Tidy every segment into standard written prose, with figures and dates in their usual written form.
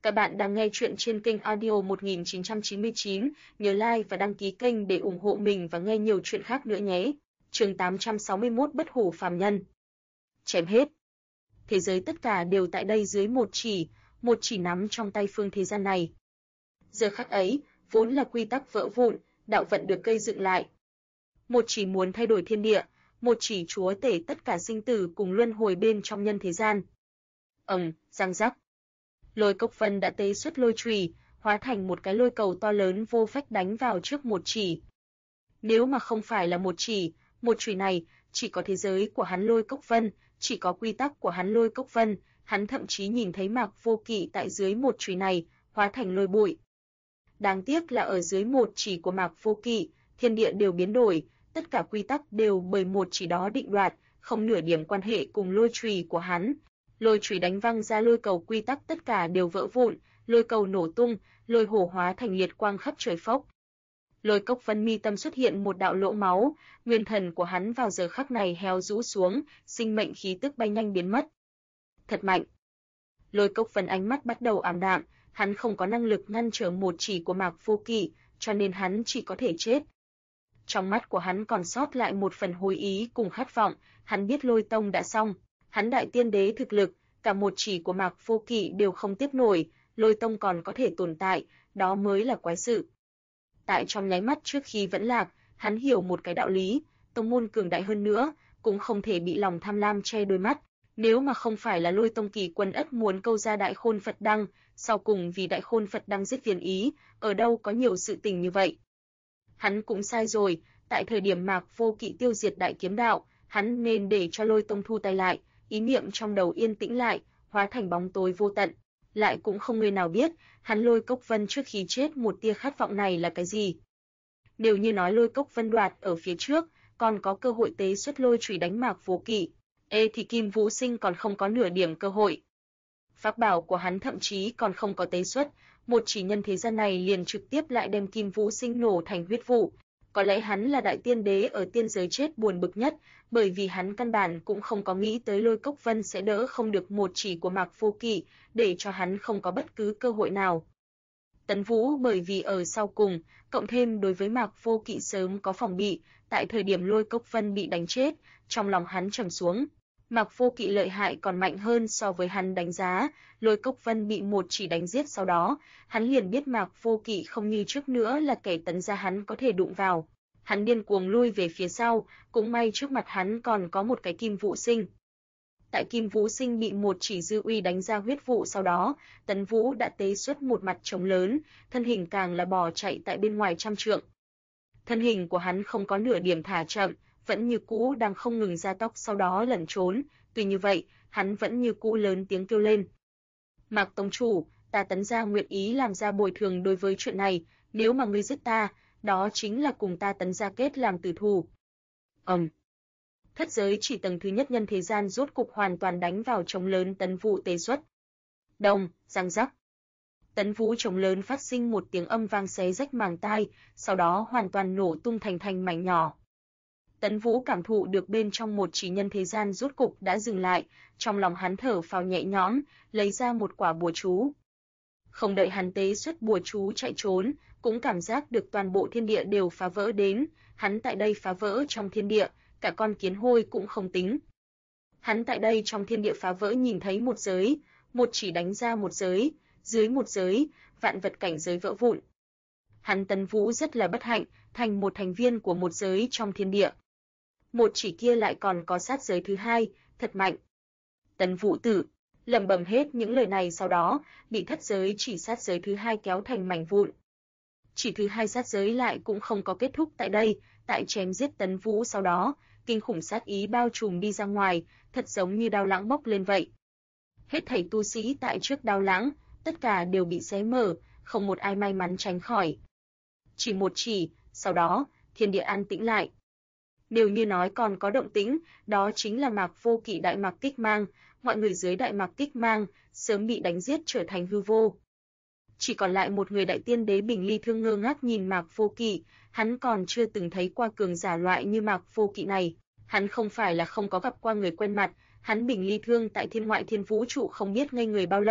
Các bạn đang nghe chuyện trên kênh Audio 1999, nhớ like và đăng ký kênh để ủng hộ mình và nghe nhiều chuyện khác nữa nhé. Chương 861 Bất hủ phàm nhân. Chém hết. Thế giới tất cả đều tại đây dưới một chỉ nắm trong tay phương thế gian này. Giờ khắc ấy, vốn là quy tắc vỡ vụn, đạo vận được gây dựng lại. Một chỉ muốn thay đổi thiên địa, một chỉ chúa tể tất cả sinh tử cùng luân hồi bên trong nhân thế gian. Răng rắc. Lôi Cốc Vân đã tế xuất lôi chùy, hóa thành một cái lôi cầu to lớn vô phách đánh vào trước một chỉ. Nếu mà không phải là một chùy này, chỉ có thế giới của hắn Lôi Cốc Vân, chỉ có quy tắc của hắn Lôi Cốc Vân, hắn thậm chí nhìn thấy Mạc Vô Kỵ tại dưới một chùy này, hóa thành lôi bụi. Đáng tiếc là ở dưới một chỉ của Mạc Vô Kỵ, thiên địa đều biến đổi, tất cả quy tắc đều bởi một chỉ đó định đoạt, không nửa điểm quan hệ cùng lôi chùy của hắn. Lôi chùy đánh văng ra lôi cầu, quy tắc tất cả đều vỡ vụn, lôi cầu nổ tung, lôi hổ hóa thành liệt quang khắp trời phốc. Lôi Cốc Vân mi tâm xuất hiện một đạo lỗ máu, nguyên thần của hắn vào giờ khắc này héo rũ xuống, sinh mệnh khí tức bay nhanh biến mất. Thật mạnh. Lôi Cốc Vân ánh mắt bắt đầu ảm đạm, hắn không có năng lực ngăn trở một chỉ của Mạc Vô Kỵ, cho nên hắn chỉ có thể chết. Trong mắt của hắn còn sót lại một phần hồi ý cùng khát vọng, hắn biết Lôi Tông đã xong. Hắn đại tiên đế thực lực, cả một chỉ của Mạc Vô Kỵ đều không tiếp nổi, Lôi Tông còn có thể tồn tại, đó mới là quái sự. Tại trong nháy mắt trước khi vẫn lạc, hắn hiểu một cái đạo lý, tông môn cường đại hơn nữa, cũng không thể bị lòng tham lam che đôi mắt. Nếu mà không phải là Lôi Tông kỳ quân ất muốn câu ra Đại Khôn Phật Đăng, sau cùng vì Đại Khôn Phật Đăng giết Viên Ý, ở đâu có nhiều sự tình như vậy. Hắn cũng sai rồi, tại thời điểm Mạc Vô Kỵ tiêu diệt Đại Kiếm Đạo, hắn nên để cho Lôi Tông thu tay lại. Ý niệm trong đầu yên tĩnh lại, hóa thành bóng tối vô tận. Lại cũng không người nào biết, hắn Lôi Cốc Vân trước khi chết một tia khát vọng này là cái gì. Nếu như nói Lôi Cốc Vân đoạt ở phía trước, còn có cơ hội tế xuất lôi chùy đánh Mạc Vô Kỵ, thì Kim Vũ Sinh còn không có nửa điểm cơ hội. Pháp bảo của hắn thậm chí còn không có tế xuất, một chỉ nhân thế gian này liền trực tiếp lại đem Kim Vũ Sinh nổ thành huyết vụ. Có lẽ hắn là đại tiên đế ở tiên giới chết buồn bực nhất, bởi vì hắn căn bản cũng không có nghĩ tới Lôi Cốc Vân sẽ đỡ không được một chỉ của Mạc Vô Kỵ, để cho hắn không có bất cứ cơ hội nào. Tấn Vũ bởi vì ở sau cùng, cộng thêm đối với Mạc Vô Kỵ sớm có phòng bị, tại thời điểm Lôi Cốc Vân bị đánh chết, trong lòng hắn trầm xuống. Mạc Vô Kỵ lợi hại còn mạnh hơn so với hắn đánh giá, Lôi Cốc Vân bị một chỉ đánh giết sau đó, hắn liền biết Mạc Vô Kỵ không như trước nữa là kẻ tấn gia hắn có thể đụng vào. Hắn điên cuồng lui về phía sau, cũng may trước mặt hắn còn có một cái Kim Vũ Sinh. Tại Kim Vũ Sinh bị một chỉ dư uy đánh ra huyết vụ sau đó, Tấn Vũ đã tế xuất một mặt trống lớn, thân hình càng là bò chạy tại bên ngoài trăm trượng. Thân hình của hắn không có nửa điểm thả chậm, vẫn như cũ đang không ngừng gia tốc sau đó lẩn trốn, tuy như vậy, hắn vẫn như cũ lớn tiếng kêu lên. Mạc Tông chủ, ta Tấn gia nguyện ý làm ra bồi thường đối với chuyện này, nếu mà ngươi giết ta, đó chính là cùng ta Tấn gia kết làm tử thù. Thất giới chỉ tầng thứ nhất nhân thế gian rốt cục hoàn toàn đánh vào trống lớn Tấn Vũ tế xuất. Đồng, răng rắc. Tấn Vũ trống lớn phát sinh một tiếng âm vang xé rách màng tai, sau đó hoàn toàn nổ tung thành mảnh nhỏ. Tấn Vũ cảm thụ được bên trong một chỉ nhân thế gian rốt cục đã dừng lại, trong lòng hắn thở phào nhẹ nhõm, lấy ra một quả bùa chú. Không đợi hắn tế xuất bùa chú chạy trốn, cũng cảm giác được toàn bộ thiên địa đều phá vỡ đến, hắn tại đây phá vỡ trong thiên địa, cả con kiến hôi cũng không tính. Hắn tại đây trong thiên địa phá vỡ nhìn thấy một giới, một chỉ đánh ra một giới, dưới một giới, vạn vật cảnh giới vỡ vụn. Hắn Tấn Vũ rất là bất hạnh, thành một thành viên của một giới trong thiên địa. Một chỉ kia lại còn có sát giới thứ hai, thật mạnh. Tấn Vũ tử lẩm bẩm hết những lời này sau đó, bị thất giới chỉ sát giới thứ hai kéo thành mảnh vụn. Chỉ thứ hai sát giới lại cũng không có kết thúc tại đây, tại chém giết Tấn Vũ sau đó, kinh khủng sát ý bao trùm đi ra ngoài, thật giống như đao lãng bốc lên vậy. Hết thảy tu sĩ tại trước đao lãng, tất cả đều bị xé mở, không một ai may mắn tránh khỏi. Chỉ một chỉ, sau đó, thiên địa an tĩnh lại. Nếu như nói còn có động tĩnh, đó chính là Mạc Vô Kỵ đại mạc kích mang, mọi người dưới đại mạc kích mang sớm bị đánh giết trở thành hư vô. Chỉ còn lại một người đại tiên đế Bình Ly Thương ngơ ngác nhìn Mạc Vô Kỵ, hắn còn chưa từng thấy qua cường giả loại như Mạc Vô Kỵ này. Hắn không phải là không có gặp qua người quen mặt, hắn Bình Ly Thương tại thiên ngoại thiên vũ trụ không biết ngây người bao lâu,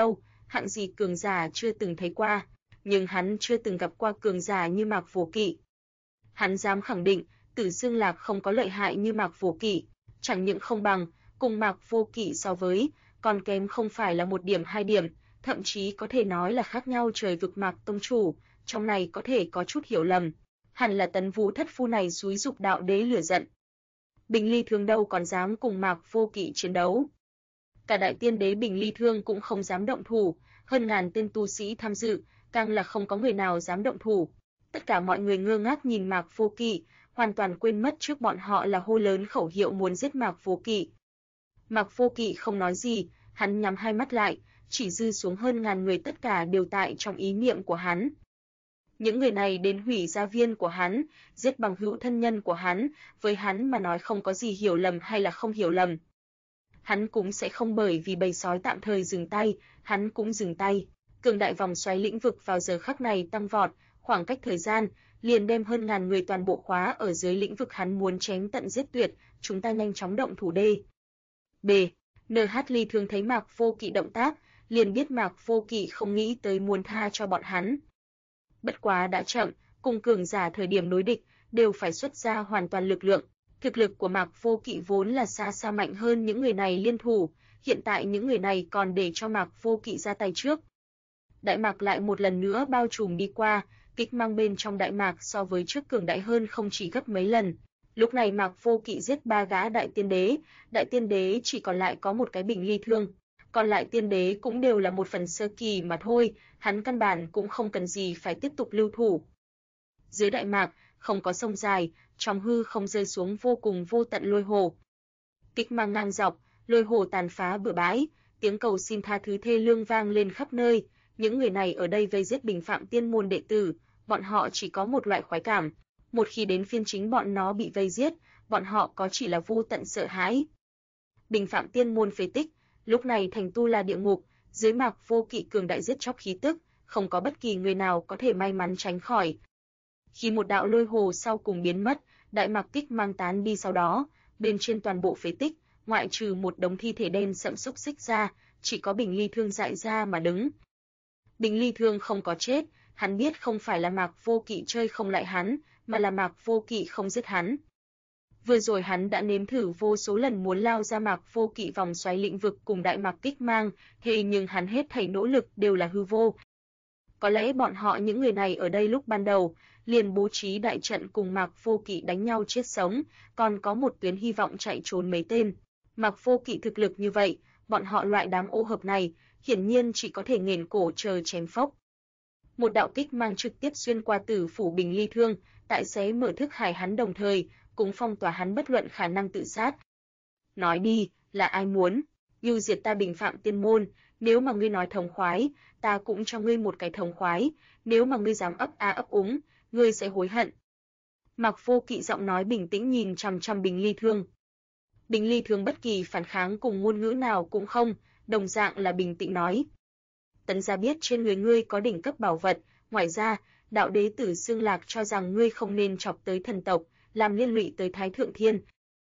hạng gì cường giả chưa từng thấy qua, nhưng hắn chưa từng gặp qua cường giả như Mạc Vô Kỵ. Hắn dám khẳng định, Tử Dương Lạc không có lợi hại như Mạc Vô Kỵ, chẳng những không bằng, cùng Mạc Vô Kỵ so với, còn kém không phải là 1 điểm 2 điểm, thậm chí có thể nói là khác nhau trời vực. Mạc tông chủ, trong này có thể có chút hiểu lầm, hẳn là Tấn Vũ thất phu này xúi giục đạo đế lửa giận. Bình Ly Thương đâu còn dám cùng Mạc Vô Kỵ chiến đấu. Cả đại tiên đế Bình Ly Thương cũng không dám động thủ, hơn ngàn tên tu sĩ tham dự, càng là không có người nào dám động thủ. Tất cả mọi người ngơ ngác nhìn Mạc Vô Kỵ, hoàn toàn quên mất trước bọn họ là hô lớn khẩu hiệu muốn giết Mạc Vô Kỵ. Mạc Vô Kỵ không nói gì, hắn nhắm hai mắt lại, chỉ dư xuống hơn ngàn người, tất cả đều tại trong ý niệm của hắn. Những người này đến hủy gia viên của hắn, giết bằng hữu thân nhân của hắn, với hắn mà nói không có gì hiểu lầm hay là không hiểu lầm. Hắn cũng sẽ không bởi vì bầy sói tạm thời dừng tay, hắn cũng dừng tay. Cường đại vòng xoáy lĩnh vực vào giờ khắc này tăng vọt, khoảng cách thời gian, liền đem hơn ngàn người toàn bộ khóa ở dưới lĩnh vực. Hắn muốn chém tận giết tuyệt, chúng ta nhanh chóng động thủ đê. B. NH Ly Thương thấy Mạc Vô Kỵ động tác, liền biết Mạc Vô Kỵ không nghĩ tới muốn tha cho bọn hắn. Bất quá đã chậm, cùng cường giả thời điểm đối địch, đều phải xuất ra hoàn toàn lực lượng. Thực lực của Mạc Vô Kỵ vốn là xa xa mạnh hơn những người này liên thủ, hiện tại những người này còn để cho Mạc Vô Kỵ ra tay trước. Đại mạc lại một lần nữa bao trùm đi qua, kích mang bên trong đại mạc so với trước cường đại hơn không chỉ gấp mấy lần. Lúc này Mạc Vô Kỵ giết 3 gã đại tiên đế chỉ còn lại có một cái Bình Ly Thương, còn lại tiên đế cũng đều là một phần sơ kỳ mà thôi, hắn căn bản cũng không cần gì phải tiếp tục lưu thủ. Dưới đại mạc, không có sông dài, trong hư không rơi xuống vô cùng vô tận lôi hồ. Kích mang ngang dọc, lôi hồ tàn phá bừa bãi, tiếng cầu xin tha thứ thê lương vang lên khắp nơi. Những người này ở đây vây giết Bình Phạm Tiên môn đệ tử, bọn họ chỉ có một loại khoái cảm, một khi đến phiên chính bọn nó bị vây giết, bọn họ có chỉ là vô tận sợ hãi. Bình Phạm Tiên môn phế tích, lúc này thành tu la địa ngục, dưới Mạc Vô Kỵ cường đại giết chóc khí tức, không có bất kỳ người nào có thể may mắn tránh khỏi. Khi một đạo lôi hồ sau cùng biến mất, đại mạc kích mang tán đi, sau đó, bên trên toàn bộ phế tích, ngoại trừ một đống thi thể đen sẫm xúc xích ra, chỉ có Bình Ly Thương dại ra mà đứng. Bình Ly Thương không có chết, hắn biết không phải là Mạc Vô Kỵ chơi không lại hắn, mà là Mạc Vô Kỵ không giết hắn. Vừa rồi hắn đã nếm thử vô số lần muốn lao ra Mạc Vô Kỵ vòng xoáy lĩnh vực cùng đại mạc kích mang, thế nhưng hắn hết thảy nỗ lực đều là hư vô. Có lẽ bọn họ những người này ở đây lúc ban đầu liền bố trí đại trận cùng Mạc Vô Kỵ đánh nhau chết sống, còn có một tuyến hy vọng chạy trốn mấy tên. Mạc Vô Kỵ thực lực như vậy, bọn họ loại đám ô hợp này, hiển nhiên chỉ có thể nghển cổ chờ chém phốc. Một đạo kích mang trực tiếp xuyên qua tử phủ Bình Ly Thương, tại xé mở thức hải hắn, đồng thời cũng phong tỏa hắn bất luận khả năng tự sát. Nói đi, là ai muốn ưu diệt ta Bình Phạm Tiên môn? Nếu mà ngươi nói thống khoái, ta cũng cho ngươi một cái thống khoái, nếu mà ngươi dám ấp a ấp úng, ngươi sẽ hối hận. Mạc Vô Kỵ giọng nói bình tĩnh nhìn chằm chằm Bình Ly Thương. Bình Ly Thương bất kỳ phản kháng cùng ngôn ngữ nào cũng không, đồng dạng là bình tĩnh nói. Tấn gia biết trên người ngươi có đỉnh cấp bảo vật, ngoài ra, đạo đế Tử Dương Lạc cho rằng ngươi không nên chọc tới thần tộc, làm liên lụy tới Thái Thượng Thiên.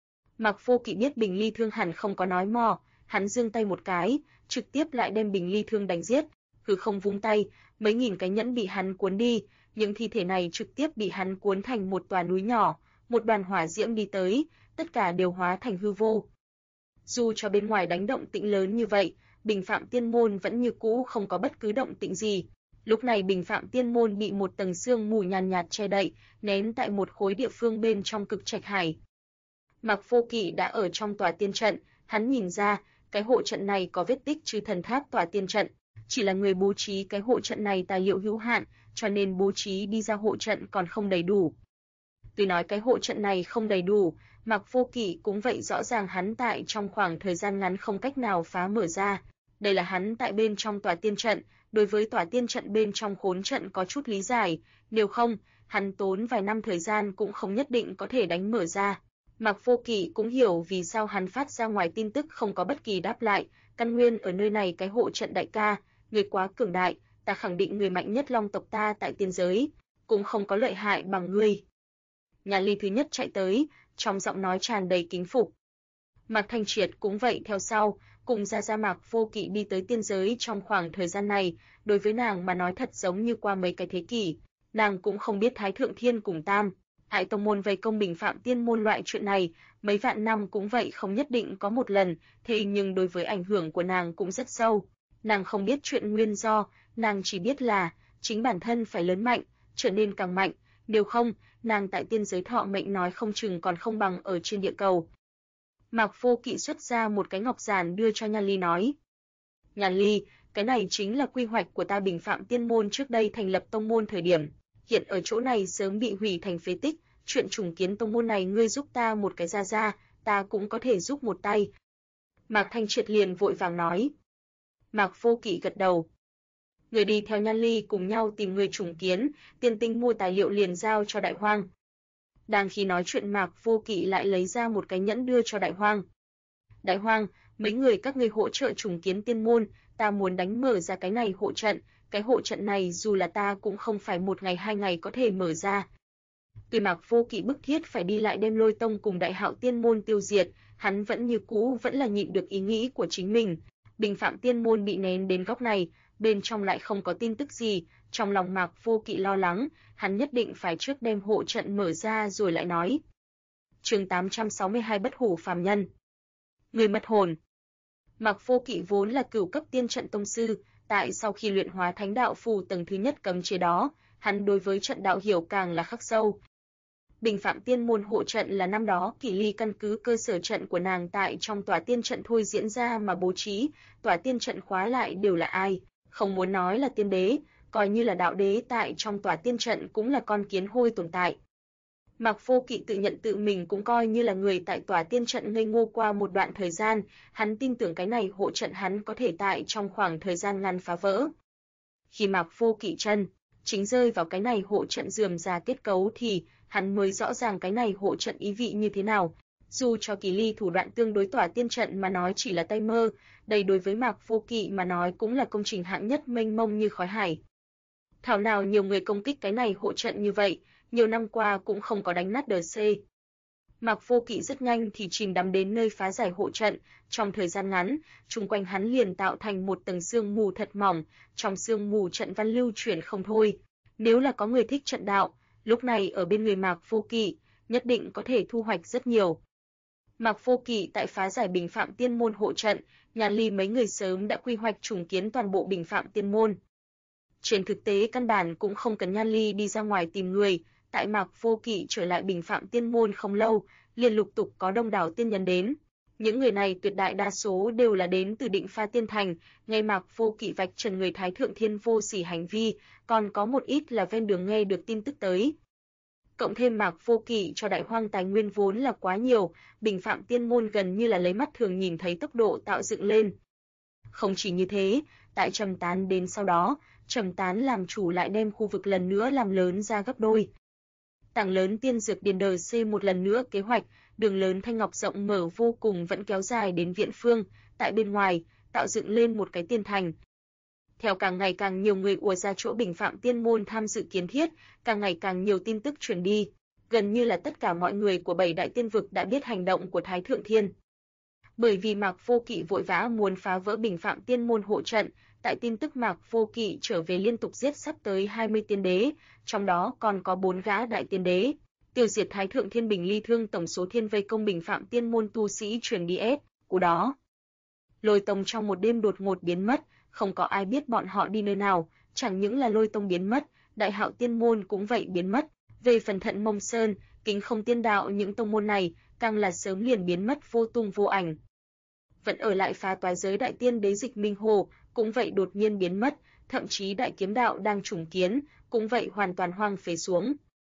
Mạc Vô Kỵ biết Bình Ly Thương hẳn không có nói mò, hắn giương tay một cái, trực tiếp lại đem Bình Ly Thương đánh giết, hư không vung tay, mấy nghìn cái nhẫn bị hắn cuốn đi, những thi thể này trực tiếp bị hắn cuốn thành một tòa núi nhỏ, một đoàn hỏa diễm đi tới, tất cả đều hóa thành hư vô. Dù cho bên ngoài đánh động tĩnh lớn như vậy, Bình Phạm Tiên môn vẫn như cũ không có bất cứ động tĩnh gì. Lúc này Bình Phạm Tiên môn bị một tầng sương mù nhàn nhạt che đậy, nén tại một khối địa phương bên trong Cực Trạch Hải. Mạc Vô Kỵ đã ở trong tòa tiên trận, hắn nhìn ra, cái hộ trận này có vết tích Chư Thần Tháp tòa tiên trận, chỉ là người bố trí cái hộ trận này tài liệu hữu hạn, cho nên bố trí đi ra hộ trận còn không đầy đủ. Tuy nói cái hộ trận này không đầy đủ, Mạc Vô Kỵ cũng vậy rõ ràng hắn tại trong khoảng thời gian ngắn không cách nào phá mở ra. Đây là hắn tại bên trong tòa tiên trận, đối với tòa tiên trận bên trong khốn trận có chút lý giải, nếu không, hắn tốn vài năm thời gian cũng không nhất định có thể đánh mở ra. Mạc Vô Kỵ cũng hiểu vì sao hắn phát ra ngoài tin tức không có bất kỳ đáp lại, căn nguyên ở nơi này. Cái hộ trận đại ca, người quá cường đại, ta khẳng định người mạnh nhất Long tộc ta tại tiên giới, cũng không có lợi hại bằng ngươi. Nhà Ly thứ nhất chạy tới, trong giọng nói tràn đầy kính phục. Mạc Thanh Triệt cũng vậy theo sau, Cùng Gia Mạc Vô Kỵ đi tới tiên giới trong khoảng thời gian này, đối với nàng mà nói thật giống như qua mấy cái thế kỷ. Nàng cũng không biết Thái Thượng Thiên cùng Tam Hải tông môn vây công Bình Phạm Tiên môn loại chuyện này, mấy vạn năm cũng vậy không nhất định có một lần, thế nhưng đối với ảnh hưởng của nàng cũng rất sâu. Nàng không biết chuyện nguyên do, nàng chỉ biết là chính bản thân phải lớn mạnh, trở nên càng mạnh, nếu không, nàng tại tiên giới thọ mệnh nói không chừng còn không bằng ở trên địa cầu. Mạc Vô Kỵ xuất ra một cái ngọc giản đưa cho Nhan Ly nói. Nhan Ly, cái này chính là quy hoạch của ta Bình Phạm Tiên môn trước đây thành lập tông môn thời điểm. Hiện ở chỗ này sớm bị hủy thành phế tích, chuyện trùng kiến tông môn này ngươi giúp ta một cái ra, ta cũng có thể giúp một tay. Mạc Thanh Triệt liền vội vàng nói. Mạc Vô Kỵ gật đầu. Người đi theo Nhan Ly cùng nhau tìm người trùng kiến, Tiên Tinh mua tài liệu liền giao cho Đại Hoang. Đang khi nói chuyện Mạc Vô Kỵ lại lấy ra một cái nhẫn đưa cho Đại Hoang. Đại Hoang, mấy người các ngươi hỗ trợ trùng kiến tiên môn, ta muốn đánh mở ra cái này hộ trận, cái hộ trận này dù là ta cũng không phải một ngày hai ngày có thể mở ra. Tuy Mạc Vô Kỵ bức thiết phải đi lại đem Lôi Tông cùng Đại Hạo Tiên môn tiêu diệt, hắn vẫn như cũ vẫn là nhịn được ý nghĩ của chính mình. Bình Phạm Tiên môn bị nén đến góc này, bên trong lại không có tin tức gì, trong lòng Mạc Vô Kỵ lo lắng, hắn nhất định phải trước đem hộ trận mở ra rồi lại nói. Chương 862 Bất hủ phàm nhân. Người mất hồn. Mạc Vô Kỵ vốn là cửu cấp tiên trận tông sư, tại sau khi luyện hóa Thánh đạo phù tầng thứ nhất cấm chế đó, hắn đối với trận đạo hiểu càng là khắc sâu. Bình Phạm Tiên môn hộ trận là năm đó Kỷ Ly căn cứ cơ sở trận của nàng tại trong tòa tiên trận thôi diễn ra mà bố trí, tòa tiên trận khóa lại đều là ai, không muốn nói là tiên đế, coi như là đạo đế tại trong tòa tiên trận cũng là con kiến hôi tồn tại. Mạc Vô Kỵ tự nhận tự mình cũng coi như là người tại tòa tiên trận ngây ngô qua một đoạn thời gian, hắn tin tưởng cái này hộ trận hắn có thể tại trong khoảng thời gian ngắn phá vỡ. Khi Mạc Vô Kỵ chân chính rơi vào cái này hộ trận rườm rà kết cấu thì hắn mới rõ ràng cái này hộ trận ý vị như thế nào. Dù cho Kỳ Ly thủ đoạn tương đối tỏa tiên trận mà nói chỉ là tay mơ, đây đối với Mạc Vô Kỵ mà nói cũng là công trình hạng nhất mênh mông như khói hải. Thảo nào nhiều người công kích cái này hộ trận như vậy, nhiều năm qua cũng không có đánh nát DC. Mạc Vô Kỵ rất nhanh thì chìm đắm đến nơi phá giải hộ trận, trong thời gian ngắn, chung quanh hắn liền tạo thành một tầng sương mù thật mỏng, trong sương mù trận văn lưu chuyển không thôi. Nếu là có người thích trận đạo, lúc này ở bên người Mạc Vô Kỵ, nhất định có thể thu hoạch rất nhiều. Mạc Vô Kỵ tại phá giải Bình Phạm Tiên môn hộ trận, Nhan Ly mấy người sớm đã quy hoạch trùng kiến toàn bộ Bình Phạm Tiên môn. Trên thực tế căn bản cũng không cần Nhan Ly đi ra ngoài tìm người, tại Mạc Vô Kỵ trở lại Bình Phạm Tiên môn không lâu, liền lục tục có đông đảo tiên nhân đến. Những người này tuyệt đại đa số đều là đến từ Định Pha Tiên Thành, nghe Mạc Vô Kỵ vạch trần người Thái Thượng Thiên vô sỉ hành vi, còn có một ít là ven đường nghe được tin tức tới. Cộng thêm Mạc Vô Kỵ cho Đại Hoang tài nguyên vốn là quá nhiều, Bình Phạm Tiên môn gần như là lấy mắt thường nhìn thấy tốc độ tạo dựng lên. Không chỉ như thế, tại Trầm Tán đến sau đó, Trầm Tán làm chủ lại đem khu vực lần nữa làm lớn ra gấp đôi. Tảng lớn tiên dược điền đời C một lần nữa kế hoạch, đường lớn Thanh Ngọc rộng mở vô cùng vẫn kéo dài đến Viễn Phương, tại bên ngoài, tạo dựng lên một cái tiên thành. Theo càng ngày càng nhiều người ùa ra chỗ Bình Phạm Tiên môn tham dự kiến thiết, càng ngày càng nhiều tin tức truyền đi, gần như là tất cả mọi người của bảy đại tiên vực đã biết hành động của Thái Thượng Thiên. Bởi vì Mạc Vô Kỵ vội vã muốn phá vỡ Bình Phạm Tiên môn hộ trận, tại tin tức Mạc Vô Kỵ trở về liên tục giết sắp tới 20 tiên đế, trong đó còn có 4 gã đại tiên đế, tiêu diệt Thái Thượng Thiên Bình ly thương tổng số thiên vây công Bình Phạm Tiên môn tu sĩ truyền đi ép, của đó. Lôi Tông trong một đêm đột ngột biến mất, không có ai biết bọn họ đi nơi nào, chẳng những là Lôi Tông biến mất, Đại Hạo Tiên môn cũng vậy biến mất, về phần Thận Mông Sơn, Kính Không Tiên đạo những tông môn này, càng là sớm liền biến mất vô tung vô ảnh. Vẫn ở lại phá toái giới đại tiên đế Dịch Minh Hồ, cũng vậy đột nhiên biến mất, thậm chí đại kiếm đạo đang trùng kiến, cũng vậy hoàn toàn hoang phế xuống.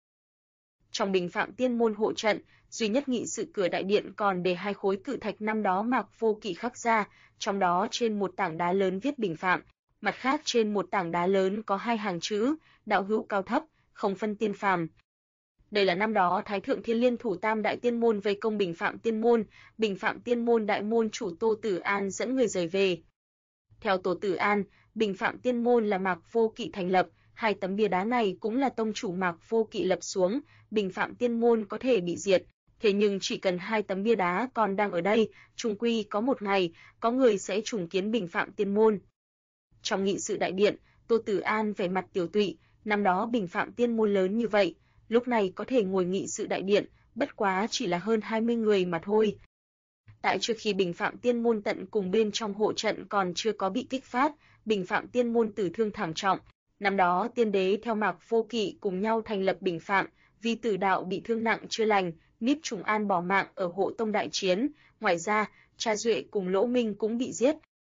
Trong Bình Phạm Tiên môn hộ trận, duy nhất nghị sự cửa đại điện còn để 2 khối cự thạch năm đó Mạc Vô Kỵ khắc ra, trong đó trên một tảng đá lớn viết Bình Phạm, mặt khác trên một tảng đá lớn có 2 hàng chữ, đạo hữu cao thấp, không phân tiên phàm. Đây là năm đó Thái Thượng Thiên liên thủ tam đại tiên môn vây công Bình Phạm Tiên môn đại môn chủ Tô Tử An dẫn người rời về. Theo Tô Tử An, Bình Phạm Tiên môn là Mạc Vô Kỵ thành lập, 2 tấm bia đá này cũng là tông chủ Mạc Vô Kỵ lập xuống, Bình Phạm Tiên môn có thể bị diệt, Thế nhưng chỉ cần 2 tấm bia đá còn đang ở đây, chung quy có một ngày, có người sẽ trùng kiến Bình Phạm Tiên Môn. Trong nghị sự đại điện, Tô Tử An vẻ mặt tiều tụy, năm đó Bình Phạm Tiên Môn lớn như vậy, lúc này có thể ngồi nghị sự đại điện, bất quá chỉ là hơn 20 người mà thôi. Tại trước khi Bình Phạm Tiên Môn tận cùng bên trong hộ trận còn chưa có bị kích phát, Bình Phạm Tiên Môn tử thương thảm trọng. Năm đó tiên đế theo Mạc Vô Kỵ cùng nhau thành lập Bình Phạm, vì tử đạo bị thương nặng chưa lành, Niếp Trùng An bỏ mạng ở hộ tông đại chiến, ngoài ra, Cha Duệ cùng Lỗ Minh cũng bị giết.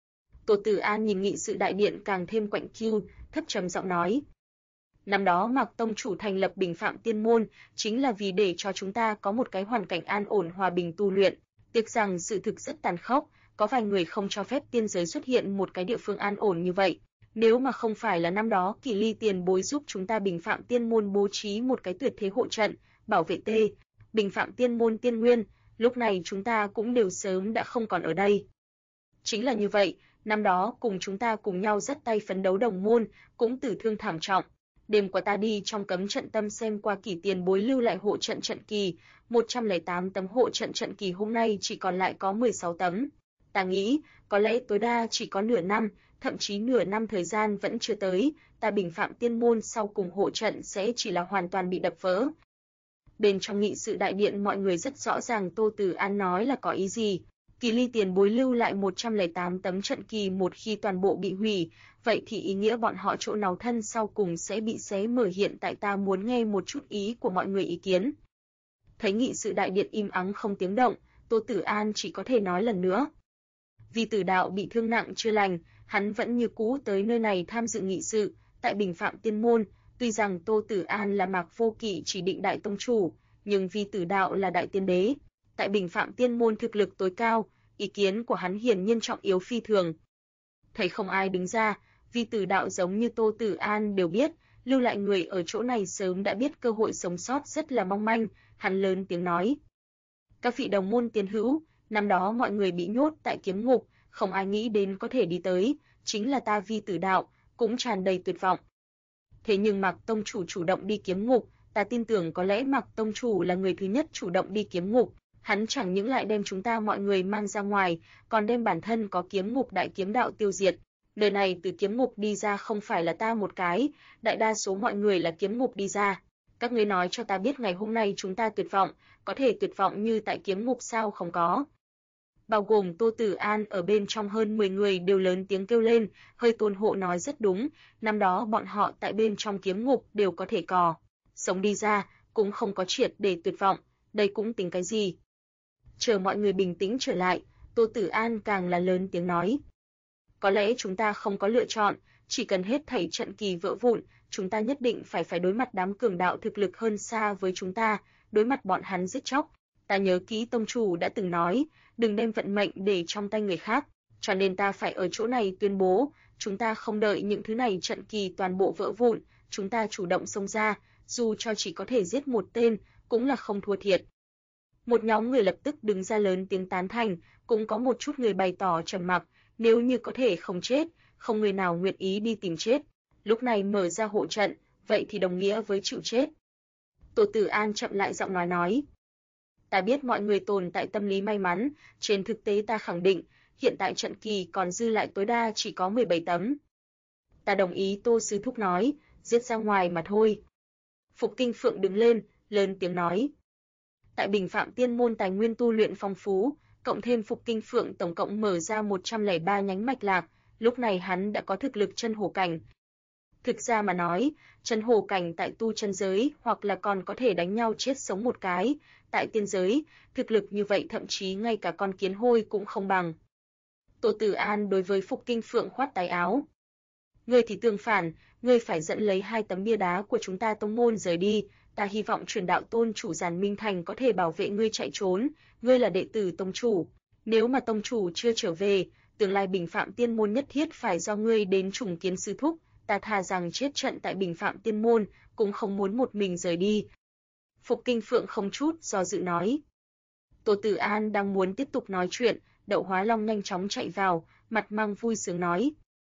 Tô Tử An nhìn nghị sự đại điện càng thêm quạnh kiu, thấp trầm giọng nói: năm đó Mạc tông chủ thành lập Bình Phạm Tiên Môn, chính là vì để cho chúng ta có một cái hoàn cảnh an ổn hòa bình tu luyện. Tiếc rằng sự thực rất tàn khốc, có vài người không cho phép tiên giới xuất hiện một cái địa phương an ổn như vậy. Nếu mà không phải là năm đó Kỳ Ly tiền bối giúp chúng ta Bình Phạm Tiên Môn bố trí một cái tuyệt thế hộ trận, bảo vệ Bình Phạm Tiên Môn tiên nguyên, lúc này chúng ta cũng đều sớm đã không còn ở đây. Chính là như vậy, năm đó cùng chúng ta cùng nhau dắt tay phấn đấu đồng môn, cũng tử thương thảm trọng. Đêm qua ta đi trong cấm trận tâm xem qua Kỷ tiền bối lưu lại hộ trận trận kỳ, 108 tấm hộ trận trận kỳ hôm nay chỉ còn lại có 16 tấm. Ta nghĩ, có lẽ tối đa chỉ có nửa năm, thậm chí nửa năm thời gian vẫn chưa tới, ta Bình Phạm Tiên Môn sau cùng hộ trận sẽ chỉ là hoàn toàn bị đập vỡ. Bên trong nghị sự đại điện mọi người rất rõ ràng Tô Tử An nói là có ý gì. Kỳ Ly tiền bối lưu lại 108 tấm trận kỳ, một khi toàn bộ bị hủy, vậy thì ý nghĩa bọn họ chỗ nào thân sau cùng sẽ bị xé mở. Hiện tại ta muốn nghe một chút ý của mọi người ý kiến. Thấy nghị sự đại điện im ắng không tiếng động, Tô Tử An chỉ có thể nói lần nữa. Vì tử đạo bị thương nặng chưa lành, hắn vẫn như cũ tới nơi này tham dự nghị sự, tại Bình Phạm Tiên Môn. Tuy rằng Tô Tử An là Mạc Vô Kỵ chỉ định đại tông chủ, nhưng vì tử đạo là đại tiên đế, tại Bình Phạm Tiên Môn thực lực tối cao, ý kiến của hắn hiển nhiên trọng yếu phi thường. Thấy không ai đứng ra, vì tử đạo giống như Tô Tử An đều biết, lưu lại người ở chỗ này sớm đã biết cơ hội sống sót rất là mong manh, hắn lớn tiếng nói: các vị đồng môn tiên hữu, năm đó mọi người bị nhốt tại kiếm ngục, không ai nghĩ đến có thể đi tới, chính là ta Vi Tử Đạo, cũng tràn đầy tuyệt vọng. Thế nhưng Mạc tông chủ chủ động đi kiếm ngục, ta tin tưởng có lẽ Mạc tông chủ là người thứ nhất chủ động đi kiếm ngục, hắn chẳng những lại đem chúng ta mọi người mang ra ngoài, còn đem bản thân có kiếm ngục đại kiếm đạo tiêu diệt. Nơi này từ kiếm ngục đi ra không phải là ta một cái, đại đa số mọi người là kiếm ngục đi ra. Các ngươi nói cho ta biết ngày hôm nay chúng ta tuyệt vọng, có thể tuyệt vọng như tại kiếm ngục sao không có? Bao gồm Tô Tử An ở bên trong hơn 10 người đều lớn tiếng kêu lên, hơi tôn hộ nói rất đúng, năm đó bọn họ tại bên trong kiếm ngục đều có thể sống đi ra, cũng không có triệt để tuyệt vọng, đây cũng tính cái gì? Chờ mọi người bình tĩnh trở lại, Tô Tử An càng là lớn tiếng nói: có lẽ chúng ta không có lựa chọn, chỉ cần hết thảy trận kỳ vỡ vụn, chúng ta nhất định phải đối mặt đám cường đạo thực lực hơn xa với chúng ta, đối mặt bọn hắn giết chóc. Ta nhớ kỹ tông chủ đã từng nói, đừng đem vận mệnh để trong tay người khác, cho nên ta phải ở chỗ này tuyên bố, chúng ta không đợi những thứ này trận kỳ toàn bộ vỡ vụn, chúng ta chủ động xông ra, dù cho chỉ có thể giết một tên, cũng là không thua thiệt. Một nhóm người lập tức đứng ra lớn tiếng tán thành, cũng có một chút người bày tỏ trầm mặc, nếu như có thể không chết, không người nào nguyện ý đi tìm chết. Lúc này mở ra hộ trận, vậy thì đồng nghĩa với chịu chết. Tô Tử An chậm lại giọng nói: ta biết mọi người tồn tại tâm lý may mắn, trên thực tế ta khẳng định, hiện tại trận kỳ còn dư lại tối đa chỉ có 17 tấm. Ta đồng ý Tô sư thúc nói, giết ra ngoài mà thôi. Phục Kinh Phượng đứng lên, lớn tiếng nói: tại Bình Phạm Tiên Môn tài nguyên tu luyện phong phú, cộng thêm Phục Kinh Phượng tổng cộng mở ra 103 nhánh mạch lạc, lúc này hắn đã có thực lực chân hổ cảnh. Thực ra mà nói, chân hổ cảnh tại tu chân giới hoặc là còn có thể đánh nhau chết sống một cái, tại tiên giới, thực lực như vậy thậm chí ngay cả con kiến hôi cũng không bằng. Tô Tử An đối với Phục Kinh Phượng khoát tay áo: ngươi thì tương phản, ngươi phải dẫn lấy 2 tấm bia đá của chúng ta tông môn rời đi, ta hy vọng Truyền Đạo tôn chủ Giản Minh Thành có thể bảo vệ ngươi chạy trốn, ngươi là đệ tử tông chủ, nếu mà tông chủ chưa trở về, tương lai Bình Phạm Tiên Môn nhất thiết phải do ngươi đến trùng kiến sư thúc, ta thà rằng chết trận tại Bình Phạm Tiên Môn, cũng không muốn một mình rời đi. Phục Kinh Phượng không chút do dự nói. Tô Tử An đang muốn tiếp tục nói chuyện, Đậu Hóa Long nhanh chóng chạy vào, mặt mang vui sướng nói: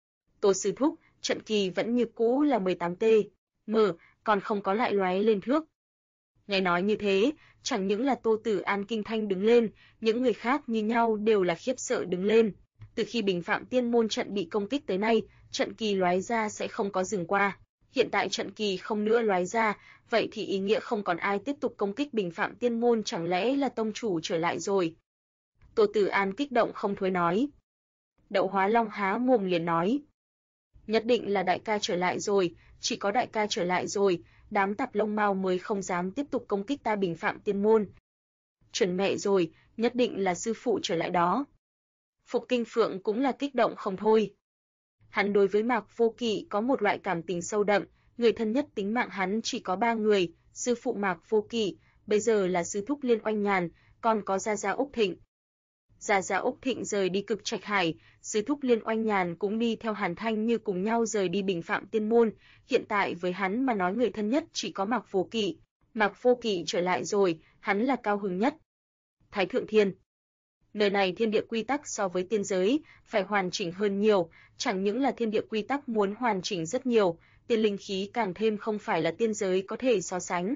Tô sư thúc, trận kỳ vẫn như cũ là 18T, còn không có lại lóe lên thước. Nghe nói như thế, chẳng những là Tô Tử An kinh thanh đứng lên, những người khác như nhau đều là khiếp sợ đứng lên. Từ khi Bình Phạm Tiên môn trận bị công kích tới nay, trận kỳ lóe ra sẽ không có dừng qua. Hiện tại trận kỳ không nữa lóe ra, vậy thì ý nghĩa không còn ai tiếp tục công kích Bình Phạm Tiên môn, chẳng lẽ là tông chủ trở lại rồi? Tô Tử An kích động không thôi nói. Đậu Hóa Long há mồm liền nói. Nhất định là đại ca trở lại rồi, chỉ có đại ca trở lại rồi, đám tạp lông mao mới không dám tiếp tục công kích ta Bình Phạm Tiên môn. Chuẩn mẹ rồi, nhất định là sư phụ trở lại đó. Phục Kinh Phượng cũng là kích động không thôi. Hắn đối với Mạc Vô Kỵ có một loại cảm tình sâu đậm, người thân nhất tính mạng hắn chỉ có 3 người, sư phụ Mạc Vô Kỵ, bây giờ là sư thúc Liên Oanh Nhàn, còn có gia gia Úc Thịnh. Gia gia Úc Thịnh rời đi Cực Trạch Hải, sư thúc Liên Oanh Nhàn cũng đi theo Hàn Thanh Như cùng nhau rời đi Bình Phạm Tiên môn, hiện tại với hắn mà nói người thân nhất chỉ có Mạc Vô Kỵ. Mạc Vô Kỵ trở lại rồi, hắn là cao hứng nhất. Thái Thượng Thiên. Nơi này thiên địa quy tắc so với tiên giới phải hoàn chỉnh hơn nhiều, chẳng những là thiên địa quy tắc muốn hoàn chỉnh rất nhiều, tiên linh khí càng thêm không phải là tiên giới có thể so sánh.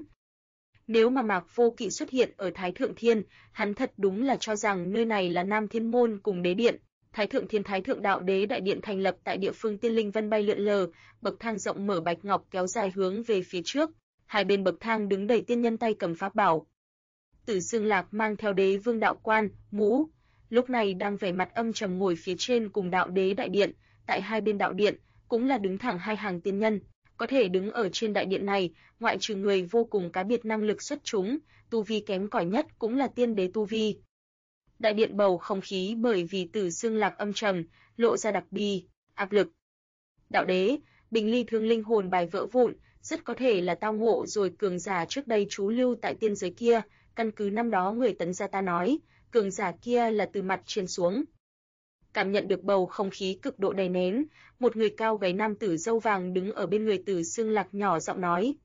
Nếu mà Mạc Vô Kỵ xuất hiện ở Thái Thượng Thiên, hắn thật đúng là cho rằng nơi này là Nam Thiên môn cùng đế điện. Thái Thượng Thiên Thái Thượng Đạo Đế đại điện thành lập tại địa phương tiên linh vân bay lượn lờ, bậc thang rộng mở bạch ngọc kéo dài hướng về phía trước, hai bên bậc thang đứng đầy tiên nhân tay cầm pháp bảo. Tử Dương Lạc mang theo đế vương đạo quan, mũ, lúc này đang vẻ mặt âm trầm ngồi phía trên cùng đạo đế đại điện, tại hai bên đạo điện cũng là đứng thẳng hai hàng tiên nhân, có thể đứng ở trên đại điện này, ngoại trừ người vô cùng cá biệt năng lực xuất chúng, tu vi kém cỏi nhất cũng là tiên đế tu vi. Đại điện bầu không khí bởi vì Tử Dương Lạc âm trầm, lộ ra đặc bi, áp lực. Đạo đế, Bình Ly Thương linh hồn bài vỡ vụn, rất có thể là tao ngộ rồi cường giả trước đây trú lưu tại tiên giới kia, căn cứ năm đó người Tấn gia ta nói, cường giả kia là từ mặt trên xuống. Cảm nhận được bầu không khí cực độ đè nén, một người cao gầy nam tử râu vàng đứng ở bên người Tử Dương Lạc nhỏ giọng nói.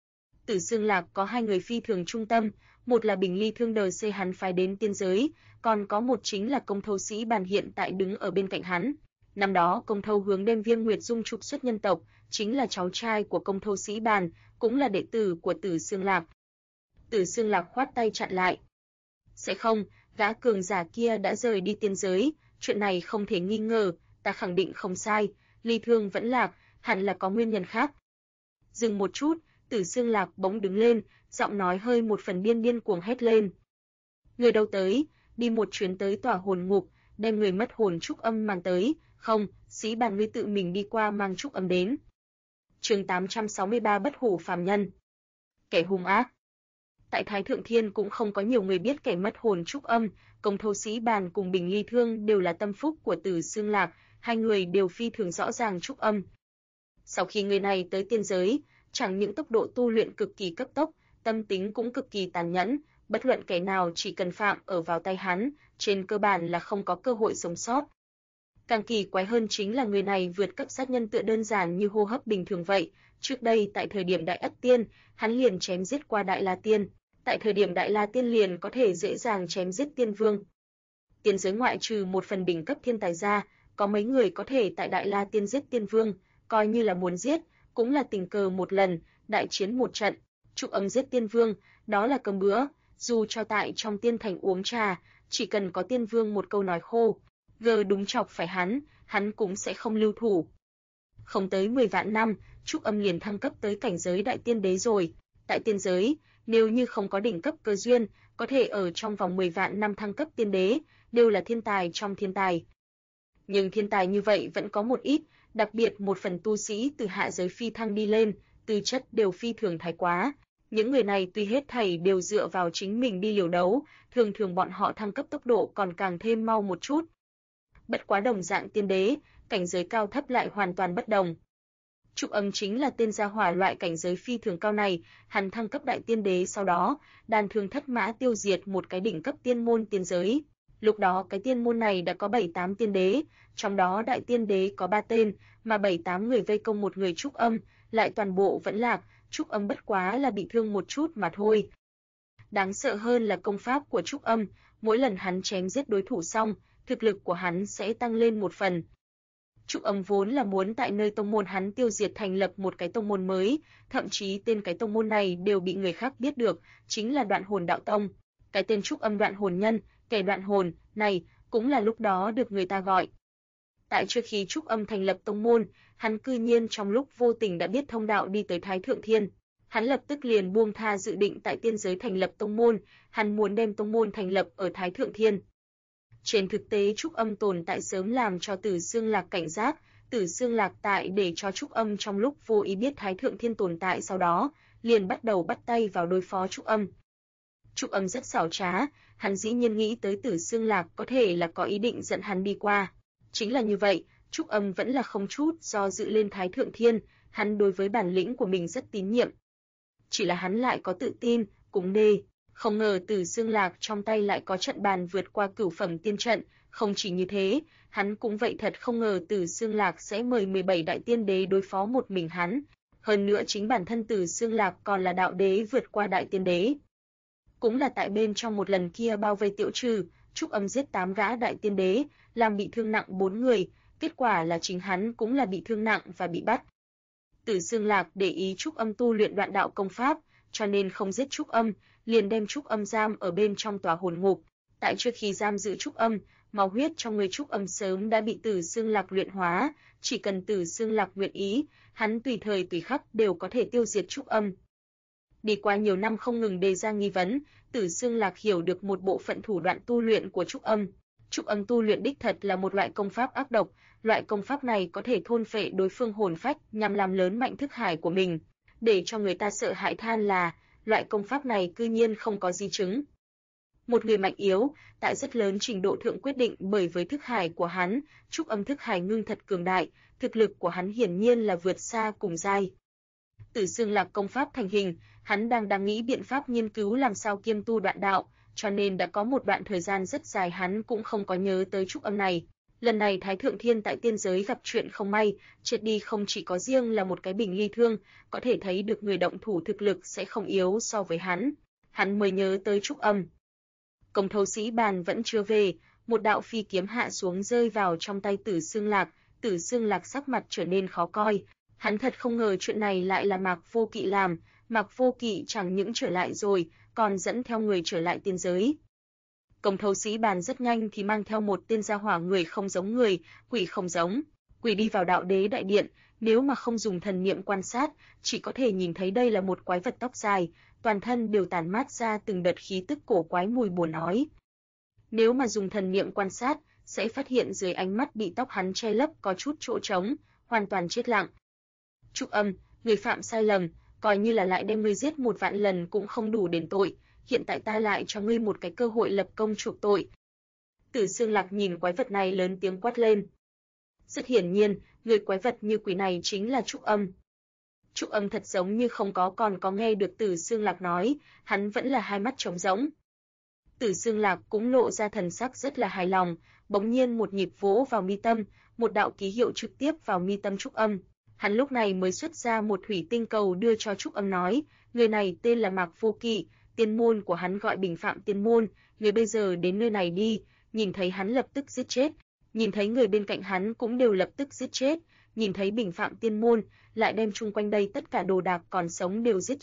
Tử Dương Lạc có hai người phi thường trung tâm, một là Bình Ly Thương đờ xây hắn phái đến tiên giới, còn có một chính là Công Thâu Sĩ Bàn hiện tại đứng ở bên cạnh hắn. Năm đó Công Thâu hướng đem Viêm Nguyệt Dung trục xuất nhân tộc, chính là cháu trai của Công Thâu Sĩ Bàn, cũng là đệ tử của Tử Dương Lạc. Tử Dương Lạc khoát tay chặn lại. Sẽ không, gã cường giả kia đã rời đi tiên giới, chuyện này không thể nghi ngờ, ta khẳng định không sai, Ly Thương vẫn lạc, hẳn là có nguyên nhân khác. Dừng một chút, Tử Dương Lạc bỗng đứng lên, giọng nói hơi một phần điên cuồng hét lên. Người đâu tới, đi một chuyến tới tỏa hồn ngục, đem người mất hồn trúc âm mang tới, không, Sĩ Bàn ngươi tự mình đi qua mang trúc âm đến. Chương 863 Bất hủ phàm nhân. Kẻ hung ác. Tại Thái Thượng Thiên cũng không có nhiều người biết kẻ mất hồn trúc âm, Công Thâu Sĩ Bàn cùng Bình Ly Thương đều là tâm phúc của Tử Dương Lạc, hai người đều phi thường rõ ràng trúc âm. Sau khi người này tới tiên giới, chẳng những tốc độ tu luyện cực kỳ cấp tốc, tâm tính cũng cực kỳ tàn nhẫn, bất luận kẻ nào chỉ cần phạm ở vào tay hắn, trên cơ bản là không có cơ hội sống sót. Càng kỳ quái hơn chính là người này vượt cấp sát nhân tựa đơn giản như hô hấp bình thường vậy, trước đây tại thời điểm Đại Ất Tiên, hắn liền chém giết qua Đại La Tiên, tại thời điểm Đại La Tiên liền có thể dễ dàng chém giết tiên vương. Tiên giới ngoại trừ một phần đỉnh cấp thiên tài ra, có mấy người có thể tại Đại La Tiên giết tiên vương, coi như là muốn giết, cũng là tình cờ một lần, đại chiến một trận, trúc âm giết tiên vương, đó là cơm bữa, dù cho tại trong tiên thành uống trà, chỉ cần có tiên vương một câu nói khô, gờ đúng chọc phải hắn cũng sẽ không lưu thủ. Không tới 10 vạn năm, trúc âm liền thăng cấp tới cảnh giới đại tiên đế rồi, tại tiên giới, nếu như không có đỉnh cấp cơ duyên, có thể ở trong vòng 10 vạn năm thăng cấp tiên đế, đều là thiên tài trong thiên tài. Nhưng thiên tài như vậy vẫn có một ít, đặc biệt một phần tu sĩ từ hạ giới phi thăng đi lên, tư chất đều phi thường thái quá. Những người này tuy hết thảy đều dựa vào chính mình đi liều đấu, thường thường bọn họ thăng cấp tốc độ còn càng thêm mau một chút. Bất quá đồng dạng tiên đế, cảnh giới cao thấp lại hoàn toàn bất đồng. Trúc âm chính là tên gia hỏa loại cảnh giới phi thường cao này, hắn thăng cấp đại tiên đế sau đó, đàn thương thất mã tiêu diệt một cái đỉnh cấp tiên môn tiên giới. Lúc đó cái tiên môn này đã có 7-8 tiên đế, trong đó đại tiên đế có 3 tên, mà 7-8 người vây công một người trúc âm, lại toàn bộ vẫn lạc, trúc âm bất quá là bị thương một chút mà thôi. Đáng sợ hơn là công pháp của trúc âm, mỗi lần hắn chém giết đối thủ xong, thực lực của hắn sẽ tăng lên một phần. Trúc Âm vốn là muốn tại nơi tông môn hắn tiêu diệt thành lập một cái tông môn mới, thậm chí tên cái tông môn này đều bị người khác biết được, chính là Đoạn Hồn Đạo Tông. Cái tên Trúc Âm Đoạn Hồn Nhân, kẻ đoạn hồn này cũng là lúc đó được người ta gọi. Tại trước khi Trúc Âm thành lập tông môn, hắn cư nhiên trong lúc vô tình đã biết thông đạo đi tới Thái Thượng Thiên. Hắn lập tức liền buông tha dự định tại tiên giới thành lập tông môn, hắn muốn đem tông môn thành lập ở Thái Thượng Thiên. Trên thực tế Trúc Âm tồn tại sớm làm cho Tử Xương Lạc cảnh giác, Tử Xương Lạc tại để cho Trúc Âm trong lúc vô ý biết Thái Thượng Thiên tồn tại, sau đó liền bắt đầu bắt tay vào đối phó Trúc Âm. Trúc Âm rất xảo trá, hắn dĩ nhiên nghĩ tới Tử Xương Lạc có thể là có ý định dẫn hắn đi qua. Chính là như vậy, Trúc Âm vẫn là không chút do dự lên Thái Thượng Thiên, hắn đối với bản lĩnh của mình rất tín nhiệm. Chỉ là hắn lại có tự tin, cùng đê, không ngờ Tử Xương Lạc trong tay lại có trận bàn vượt qua cửu phẩm tiên trận, không chỉ như thế, hắn cũng vậy thật không ngờ Tử Xương Lạc sẽ mời 17 đại tiên đế đối phó một mình hắn, hơn nữa chính bản thân Tử Xương Lạc còn là đạo đế vượt qua đại tiên đế. Cũng là tại bên trong một lần kia bao vây Tiễu Trừ, Trúc Âm giết 8 gã đại tiên đế, làm bị thương nặng 4 người, kết quả là chính hắn cũng là bị thương nặng và bị bắt. Tử Xương Lạc để ý Trúc Âm tu luyện Đoạn Đạo công pháp, cho nên không giết Trúc Âm, liền đem Trúc Âm giam ở bên trong tòa hồn ngục. Tại trước khi giam giữ Trúc Âm, máu huyết trong người Trúc Âm sớm đã bị Tử Xương Lạc luyện hóa, chỉ cần Tử Xương Lạc nguyện ý, hắn tùy thời tùy khắc đều có thể tiêu diệt Trúc Âm. Đi qua nhiều năm không ngừng đề ra nghi vấn, Tử Xương Lạc hiểu được một bộ phận thủ đoạn tu luyện của Trúc Âm. Trúc Âm tu luyện đích thật là một loại công pháp ác độc, loại công pháp này có thể thôn phệ đối phương hồn phách nhằm làm lớn mạnh thức hải của mình, để cho người ta sợ hãi than là loại công pháp này cư nhiên không có di chứng. Một người mạnh yếu, tại rất lớn trình độ thượng quyết định bởi với thức hải của hắn, Trúc Âm thức hải ngưng thật cường đại, thực lực của hắn hiển nhiên là vượt xa cùng giai. Tử Xương Lạc công pháp thành hình, hắn đang nghĩ biện pháp nghiên cứu làm sao kiêm tu đoạn đạo, cho nên đã có một đoạn thời gian rất dài hắn cũng không có nhớ tới Trúc Âm này. Lần này Thái Thượng Thiên tại tiên giới gặp chuyện không may, chết đi không chỉ có riêng là một cái bình ly thương, có thể thấy được người động thủ thực lực sẽ không yếu so với hắn mới nhớ tới Trúc Âm. Công Thâu Sĩ Bàn vẫn chưa về, một đạo phi kiếm hạ xuống rơi vào trong tay Tử Xương Lạc, Tử Xương Lạc sắc mặt trở nên khó coi. Hắn thật không ngờ chuyện này lại là Mạc Vô Kỵ làm, Mạc Vô Kỵ chẳng những trở lại rồi, còn dẫn theo người trở lại tiên giới. Công Thâu Sĩ Bàn rất nhanh thì mang theo một tên gia hỏa người không giống người, quỷ không giống quỷ đi vào Đạo Đế đại điện, nếu mà không dùng thần niệm quan sát, chỉ có thể nhìn thấy đây là một quái vật tóc dài, toàn thân đều tản mát ra từng đợt khí tức cổ quái mùi buồn ói. Nếu mà dùng thần niệm quan sát, sẽ phát hiện dưới ánh mắt bị tóc hắn che lấp có chút chỗ trống, hoàn toàn chết lặng. Trúc Âm, người phạm sai lầm, coi như là lại đem ngươi giết 1 vạn lần cũng không đủ đền tội, hiện tại ta lại cho ngươi một cái cơ hội lập công chuộc tội. Tử Xương Lạc nhìn quái vật này lớn tiếng quát lên. Rất hiển nhiên, người quái vật như quỷ này chính là Trúc Âm. Trúc Âm thật giống như không còn có nghe được Tử Xương Lạc nói, hắn vẫn là hai mắt trống rỗng. Tử Xương Lạc cũng lộ ra thần sắc rất là hài lòng, bỗng nhiên một nhịp vỗ vào mi tâm, một đạo ký hiệu trực tiếp vào mi tâm Trúc Âm. Hắn lúc này mới xuất ra một thủy tinh cầu đưa cho Trúc Âm nói, người này tên là Mạc Vô Kỵ, tiên môn của hắn gọi Bình Phạm Tiên môn, người bây giờ đến nơi này đi, nhìn thấy hắn lập tức giết chết, nhìn thấy người bên cạnh hắn cũng đều lập tức giết chết, nhìn thấy Bình Phạm Tiên môn, lại đem chung quanh đây tất cả đồ đạc còn sống đều giết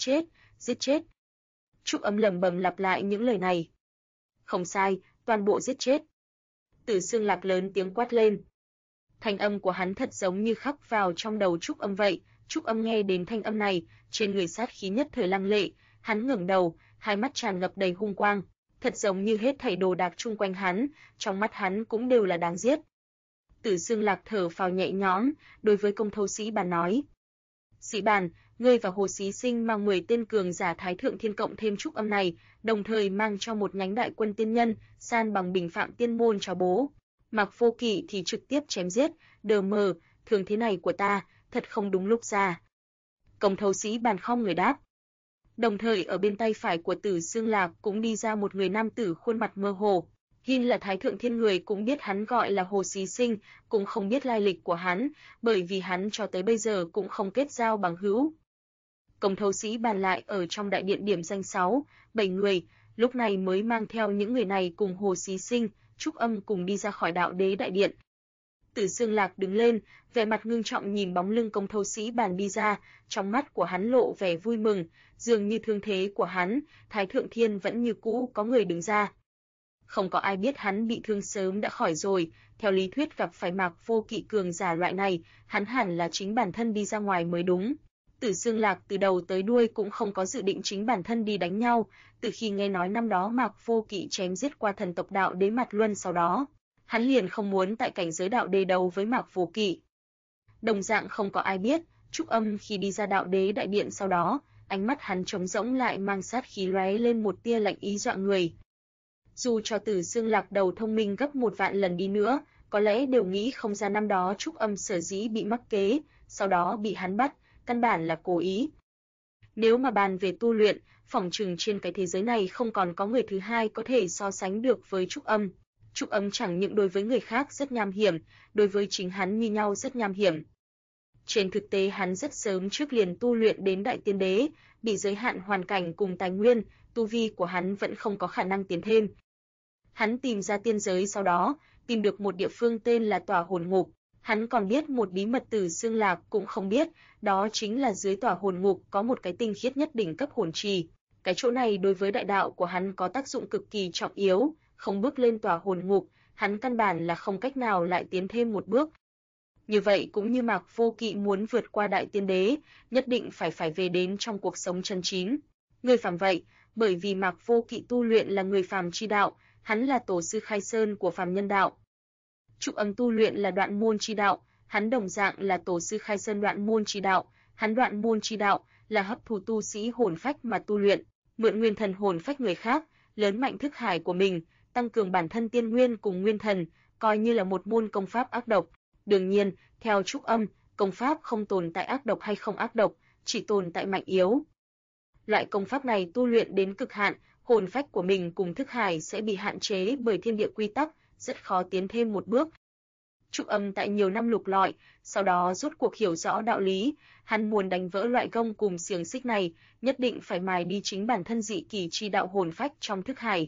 chết. Trúc Âm lẩm bẩm lặp lại những lời này. Không sai, toàn bộ giết chết. Tử Xương Lạc lớn tiếng quát lên. Thanh âm của hắn thật giống như khắc vào trong đầu Trúc Âm vậy. Trúc Âm nghe đến thanh âm này, trên người sát khí nhất thời lăng lệ, hắn ngẩng đầu, hai mắt tràn ngập đầy hung quang, thật giống như hết thảy đồ đạc chung quanh hắn, trong mắt hắn cũng đều là đáng giết. Tử Xương Lạc thở phào nhẹ nhõm, đối với Công Thâu Sĩ Bàn nói: "Sĩ Bàn, ngươi và Hồ Xí Sinh mang 10 tên cường giả Thái Thượng Thiên cộng thêm Trúc Âm này, đồng thời mang cho một nhánh đại quân tiên nhân, san bằng Bình Phạm Tiên môn cho bố. Mạc Vô Kỵ thì trực tiếp chém giết, đờ mờ, thường thế này của ta, thật không đúng lúc ra." Công Thâu Sĩ Bàn không người đáp. Đồng thời ở bên tay phải của Tử Xương Lạc cũng đi ra một người nam tử khuôn mặt mơ hồ. Hin là Thái Thượng Thiên người cũng biết hắn gọi là Hồ Xí Sinh, cũng không biết lai lịch của hắn, bởi vì hắn cho tới bây giờ cũng không kết giao bằng hữu. Công Thâu Sĩ Bàn lại ở trong đại điện điểm danh 6-7 người, lúc này mới mang theo những người này cùng Hồ Xí Sinh, Trúc Âm cùng đi ra khỏi Đạo Đế đại điện. Tử Xương Lạc đứng lên, vẻ mặt ngưng trọng nhìn bóng lưng công thâu sĩ bàn đi ra, trong mắt của hắn lộ vẻ vui mừng, dường như thương thế của hắn, Thái Thượng Thiên vẫn như cũ có người đứng ra. Không có ai biết hắn bị thương sớm đã khỏi rồi, theo lý thuyết gặp phải Mạc Vô Kỵ cường giả loại này, hắn hẳn là chính bản thân đi ra ngoài mới đúng. Tử Xương Lạc từ đầu tới đuôi cũng không có dự định chính bản thân đi đánh nhau, từ khi nghe nói năm đó Mạc Vô Kỵ chém giết qua thần tộc đạo đế Mạt Luân sau đó, hắn liền không muốn tại cảnh giới đạo đế đấu với Mạc Vô Kỵ. Đồng dạng không có ai biết, Trúc Âm khi đi ra đạo đế đại điện sau đó, ánh mắt hắn trống rỗng lại mang sát khí lóe lên một tia lạnh ý dọa người. Dù cho Tử Xương Lạc đầu thông minh gấp 1 vạn lần đi nữa, có lẽ đều nghĩ không ra năm đó Trúc Âm sở dĩ bị mắc kế, sau đó bị hắn bắt, căn bản là cố ý. Nếu mà bàn về tu luyện, phỏng chừng trên cái thế giới này không còn có người thứ hai có thể so sánh được với Trúc Âm. Trúc Âm chẳng những đối với người khác rất nham hiểm, đối với chính hắn như nhau rất nham hiểm. Trên thực tế hắn rất sớm trước liền tu luyện đến đại tiên đế, bị giới hạn hoàn cảnh cùng tài nguyên, tu vi của hắn vẫn không có khả năng tiến thêm. Hắn tìm ra tiên giới sau đó, tìm được một địa phương tên là Tỏa Hồn Ngục. Hắn còn biết một bí mật Tử Xương Lạc cũng không biết, đó chính là dưới Tỏa Hồn Ngục có một cái tinh khiết nhất đỉnh cấp hồn trì. Cái chỗ này đối với đại đạo của hắn có tác dụng cực kỳ trọng yếu, không bước lên Tỏa Hồn Ngục, hắn căn bản là không cách nào lại tiến thêm một bước. Như vậy cũng như Mạc Vô Kỵ muốn vượt qua đại tiên đế, nhất định phải về đến trong cuộc sống chân chính. Người phàm vậy, bởi vì Mạc Vô Kỵ tu luyện là người phàm chi đạo, hắn là tổ sư khai sơn của phàm nhân đạo. Trúc Âm tu luyện là đoạn môn chi đạo, hắn đồng dạng là tổ sư khai sơn đoạn môn chi đạo, hắn đoạn môn chi đạo là hấp thu tu sĩ hồn phách mà tu luyện, mượn nguyên thần hồn phách người khác, lớn mạnh thức hải của mình, tăng cường bản thân tiên nguyên cùng nguyên thần, coi như là một môn công pháp ác độc. Đương nhiên, theo Trúc Âm, công pháp không tồn tại ác độc hay không ác độc, chỉ tồn tại mạnh yếu. Loại công pháp này tu luyện đến cực hạn, hồn phách của mình cùng thức hải sẽ bị hạn chế bởi thiên địa quy tắc, rất khó tiến thêm một bước. Trúc Âm tại nhiều năm lục lọi, sau đó rốt cuộc hiểu rõ đạo lý, hắn muốn đánh vỡ loại gông cùng xiềng xích này, nhất định phải mài đi chính bản thân dị kỳ chi đạo hồn phách trong thức hải.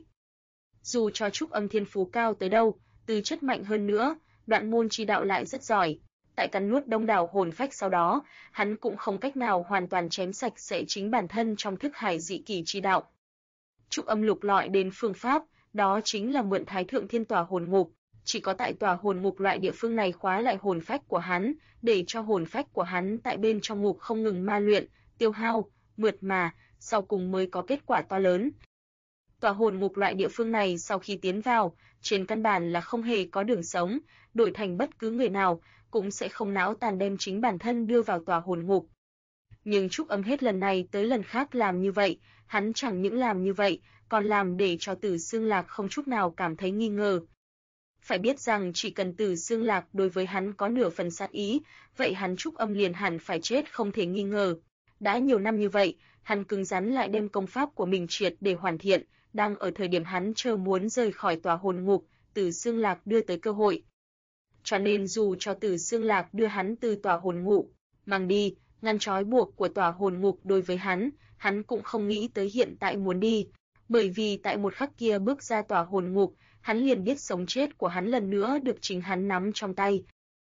Dù cho Trúc Âm thiên phú cao tới đâu, tư chất mạnh hơn nữa, đoạn môn chi đạo lại rất giỏi, tại cắn nuốt đông đảo hồn phách sau đó, hắn cũng không cách nào hoàn toàn chém sạch sẽ chính bản thân trong thức hải dị kỳ chi đạo. Trúc Âm lục lọi đến phương pháp, đó chính là mượn Thái Thượng Thiên Tỏa Hồn Ngục, chỉ có tại Tỏa Hồn Ngục loại địa phương này khóa lại hồn phách của hắn, để cho hồn phách của hắn tại bên trong ngục không ngừng ma luyện, tiêu hao, mượt mà, sau cùng mới có kết quả to lớn. Tỏa Hồn Ngục loại địa phương này sau khi tiến vào, trên căn bản là không hề có đường sống, đổi thành bất cứ người nào cũng sẽ không não tàn đem chính bản thân đưa vào Tỏa Hồn Ngục. Nhưng Trúc Âm hết lần này tới lần khác làm như vậy, hắn chẳng những làm như vậy, còn làm để cho Tử Xương Lạc không chút nào cảm thấy nghi ngờ. Phải biết rằng chỉ cần Tử Xương Lạc đối với hắn có nửa phần sát ý, vậy hắn Trúc Âm liền hẳn phải chết không thể nghi ngờ. Đã nhiều năm như vậy, hắn cứng rắn lại đem công pháp của mình triệt để hoàn thiện, đang ở thời điểm hắn chờ muốn rời khỏi Tỏa Hồn Ngục, Tử Xương Lạc đưa tới cơ hội. Cho nên dù cho Tử Xương Lạc đưa hắn từ Tỏa Hồn Ngục mang đi, ngăn trói buộc của Tỏa Hồn Ngục đối với hắn cũng không nghĩ tới hiện tại muốn đi, bởi vì tại một khắc kia bước ra Tỏa Hồn Ngục, hắn liền biết sống chết của hắn lần nữa được chính hắn nắm trong tay.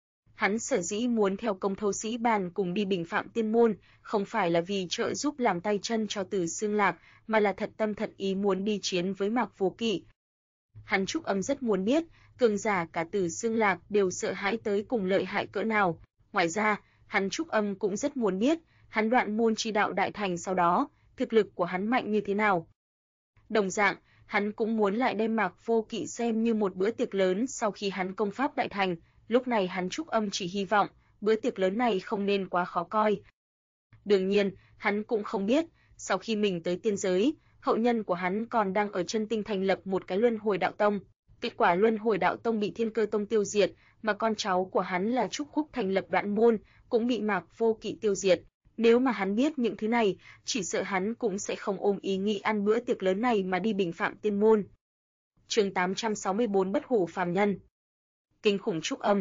Hắn sở dĩ muốn theo công thâu sĩ bàn cùng đi bình phạm tiên môn, không phải là vì trợ giúp làm tay chân cho Tử Xương Lạc, mà là thật tâm thật ý muốn đi chiến với Mạc Vô Kỵ. Hắn Trúc Âm rất muốn biết, cường giả cả Tử Xương Lạc đều sợ hãi tới cùng lợi hại cỡ nào. Ngoài ra, hắn Trúc Âm cũng rất muốn biết, hắn đoạn môn chi đạo đại thành sau đó, thực lực của hắn mạnh như thế nào. Đồng dạng, hắn cũng muốn lại đem Mạc Vô Kỵ xem như một bữa tiệc lớn sau khi hắn công pháp đại thành, lúc này hắn Trúc Âm chỉ hy vọng, bữa tiệc lớn này không nên quá khó coi. Đương nhiên, hắn cũng không biết, sau khi mình tới tiên giới, hậu nhân của hắn còn đang ở chân tinh thành lập một cái Luân Hồi Đạo Tông. Kết quả Luân Hồi Đạo Tông bị Thiên Cơ Tông tiêu diệt, mà con cháu của hắn là Trúc Khúc thành lập Đoạn Môn, cũng bị Mạc Vô Kỵ tiêu diệt. Nếu mà hắn biết những thứ này, chỉ sợ hắn cũng sẽ không ôm ý nghĩ ăn bữa tiệc lớn này mà đi bình phạm tiên môn. Chương 864 Bất hủ phàm nhân. Kinh khủng Trúc Âm.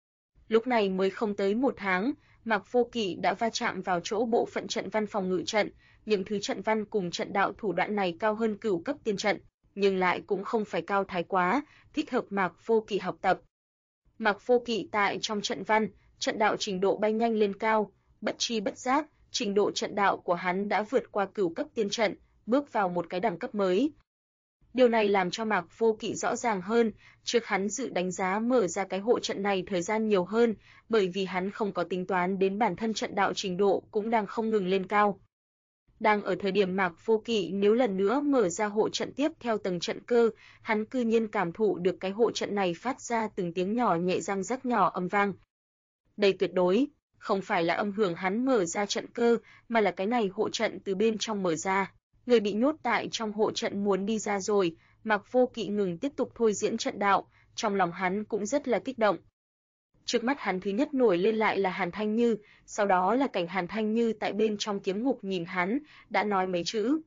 Lúc này mới không tới 1 tháng, Mạc Vô Kỵ đã va chạm vào chỗ bộ phận trận văn phòng ngự trận, những thứ trận văn cùng trận đạo thủ đoạn này cao hơn cửu cấp tiên trận, nhưng lại cũng không phải cao thái quá, thích hợp Mạc Vô Kỵ học tập. Mạc Vô Kỵ tại trong trận văn, trận đạo trình độ bay nhanh lên cao, bất tri bất giác, trình độ trận đạo của hắn đã vượt qua cửu cấp tiên trận, bước vào một cái đẳng cấp mới. Điều này làm cho Mạc Vô Kỵ rõ ràng hơn, trước hắn dự đánh giá mở ra cái hộ trận này thời gian nhiều hơn, bởi vì hắn không có tính toán đến bản thân trận đạo trình độ cũng đang không ngừng lên cao. Đang ở thời điểm Mạc Vô Kỵ nếu lần nữa mở ra hộ trận tiếp theo tầng trận cơ, hắn cư nhiên cảm thụ được cái hộ trận này phát ra từng tiếng nhỏ nhẹ răng rắc nhỏ âm vang. Đây tuyệt đối không phải là âm hưởng hắn mở ra trận cơ, mà là cái này hộ trận từ bên trong mở ra. Người bị nhốt tại trong hộ trận muốn đi ra rồi, Mạc Vô Kỵ ngừng tiếp tục thôi diễn trận đạo, trong lòng hắn cũng rất là kích động. Trước mắt hắn thứ nhất nổi lên lại là Hàn Thanh Như, sau đó là cảnh Hàn Thanh Như tại bên trong kiếm ngục nhìn hắn, đã nói mấy chữ.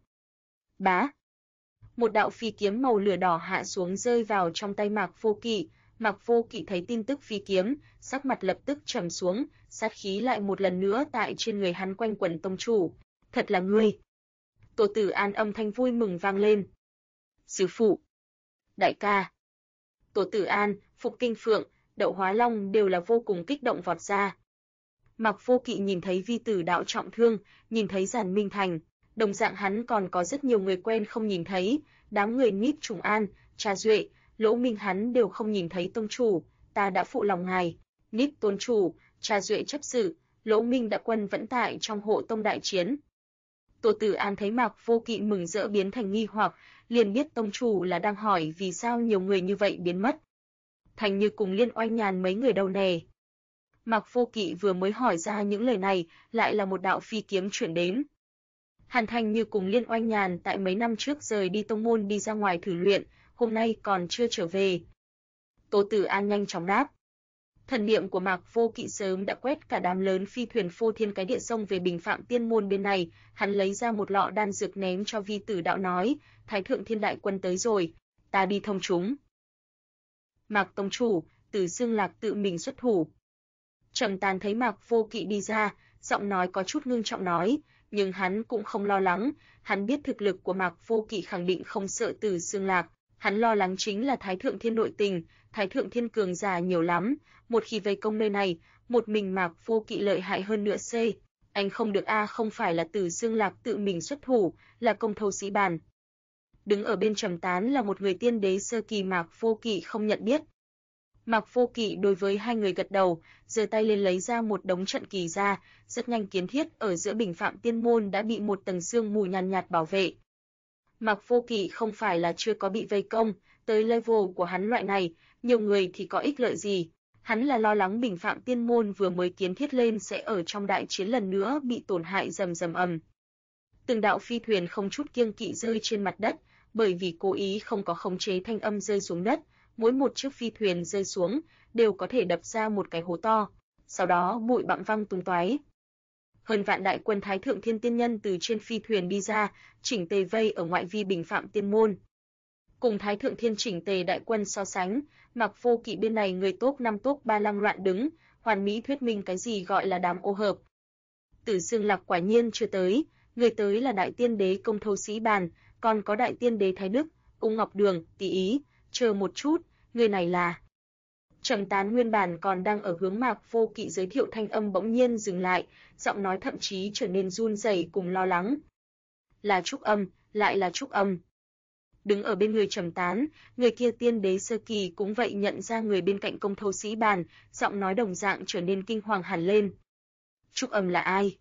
Bá. Một đạo phi kiếm màu lửa đỏ hạ xuống rơi vào trong tay Mạc Vô Kỵ. Mạc Vô Kỵ thấy tin tức phi kiếm, sắc mặt lập tức trầm xuống, sát khí lại một lần nữa tại trên người hắn quanh quẩn. Tông chủ, thật là ngươi. Tổ Tử An âm thanh vui mừng vang lên. Sư phụ, đại ca. Tổ Tử An, Phục Kinh Phượng, Đậu Hóa Long đều là vô cùng kích động vọt ra. Mạc Vô Kỵ nhìn thấy vi tử đạo trọng thương, nhìn thấy Giản Minh Thành, đồng dạng hắn còn có rất nhiều người quen không nhìn thấy, đám người Nít Trùng An, Trà Duệ, Lỗ Minh hắn đều không nhìn thấy. Tông chủ, ta đã phụ lòng ngài. Nít tôn chủ, Trà Duệ chấp sự, Lỗ Minh đại quân vẫn tại trong hộ tông đại chiến. Tổ Tử An thấy Mạc Vô Kỵ mừng rỡ biến thành nghi hoặc, liền biết tông chủ là đang hỏi vì sao nhiều người như vậy biến mất. Thành Như cùng Liên Oanh Nhàn mấy người đâu nè. Mạc Vô Kỵ vừa mới hỏi ra những lời này, lại là một đạo phi kiếm chuyển đến. Hàn Thành Như cùng Liên Oanh Nhàn tại mấy năm trước rời đi tông môn đi ra ngoài thử luyện, hôm nay còn chưa trở về. Tổ Tử An nhanh chóng đáp. Thần niệm của Mạc Vô Kỵ sớm đã quét cả đám lớn phi thuyền phô thiên cái địa sông về Bình Phạm Tiên môn bên này, hắn lấy ra một lọ đan dược ném cho vi tử đạo nói, Thái Thượng Thiên đại quân tới rồi, ta đi thông chúng. Mạc tông chủ, Từ Dương Lạc tự mình xuất thủ. Trầm Tàn thấy Mạc Vô Kỵ đi ra, giọng nói có chút ngưng trọng nói, nhưng hắn cũng không lo lắng, hắn biết thực lực của Mạc Vô Kỵ khẳng định không sợ Từ Dương Lạc, hắn lo lắng chính là Thái Thượng Thiên nội tình, Thái Thượng Thiên cường giả nhiều lắm, một khi vây công nơi này, một mình Mạc Vô Kỵ lợi hại hơn nữa C. Anh không được không phải là Từ Dương Lạc tự mình xuất thủ, là Công Thâu Sĩ Bàn. Đứng ở bên Trầm Tán là một người tiên đế sơ kỳ Mạc Vô Kỵ không nhận biết. Mạc Vô Kỵ đối với hai người gật đầu, giơ tay lên lấy ra một đống trận kỳ ra, rất nhanh kiến thiết ở giữa Bình Phạm Tiên môn đã bị một tầng sương mù nhàn nhạt bảo vệ. Mạc Vô Kỵ không phải là chưa có bị vây công, tới level của hắn loại này, nhiều người thì có ích lợi gì, hắn là lo lắng Bình Phạm Tiên môn vừa mới kiến thiết lên sẽ ở trong đại chiến lần nữa bị tổn hại rầm rầm ầm. Từng đạo phi thuyền không chút kiêng kỵ rơi trên mặt đất, bởi vì cố ý không có khống chế thanh âm rơi xuống đất, mỗi một chiếc phi thuyền rơi xuống đều có thể đập ra một cái hố to, sau đó bụi bặm văng tung tóe. Hơn vạn đại quân Thái Thượng Thiên tiên nhân từ trên phi thuyền đi ra, chỉnh tề vây ở ngoại vi Bình Phạm Tiên môn. Cùng Thái Thượng Thiên chỉnh tề đại quân so sánh, Mạc Vô Kỵ bên này người top 5 top 3 lăng loạn đứng, hoàn mỹ thuyết minh cái gì gọi là đám ô hợp. Tử Dương Lạc quả nhiên chưa tới, người tới là Đại Tiên Đế Công Thâu Sĩ Bàn, còn có Đại Tiên Đế Thái Đức, Ung Ngọc Đường, Tỷ Ý, chờ một chút, người này là... Trầm Tán nguyên bản còn đang ở hướng Mạc Vô Kỵ giới thiệu thanh âm bỗng nhiên dừng lại, giọng nói thậm chí trở nên run rẩy cùng lo lắng. Là Trúc Âm, lại là Trúc Âm. Đứng ở bên người Trầm Tán, người kia tiên đế sơ kỳ cũng vậy nhận ra người bên cạnh Công Thâu Sĩ Bàn, giọng nói đồng dạng trở nên kinh hoàng hẳn lên. Trúc Âm là ai?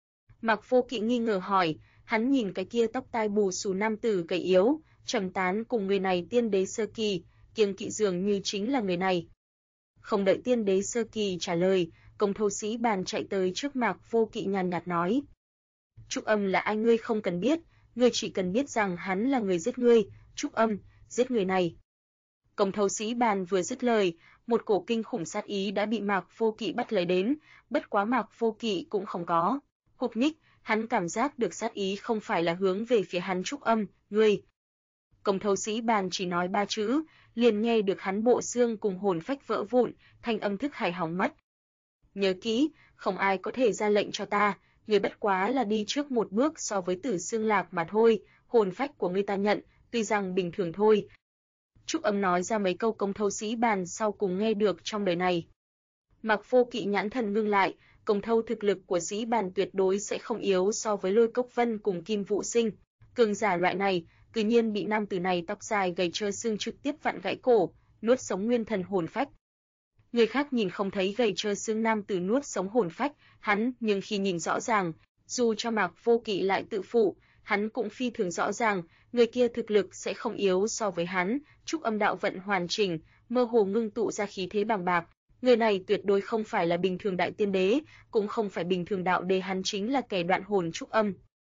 Mạc Vô Kỵ nghi ngờ hỏi, hắn nhìn cái kia tóc tai bù xù nam tử gầy yếu, Trầm Tán cùng người này tiên đế sơ kỳ, kiêng kỵ dường như chính là người này. Không đợi tiên đế sơ kỳ trả lời, Công Thâu Sĩ Bàn chạy tới trước Mạc Vô Kỵ nhàn nhạt nói. Trúc Âm là ai ngươi không cần biết, ngươi chỉ cần biết rằng hắn là người giết ngươi, Trúc Âm, giết người này. Công Thâu Sĩ Bàn vừa dứt lời, một cổ kinh khủng sát ý đã bị Mạc Vô Kỵ bắt lấy đến, bất quá Mạc Vô Kỵ cũng không có. Hụt nhích, hắn cảm giác được sát ý không phải là hướng về phía hắn. Trúc Âm, ngươi. Công Thâu Sĩ Bàn chỉ nói 3 chữ, liền nghe được hắn bộ xương cùng hồn phách vỡ vụn, thanh âm thức hải hỏng mất. Nhớ kỹ, không ai có thể ra lệnh cho ta, ngươi bất quá là đi trước một bước so với Tử Dương Lạc mà thôi, hồn phách của ngươi ta nhận, tuy rằng bình thường thôi. Trúc Âm nói ra mấy câu Công Thâu Sĩ Bàn sau cùng nghe được trong đời này. Mạc Vô Kỵ nhãn thần ngưng lại, Công Thâu thực lực của Sĩ Bàn tuyệt đối sẽ không yếu so với Lôi Cốc Vân cùng Kim Vũ Sinh. Cường giả loại này, tự nhiên bị nam tử này tóc dài gầy trơ xương trực tiếp vặn gãy cổ, nuốt sống nguyên thần hồn phách. Người khác nhìn không thấy gầy trơ xương nam tử nuốt sống hồn phách, hắn nhưng khi nhìn rõ ràng, dù cho Mạc Vô Kỵ lại tự phụ, hắn cũng phi thường rõ ràng, người kia thực lực sẽ không yếu so với hắn. Trúc Âm đạo vận hoàn chỉnh, mơ hồ ngưng tụ ra khí thế bàng bạc. Người này tuyệt đối không phải là bình thường đại tiên đế, cũng không phải bình thường đạo đế, hắn chính là kẻ đoạn hồn Trúc Âm.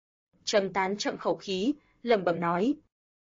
Trầm Tán chậm khẩu khí, lẩm bẩm nói: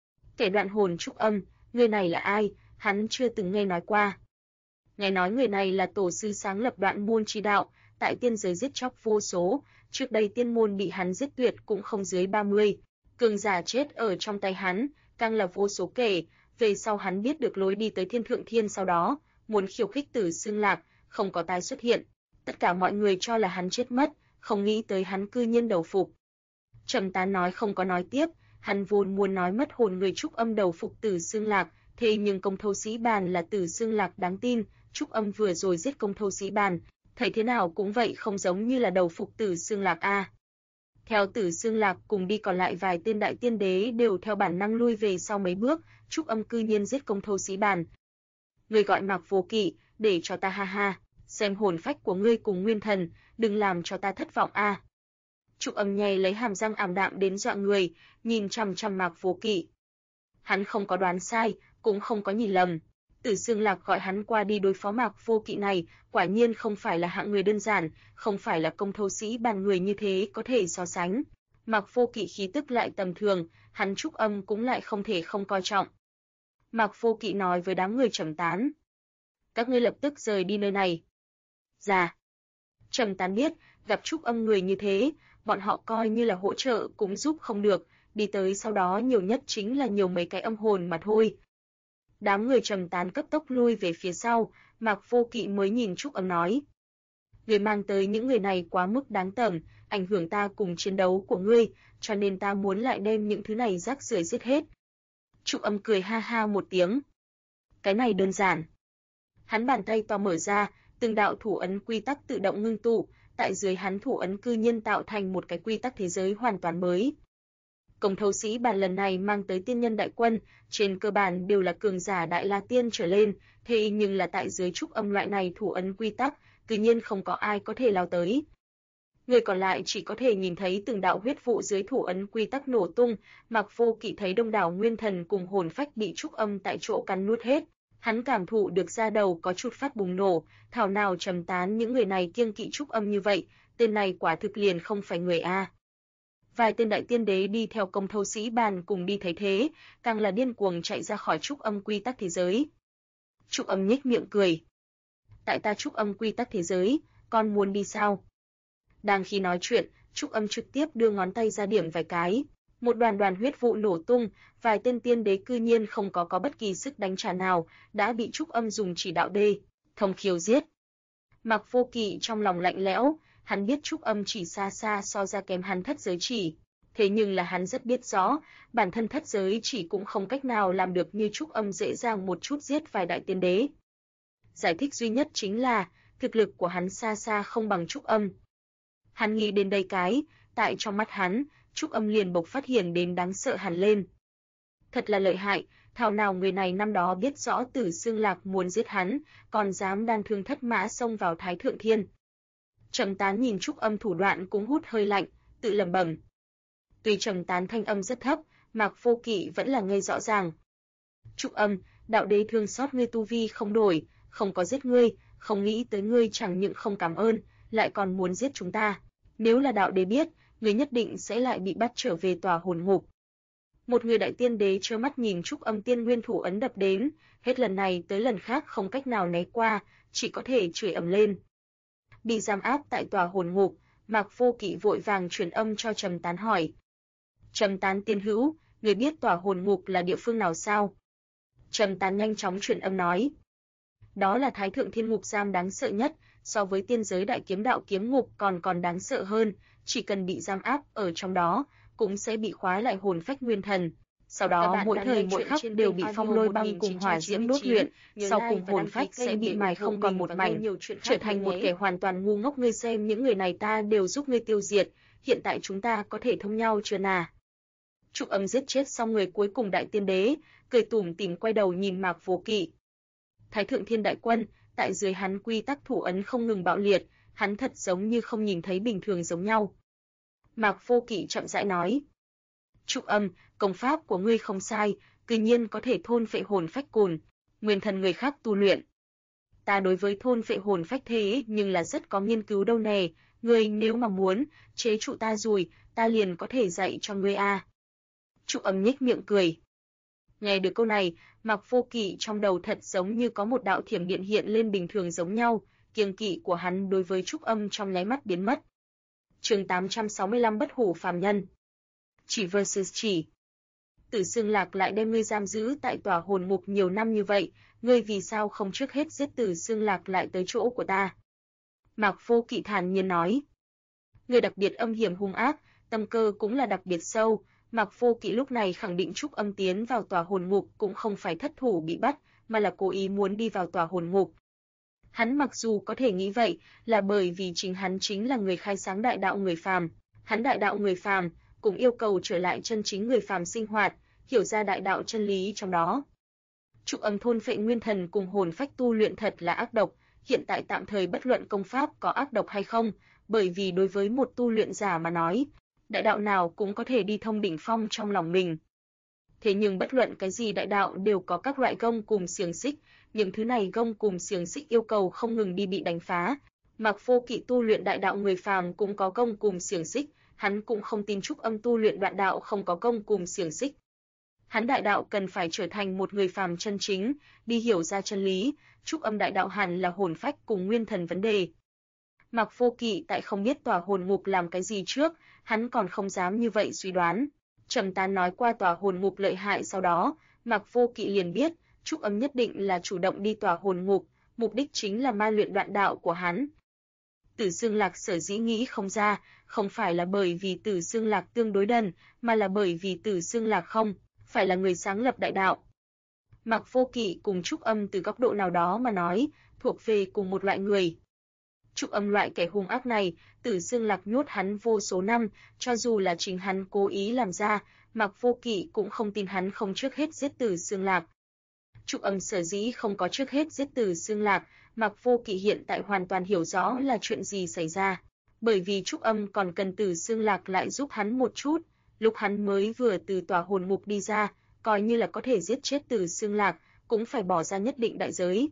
kẻ đoạn hồn Trúc Âm, người này là ai? Hắn chưa từng nghe nói qua. Nghe nói người này là tổ sư sáng lập Đoạn môn chi đạo, tại tiên giới giết chóc vô số, trước đây tiên môn bị hắn giết tuyệt cũng không dưới 30, cường giả chết ở trong tay hắn, càng là vô số kể. Về sau hắn biết được lối đi tới Thiên Thượng Thiên, sau đó muốn khiêu khích Tử Xương Lạc, không có tái xuất hiện. Tất cả mọi người cho là hắn chết mất, không nghĩ tới hắn cư nhiên đầu phục. Trầm Tán nói không có nói tiếp, hắn vốn muốn nói mất hồn người Trúc Âm đầu phục Tử Xương Lạc, thế nhưng Công Thâu Sĩ Bàn là Tử Xương Lạc đáng tin, Trúc Âm vừa rồi giết Công Thâu Sĩ Bàn, thấy thế nào cũng vậy không giống như là đầu phục Tử Xương Lạc a. Theo Tử Xương Lạc cùng đi còn lại vài tên đại tiên đế đều theo bản năng lui về sau mấy bước, Trúc Âm cư nhiên giết Công Thâu Sĩ Bàn. Ngươi gọi Mạc Vô Kỵ, để cho ta ha ha, xem hồn phách của ngươi cùng nguyên thần, đừng làm cho ta thất vọng a. Trúc Âm nhe lấy hàm răng ảm đạm đến dọa người, nhìn chằm chằm Mạc Vô Kỵ. Hắn không có đoán sai, cũng không có nhìn lầm. Tử Xương Lạc gọi hắn qua đi đối phó Mạc Vô Kỵ này, quả nhiên không phải là hạng người đơn giản, không phải là Công Thâu Sĩ Bàn người như thế có thể so sánh. Mạc Vô Kỵ khí tức lại tầm thường, hắn Trúc Âm cũng lại không thể không coi trọng. Mạc Vô Kỵ nói với đám người Trầm Tán: các ngươi lập tức rời đi nơi này. Dạ. Trầm Tán biết, gặp Trúc Âm người như thế, bọn họ coi như là hỗ trợ cũng giúp không được, đi tới sau đó nhiều nhất chính là nhiều mấy cái âm hồn mà thôi. Đám người Trầm Tán cấp tốc lui về phía sau, Mạc Vô Kỵ mới nhìn Trúc Âm nói: người mang tới những người này quá mức đáng tởm, ảnh hưởng ta cùng chiến đấu của ngươi, cho nên ta muốn lại đem những thứ này rác rưởi giết hết. Trúc Âm cười ha ha một tiếng: cái này đơn giản. Hắn bàn tay to mở ra, từng đạo thủ ấn quy tắc tự động ngưng tụ, tại dưới hắn thủ ấn cư nhiên tạo thành một cái quy tắc thế giới hoàn toàn mới. Công Thâu Sĩ Bàn lần này mang tới tiên nhân đại quân, trên cơ bản đều là cường giả Đại La Tiên trở lên, thế nhưng là tại dưới Trúc Âm loại này thủ ấn quy tắc, tự nhiên không có ai có thể lao tới. Người còn lại chỉ có thể nhìn thấy từng đạo huyết vụ dưới thủ ấn quy tắc nổ tung, Mạc Vô Kỵ thấy đông đảo nguyên thần cùng hồn phách bị Trúc Âm tại chỗ cắn nuốt hết. Hắn cảm thụ được da đầu có chút phát bùng nổ, thảo nào Trầm Tán những người này kiêng kỵ Trúc Âm như vậy, tên này quả thực liền không phải người a. Vài tên đại tiên đế đi theo Công Thâu Sĩ Bàn cùng đi thấy thế, càng là điên cuồng chạy ra khỏi Trúc Âm quy tắc thế giới. Trúc Âm nhếch miệng cười: tại ta Trúc Âm quy tắc thế giới, con muốn đi sao? Đang khi nói chuyện, Trúc Âm trực tiếp đưa ngón tay ra điểm vài cái, một đoàn huyết vụ nổ tung, vài tên tiên đế cư nhiên không có bất kỳ sức đánh trả nào, đã bị Trúc Âm dùng chỉ đạo đê thông khiêu giết. Mạc Vô Kỵ trong lòng lạnh lẽo, hắn biết Trúc Âm chỉ xa xa so ra kém hắn thất giới chỉ, thế nhưng là hắn rất biết rõ, bản thân thất giới chỉ cũng không cách nào làm được như Trúc Âm dễ dàng một chút giết vài đại tiên đế. Giải thích duy nhất chính là, thực lực của hắn xa xa không bằng Trúc Âm. Hắn nghĩ đến đây cái, tại trong mắt hắn, Trúc Âm liền bộc phát hiện đến đáng sợ hẳn lên. Thật là lợi hại, thảo nào người này năm đó biết rõ Tử Xương Lạc muốn giết hắn, còn dám đan thương thất mã xông vào Thái Thượng Thiên. Trầm Tán nhìn Trúc Âm thủ đoạn cũng hút hơi lạnh, tự lẩm bẩm. Tuy Trầm Tán thanh âm rất thấp, Mạc Vô Kỵ vẫn là nghe rõ ràng. Trúc Âm, đạo đế thương xót ngươi tu vi không đổi, không có giết ngươi, không nghĩ tới ngươi chẳng những không cảm ơn, lại còn muốn giết chúng ta. Nếu là đạo đế biết, ngươi nhất định sẽ lại bị bắt trở về tòa hồn ngục. Một người đại tiên đế trơ mắt nhìn Trúc Âm tiên nguyên thủ ấn đập đến, hết lần này tới lần khác không cách nào né qua, chỉ có thể chửi ầm lên. Bị giam áp tại tòa hồn ngục, Mạc Vô Kỵ vội vàng truyền âm cho Trầm Tán hỏi: Trầm Tán tiên hữu, người biết tòa hồn ngục là địa phương nào sao? Trầm Tán nhanh chóng truyền âm nói: đó là Thái Thượng Thiên ngục giam đáng sợ nhất, so với tiên giới đại kiếm đạo kiếm ngục còn đáng sợ hơn, chỉ cần bị giam áp ở trong đó, cũng sẽ bị khóa lại hồn phách nguyên thần. Sau đó mỗi thời mỗi khắc đều bị phong lôi băng cùng hỏa diễm đốt luyện, sau cùng hồn phách sẽ bị mài không còn một mảnh, trở thành một kẻ hoàn toàn ngu ngốc. Ngươi xem những người này ta đều giúp ngươi tiêu diệt, hiện tại chúng ta có thể thông nhau chưa nào? Trúc Âm giết chết xong người cuối cùng đại tiên đế, cười tủm tỉm quay đầu nhìn Mạc Vô Kỵ. Thái Thượng Thiên Đại Quân, tại dưới hắn quy tắc thủ ấn không ngừng bạo liệt, hắn thật giống như không nhìn thấy bình thường giống nhau. Mạc Vô Kỵ chậm rãi nói: Trúc Âm, công pháp của ngươi không sai, tự nhiên có thể thôn phệ hồn phách cồn, nguyên thần người khác tu luyện. Ta đối với thôn phệ hồn phách thế nhưng là rất có nghiên cứu đâu nè, ngươi nếu mà muốn chế trụ ta rồi, ta liền có thể dạy cho ngươi a. Trúc Âm nhếch miệng cười. Nghe được câu này, Mạc Vô Kỵ trong đầu thật giống như có một đạo thiểm điện hiện lên bình thường giống nhau, kiêng kỵ của hắn đối với Trúc Âm trong nháy mắt biến mất. Chương 865 Bất hủ phàm nhân. Chỉ versus chỉ. Tử Xương Lạc lại đem ngươi giam giữ tại tòa hồn ngục nhiều năm như vậy, ngươi vì sao không trước hết giết Tử Xương Lạc lại tới chỗ của ta? Mạc Vô Kỵ thản nhiên nói. Ngươi đặc biệt âm hiểm hung ác, tâm cơ cũng là đặc biệt sâu. Mạc Vô Kỵ lúc này khẳng định Trúc Âm tiến vào tòa hồn ngục cũng không phải thất thủ bị bắt, mà là cố ý muốn đi vào tòa hồn ngục. Hắn mặc dù có thể nghĩ vậy, là bởi vì chính hắn chính là người khai sáng đại đạo người phàm. Hắn đại đạo người phàm, cũng yêu cầu trở lại chân chính người phàm sinh hoạt, hiểu ra đại đạo chân lý trong đó. Trúc Âm thôn phệ nguyên thần cùng hồn phách tu luyện thật là ác độc, hiện tại tạm thời bất luận công pháp có ác độc hay không, bởi vì đối với một tu luyện giả mà nói, đại đạo nào cũng có thể đi thông đỉnh phong trong lòng mình. Thế nhưng bất luận cái gì đại đạo đều có các loại gông cùng xiềng xích, những thứ này gông cùng xiềng xích yêu cầu không ngừng đi bị đánh phá. Mạc Vô Kỵ tu luyện đại đạo người phàm cũng có gông cùng xiềng xích, hắn cũng không tin Trúc Âm tu luyện đoạn đạo không có gông cùng xiềng xích. Hắn đại đạo cần phải trở thành một người phàm chân chính, đi hiểu ra chân lý, Trúc Âm đại đạo hẳn là hồn phách cùng nguyên thần vấn đề. Mạc Vô Kỵ tại không biết tòa hồn ngục làm cái gì trước, hắn còn không dám như vậy suy đoán. Trầm Tán nói qua tòa hồn ngục lợi hại sau đó, Mạc Vô Kỵ liền biết, Trúc Âm nhất định là chủ động đi tòa hồn ngục, mục đích chính là ma luyện đoạn đạo của hắn. Tử Xương Lạc sở dĩ nghĩ không ra, không phải là bởi vì Tử Xương Lạc tương đối đần, mà là bởi vì Tử Xương Lạc không phải là người sáng lập đại đạo. Mạc Vô Kỵ cùng Trúc Âm từ góc độ nào đó mà nói, thuộc về cùng một loại người. Trúc Âm loại kẻ hung ác này, Tử Xương Lạc nhốt hắn vô số năm, cho dù là chính hắn cố ý làm ra, Mạc Vô Kỵ cũng không tin hắn không trước hết giết Tử Xương Lạc. Trúc Âm sở dĩ không có trước hết giết Tử Xương Lạc, Mạc Vô Kỵ hiện tại hoàn toàn hiểu rõ là chuyện gì xảy ra, bởi vì Trúc Âm còn cần Tử Xương Lạc lại giúp hắn một chút, lúc hắn mới vừa từ tòa hồn ngục đi ra, coi như là có thể giết chết Tử Xương Lạc, cũng phải bỏ ra nhất định đại giới.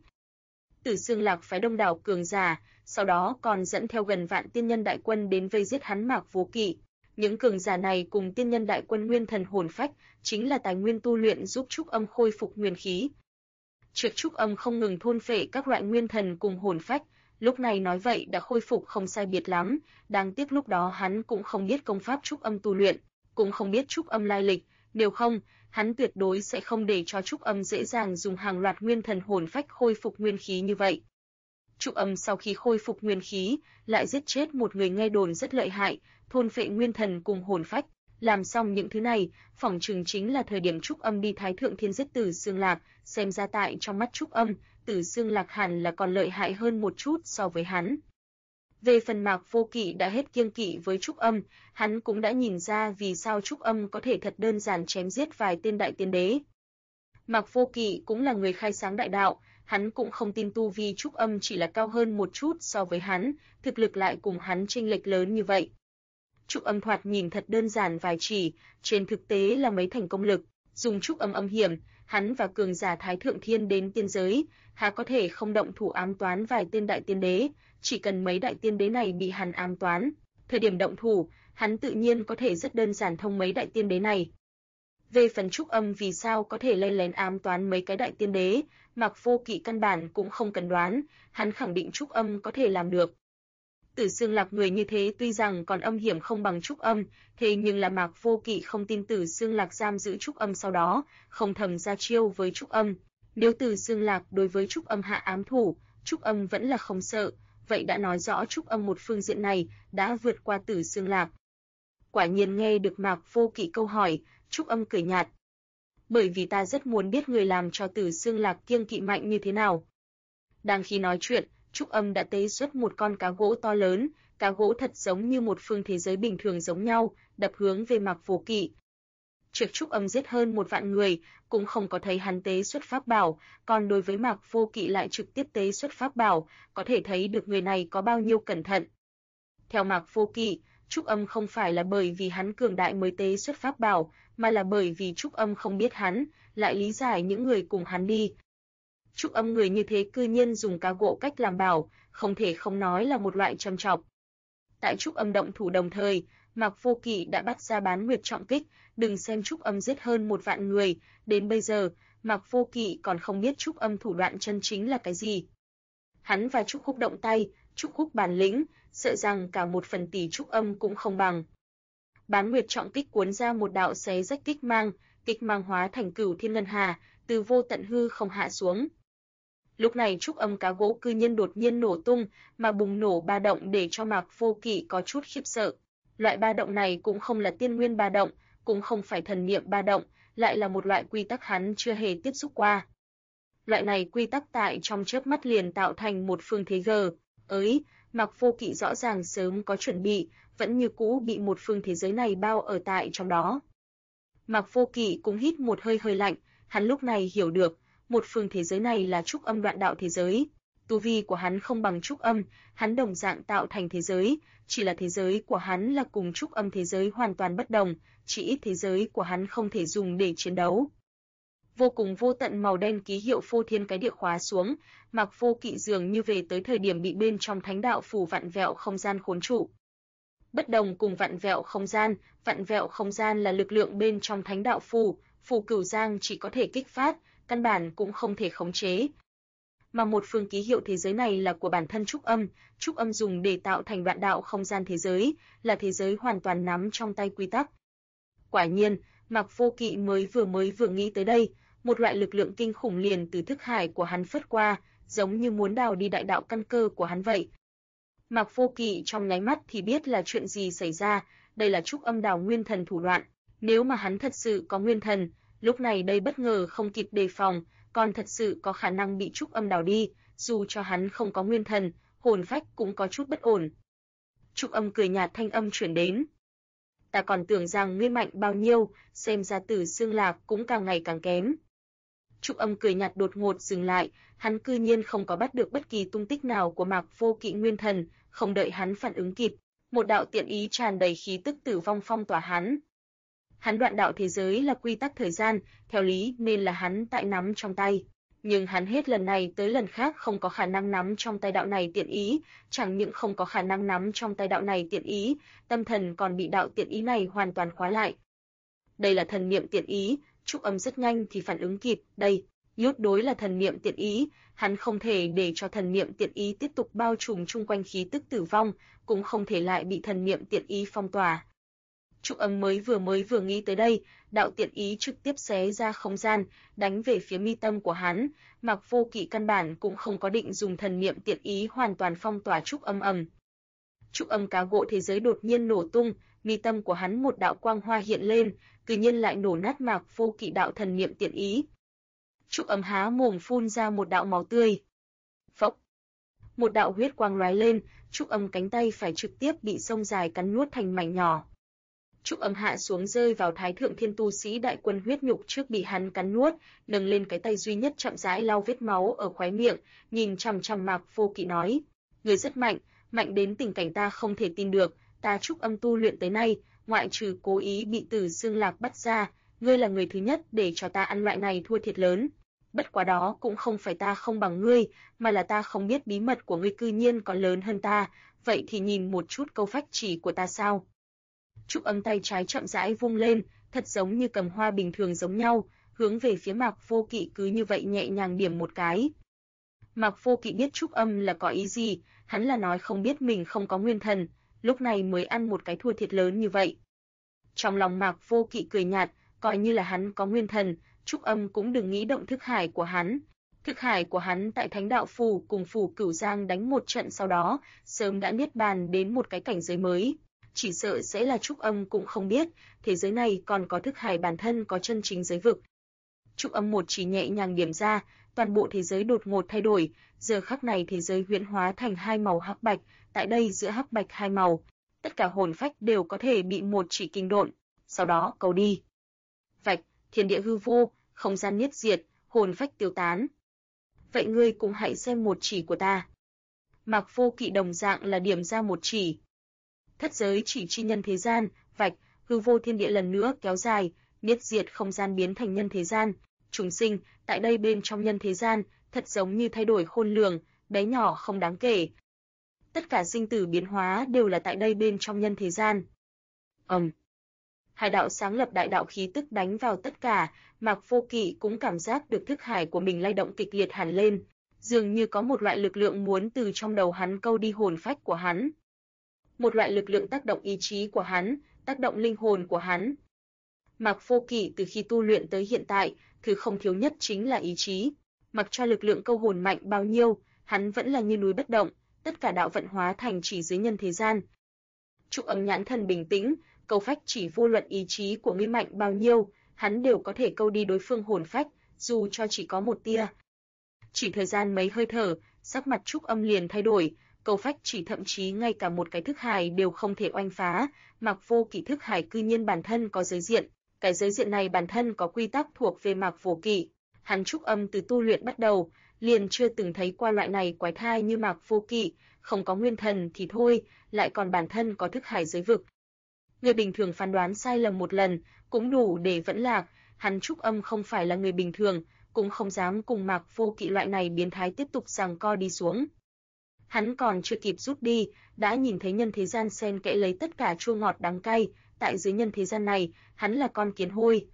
Tử Xương Lạc phái đông đảo cường giả, sau đó còn dẫn theo gần vạn tiên nhân đại quân đến vây giết hắn Mạc Vô Kỵ. Những cường giả này cùng tiên nhân đại quân nguyên thần hồn phách, chính là tài nguyên tu luyện giúp Trúc Âm khôi phục nguyên khí. Trước Trúc Âm không ngừng thôn phệ các loại nguyên thần cùng hồn phách, lúc này nói vậy đã khôi phục không sai biệt lắm, đáng tiếc lúc đó hắn cũng không biết công pháp Trúc Âm tu luyện, cũng không biết Trúc Âm lai lịch, nếu không, hắn tuyệt đối sẽ không để cho Trúc Âm dễ dàng dùng hàng loạt nguyên thần hồn phách khôi phục nguyên khí như vậy. Trúc Âm sau khi khôi phục nguyên khí, lại giết chết một người nghe đồn rất lợi hại, thôn phệ nguyên thần cùng hồn phách, làm xong những thứ này, phỏng chừng chính là thời điểm Trúc Âm đi Thái Thượng Thiên giết Tử Xương Lạc, xem ra tại trong mắt Trúc Âm, Tử Xương Lạc hẳn là còn lợi hại hơn một chút so với hắn. Về phần Mạc Vô Kỵ đã hết kiêng kỵ với Trúc Âm, hắn cũng đã nhìn ra vì sao Trúc Âm có thể thật đơn giản chém giết vài tên đại tiên đế. Mạc Vô Kỵ cũng là người khai sáng đại đạo, hắn cũng không tin tu vi Trúc Âm chỉ là cao hơn một chút so với hắn, thực lực lại cùng hắn chênh lệch lớn như vậy. Trúc Âm thoạt nhìn thật đơn giản vài chỉ, trên thực tế là mấy thành công lực, dùng Trúc Âm âm hiểm, hắn và cường giả Thái Thượng Thiên đến tiên giới, há có thể không động thủ ám toán vài tên đại tiên đế, chỉ cần mấy đại tiên đế này bị hắn ám toán, thời điểm động thủ, hắn tự nhiên có thể rất đơn giản thông mấy đại tiên đế này. Về phần Trúc Âm vì sao có thể lén lén ám toán mấy cái đại tiên đế, Mạc Vô Kỵ căn bản cũng không cần đoán, hắn khẳng định Trúc Âm có thể làm được. Tử Xương Lạc người như thế tuy rằng còn âm hiểm không bằng Trúc Âm, thế nhưng là Mạc Vô Kỵ không tin Tử Xương Lạc giam giữ Trúc Âm sau đó, không thầm ra chiêu với Trúc Âm. Nếu Tử Xương Lạc đối với Trúc Âm hạ ám thủ, Trúc Âm vẫn là không sợ, vậy đã nói rõ Trúc Âm một phương diện này đã vượt qua Tử Xương Lạc. Quả nhiên nghe được Mạc Vô Kỵ câu hỏi, Trúc Âm cười nhạt. bởi vì ta rất muốn biết người làm cho Tử Xương Lạc kiêng kỵ mạnh như thế nào. Đang khi nói chuyện, Trúc Âm đã tế xuất một con cá gỗ to lớn, cá gỗ thật giống như một phương thế giới bình thường giống nhau, đập hướng về Mạc Vô Kỵ. Trước Trúc Âm giết hơn 1.000 người, cũng không có thấy hắn tế xuất pháp bảo, còn đối với Mạc Vô Kỵ lại trực tiếp tế xuất pháp bảo, có thể thấy được người này có bao nhiêu cẩn thận. Theo Mạc Vô Kỵ, Trúc Âm không phải là bởi vì hắn cường đại mới tế xuất pháp bảo, mà là bởi vì Trúc Âm không biết hắn, lại lý giải những người cùng hắn đi. Trúc Âm người như thế cư nhiên dùng cá gỗ cách làm bảo, không thể không nói là một loại châm chọc. Tại Trúc Âm động thủ đồng thời, Mạc Vô Kỵ đã bắt ra Bán Nguyệt trọng kích, đừng xem Trúc Âm giết hơn 1.000 người, đến bây giờ, Mạc Vô Kỵ còn không biết Trúc Âm thủ đoạn chân chính là cái gì. Hắn và Trúc Khúc động tay, Trúc Khúc bản lĩnh, sợ rằng cả 1 phần tỷ Trúc Âm cũng không bằng. Bán Nguyệt trọng kích cuốn ra một đạo xé rách kích mang hóa thành Cửu Thiên Ngân Hà, từ vô tận hư không hạ xuống. Lúc này Trúc Âm cá gỗ cư nhiên đột nhiên nổ tung, mà bùng nổ ba động để cho Mạc Vô Kỵ có chút khiếp sợ. Loại ba động này cũng không là tiên nguyên ba động, cũng không phải thần niệm ba động, lại là một loại quy tắc hắn chưa hề tiếp xúc qua. Loại này quy tắc tại trong chớp mắt liền tạo thành một phương thế ấy, Mạc Vô Kỵ rõ ràng sớm có chuẩn bị, vẫn như cũ bị một phương thế giới này bao ở tại trong đó. Mạc Vô Kỵ cũng hít một hơi lạnh, hắn lúc này hiểu được, một phương thế giới này là Trúc Âm đoạn đạo thế giới. Tu vi của hắn không bằng Trúc Âm, hắn đồng dạng tạo thành thế giới, chỉ là thế giới của hắn là cùng Trúc Âm thế giới hoàn toàn bất đồng, chỉ ít thế giới của hắn không thể dùng để chiến đấu. Vô cùng vô tận màu đen ký hiệu phô thiên cái địa khóa xuống, Mạc Vô Kỵ dường như về tới thời điểm bị bên trong thánh đạo phù vặn vẹo không gian khốn trụ. Bất đồng cùng vặn vẹo không gian là lực lượng bên trong thánh đạo phù Cửu Giang chỉ có thể kích phát, căn bản cũng không thể khống chế. Mà một phương ký hiệu thế giới này là của bản thân Trúc Âm dùng để tạo thành đoạn đạo không gian thế giới, là thế giới hoàn toàn nắm trong tay quy tắc. Quả nhiên, Mạc Vô Kỵ mới vừa nghĩ tới đây, một loại lực lượng kinh khủng liền từ thức hải của hắn phất qua, giống như muốn đào đi đại đạo căn cơ của hắn vậy. Mạc Vô Kỵ trong nháy mắt thì biết là chuyện gì xảy ra, đây là Trúc Âm đào nguyên thần thủ đoạn, nếu mà hắn thật sự có nguyên thần, lúc này đây bất ngờ không kịp đề phòng, còn thật sự có khả năng bị Trúc Âm đào đi, dù cho hắn không có nguyên thần, hồn phách cũng có chút bất ổn. Trúc Âm cười nhạt thanh âm truyền đến. Ta còn tưởng rằng ngươi mạnh bao nhiêu, xem ra Tử Xương Lạc cũng càng ngày càng kém. Trúc Âm cười nhạt đột ngột dừng lại, hắn cư nhiên không có bắt được bất kỳ tung tích nào của Mạc Vô Kỵ nguyên thần, không đợi hắn phản ứng kịp, một đạo tiện ý tràn đầy khí tức tử vong phong tỏa hắn. Hắn đoạn đạo thế giới là quy tắc thời gian, theo lý nên là hắn tại nắm trong tay, nhưng hắn hết lần này tới lần khác không có khả năng nắm trong tay đạo này tiện ý, chẳng những không có khả năng nắm trong tay đạo này tiện ý, tâm thần còn bị đạo tiện ý này hoàn toàn khóa lại. Đây là thần niệm tiện ý, Trúc Âm rất nhanh thì phản ứng kịp, đây, tuyệt đối là thần niệm tiện ý, hắn không thể để cho thần niệm tiện ý tiếp tục bao trùm chung quanh khí tức tử vong, cũng không thể lại bị thần niệm tiện ý phong tỏa. Trúc Âm mới vừa nghĩ tới đây, đạo tiện ý trực tiếp xé ra không gian, đánh về phía mi tâm của hắn, Mạc Vô Kỵ căn bản cũng không có định dùng thần niệm tiện ý hoàn toàn phong tỏa Trúc Âm. Trúc Âm cá gỗ thế giới đột nhiên nổ tung, mi tâm của hắn một đạo quang hoa hiện lên, tự nhiên lại nổ nát Mạc Vô Kỵ đạo thần niệm tiện ý. Trúc Âm há mồm phun ra một đạo máu tươi. Phốc. Một đạo huyết quang lóe lên, Trúc Âm cánh tay phải trực tiếp bị sông dài cắn nuốt thành mảnh nhỏ. Trúc Âm hạ xuống rơi vào Thái Thượng Thiên tu sĩ đại quân huyết nhục trước bị hắn cắn nuốt, nâng lên cái tay duy nhất chậm rãi lau vết máu ở khóe miệng, nhìn chằm chằm Mạc Vô Kỵ nói: "Ngươi rất mạnh, mạnh đến tình cảnh ta không thể tin được, ta Trúc Âm tu luyện tới nay, ngoại trừ cố ý bị Tử Xương Lạc bắt ra, ngươi là người thứ nhất để cho ta ăn loại này thua thiệt lớn. Bất quá đó cũng không phải ta không bằng ngươi, mà là ta không biết bí mật của ngươi cư nhiên còn lớn hơn ta, vậy thì nhìn một chút câu phách chỉ của ta sao?" Trúc Âm tay trái chậm rãi vung lên, thật giống như cầm hoa bình thường giống nhau, hướng về phía Mạc Vô Kỵ cứ như vậy nhẹ nhàng điểm một cái. Mạc Vô Kỵ biết Trúc Âm là có ý gì, hắn là nói không biết mình không có nguyên thần, lúc này mới ăn một cái thua thiệt lớn như vậy. Trong lòng Mạc Vô Kỵ cười nhạt, coi như là hắn có nguyên thần, Trúc Âm cũng đừng nghĩ động thức hải của hắn. Thức hải của hắn tại Thánh Đạo Phù cùng Phù Cửu Giang đánh một trận sau đó, sớm đã niết bàn đến một cái cảnh giới mới. Chỉ sợ sẽ là Trúc Âm cũng không biết, thế giới này còn có thức hải bản thân có chân chính giới vực. Trúc âm một chỉ nhẹ nhàng điểm ra, toàn bộ thế giới đột ngột thay đổi, giờ khắc này thế giới huyễn hóa thành hai màu hắc bạch, tại đây giữa hắc bạch hai màu, tất cả hồn phách đều có thể bị một chỉ kinh độn, sau đó cầu đi. Vạch, thiên địa hư vô, không gian niết diệt, hồn phách tiêu tán. Vậy ngươi cũng hãy xem một chỉ của ta. Mạc Vô Kỵ đồng dạng là điểm ra một chỉ. Thất giới chỉ chi nhân thế gian, vạch, hư vô thiên địa lần nữa kéo dài, niết diệt không gian biến thành nhân thế gian. Chúng sinh, tại đây bên trong nhân thế gian, thật giống như thay đổi khôn lường, bé nhỏ không đáng kể. Tất cả sinh tử biến hóa đều là tại đây bên trong nhân thế gian. Hai đạo sáng lập đại đạo khí tức đánh vào tất cả, Mạc Vô Kỵ cũng cảm giác được thức hải của mình lay động kịch liệt hẳn lên, dường như có một loại lực lượng muốn từ trong đầu hắn câu đi hồn phách của hắn. Một loại lực lượng tác động ý chí của hắn, tác động linh hồn của hắn. Mạc Vô Kỵ từ khi tu luyện tới hiện tại, thứ không thiếu nhất chính là ý chí. Mặc cho lực lượng câu hồn mạnh bao nhiêu, hắn vẫn là như núi bất động, tất cả đạo vận hóa thành chỉ dưới nhân thế gian. Trúc âm nhãn thần bình tĩnh, câu phách chỉ vô luận ý chí của ngươi mạnh bao nhiêu, hắn đều có thể câu đi đối phương hồn phách, dù cho chỉ có một tia. Chỉ thời gian mấy hơi thở, sắc mặt Trúc âm liền thay đổi, câu phách chỉ thậm chí ngay cả một cái thức hải đều không thể oanh phá, Mạc Vô Kỵ thức hải cư nhiên bản thân có giới diện, cái giới diện này bản thân có quy tắc thuộc về Mạc Vô Kỵ. Hắn Trúc âm từ tu luyện bắt đầu, liền chưa từng thấy qua loại này quái thai như Mạc Vô Kỵ, không có nguyên thần thì thôi, lại còn bản thân có thức hải giới vực. Người bình thường phán đoán sai lầm một lần, cũng đủ để vẫn lạc, hắn Trúc âm không phải là người bình thường, cũng không dám cùng Mạc Vô Kỵ loại này biến thái tiếp tục giằng co đi xuống. Hắn còn chưa kịp rút đi, đã nhìn thấy nhân thế gian xen kẽ lấy tất cả chua ngọt đắng cay, tại dưới nhân thế gian này, hắn là con kiến hôi.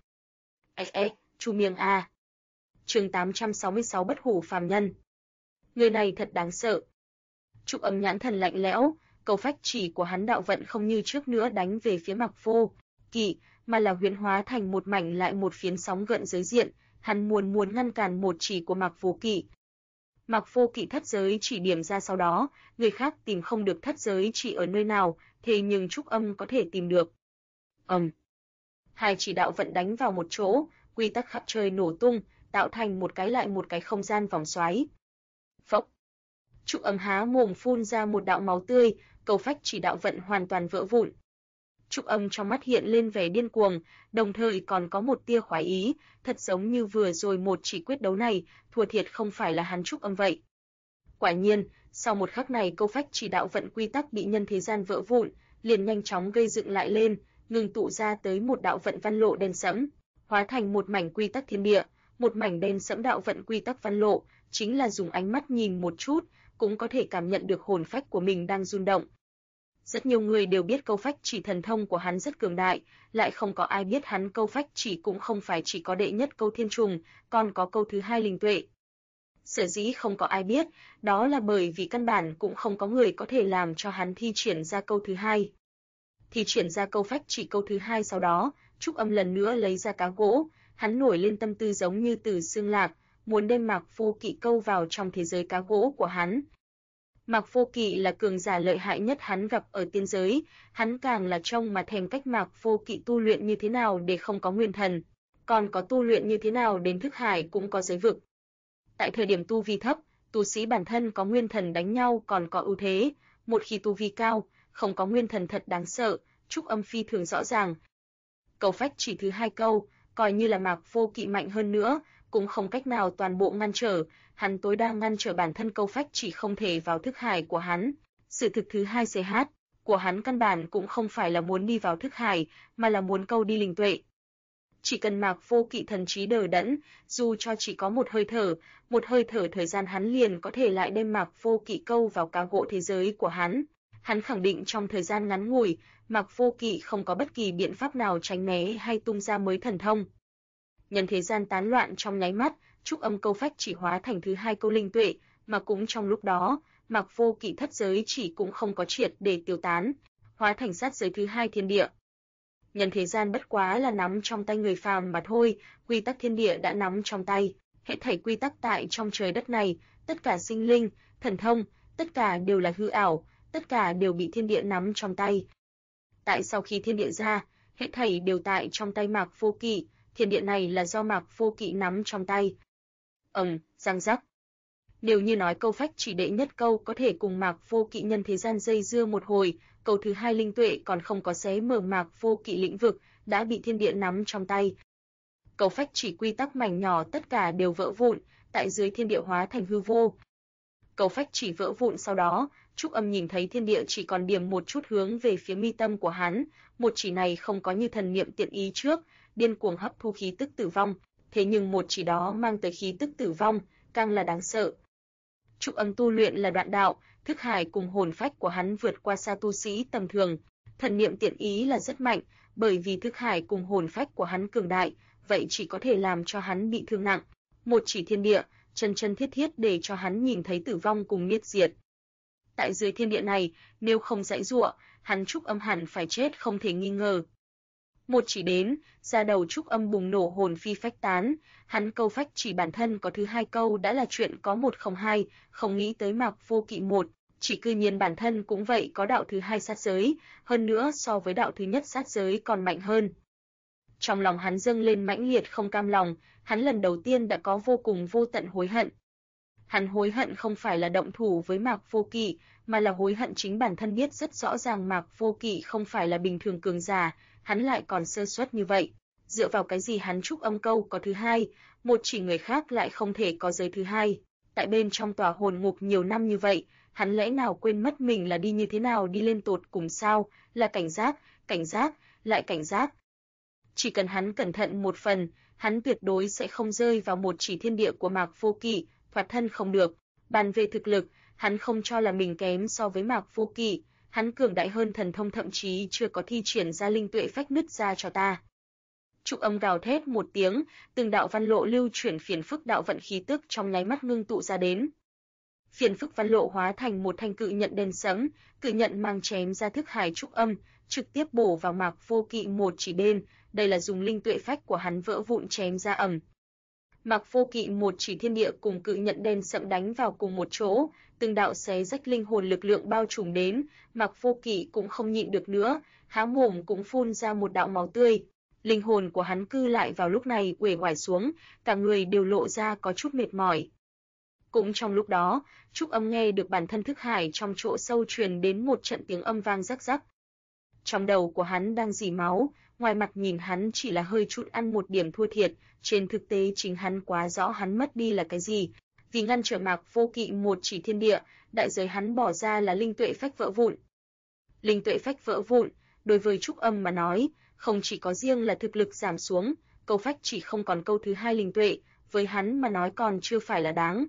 Chu miệng a. Chương 866 Bất hủ phàm nhân. Người này thật đáng sợ. Trúc âm nhãn thần lạnh lẽo, câu phách chỉ của hắn đạo vận không như trước nữa đánh về phía Mạc Vô Kỵ, mà là huyễn hóa thành một mảnh lại một phiến sóng gợn giới diện, hắn muốn ngăn cản một chỉ của Mạc Vô Kỵ. Mạc Vô Kỵ thất giới chỉ điểm ra sau đó, người khác tìm không được thất giới chỉ ở nơi nào, thế nhưng Trúc âm có thể tìm được. Hai chỉ đạo vận đánh vào một chỗ, quy tắc khắp trời nổ tung, tạo thành một cái lại một cái không gian vòng xoáy. Phốc. Trúc âm há mồm phun ra một đạo máu tươi, câu phách chỉ đạo vận hoàn toàn vỡ vụn. Trúc âm trong mắt hiện lên vẻ điên cuồng, đồng thời còn có một tia khoái ý, thật giống như vừa rồi một chỉ quyết đấu này, thua thiệt không phải là hắn Trúc âm vậy. Quả nhiên, sau một khắc này câu phách chỉ đạo vận quy tắc bị nhân thế gian vỡ vụn, liền nhanh chóng gây dựng lại lên, ngừng tụ ra tới một đạo vận văn lộ đen sẫm, hóa thành một mảnh quy tắc thiên địa, một mảnh đen sẫm đạo vận quy tắc văn lộ, chính là dùng ánh mắt nhìn một chút, cũng có thể cảm nhận được hồn phách của mình đang rung động. Rất nhiều người đều biết câu phách chỉ thần thông của hắn rất cường đại, lại không có ai biết hắn câu phách chỉ cũng không phải chỉ có đệ nhất câu thiên trùng, còn có câu thứ hai linh tuệ. Sở dĩ không có ai biết, đó là bởi vì căn bản cũng không có người có thể làm cho hắn thi triển ra câu thứ hai. Thi triển ra câu phách chỉ câu thứ hai sau đó, Trúc âm lần nữa lấy ra cá gỗ, hắn nổi lên tâm tư giống như từ xương lạc, muốn đem Mạc Vô Kỵ câu vào trong thế giới cá gỗ của hắn. Mạc Vô Kỵ là cường giả lợi hại nhất hắn gặp ở tiên giới, hắn càng là trông mà thèm cách Mạc Vô Kỵ tu luyện như thế nào để không có nguyên thần, còn có tu luyện như thế nào đến thức hải cũng có giới vực. Tại thời điểm tu vi thấp, tu sĩ bản thân có nguyên thần đánh nhau còn có ưu thế, một khi tu vi cao, không có nguyên thần thật đáng sợ, Trúc âm phi thường rõ ràng. Câu phách chỉ thứ hai câu, coi như là Mạc Vô Kỵ mạnh hơn nữa, cũng không cách nào toàn bộ ngăn trở, hắn tối đa ngăn trở bản thân câu phách chỉ không thể vào thức hải của hắn. Sự thực thứ hai CH của hắn căn bản cũng không phải là muốn đi vào thức hải, mà là muốn câu đi linh tuệ. Chỉ cần Mạc Vô Kỵ thần trí đờ đẫn, dù cho chỉ có một hơi thở thời gian hắn liền có thể lại đem Mạc Vô Kỵ câu vào cá gỗ thế giới của hắn. Hắn khẳng định trong thời gian ngắn ngủi, Mạc Vô Kỵ không có bất kỳ biện pháp nào tránh né hay tung ra mới thần thông. Nhân thế gian tán loạn trong nháy mắt, Trúc âm câu phách chỉ hóa thành thứ hai câu linh tuệ, mà cũng trong lúc đó, Mạc Vô Kỵ thất giới chỉ cũng không có triệt để tiêu tán, hóa thành sát giới thứ hai thiên địa. Nhân thế gian bất quá là nắm trong tay người phàm mà thôi, quy tắc thiên địa đã nắm trong tay, hết thảy quy tắc tại trong trời đất này, tất cả sinh linh, thần thông, tất cả đều là hư ảo, tất cả đều bị thiên địa nắm trong tay. Tại sau khi thiên địa ra, hết thảy đều tại trong tay Mạc Vô Kỵ, thiên địa này là do Mạc Vô Kỵ nắm trong tay. Răng rắc. Nếu như nói câu phách chỉ đệ nhất câu có thể cùng Mạc Vô Kỵ nhân thế gian dây dưa một hồi, câu thứ hai linh tuệ còn không có xé mở Mạc Vô Kỵ lĩnh vực, đã bị thiên địa nắm trong tay. Câu phách chỉ quy tắc mảnh nhỏ tất cả đều vỡ vụn, tại dưới thiên địa hóa thành hư vô. Câu phách chỉ vỡ vụn sau đó, Trúc Âm nhìn thấy thiên địa chỉ còn điểm một chút hướng về phía mi tâm của hắn, một chỉ này không có như thần niệm tiện ý trước, điên cuồng hấp thu khí tức tử vong, thế nhưng một chỉ đó mang tới khí tức tử vong, càng là đáng sợ. Trúc Âm tu luyện là đoạn đạo, thức hải cùng hồn phách của hắn vượt qua xa tu sĩ tầm thường, thần niệm tiện ý là rất mạnh, bởi vì thức hải cùng hồn phách của hắn cường đại, vậy chỉ có thể làm cho hắn bị thương nặng. Một chỉ thiên địa, chân chân thiết thiết để cho hắn nhìn thấy tử vong cùng niết diệt. Tại dưới thiên địa này, nếu không giãy giụa, hắn Trúc Âm hẳn phải chết không thể nghi ngờ. Một chỉ đến, ra đầu Trúc Âm bùng nổ hồn phi phách tán, hắn câu phách chỉ bản thân có thứ hai câu đã là chuyện có một không hai, không nghĩ tới Mạc Vô Kỵ một, chỉ cư nhiên bản thân cũng vậy có đạo thứ hai sát giới, hơn nữa so với đạo thứ nhất sát giới còn mạnh hơn. Trong lòng hắn dâng lên mãnh liệt không cam lòng, hắn lần đầu tiên đã có vô cùng vô tận hối hận. Hắn hối hận không phải là động thủ với Mạc Vô Kỵ, mà là hối hận chính bản thân biết rất rõ ràng Mạc Vô Kỵ không phải là bình thường cường giả, hắn lại còn sơ suất như vậy. Dựa vào cái gì hắn Trúc Âm câu có thứ hai, một chỉ người khác lại không thể có giới thứ hai. Tại bên trong tòa hồn ngục nhiều năm như vậy, hắn lẽ nào quên mất mình là đi như thế nào đi lên tột cùng sao, là cảnh giác, lại cảnh giác. Chỉ cần hắn cẩn thận một phần, hắn tuyệt đối sẽ không rơi vào một chỉ thiên địa của Mạc Vô Kỵ, thoát thân không được. Bàn về thực lực, hắn không cho là mình kém so với Mạc Vô Kỵ, hắn cường đại hơn thần thông thậm chí chưa có thi triển ra linh tuệ phách nứt ra cho ta. Trúc Âm gào thét một tiếng, từng đạo văn lộ lưu chuyển phiền phức đạo vận khí tức trong nháy mắt ngưng tụ ra đến. Phiền phức văn lộ hóa thành một thanh cự nhận đen sẫm, cự nhận mang chém ra thức hải Trúc Âm, trực tiếp bổ vào Mạc Vô Kỵ một chỉ bên, đây là dùng linh tuệ phách của hắn vỡ vụn chém ra ầm. Mạc Vô Kỵ một chỉ thiên địa cùng cự nhận đen sẫm đánh vào cùng một chỗ, từng đạo xé rách linh hồn lực lượng bao trùm đến, Mạc Vô Kỵ cũng không nhịn được nữa, há mồm cũng phun ra một đạo máu tươi. Linh hồn của hắn cư lại vào lúc này uể oải xuống, cả người đều lộ ra có chút mệt mỏi. Cũng trong lúc đó, Trúc Âm nghe được bản thân thức hải trong chỗ sâu truyền đến một trận tiếng âm vang rắc rắc. Trong đầu của hắn đang rỉ máu, ngoài mặt nhìn hắn chỉ là hơi chút ăn một điểm thua thiệt, trên thực tế chính hắn quá rõ hắn mất đi là cái gì. Vì ngăn trở Mạc Vô Kỵ một chỉ thiên địa, đại giới hắn bỏ ra là linh tuệ phách vỡ vụn. Linh tuệ phách vỡ vụn, đối với Trúc Âm mà nói, không chỉ có riêng là thực lực giảm xuống, câu phách chỉ không còn câu thứ hai linh tuệ, với hắn mà nói còn chưa phải là đáng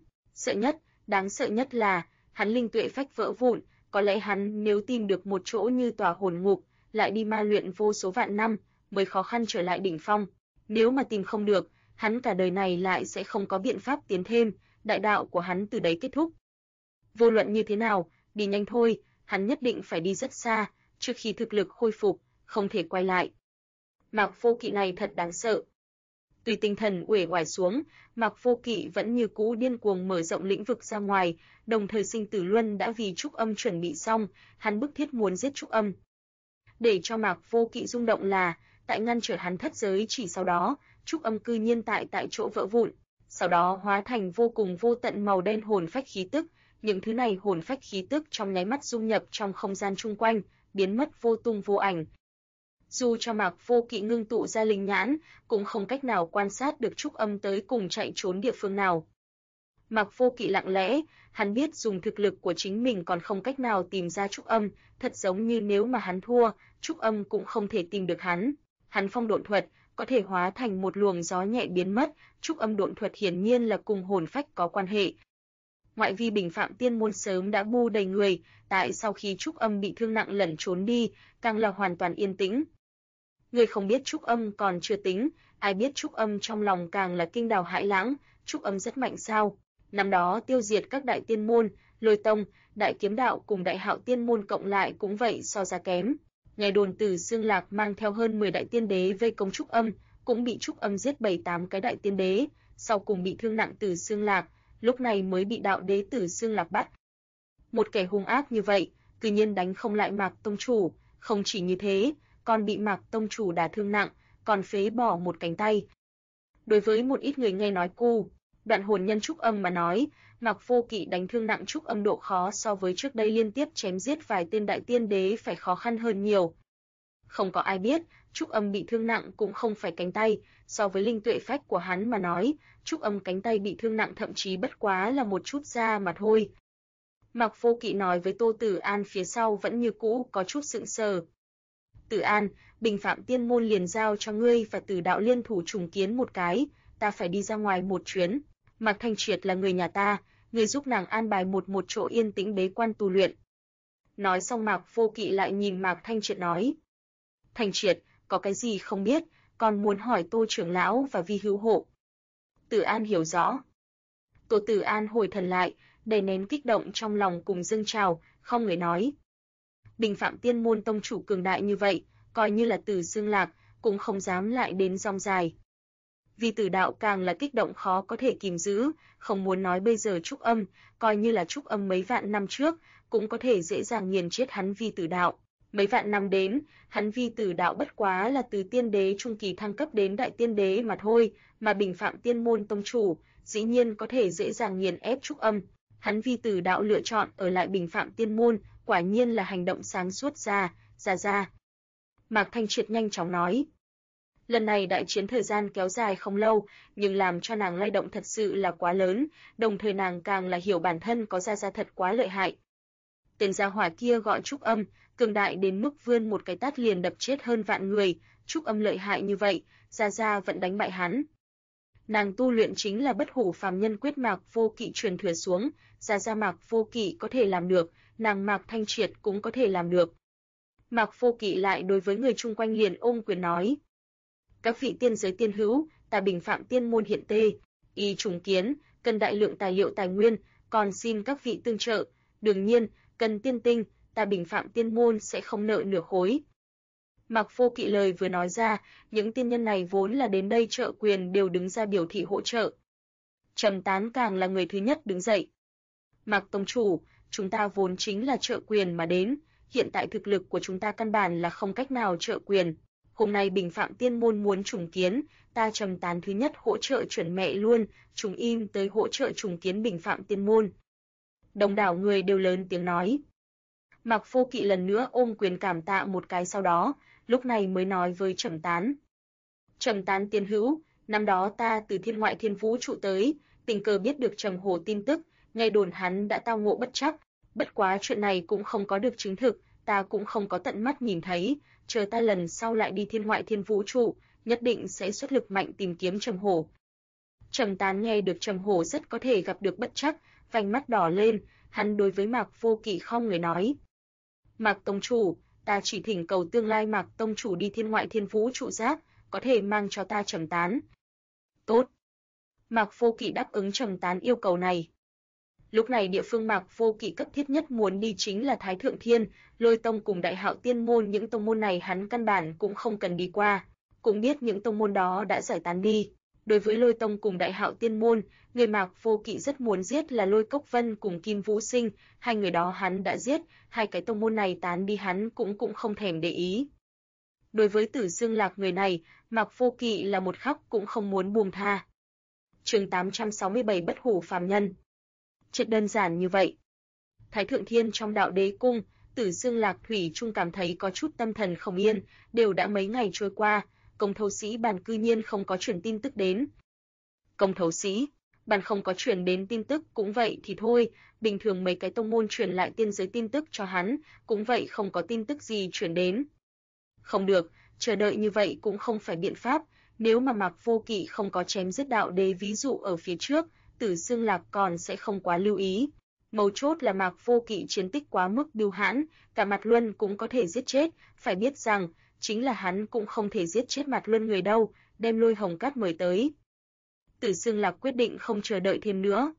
sợ nhất là, hắn linh tuệ phách vỡ vụn, có lẽ hắn nếu tìm được một chỗ như tòa hồn ngục, lại đi ma luyện vô số vạn năm, mới khó khăn trở lại đỉnh phong. Nếu mà tìm không được, hắn cả đời này lại sẽ không có biện pháp tiến thêm, đại đạo của hắn từ đấy kết thúc. Vô luận như thế nào, đi nhanh thôi, hắn nhất định phải đi rất xa, trước khi thực lực khôi phục, không thể quay lại. Mạc Vô Kỵ này thật đáng sợ. Tuy tinh thần uể oải xuống, Mạc Vô Kỵ vẫn như cũ điên cuồng mở rộng lĩnh vực ra ngoài, đồng thời sinh tử luân đã vì Trúc Âm chuẩn bị xong, hắn bức thiết muốn giết Trúc Âm. Để cho Mạc Vô Kỵ rung động là, tại ngăn trở hắn thất giới chỉ sau đó, Trúc Âm cư nhiên tại chỗ vỡ vụn, sau đó hóa thành vô cùng vô tận màu đen hồn phách khí tức, những thứ này hồn phách khí tức trong nháy mắt dung nhập trong không gian chung quanh, biến mất vô tung vô ảnh. Dù cho Mạc Vô Kỵ ngưng tụ ra linh nhãn, cũng không cách nào quan sát được Trúc Âm tới cùng chạy trốn địa phương nào. Mạc Vô Kỵ lặng lẽ, hắn biết dùng thực lực của chính mình còn không cách nào tìm ra Trúc Âm, thật giống như nếu mà hắn thua, Trúc Âm cũng không thể tìm được hắn. Hắn phong độn thuật có thể hóa thành một luồng gió nhẹ biến mất, Trúc Âm độn thuật hiển nhiên là cùng hồn phách có quan hệ. Ngoại vi Bình Phạm Tiên môn sớm đã bu đầy người, tại sau khi Trúc Âm bị thương nặng lẩn trốn đi, càng là hoàn toàn yên tĩnh. Người không biết Trúc Âm còn chưa tính, ai biết Trúc Âm trong lòng càng là kinh đào hãi lãng, Trúc Âm rất mạnh sao? Năm đó tiêu diệt các đại tiên môn, Lôi Tông, Đại Kiếm Đạo cùng Đại Hạo Tiên môn cộng lại cũng vậy so ra kém. Nghe đồn Tử Xương Lạc mang theo hơn 10 đại tiên đế vây công Trúc Âm, cũng bị Trúc Âm giết 7-8 cái đại tiên đế, sau cùng bị thương nặng Tử Xương Lạc, lúc này mới bị đạo đế Tử Xương Lạc bắt. Một kẻ hung ác như vậy, cư nhiên đánh không lại Mạc tông chủ, không chỉ như thế, còn bị Mạc tông chủ đả thương nặng, còn phế bỏ một cánh tay. Đối với một ít người nghe nói đoạn hồn nhân Trúc Âm mà nói, Mạc Vô Kỵ đánh thương nặng Trúc Âm độ khó so với trước đây liên tiếp chém giết vài tên đại tiên đế phải khó khăn hơn nhiều. Không có ai biết, Trúc Âm bị thương nặng cũng không phải cánh tay, so với linh tuệ phách của hắn mà nói, Trúc Âm cánh tay bị thương nặng thậm chí bất quá là một chút da mà thôi. Mạc Vô Kỵ nói với Tô Tử An phía sau vẫn như cũ có chút sững sờ. Tử An, Bình Phạm Tiên môn liền giao cho ngươi và Tử đạo liên thủ trùng kiến một cái, ta phải đi ra ngoài một chuyến. Mạc Thanh Triệt là người nhà ta, ngươi giúp nàng an bài một chỗ yên tĩnh bế quan tu luyện. Nói xong Mạc Vô Kỵ lại nhìn Mạc Thanh Triệt nói. Thanh Triệt, có cái gì không biết, còn muốn hỏi Tô trưởng lão và Vi hữu hộ. Tử An hiểu rõ. Tô Tử An hồi thần lại, đè nén kích động trong lòng cùng dâng trào, không người nói. Bình Phạm Tiên môn tông chủ cường đại như vậy, coi như là Tử Dương Lạc, cũng không dám lại đến rong dài. Vì Tử đạo càng là kích động khó có thể kìm giữ, không muốn nói bây giờ Trúc Âm, coi như là Trúc Âm mấy vạn năm trước, cũng có thể dễ dàng nghiền chết hắn Vi Tử đạo. Mấy vạn năm đến, hắn Vi Tử đạo bất quá là từ tiên đế trung kỳ thăng cấp đến đại tiên đế mà thôi, mà Bình Phạm Tiên môn tông chủ, dĩ nhiên có thể dễ dàng nghiền ép Trúc Âm. Hắn Vi Tử đạo lựa chọn ở lại Bình Phạm Tiên môn, quả nhiên là hành động sáng suốt ra. Mạc Thanh Triệt nhanh chóng nói. Lần này đại chiến thời gian kéo dài không lâu, nhưng làm cho nàng lay động thật sự là quá lớn, đồng thời nàng càng là hiểu bản thân có ra thật quá lợi hại. Tên gia hỏa kia gọi Trúc Âm, cường đại đến mức vươn một cái tát liền đập chết hơn vạn người, Trúc Âm lợi hại như vậy, Gia vẫn đánh bại hắn. Nàng tu luyện chính là Bất Hủ Phàm Nhân Quyết Mạc Vô Kỵ truyền thừa xuống, Gia Mạc Vô Kỵ có thể làm được, nàng Mạc Thanh Triệt cũng có thể làm được. Mạc Vô Kỵ lại đối với người chung quanh liền ôm quyền nói. Các vị tiên giới tiên hữu, ta Bình Phạm Tiên môn hiện tê, y trùng kiến, cần đại lượng tài liệu tài nguyên, còn xin các vị tương trợ, đương nhiên, cần tiên tinh, ta Bình Phạm Tiên môn sẽ không nợ nửa khối. Mạc Vô Kỵ lời vừa nói ra, những tiên nhân này vốn là đến đây trợ quyền đều đứng ra biểu thị hỗ trợ. Trầm Tán càng là người thứ nhất đứng dậy. Mạc tông chủ, chúng ta vốn chính là trợ quyền mà đến, hiện tại thực lực của chúng ta căn bản là không cách nào trợ quyền. Hôm nay Bình Phạm Tiên môn muốn trùng kiến, ta Trầm Tán thứ nhất hỗ trợ chuẩn mẹ luôn, chúng im tới hỗ trợ trùng kiến Bình Phạm Tiên môn. Đông đảo người đều lớn tiếng nói. Mạc Vô Kỵ lần nữa ôm quyền cảm tạ một cái sau đó, lúc này mới nói với Trầm Tán. Trầm Tán tiên hữu, năm đó ta từ thiên ngoại thiên vũ trụ tới, tình cờ biết được Trầm Hổ tin tức, nghe đồn hắn đã tao ngộ bất trắc, bất quá chuyện này cũng không có được chứng thực, ta cũng không có tận mắt nhìn thấy, chờ ta lần sau lại đi thiên ngoại thiên vũ trụ, nhất định sẽ xuất lực mạnh tìm kiếm Trầm Hổ. Trầm Tán nghe được Trầm Hổ rất có thể gặp được bất trắc, vành mắt đỏ lên, hắn đối với Mạc Vô Kỵ không người nói. Mạc tông chủ, ta chỉ thỉnh cầu tương lai Mạc tông chủ đi thiên ngoại thiên vũ trụ giác, có thể mang cho ta Trầm Tán. Tốt. Mạc Vô Kỵ đáp ứng Trầm Tán yêu cầu này. Lúc này địa phương Mạc Vô Kỵ cấp thiết nhất muốn đi chính là Thái Thượng Thiên, Lôi Tông cùng Đại Hạo Tiên môn, những tông môn này hắn căn bản cũng không cần đi qua, cũng biết những tông môn đó đã giải tán đi. Đối với Lôi Tông cùng Đại Hạo Tiên môn, người Mạc Vô Kỵ rất muốn giết là Lôi Cốc Vân cùng Kim Vũ Sinh, hai người đó hắn đã giết, hai cái tông môn này tán đi hắn cũng không thèm để ý. Đối với Tử Dương Lạc người này, Mạc Vô Kỵ là một khắc cũng không muốn buông tha. Chương 867 Bất Hủ Phàm Nhân. Chuyện đơn giản như vậy. Thái Thượng Thiên trong Đạo Đế cung, Tử Dương Lạc thủy chung cảm thấy có chút tâm thần không yên, đều đã mấy ngày trôi qua, Công Thấu Sĩ Bàn cư nhiên không có truyền tin tức đến. Công Thấu Sĩ Bàn không có truyền đến tin tức cũng vậy thì thôi, bình thường mấy cái tông môn truyền lại tiên giới tin tức cho hắn, cũng vậy không có tin tức gì truyền đến. Không được, chờ đợi như vậy cũng không phải biện pháp, nếu mà Mạc Vô Kỵ không có chém giết đạo đế ví dụ ở phía trước, Tử Dương Lạc còn sẽ không quá lưu ý. Mấu chốt là Mạc Vô Kỵ chiến tích quá mức bưu hãn, cả Mạt Luân cũng có thể giết chết, phải biết rằng, chính là hắn cũng không thể giết chết Mạt Luân người đâu, đem Lôi Hồng Cát mời tới. Tử Dương Lạc quyết định không chờ đợi thêm nữa.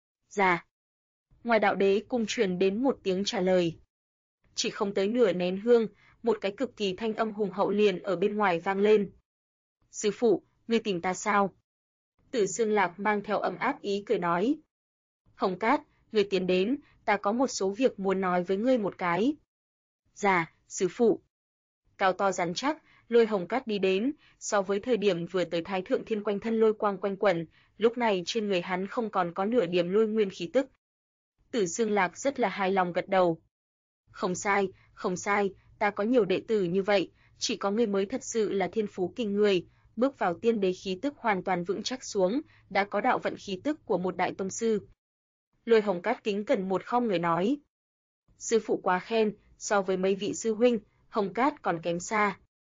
Dạ. Ngoài đạo đế cung truyền đến một tiếng trả lời. Chỉ không tới nửa nén hương, một cái cực kỳ thanh âm hùng hậu liền ở bên ngoài vang lên. Sư phụ, ngươi tìm ta sao? Tử Dương Lạc mang theo ấm áp ý cười nói. Hồng Cát, ngươi tiến đến, ta có một số việc muốn nói với ngươi một cái. Dạ, sư phụ. Cao to rắn chắc, Lôi Hồng Cát đi đến, so với thời điểm vừa tới Thái Thượng Thiên quanh thân lôi quang quanh quẩn, lúc này trên người hắn không còn có nửa điểm lôi nguyên khí tức. Tử Dương Lạc rất là hài lòng gật đầu. Không sai, ta có nhiều đệ tử như vậy, chỉ có ngươi mới thật sự là thiên phú kinh người, bước vào tiên đế khí tức hoàn toàn vững chắc xuống, đã có đạo vận khí tức của một đại tông sư. Lôi Hồng Cát kính cẩn một không người nói. Sư phụ quá khen, so với mấy vị sư huynh, Hồng Cát còn kém xa.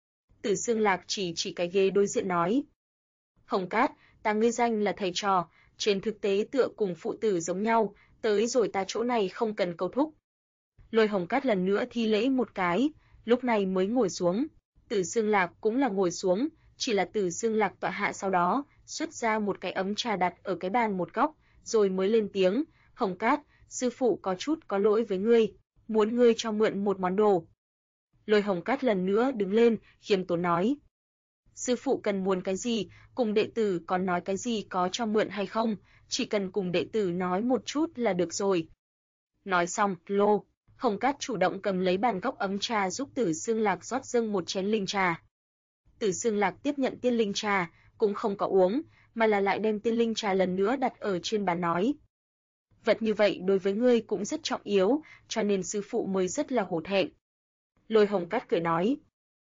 Tử Dương Lạc chỉ cái ghế đối diện nói. Hồng Cát, ta ngươi danh là thầy trò, trên thực tế tựa cùng phụ tử giống nhau, tới rồi ta chỗ này không cần cầu thúc. Lôi Hồng Cát lần nữa thi lễ một cái, lúc này mới ngồi xuống. Tử Dương Lạc cũng là ngồi xuống, chỉ là Tử Dương Lạc tọa hạ sau đó, xuất ra một cái ấm trà đặt ở cái bàn một góc, rồi mới lên tiếng, Hồng Cát, sư phụ có chút có lỗi với ngươi, muốn ngươi cho mượn một món đồ. Lôi Hồng Cát lần nữa đứng lên, khiêm tốn nói. Sư phụ cần muốn cái gì, cùng đệ tử còn nói cái gì có cho mượn hay không, chỉ cần cùng đệ tử nói một chút là được rồi. Nói xong, Hồng Cát chủ động cầm lấy bàn góc ấm trà giúp Tử Dương Lạc rót dâng một chén linh trà. Tử Dương Lạc tiếp nhận tiên linh trà, cũng không có uống, mà là lại đem tiên linh trà lần nữa đặt ở trên bàn nói. Vật như vậy đối với ngươi cũng rất trọng yếu, cho nên sư phụ mới rất là hổ thẹn. Lôi Hồng Cát cười nói.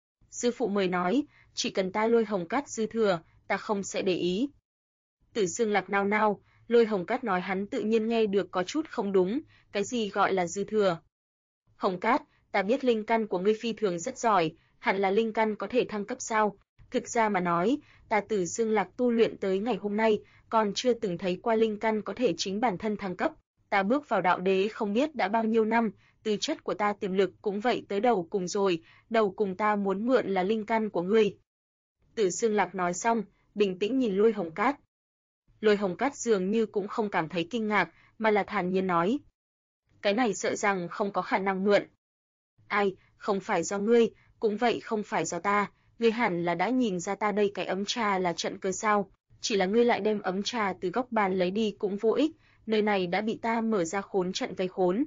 Sư phụ mới nói, chỉ cần ta Lôi Hồng Cát dư thừa, ta không sẽ để ý. Tử Dương Lạc nao nao, Lôi Hồng Cát nói hắn tự nhiên nghe được có chút không đúng, cái gì gọi là dư thừa. Hồng Cát, ta biết linh căn của ngươi phi thường rất giỏi, hẳn là linh căn có thể thăng cấp sao? Thực ra mà nói, ta Tử Dương Lạc tu luyện tới ngày hôm nay, còn chưa từng thấy qua linh căn có thể chính bản thân thăng cấp. Ta bước vào đạo đế không biết đã bao nhiêu năm, tư chất của ta tiềm lực cũng vậy tới đầu cùng rồi, đầu cùng ta muốn mượn là linh căn của ngươi. Tử Dương Lạc nói xong, bình tĩnh nhìn Lôi Hồng Cát. Lôi Hồng Cát dường như cũng không cảm thấy kinh ngạc, mà là thản nhiên nói. Cái này sợ rằng không có khả năng mượn. Ai, không phải do ngươi, cũng vậy không phải do ta, ngươi hẳn là đã nhìn ra ta đây cái ấm trà là trận cơ sao, chỉ là ngươi lại đem ấm trà từ góc bàn lấy đi cũng vô ích, nơi này đã bị ta mở ra khốn trận vây khốn.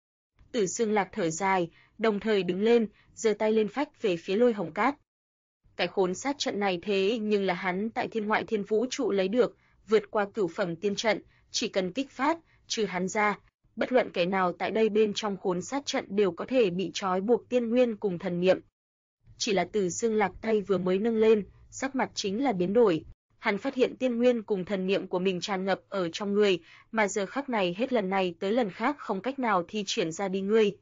Tử Dương Lạc thở dài, đồng thời đứng lên, giơ tay lên phách về phía Lôi Hồng Cát. Cái khốn sát trận này thế nhưng là hắn tại Thiên Ngoại Thiên Vũ trụ lấy được, vượt qua cửu phẩm tiên trận, chỉ cần kích phát, trừ hắn ra, bất luận kẻ nào tại đây bên trong khốn sát trận đều có thể bị trói buộc tiên nguyên cùng thần niệm. Chỉ là Tử Dương Lạc tay vừa mới nâng lên, sắc mặt chính là biến đổi. Hắn phát hiện tiên nguyên cùng thần niệm của mình tràn ngập ở trong người, mà giờ khắc này hết lần này tới lần khác không cách nào thi triển ra đi ngươi.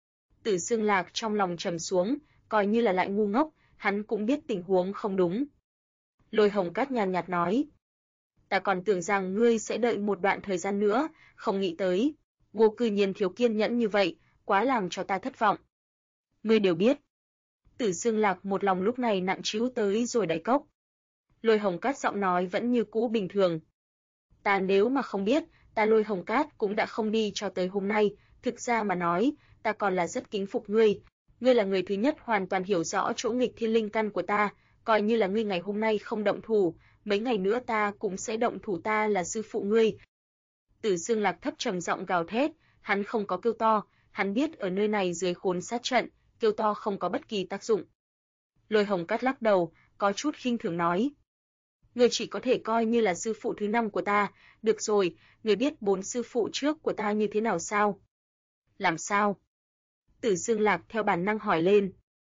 Tử Dương Lạc trong lòng trầm xuống, coi như là lại ngu ngốc, hắn cũng biết tình huống không đúng. Lôi Hồng Cát nhàn nhạt nói. Ta còn tưởng rằng ngươi sẽ đợi một đoạn thời gian nữa, không nghĩ tới. Ngô cư nhiên thiếu kiên nhẫn như vậy, quá làm cho ta thất vọng. Ngươi đều biết. Tử Dương Lạc một lòng lúc này nặng trĩu tới rồi đáy cốc. Lôi Hồng Cát giọng nói vẫn như cũ bình thường. Ta nếu mà không biết, ta Lôi Hồng Cát cũng đã không đi cho tới hôm nay, thực ra mà nói, ta còn là rất kính phục ngươi. Ngươi là người thứ nhất hoàn toàn hiểu rõ chỗ nghịch thiên linh căn của ta, coi như là ngươi ngày hôm nay không động thủ, mấy ngày nữa ta cũng sẽ động thủ, ta là sư phụ ngươi. Tử Dương Lạc thấp trầm giọng gào thét, hắn không có kêu to, hắn biết ở nơi này dưới khốn sát trận, kêu to không có bất kỳ tác dụng. Lôi Hồng Cát lắc đầu, có chút khinh thường nói. Ngươi chỉ có thể coi như là sư phụ thứ 5 của ta, được rồi, ngươi biết 4 sư phụ trước của ta như thế nào sao? Làm sao? Tử Dương Lạc theo bản năng hỏi lên.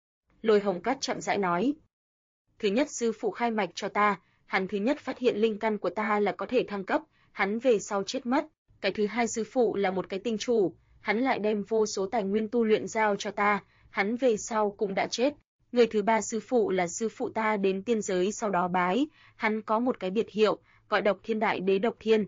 Lôi Hồng Cát chậm rãi nói. Thứ nhất sư phụ khai mạch cho ta, hắn thứ nhất phát hiện linh căn của ta là có thể thăng cấp, hắn về sau chết mất. Cái thứ hai sư phụ là một cái tinh chủ, hắn lại đem vô số tài nguyên tu luyện giao cho ta, hắn về sau cũng đã chết. Người thứ ba sư phụ là sư phụ ta đến tiên giới sau đó bái, hắn có một cái biệt hiệu, gọi Độc Thiên Đại Đế Độc Thiên.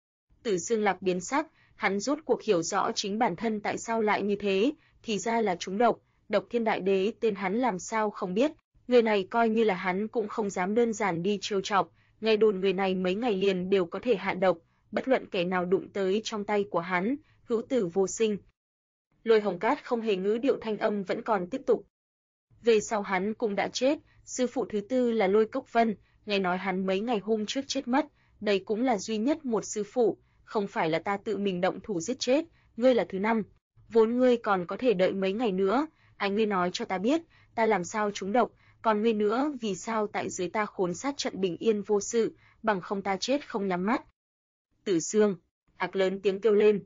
Tử Dương Lạc biến sắc, hắn rốt cuộc hiểu rõ chính bản thân tại sao lại như thế, thì ra là trúng độc, Độc Thiên Đại Đế tên hắn làm sao không biết, người này coi như là hắn cũng không dám đơn giản đi trêu chọc, nghe đồn người này mấy ngày liền đều có thể hạ độc, bất luận kẻ nào đụng tới trong tay của hắn, hữu tử vô sinh. Lôi Hồng Cát không hề ngữ điệu, thanh âm vẫn còn tiếp tục. Về sau hắn cũng đã chết, sư phụ thứ tư là Lôi Cốc Vân, nghe nói hắn mấy ngày hôm trước chết mất, đây cũng là duy nhất một sư phụ, không phải là ta tự mình động thủ giết chết, ngươi là thứ 5, vốn ngươi còn có thể đợi mấy ngày nữa, anh ngươi nói cho ta biết, ta làm sao trúng độc, còn ngươi nữa, vì sao tại dưới ta khốn sát trận bình yên vô sự, bằng không ta chết không nhắm mắt. Tử Xương, ạc lớn tiếng kêu lên.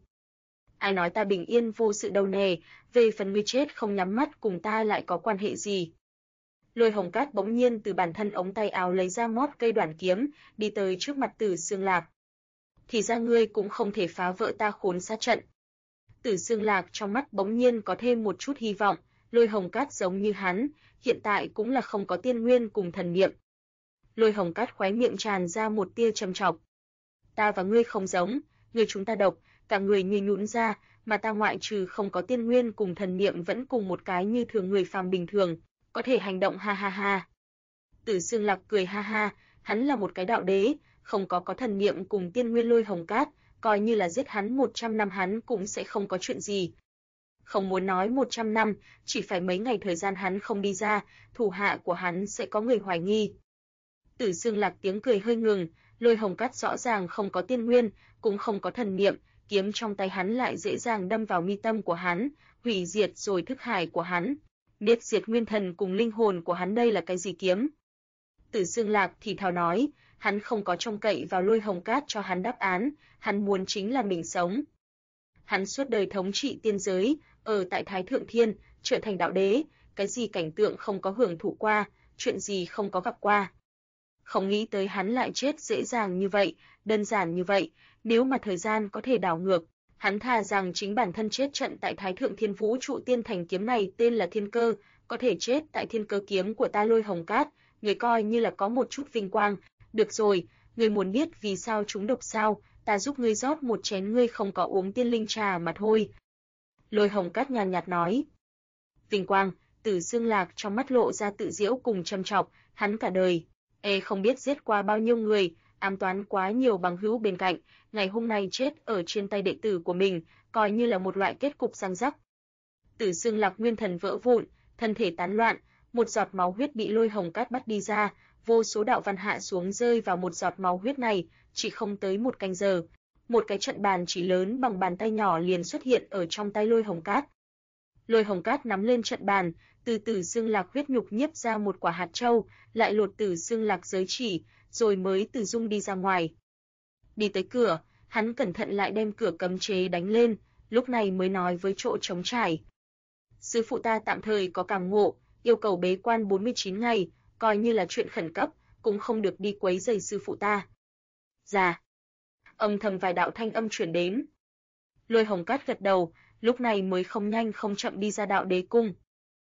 Ai nói ta bình yên vô sự đâu nè, về phần ngươi chết không nhắm mắt cùng ta lại có quan hệ gì? Lôi Hồng Cát bỗng nhiên từ bản thân ống tay áo lấy ra mót cây đoản kiếm, đi tới trước mặt Tử Xương Lạc. Thì ra ngươi cũng không thể phá vỡ ta khốn sát trận. Tử Xương Lạc trong mắt bỗng nhiên có thêm một chút hy vọng, Lôi Hồng Cát giống như hắn, hiện tại cũng là không có tiên nguyên cùng thần niệm. Lôi Hồng Cát khóe miệng tràn ra một tia trầm trọc. Ta và ngươi không giống, ngươi chúng ta độc, cả người như nhũn ra, mà ta ngoại trừ không có tiên nguyên cùng thần niệm vẫn cùng một cái như thường người phàm bình thường, có thể hành động ha ha ha. Tử Xương Lạc cười ha ha, hắn là một cái đạo đế, không có thần niệm cùng tiên nguyên. Lôi Hồng Cát, coi như là giết hắn 100 năm hắn cũng sẽ không có chuyện gì. Không muốn nói 100 năm, chỉ phải mấy ngày thời gian hắn không đi ra, thủ hạ của hắn sẽ có người hoài nghi. Tử Xương Lạc tiếng cười hơi ngừng, Lôi Hồng Cát rõ ràng không có tiên nguyên, cũng không có thần niệm, kiếm trong tay hắn lại dễ dàng đâm vào mi tâm của hắn, hủy diệt rồi thức hải của hắn, niết diệt nguyên thần cùng linh hồn của hắn. Đây là cái gì kiếm? Tử Xương Lạc thì thào nói, hắn không có trông cậy vào Lôi Hồng Cát cho hắn đáp án, hắn muốn chính là mình sống. Hắn suốt đời thống trị tiên giới, ở tại Thái Thượng Thiên, trở thành đạo đế, cái gì cảnh tượng không có hưởng thụ qua, chuyện gì không có gặp qua. Không nghĩ tới hắn lại chết dễ dàng như vậy, đơn giản như vậy, nếu mà thời gian có thể đảo ngược, hắn thà rằng chính bản thân chết trận tại Thái Thượng Thiên Vũ trụ tiên thành kiếm này tên là Thiên Cơ, có thể chết tại Thiên Cơ kiếm của ta. Lôi Hồng Cát, người coi như là có một chút vinh quang. Được rồi, ngươi muốn biết vì sao chúng độc sao, ta giúp ngươi rót một chén, ngươi không có uống tiên linh trà mà thôi. Lôi Hồng Cát nhàn nhạt nói. Vinh quang, Tử Xương Lạc trong mắt lộ ra tự giễu cùng châm chọc, hắn cả đời không biết giết qua bao nhiêu người, ám toán quá nhiều bằng hữu bên cạnh, ngày hôm nay chết ở trên tay đệ tử của mình, coi như là một loại kết cục giang rắc. Tử Xương Lạc nguyên thần vỡ vụn, thân thể tán loạn, một giọt máu huyết bị Lôi Hồng Cát bắt đi ra, vô số đạo văn hạ xuống rơi vào một giọt máu huyết này, chỉ không tới một canh giờ, một cái trận bàn chỉ lớn bằng bàn tay nhỏ liền xuất hiện ở trong tay Lôi Hồng Cát. Lôi Hồng Cát nắm lên trận bàn, từ Tử Xương Lạc huyết nhục nhiếp ra một quả hạt châu, lại lột Tử Xương Lạc giới chỉ, rồi mới từ dung đi ra ngoài. Đi tới cửa, hắn cẩn thận lại đem cửa cấm chế đánh lên, lúc này mới nói với chỗ trống trải. Sư phụ ta tạm thời có cảm ngộ, yêu cầu bế quan 49 ngày, coi như là chuyện khẩn cấp, cũng không được đi quấy rầy sư phụ ta. Dạ. Âm thầm vài đạo thanh âm truyền đến. Lôi Hồng Cát gật đầu, lúc này mới không nhanh không chậm đi ra đạo đế cung.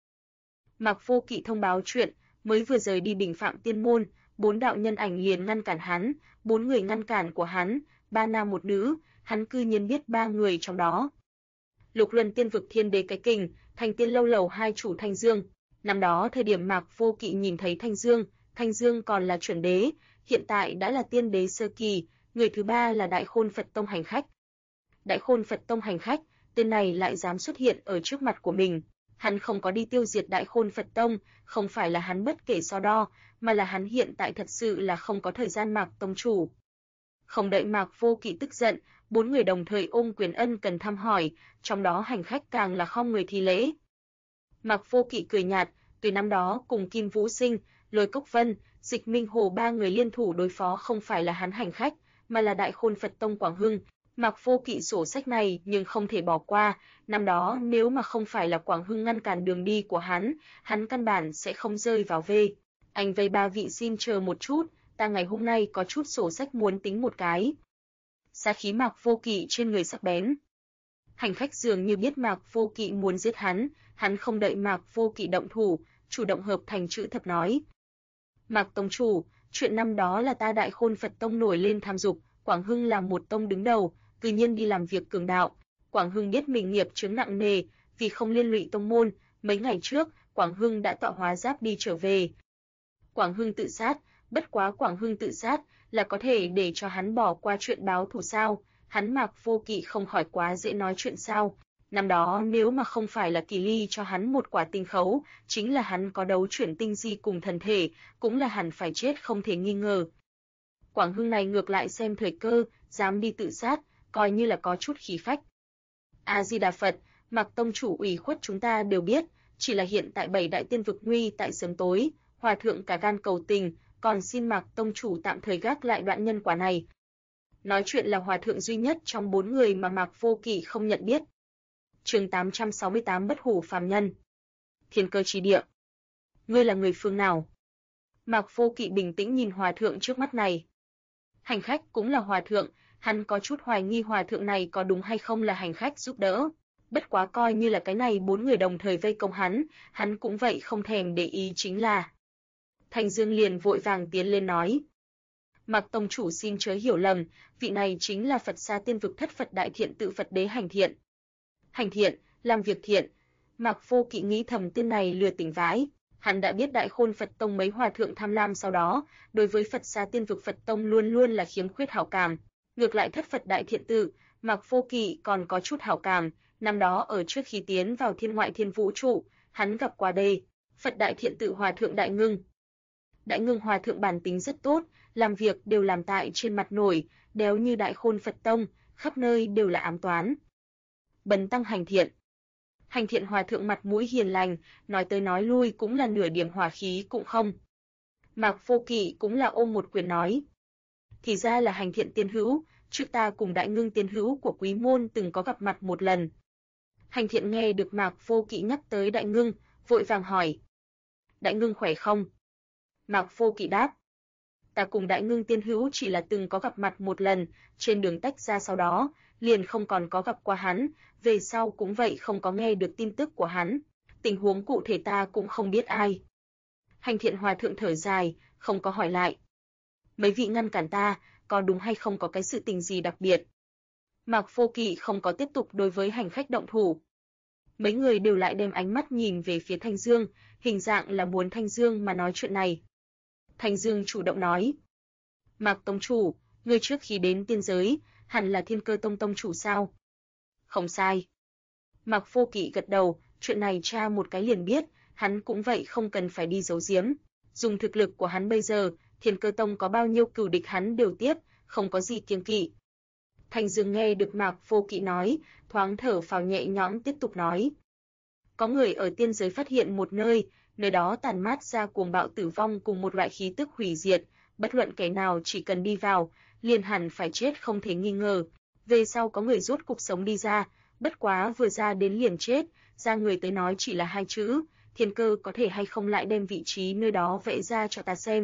Mạc Vô Kỵ thông báo chuyện, mới vừa rời đi Bình Phạm Tiên môn, 4 đạo nhân ảnh liền ngăn cản hắn, 4 người ngăn cản của hắn, 3 nam một nữ, hắn cư nhiên biết 3 người trong đó. Lục Luân Tiên vực Thiên Đế Cái Kình, Thành Tiên Lâu Lầu hai chủ Thanh Dương. Năm đó thời điểm Mạc Vô Kỵ nhìn thấy Thanh Dương còn là chuẩn đế, hiện tại đã là tiên đế sơ kỳ, người thứ ba là Đại Khôn Phật Tông hành khách. Đại Khôn Phật Tông hành khách, tên này lại dám xuất hiện ở trước mặt của mình. Hắn không có đi tiêu diệt Đại Khôn Phật Tông, không phải là hắn bất kể so đo, mà là hắn hiện tại thật sự là không có thời gian. Mạc tông chủ. Không đợi Mạc Vô Kỵ tức giận, 4 người đồng thời ôm quyền ân cần thăm hỏi, trong đó hành khách càng là không người thi lễ. Mạc Vô Kỵ cười nhạt, từ năm đó cùng Kim Vũ Sinh, Lôi Cốc Vân, Dịch Minh Hồ 3 người liên thủ đối phó không phải là hắn hành khách, mà là Đại Khôn Phật Tông Quảng Hưng. Mạc Vô Kỵ sổ sách này nhưng không thể bỏ qua, năm đó nếu mà không phải là Quảng Hưng ngăn cản đường đi của hắn căn bản sẽ không rơi vào vê. Anh vây 3 vị xin chờ một chút, ta ngày hôm nay có chút sổ sách muốn tính một cái. Sát khí Mạc Vô Kỵ trên người sắc bén. Hành khách dường như biết Mạc Vô Kỵ muốn giết hắn không đợi Mạc Vô Kỵ động thủ, chủ động hợp thành chữ thập nói. Mạc tông chủ, chuyện năm đó là ta Đại Khôn Phật Tông nổi lên tham dục, Quảng Hưng làm một tông đứng đầu, tự nhiên đi làm việc cường đạo. Quảng Hưng biết mình nghiệp chướng nặng nề, vì không liên lụy tông môn, mấy ngày trước, Quảng Hưng đã tọa hóa giáp đi trở về. Quảng Hưng tự sát, bất quá Quảng Hưng tự sát là có thể để cho hắn bỏ qua chuyện báo thù sao? Hắn Mạc Vô Kỵ không hỏi quá dễ nói chuyện sao? Năm đó nếu mà không phải là Kỳ Ly cho hắn một quả tinh khấu, chính là hắn có đấu chuyển tinh di cùng thần thể, cũng là hẳn phải chết không thể nghi ngờ. Quảng Hưng này ngược lại xem thời cơ, dám đi tự sát, coi như là có chút khí phách. A Di Đà Phật, Mạc tông chủ ủy khuất chúng ta đều biết, chỉ là hiện tại 7 đại tiên vực nguy tại sớm tối, Hòa thượng cả gan cầu tình, còn xin Mạc tông chủ tạm thời gác lại đoạn nhân quả này. Nói chuyện là hòa thượng duy nhất trong 4 người mà Mạc Vô Kỵ không nhận biết. Chương 868 Bất hủ phàm nhân. Thiên Cơ Chi Địa. Ngươi là người phương nào? Mạc Vô Kỵ bình tĩnh nhìn hòa thượng trước mắt này. Hành khách cũng là hòa thượng, hắn có chút hoài nghi hòa thượng này có đúng hay không là hành khách giúp đỡ. Bất quá coi như là cái này 4 người đồng thời vây công hắn cũng vậy không thèm để ý chính là. Thanh Dương liền vội vàng tiến lên nói. Mạc tông chủ xin chớ hiểu lầm, vị này chính là Phật Sa Tiên Vực Thất Phật Đại Thiện Tự Phật Đế Hành Thiện. Hành thiện, làm việc thiện. Mạc Vô Kỵ nghĩ thầm tên này lừa tỉnh vãi. Hắn đã biết Đại Khôn Phật Tông mấy hòa thượng tham lam sau đó, đối với Phật Sa Tiên Vực Phật Tông luôn luôn là khiếm khuyết hảo cảm. Ngược lại Thất Phật Đại Thiện Tự, Mạc Vô Kỵ còn có chút hảo cảm, năm đó ở trước khi tiến vào thiên ngoại thiên vũ trụ, hắn gặp qua đây, Phật Đại Thiện Tự hòa thượng Đại Ngưng. Đại Ngưng hòa thượng bản tính rất tốt, làm việc đều làm tại trên mặt nổi, đéo như Đại Khôn Phật Tông, khắp nơi đều là ám toán. Bần tăng Hành Thiện. Hành Thiện hòa thượng mặt mũi hiền lành, nói tới nói lui cũng là nửa điểm hòa khí cũng không. Mạc Vô Kỵ cũng là ôm một quyền nói. Thì ra là Hành Thiện tiên hữu, trước ta cùng Đại Ngưng tiên hữu của Quý môn từng có gặp mặt một lần. Hành Thiện nghe được Mạc Vô Kỵ nhắc tới Đại Ngưng, vội vàng hỏi. Đại Ngưng khỏe không? Mạc Vô Kỵ đáp. Ta cùng Đại Ngưng tiên hữu chỉ là từng có gặp mặt một lần, trên đường tách ra sau đó, liền không còn có gặp qua hắn, về sau cũng vậy không có nghe được tin tức của hắn. Tình huống cụ thể ta cũng không biết ai. Hành Thiện hòa thượng thở dài, không có hỏi lại. Mấy vị ngăn cản ta, có đúng hay không có cái sự tình gì đặc biệt? Mạc Vô Kỵ không có tiếp tục đối với hành khách động thủ. Mấy người đều lại đem ánh mắt nhìn về phía Thanh Dương, hình dạng là muốn Thanh Dương mà nói chuyện này. Thanh Dương chủ động nói. Mạc tông chủ, ngươi trước khi đến tiên giới, hẳn là Thiên Cơ Tông tông chủ sao? Không sai. Mạc Vô Kỵ gật đầu, chuyện này tra một cái liền biết, hắn cũng vậy không cần phải đi giấu giếm. Dùng thực lực của hắn bây giờ, Thiên Cơ Tông có bao nhiêu cừu địch hắn đều tiếp, không có gì kiêng kỵ. Thanh Dương nghe được Mạc Vô Kỵ nói, thoáng thở phào nhẹ nhõm tiếp tục nói. Có người ở tiên giới phát hiện một nơi đó tàn mát ra cuồng bạo tử vong cùng một loại khí tức hủy diệt, bất luận kẻ nào chỉ cần đi vào, liền hẳn phải chết không thể nghi ngờ. Về sau có người rốt cục sống đi ra, bất quá vừa ra đến liền chết, ra người tới nói chỉ là 2 chữ, Thiên Cơ có thể hay không lại đem vị trí nơi đó vẽ ra cho ta xem.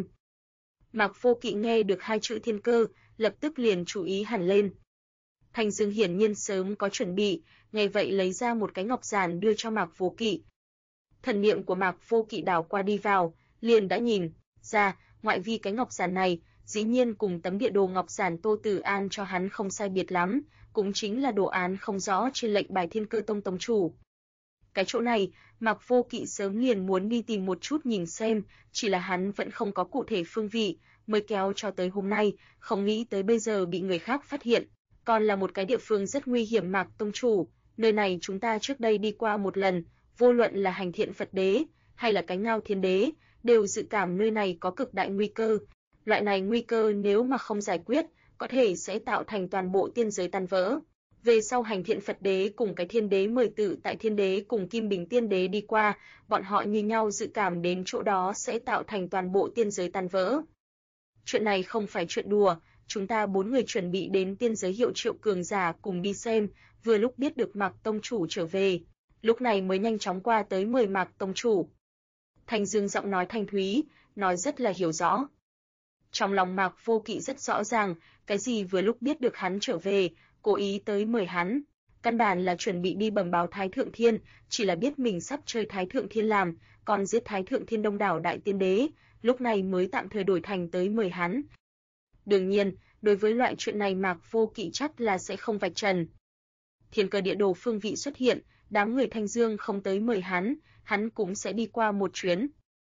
Mạc Vô Kỵ nghe được 2 chữ Thiên Cơ, lập tức liền chú ý hẳn lên. Thanh Dương hiển nhiên sớm có chuẩn bị, nghe vậy lấy ra một cái ngọc giản đưa cho Mạc Vô Kỵ. Thần niệm của Mạc Vô Kỵ đảo qua đi vào, liền đã nhìn ra, ngoại vi cái ngọc giản này, dĩ nhiên cùng tấm địa đồ ngọc giản Tô Tử An cho hắn không sai biệt lắm, cũng chính là đồ án không rõ trên lệnh bài Thiên Cơ Tông tông chủ. Cái chỗ này, Mạc Vô Kỵ sớm liền muốn đi tìm một chút nhìn xem, chỉ là hắn vẫn không có cụ thể phương vị, mới kéo cho tới hôm nay, không nghĩ tới bây giờ bị người khác phát hiện. Còn là một cái địa phương rất nguy hiểm Mạc tông chủ, nơi này chúng ta trước đây đi qua một lần, vô luận là Hành Thiện Phật Đế hay là cái Ngao Thiên Đế, đều dự cảm nơi này có cực đại nguy cơ. Loại này nguy cơ nếu mà không giải quyết, có thể sẽ tạo thành toàn bộ tiên giới tan vỡ. Về sau Hành Thiện Phật Đế cùng cái Thiên Đế mời tự tại Thiên Đế cùng Kim Bình Tiên Đế đi qua, bọn họ như nhau dự cảm đến chỗ đó sẽ tạo thành toàn bộ tiên giới tan vỡ. Chuyện này không phải chuyện đùa, chúng ta 4 người chuẩn bị đến tiên giới hiệu triệu cường giả cùng đi xem, vừa lúc biết được Mạc tông chủ trở về, lúc này mới nhanh chóng qua tới mời Mạc tông chủ. Thanh Dương giọng nói thanh thúy, nói rất là hiểu rõ. Trong lòng Mạc Vô Kỵ rất rõ ràng, cái gì vừa lúc biết được hắn trở về, cố ý tới mời hắn, căn bản là chuẩn bị đi bẩm báo Thái Thượng Thiên, chỉ là biết mình sắp chơi Thái Thượng Thiên làm, còn giết Thái Thượng Thiên đông đảo đại tiên đế, lúc này mới tạm thời đổi thành tới mời hắn. Đương nhiên, đối với loại chuyện này Mạc Vô Kỵ chắc là sẽ không vạch trần. Thiên Cơ địa đồ phương vị xuất hiện, đám người Thanh Dương không tới mời hắn cũng sẽ đi qua một chuyến.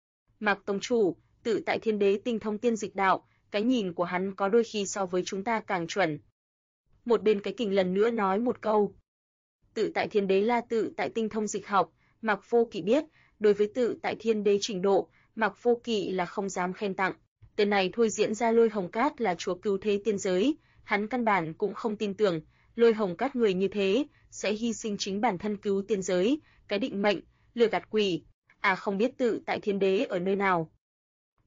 Mạc tông chủ, tự tại Thiên Đế tinh thông tiên dịch đạo, cái nhìn của hắn có đôi khi so với chúng ta càng chuẩn. Một bên cái kình lần nữa nói một câu. Tự tại Thiên Đế là tự tại tinh thông dịch học, Mạc Vô Kỵ biết, đối với tự tại Thiên Đế trình độ, Mạc Vô Kỵ là không dám khen tặng. Tên này thôi diễn ra Lôi Hồng Cát là chúa cứu thế tiên giới, hắn căn bản cũng không tin tưởng, Lôi Hồng Cát người như thế sẽ hy sinh chính bản thân cứu tiên giới, cái định mệnh, lừa gạt quỷ. À không biết tự tại Thiên Đế ở nơi nào.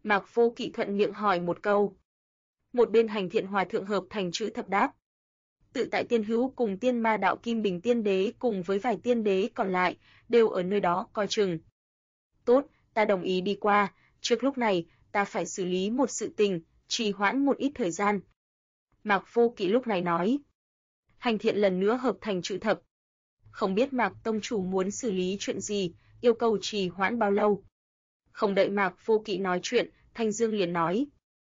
Mạc Vô Kỵ thuận miệng hỏi một câu. Một bên Hành Thiện Hòa thượng hợp thành chữ thập đáp. Tự tại Tiên Hữu cùng Tiên Ma Đạo Kim Bình Tiên Đế cùng với vài tiên đế còn lại đều ở nơi đó coi chừng. Tốt, ta đồng ý đi qua, trước lúc này ta phải xử lý một sự tình, trì hoãn một ít thời gian. Mạc Vô Kỵ lúc này nói. Hành Thiện lần nữa hợp thành chữ thập. Không biết Mạc tông chủ muốn xử lý chuyện gì, yêu cầu trì hoãn bao lâu. Không đợi Mạc Vô Kỵ nói chuyện, Thanh Dương liền nói.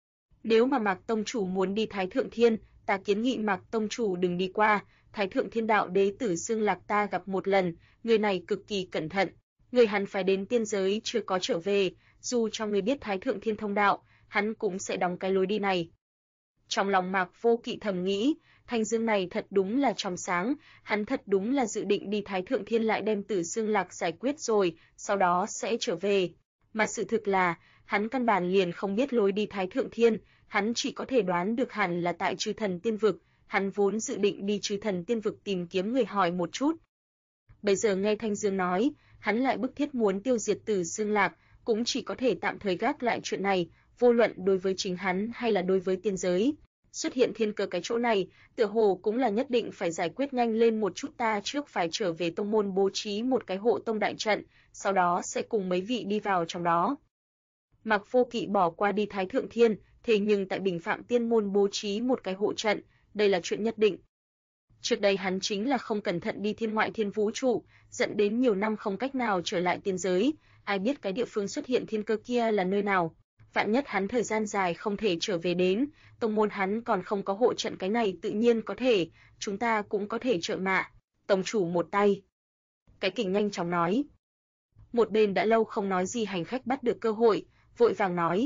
Nếu mà Mạc tông chủ muốn đi Thái Thượng Thiên, ta kiến nghị Mạc tông chủ đừng đi qua. Thái Thượng Thiên đạo đế tử Xương Lạc ta gặp một lần, người này cực kỳ cẩn thận. Người hắn phải đến tiên giới chưa có trở về, dù cho người biết Thái Thượng Thiên thông đạo, hắn cũng sẽ đóng cái lối đi này. Trong lòng Mạc Vô Kỵ thầm nghĩ, Thanh Dương này thật đúng là trong sáng, hắn thật đúng là dự định đi Thái Thượng Thiên lại đem Tử Xương Lạc giải quyết rồi, sau đó sẽ trở về. Mà sự thực là, hắn căn bản liền không biết lối đi Thái Thượng Thiên, hắn chỉ có thể đoán được hẳn là tại Chư Thần Tiên Vực, hắn vốn dự định đi Chư Thần Tiên Vực tìm kiếm người hỏi một chút. Bây giờ nghe Thanh Dương nói, hắn lại bức thiết muốn tiêu diệt Tử Xương Lạc, cũng chỉ có thể tạm thời gác lại chuyện này, vô luận đối với chính hắn hay là đối với tiên giới. Xuất hiện thiên cơ cái chỗ này, tựa hồ cũng là nhất định phải giải quyết nhanh lên một chút, ta trước phải trở về tông môn bố trí một cái hộ tông đại trận, sau đó sẽ cùng mấy vị đi vào trong đó. Mạc Vô Kỵ bỏ qua đi Thái Thượng Thiên, thế nhưng tại Bình Phạm Tiên môn bố trí một cái hộ trận, đây là chuyện nhất định. Trước đây hắn chính là không cẩn thận đi thiên ngoại thiên vũ trụ, dẫn đến nhiều năm không cách nào trở lại tiên giới, ai biết cái địa phương xuất hiện thiên cơ kia là nơi nào. Vạn nhất hắn thời gian dài không thể trở về đến, tông môn hắn còn không có hộ trận, cái này tự nhiên có thể, chúng ta cũng có thể trợ mạ. Tông chủ một tay. Cái Kình nhanh chóng nói. Một bên đã lâu không nói gì hành khách bắt được cơ hội, vội vàng nói.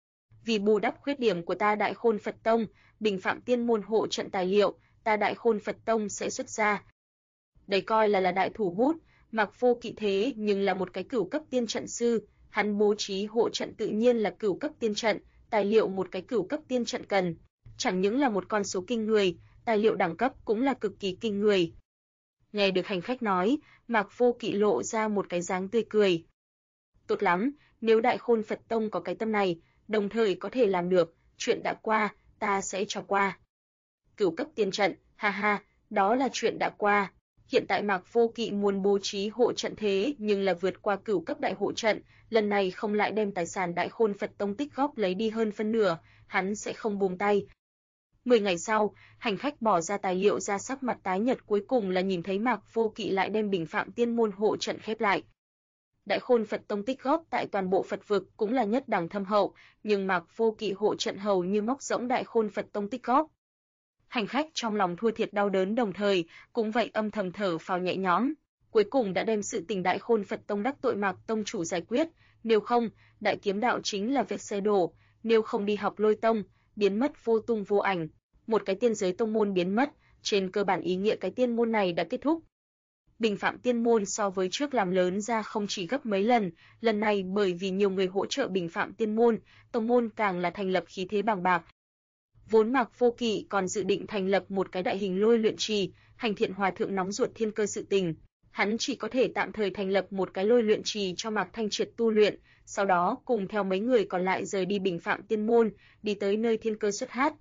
Vì bù đắp khuyết điểm của ta Đại Khôn Phật Tông, Bình Phạm Tiên môn hộ trận tài liệu, ta Đại Khôn Phật Tông sẽ xuất ra. Đây coi là đại thủ bút, Mạc Vô Kỵ thế nhưng là một cái cửu cấp tiên trận sư. Hắn bố trí hộ trận tự nhiên là cửu cấp tiên trận, tài liệu một cái cửu cấp tiên trận cần, chẳng những là một con số kinh người, tài liệu đẳng cấp cũng là cực kỳ kinh người. Nghe được hành khách nói, Mạc Vô Kỵ lộ ra một cái dáng tươi cười. Tốt lắm, nếu Đại Khôn Phật Tông có cái tâm này, đồng thời có thể làm được, chuyện đã qua, ta sẽ cho qua. Cửu cấp tiên trận, ha ha, đó là chuyện đã qua. Hiện tại Mạc Vô Kỵ muốn bố trí hộ trận thế nhưng là vượt qua cửu cấp đại hộ trận, lần này không lại đem tài sản Đại Khôn Phật Tông tích góp lấy đi hơn phân nửa, hắn sẽ không buông tay. 10 ngày sau, hành khách bỏ ra tài liệu ra sắc mặt tái nhợt, cuối cùng là nhìn thấy Mạc Vô Kỵ lại đem Bình Phạm Tiên môn hộ trận khép lại. Đại Khôn Phật Tông tích góp tại toàn bộ Phật vực cũng là nhất đẳng thâm hậu, nhưng Mạc Vô Kỵ hộ trận hầu như móc rỗng Đại Khôn Phật Tông tích góp. Hành khách trong lòng thua thiệt đau đớn, đồng thời cũng vậy âm thầm thở phào nhẹ nhõm, cuối cùng đã đem sự tình Đại Khôn Phật Tông đắc tội Mạc tông chủ giải quyết, nếu không, Đại Kiếm đạo chính là vết xe đổ, nếu không đi học Lôi Tông, biến mất vô tung vô ảnh, một cái tiên giới tông môn biến mất, trên cơ bản ý nghĩa cái tiên môn này đã kết thúc. Bình Phạm Tiên môn so với trước làm lớn ra không chỉ gấp mấy lần này bởi vì nhiều người hỗ trợ Bình Phạm Tiên môn, tông môn càng là thành lập khí thế bằng bạc. Vốn Mạc Vô Kỵ còn dự định thành lập một cái đại hình lôi luyện trì, Hành Thiện Hòa thượng nóng ruột thiên cơ sự tình, hắn chỉ có thể tạm thời thành lập một cái lôi luyện trì cho Mạc Thanh Triệt tu luyện, sau đó cùng theo mấy người còn lại rời đi Bình Phạm Tiên môn, đi tới nơi thiên cơ xuất hát.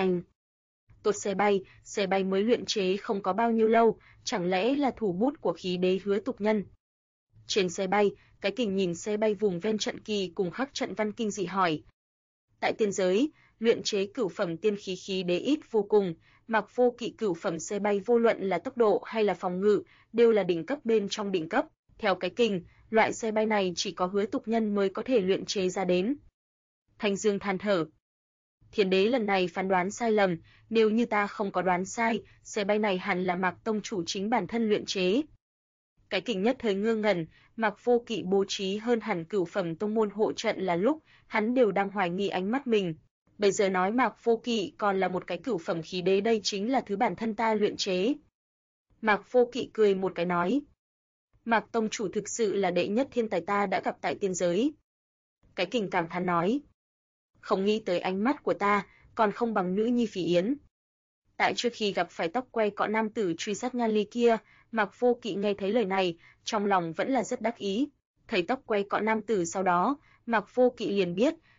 Tốt xe bay mới luyện chế không có bao nhiêu lâu, chẳng lẽ là thủ bút của khí đế Hứa Tục Nhân? Trên xe bay, cái Kình nhìn xe bay vùng ven trận kỳ cùng khắc trận văn kinh dị hỏi. Tại tiên giới, luyện chế cửu phẩm tiên khí đế ít vô cùng, Mạc Vô Kỵ cửu phẩm xe bay vô luận là tốc độ hay là phòng ngự, đều là đỉnh cấp bên trong đỉnh cấp. Theo cái Kình, loại xe bay này chỉ có Hứa Tục Nhân mới có thể luyện chế ra đến. Thanh Dương than thở. Thiên đế lần này phán đoán sai lầm, nếu như ta không có đoán sai, xe bay này hẳn là Mạc tông chủ chính bản thân luyện chế. Cái Kình nhất thời ngơ ngẩn, Mạc Vô Kỵ bố trí hơn hẳn cửu phẩm tông môn hộ trận là lúc, hắn đều đang hoài nghi ánh mắt mình. Bây giờ nói Mạc Vô Kỵ còn là một cái cửu phẩm khí đế, đây chính là thứ bản thân ta luyện chế. Mạc Vô Kỵ cười một cái nói. Mạc tông chủ thực sự là đệ nhất thiên tài ta đã gặp tại tiên giới. Cái Kình cảm thán nói. Không nghĩ tới ánh mắt của ta, còn không bằng nữ nhi Phỉ Yến. Tại trước khi gặp phải tóc quay cọ nam tử truy sát Nhan Ly kia, Mạc Vô Kỵ nghe thấy lời này, trong lòng vẫn là rất đắc ý. Thấy tóc quay cọ nam tử sau đó, Mạc Vô Kỵ liền biết,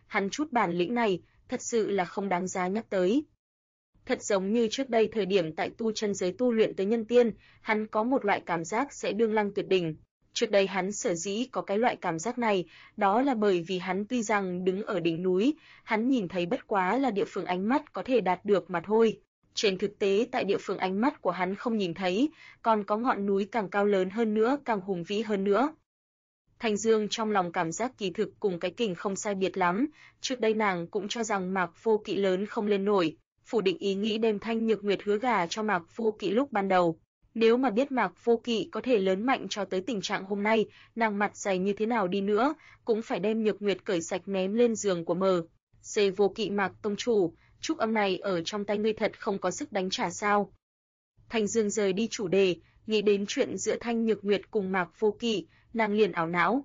hắn chút bản lĩnh này, thật sự là không đáng giá nhắc tới. Thật giống như trước đây thời điểm tại tu chân giới tu luyện tới nhân tiên, hắn có một loại cảm giác sẽ đương lăng tuyệt đỉnh. Trước đây hắn sở dĩ có cái loại cảm giác này, đó là bởi vì hắn tuy rằng đứng ở đỉnh núi, hắn nhìn thấy bất quá là địa phương ánh mắt có thể đạt được mà thôi. Trên thực tế tại địa phương ánh mắt của hắn không nhìn thấy, còn có ngọn núi càng cao lớn hơn nữa, càng hùng vĩ hơn nữa. Thanh Dương trong lòng cảm giác kỳ thực cùng cái kình không sai biệt lắm, trước đây nàng cũng cho rằng Mạc Vô Kỵ lớn không lên nổi, phủ định ý nghĩ đem Thanh Nhược Nguyệt hứa gả cho Mạc Vô Kỵ lúc ban đầu. Nếu mà biết Mạc Vô Kỵ có thể lớn mạnh cho tới tình trạng hôm nay, nàng mặt dày như thế nào đi nữa, cũng phải đem Nhược Nguyệt cởi sạch ném lên giường của C. Vô Kỵ. Mạc tông chủ, trúc âm này ở trong tay ngươi thật không có sức đánh trả sao? Thanh Dương rời đi chủ đề, nghĩ đến chuyện giữa Thanh Nhược Nguyệt cùng Mạc Vô Kỵ, nàng liền ảo não.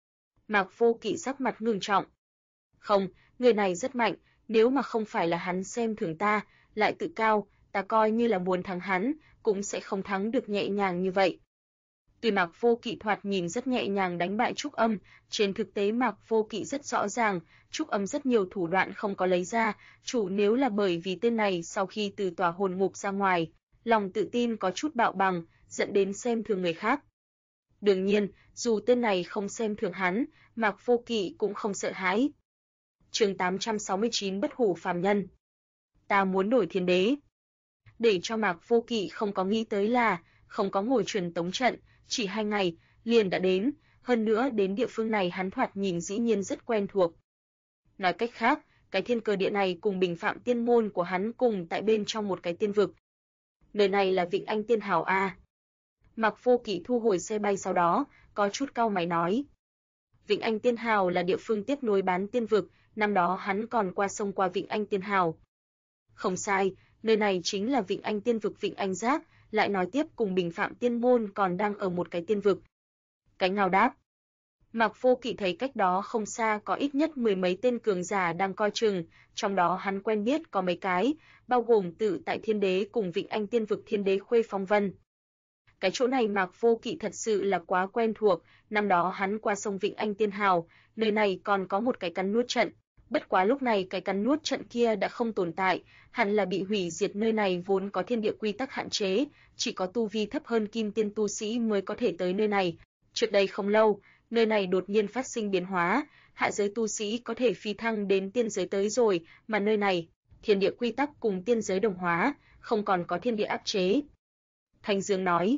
Mạc Vô Kỵ sắc mặt ngưng trọng. Không, người này rất mạnh, nếu mà không phải là hắn xem thường ta, lại tự cao, ta coi như là muốn thắng hắn, cũng sẽ không thắng được nhẹ nhàng như vậy. Tuy Mạc Vô Kỵ thoạt nhìn rất nhẹ nhàng đánh bại Trúc Âm, trên thực tế Mạc Vô Kỵ rất rõ ràng, Trúc Âm rất nhiều thủ đoạn không có lấy ra, chủ nếu là bởi vì tên này sau khi từ tòa hồn ngục ra ngoài, lòng tự tin có chút bạo bằng, dẫn đến xem thường người khác. Đương nhiên, dù tên này không xem thường hắn, Mạc Vô Kỵ cũng không sợ hãi. Chương 869 Bất hủ phàm nhân. Ta muốn đổi thiên đế. Để cho Mạc Vô Kỵ không có nghĩ tới là, không có ngồi truyền tống trận, chỉ 2 ngày, liền đã đến, hơn nữa đến địa phương này hắn thoạt nhìn dĩ nhiên rất quen thuộc. Nói cách khác, cái thiên cơ địa này cùng Bình Phạm tiên môn của hắn cùng tại bên trong một cái tiên vực. Nơi này là Vịnh Anh Tiên Hào a. Mạc Vô Kỵ thu hồi xe bay sau đó, có chút cau mày nói. Vịnh Anh Tiên Hào là địa phương tiếp nối bán tiên vực, năm đó hắn còn qua sông qua Vịnh Anh Tiên Hào. Không sai, nơi này chính là Vịnh Anh Tiên vực Vịnh Anh Giác, lại nói tiếp cùng Bình Phạm tiên môn còn đang ở một cái tiên vực. Cánh ngao đáp. Mạc Vô Kỵ thấy cách đó không xa có ít nhất 10 mấy tên cường giả đang coi chừng, trong đó hắn quen biết có mấy cái, bao gồm Tự Tại Thiên Đế cùng Vịnh Anh Tiên vực Thiên Đế Khuê Phong Vân. Cái chỗ này Mạc Vô Kỵ thật sự là quá quen thuộc, năm đó hắn qua sông Vịnh Anh Tiên Hào, nơi này còn có một cái cắn nuốt trận. Bất quá lúc này cái cắn nuốt trận kia đã không tồn tại, hẳn là bị hủy diệt, nơi này vốn có thiên địa quy tắc hạn chế, chỉ có tu vi thấp hơn kim tiên tu sĩ mới có thể tới nơi này. Trước đây không lâu, nơi này đột nhiên phát sinh biến hóa, hạ giới tu sĩ có thể phi thăng đến tiên giới tới rồi, mà nơi này, thiên địa quy tắc cùng tiên giới đồng hóa, không còn có thiên địa áp chế. Thanh Dương nói.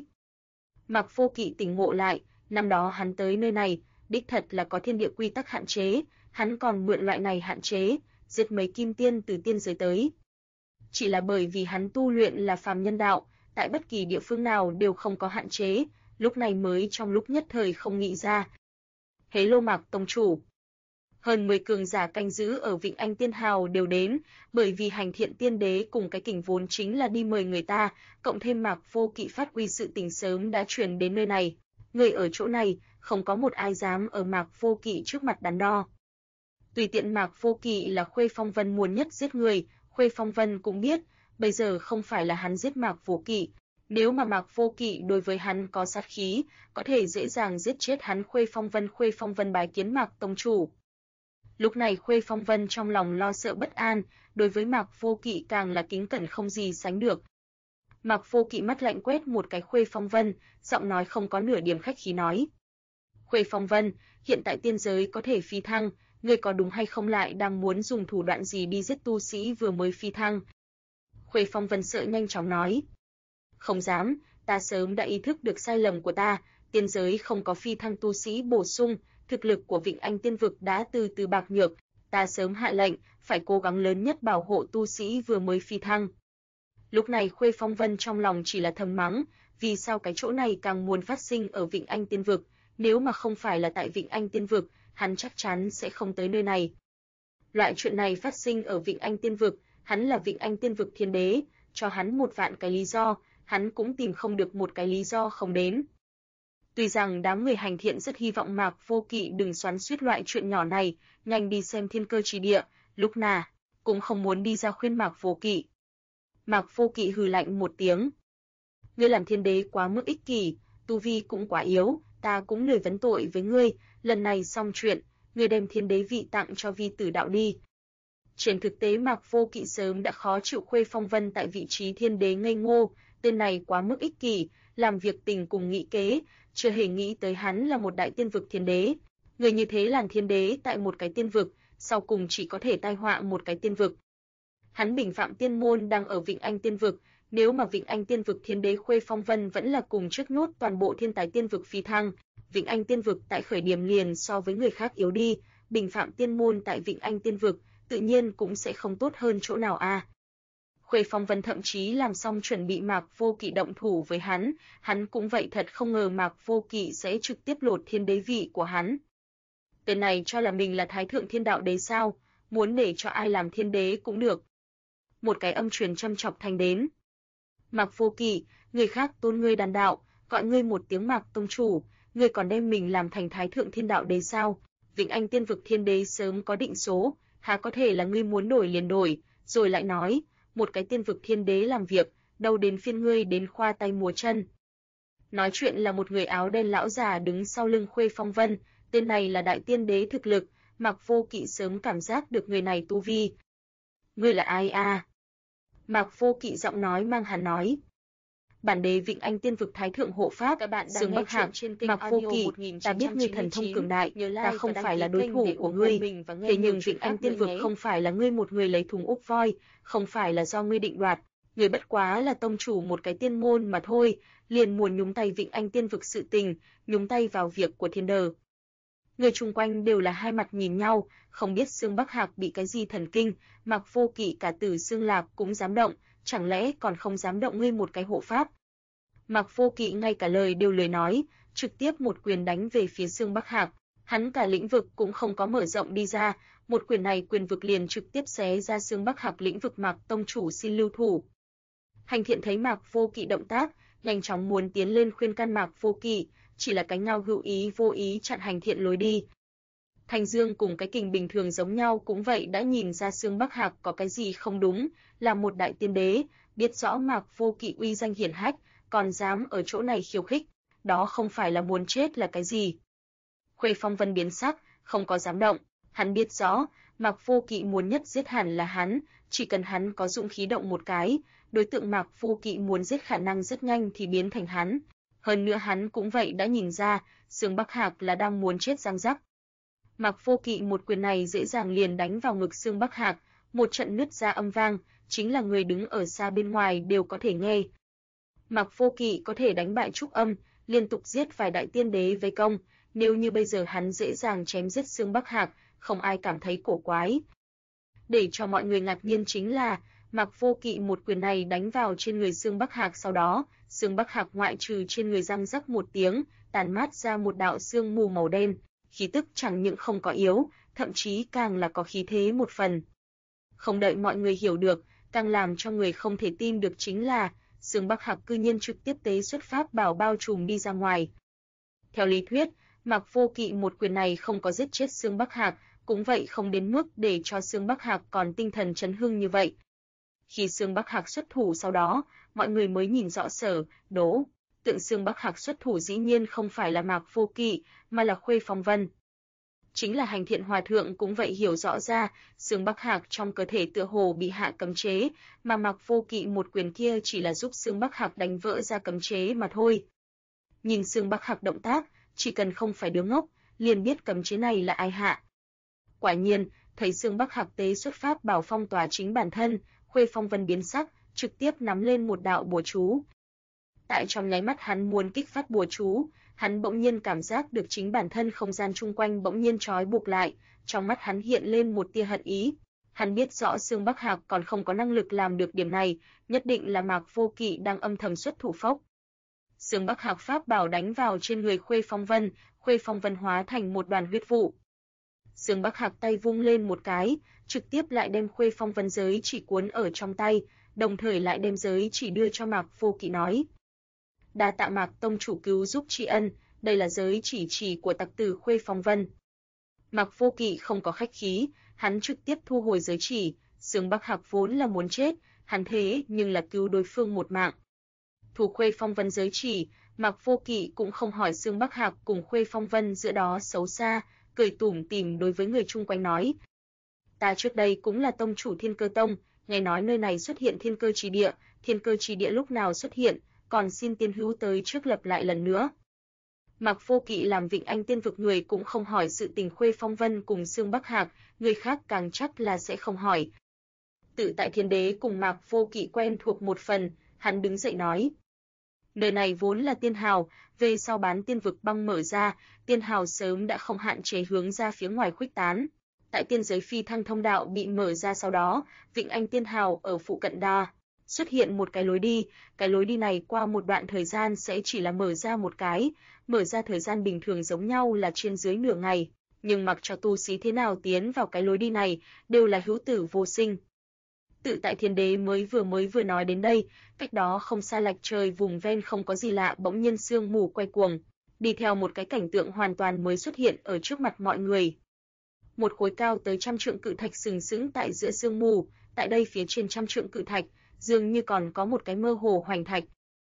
Mạc Vô Kỵ tỉnh ngộ lại, năm đó hắn tới nơi này, đích thật là có thiên địa quy tắc hạn chế, hắn còn mượn loại này hạn chế, giết mấy kim tiên từ tiên giới tới. Chỉ là bởi vì hắn tu luyện là phàm nhân đạo, tại bất kỳ địa phương nào đều không có hạn chế, lúc này mới trong lúc nhất thời không nghĩ ra. Hế Lô Mạc tông chủ. Hơn 10 cường giả canh giữ ở Vịnh Anh Tiên Hào đều đến, bởi vì Hành Thiện Tiên Đế cùng cái kình vốn chính là đi mời người ta, cộng thêm Mạc Vô Kỵ phát huy sự tình sớm đã truyền đến nơi này. Người ở chỗ này, không có một ai dám ở Mạc Vô Kỵ trước mặt đắn đo. Tùy tiện Mạc Vô Kỵ là Khuê Phong Vân muốn nhất giết người, Khuê Phong Vân cũng biết, bây giờ không phải là hắn giết Mạc Vô Kỵ. Nếu mà Mạc Vô Kỵ đối với hắn có sát khí, có thể dễ dàng giết chết hắn. Khuê Phong Vân bái kiến Mạc tông chủ. Lúc này Khuê Phong Vân trong lòng lo sợ bất an, đối với Mạc Vô Kỵ càng là kính cẩn không gì sánh được. Mạc Vô Kỵ mắt lạnh quét một cái Khuê Phong Vân, giọng nói không có nửa điểm khách khí nói. Khuê Phong Vân, hiện tại tiên giới có thể phi thăng, ngươi có đúng hay không, lại đang muốn dùng thủ đoạn gì đi giết tu sĩ vừa mới phi thăng? Khuê Phong Vân sợ nhanh chóng nói. Không dám, ta sớm đã ý thức được sai lầm của ta, tiên giới không có phi thăng tu sĩ bổ sung, thực lực của Vịnh Anh Tiên vực đã từ từ bạc nhược, ta sớm hạ lệnh, phải cố gắng lớn nhất bảo hộ tu sĩ vừa mới phi thăng. Lúc này Khuê Phong Vân trong lòng chỉ là thầm mắng, vì sao cái chỗ này càng muốn phát sinh ở Vịnh Anh Tiên vực, nếu mà không phải là tại Vịnh Anh Tiên vực, hắn chắc chắn sẽ không tới nơi này. Loại chuyện này phát sinh ở Vịnh Anh Tiên vực, hắn là Vịnh Anh Tiên vực thiên đế, cho hắn 1 vạn cái lý do, hắn cũng tìm không được một cái lý do không đến. Tuy rằng đám người Hành Thiện rất hy vọng Mạc Vô Kỵ đừng xoắn xuýt loại chuyện nhỏ này, nhanh đi xem thiên cơ chỉ địa, lúc nào cũng không muốn đi ra khuyên Mạc Vô Kỵ. Mạc Vô Kỵ hừ lạnh một tiếng. Ngươi làm thiên đế quá mức ích kỷ, tu vi cũng quá yếu, ta cũng lười vấn tội với ngươi, lần này xong chuyện, người đem thiên đế vị tặng cho vi tử đạo đi. Trên thực tế Mạc Vô Kỵ sớm đã khó chịu Khuê Phong Vân tại vị trí thiên đế ngây ngô, tên này quá mức ích kỷ, làm việc tình cùng nghị kế, chưa hề nghĩ tới hắn là một đại tiên vực thiên đế. Người như thế làm thiên đế tại một cái tiên vực, sau cùng chỉ có thể tai họa một cái tiên vực. Hắn bình phạm tiên môn đang ở Vịnh Anh tiên vực, nếu mà Vịnh Anh tiên vực thiên đế Khuê Phong Vân vẫn là cùng trước nhốt toàn bộ thiên tài tiên vực phi thăng, Vịnh Anh tiên vực tại khởi điểm liền so với người khác yếu đi, bình phạm tiên môn tại Vịnh Anh tiên vực, tự nhiên cũng sẽ không tốt hơn chỗ nào a. Khuê Phong Vân thậm chí làm xong chuẩn bị Mạc Vô Kỵ động thủ với hắn cũng vậy thật không ngờ Mạc Vô Kỵ sẽ trực tiếp lột thiên đế vị của hắn. Tên này cho là mình là Thái Thượng Thiên Đạo Đế sao, muốn để cho ai làm thiên đế cũng được. Một cái âm truyền châm chọc thanh đến. Mạc Vô Kỵ, người khác tôn ngươi đàn đạo, gọi ngươi một tiếng Mạc Tông Chủ, ngươi còn đem mình làm thành Thái Thượng Thiên Đạo Đế sao? Vịnh Anh tiên vực thiên đế sớm có định số, há có thể là ngươi muốn đổi liền đổi, rồi lại nói, một cái tiên vực thiên đế làm việc, đâu đến phiên ngươi đến khoa tay múa chân. Nói chuyện là một người áo đen lão già đứng sau lưng Khuê Phong Vân, tên này là đại tiên đế thực lực, Mạc Vô Kỵ sớm cảm giác được người này tu vi. Ngươi là ai a? Mạc Vô Kỵ giọng nói mang hàn nói. Bản đế Vịnh Anh tiên vực Thái Thượng hộ pháp, Dương Bắc Hạc, Mạc Vô Kỵ, ta biết ngươi thần thông cường đại, ta không phải là đối thủ của ngươi, thế nhưng Vịnh Anh tiên vực không phải là ngươi một người lấy thùng úp voi, không phải là do ngươi định đoạt, ngươi bất quá là tông chủ một cái tiên môn mà thôi, liền muốn nhúng tay Vịnh Anh tiên vực sự tình, nhúng tay vào việc của thiên đờ. Người chung quanh đều là hai mặt nhìn nhau, không biết Dương Bắc Hạc bị cái gì thần kinh, Mạc Vô Kỵ cả Tử Xương Lạc cũng dám động, chẳng lẽ còn không dám động ngươi một cái hộ pháp? Mạc Vô Kỵ ngay cả lời đều lười nói, trực tiếp một quyền đánh về phía Dương Bắc Hạc, hắn cả lĩnh vực cũng không có mở rộng đi ra, một quyền này quyền vực liền trực tiếp xé ra Dương Bắc Hạc lĩnh vực. Mạc Tông Chủ xin lưu thủ. Hành Thiện thấy Mạc Vô Kỵ động tác, nhanh chóng muốn tiến lên khuyên can Mạc Vô Kỵ, chỉ là cánh ngao hữu ý vô ý chặn Hành Thiện lối đi. Thanh Dương cùng cái kình bình thường giống nhau cũng vậy đã nhìn ra Dương Bắc Hạc có cái gì không đúng, là một đại tiên đế, biết rõ Mạc Vô Kỵ uy danh hiển hách, còn dám ở chỗ này khiêu khích, đó không phải là muốn chết là cái gì. Khuê Phong Vân biến sắc, không có dám động, hắn biết rõ, Mạc Vô Kỵ muốn nhất giết hẳn là hắn, chỉ cần hắn có dũng khí động một cái, đối tượng Mạc Vô Kỵ muốn giết khả năng rất nhanh thì biến thành hắn. Hơn nữa hắn cũng vậy đã nhìn ra, Dương Bắc Hạc là đang muốn chết răng rắc. Mạc Vô Kỵ một quyền này dễ dàng liền đánh vào ngực Dương Bắc Hạc, một trận nứt ra âm vang, chính là người đứng ở xa bên ngoài đều có thể nghe. Mạc Vô Kỵ có thể đánh bại Trúc Âm, liên tục giết vài đại tiên đế vây công, nếu như bây giờ hắn dễ dàng chém giết Dương Bắc Hạc, không ai cảm thấy cổ quái. Để cho mọi người ngạc nhiên chính là, Mạc Vô Kỵ một quyền này đánh vào trên người Dương Bắc Hạc, sau đó, Dương Bắc Hạc ngoại trừ trên người răng rắc một tiếng, tàn mát ra một đạo sương mù màu đen, khí tức chẳng những không có yếu, thậm chí càng là có khí thế một phần. Không đợi mọi người hiểu được, càng làm cho người không thể tin được chính là, Dương Bắc Hạc cư nhiên trực tiếp tế xuất pháp bảo bao trùm đi ra ngoài. Theo lý thuyết, Mạc Vô Kỵ một quyền này không có giết chết Dương Bắc Hạc, cũng vậy không đến mức để cho Dương Bắc Hạc còn tinh thần chấn hưng như vậy. Khi Dương Bắc Hạc xuất thủ sau đó, mọi người mới nhìn rõ sở, đố, tượng Dương Bắc Hạc xuất thủ dĩ nhiên không phải là Mạc Vô Kỵ, mà là Khuê Phong Vân. Chính là Hành Thiện Hòa Thượng cũng vậy hiểu rõ ra, Dương Bắc Hạc trong cơ thể tựa hồ bị hạ cấm chế, mà Mạc Vô Kỵ một quyền kia chỉ là giúp Dương Bắc Hạc đánh vỡ ra cấm chế mà thôi. Nhìn Dương Bắc Hạc động tác, chỉ cần không phải đứa ngốc, liền biết cấm chế này là ai hạ. Quả nhiên, thấy Dương Bắc Hạc tế xuất pháp bảo phong tỏa chính bản thân, Khuê Phong Vân biến sắc, trực tiếp nắm lên một đạo bùa chú. Tại trong nháy mắt hắn muốn kích phát bùa chú, hắn bỗng nhiên cảm giác được chính bản thân không gian chung quanh bỗng nhiên trói buộc lại, trong mắt hắn hiện lên một tia hận ý. Hắn biết rõ Dương Bắc Hạc còn không có năng lực làm được điểm này, nhất định là Mạc Vô Kỵ đang âm thầm xuất thủ phốc. Dương Bắc Hạc pháp bảo đánh vào trên người Khuê Phong Vân hóa thành một đoàn huyết vụ. Dương Bắc Hạc tay vung lên một cái, trực tiếp lại đem Khuê Phong Vân giới chỉ cuốn ở trong tay, đồng thời lại đem giới chỉ đưa cho Mạc Vô Kỵ nói: "Đa tạ Mạc Tông Chủ cứu giúp tri ân, đây là giới chỉ của tặc tử Khuê Phong Vân." Mạc Vô Kỵ không có khách khí, hắn trực tiếp thu hồi giới chỉ, Dương Bắc Hạc vốn là muốn chết, hắn thế nhưng là cứu đối phương một mạng. Thu Khuê Phong Vân giới chỉ, Mạc Vô Kỵ cũng không hỏi Dương Bắc Hạc cùng Khuê Phong Vân giữa đó xấu xa, cười tủm tỉm đối với người chung quanh nói: "Ta trước đây cũng là tông chủ Thiên Cơ Tông, nghe nói nơi này xuất hiện thiên cơ trì địa lúc nào xuất hiện, còn xin tiên hữu tới trước lập lại lần nữa." Mạc Vô Kỵ làm Vịnh Anh Tiên vực người cũng không hỏi sự tình Khuê Phong Vân cùng Dương Bắc Hạc, người khác càng chắc là sẽ không hỏi. Tự tại Thiên Đế cùng Mạc Vô Kỵ quen thuộc một phần, hắn đứng dậy nói: "Nơi này vốn là tiên hào, về sau bán tiên vực băng mở ra, tiên hào sớm đã không hạn chế hướng ra phía ngoài khuếch tán. Tại tiên giới phi thăng thông đạo bị mở ra sau đó, Vịnh Anh tiên hào ở phụ cận đa xuất hiện một cái lối đi này qua một đoạn thời gian sẽ chỉ là mở ra một cái, mở ra thời gian bình thường giống nhau là trên dưới nửa ngày, nhưng mặc cho tu sĩ thế nào tiến vào cái lối đi này, đều là hữu tử vô sinh." Tự tại Thiên Đế mới vừa nói đến đây, cách đó không xa lạch trời vùng ven không có gì lạ bỗng nhiên sương mù quay cuồng, đi theo một cái cảnh tượng hoàn toàn mới xuất hiện ở trước mặt mọi người. Một khối cao tới 100 trượng cự thạch sừng sững tại giữa sương mù, tại đây phía trên 100 trượng cự thạch, dường như còn có một cái mơ hồ hoành thạch.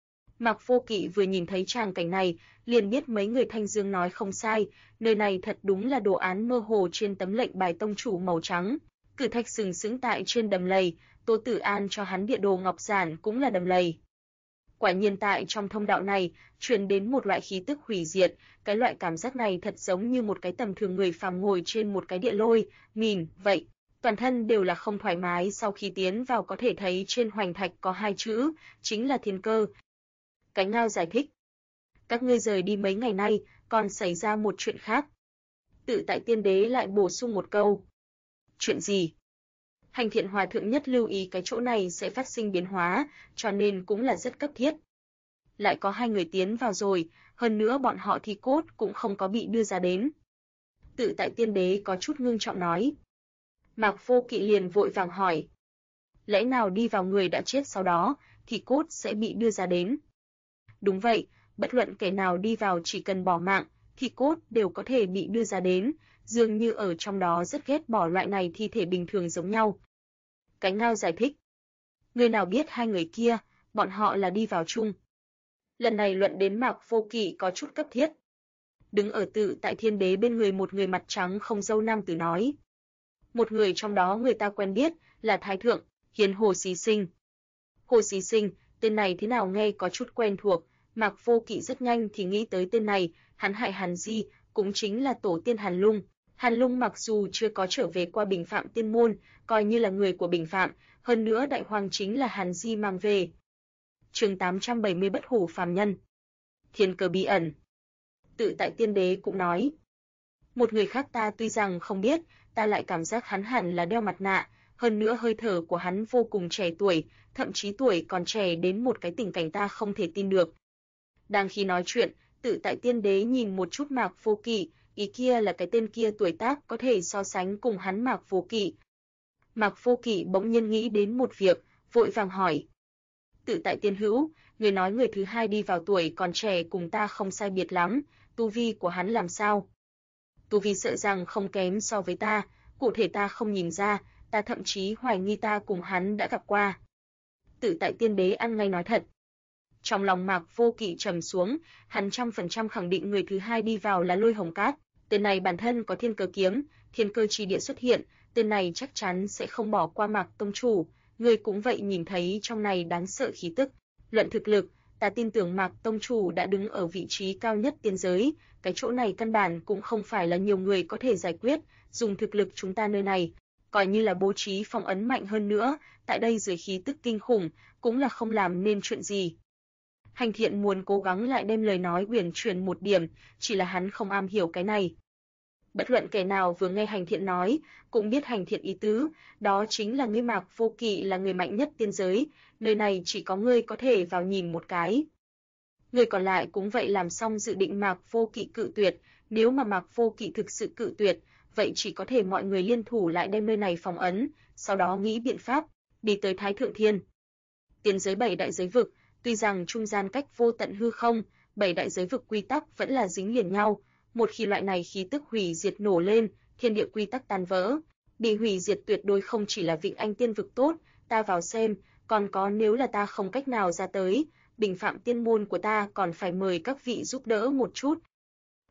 Mạc Vô Kỵ vừa nhìn thấy tràng cảnh này, liền biết mấy người Thanh Dương nói không sai, nơi này thật đúng là đồ án mơ hồ trên tấm lệnh bài tông chủ màu trắng. Cự thạch sừng sững tại trên đầm lầy, Tô Tử An cho hắn địa đồ ngọc giản cũng là đầm lầy. Quả nhiên tại trong thông đạo này, truyền đến một loại khí tức hủy diệt, cái loại cảm giác này thật giống như một cái tầm thường người phàm ngồi trên một cái địa lôi, mìn, vậy. Toàn thân đều là không thoải mái, sau khi tiến vào có thể thấy trên hoành thạch có 2 chữ, chính là thiên cơ. Cánh Ngao giải thích: "Các ngươi rời đi mấy ngày nay, còn xảy ra một chuyện khác." Tự tại Tiên Đế lại bổ sung một câu: "Chuyện gì?" Hành Thiện Hòa thượng nhất lưu ý cái chỗ này sẽ phát sinh biến hóa, cho nên cũng là rất cấp thiết. Lại có 2 người tiến vào rồi, hơn nữa bọn họ thi cốt cũng không có bị đưa ra đến. Tự tại Tiên Đế có chút ngưng trọng nói. Mạc Vô Kỵ liền vội vàng hỏi: "Lẽ nào đi vào người đã chết sau đó, thì cốt sẽ bị đưa ra đến?" "Đúng vậy, bất luận kẻ nào đi vào chỉ cần bỏ mạng, thì cốt đều có thể bị đưa ra đến, dường như ở trong đó rất ghét bỏ loại này thi thể bình thường giống nhau." Cánh Ngao giải thích: "Người nào biết 2 người kia, bọn họ là đi vào chung." Lần này luận đến Mạc Vô Kỵ có chút cấp thiết. Đứng ở Tự tại Thiên Đế bên người một người mặt trắng không râu nam tử nói: "Một người trong đó người ta quen biết, là Thái Thượng, Hiền Hồ Xí Sinh." Hồ Xí Sinh, tên này thế nào nghe có chút quen thuộc, Mạc Vô Kỵ rất nhanh thì nghĩ tới tên này, hắn hại Hàn Di, cũng chính là tổ tiên Hàn Lung. Hàn Lung mặc dù chưa có trở về qua Bình Phạm Tiên môn, coi như là người của Bình Phạm, hơn nữa đại hoàng chính là Hàn Di mang về. Chương 870 Bất hủ phàm nhân. Thiên cơ bí ẩn. Tự tại Tiên Đế cũng nói: "Một người khác ta tuy rằng không biết, ta lại cảm giác hắn hẳn là đeo mặt nạ, hơn nữa hơi thở của hắn vô cùng trẻ tuổi, thậm chí tuổi còn trẻ đến một cái tình cảnh ta không thể tin được." Đang khi nói chuyện, Tự tại Tiên Đế nhìn một chút Mạc Vô Kỵ, ý kia là cái tên kia tuổi tác có thể so sánh cùng hắn Mạc Vô Kỵ. Mạc Vô Kỵ bỗng nhiên nghĩ đến một việc, vội vàng hỏi: "Tự tại Tiên hữu, người nói người thứ hai đi vào tuổi còn trẻ cùng ta không sai biệt lắm, tu vi của hắn làm sao?" "Tu vi sợ rằng không kém so với ta, cụ thể ta không nhìn ra, ta thậm chí hoài nghi ta cùng hắn đã gặp qua." Tự tại Tiên Đế ăn ngay nói thật. Trong lòng Mạc Vô Kỵ trầm xuống, hắn 100% khẳng định người thứ hai đi vào là Lôi Hồng Cát, tên này bản thân có thiên cơ kiếm, thiên cơ chi địa xuất hiện, tên này chắc chắn sẽ không bỏ qua Mạc tông chủ, người cũng vậy nhìn thấy trong này đáng sợ khí tức. Luận thực lực, ta tin tưởng Mạc tông chủ đã đứng ở vị trí cao nhất tiên giới, cái chỗ này căn bản cũng không phải là nhiều người có thể giải quyết, dùng thực lực chúng ta nơi này, coi như là bố trí phong ấn mạnh hơn nữa, tại đây dưới khí tức kinh khủng, cũng là không làm nên chuyện gì. Hành Thiện muốn cố gắng lại đem lời nói uyển chuyển một điểm, chỉ là hắn không am hiểu cái này. Bất luận kẻ nào vừa nghe Hành Thiện nói, cũng biết Hành Thiện ý tứ, đó chính là ngươi Mạc Vô Kỵ là người mạnh nhất tiên giới, nơi này chỉ có ngươi có thể vào nhìn một cái. Người còn lại cũng vậy làm xong dự định Mạc Vô Kỵ cự tuyệt, nếu mà Mạc Vô Kỵ thực sự cự tuyệt, vậy chỉ có thể mọi người liên thủ lại đem nơi này phong ấn, sau đó nghĩ biện pháp, đi tới Thái Thượng Thiên. Tiên giới 7 đại giới vực, tuy rằng trung gian cách vô tận hư không, 7 đại giới vực quy tắc vẫn là dính liền nhau, một khi loại này khí tức hủy diệt nổ lên, thiên địa quy tắc tan vỡ, bị hủy diệt tuyệt đối không chỉ là Vịnh Anh Tiên vực tốt, ta vào xem, còn có nếu là ta không cách nào ra tới, Bình Phạm Tiên môn của ta còn phải mời các vị giúp đỡ một chút.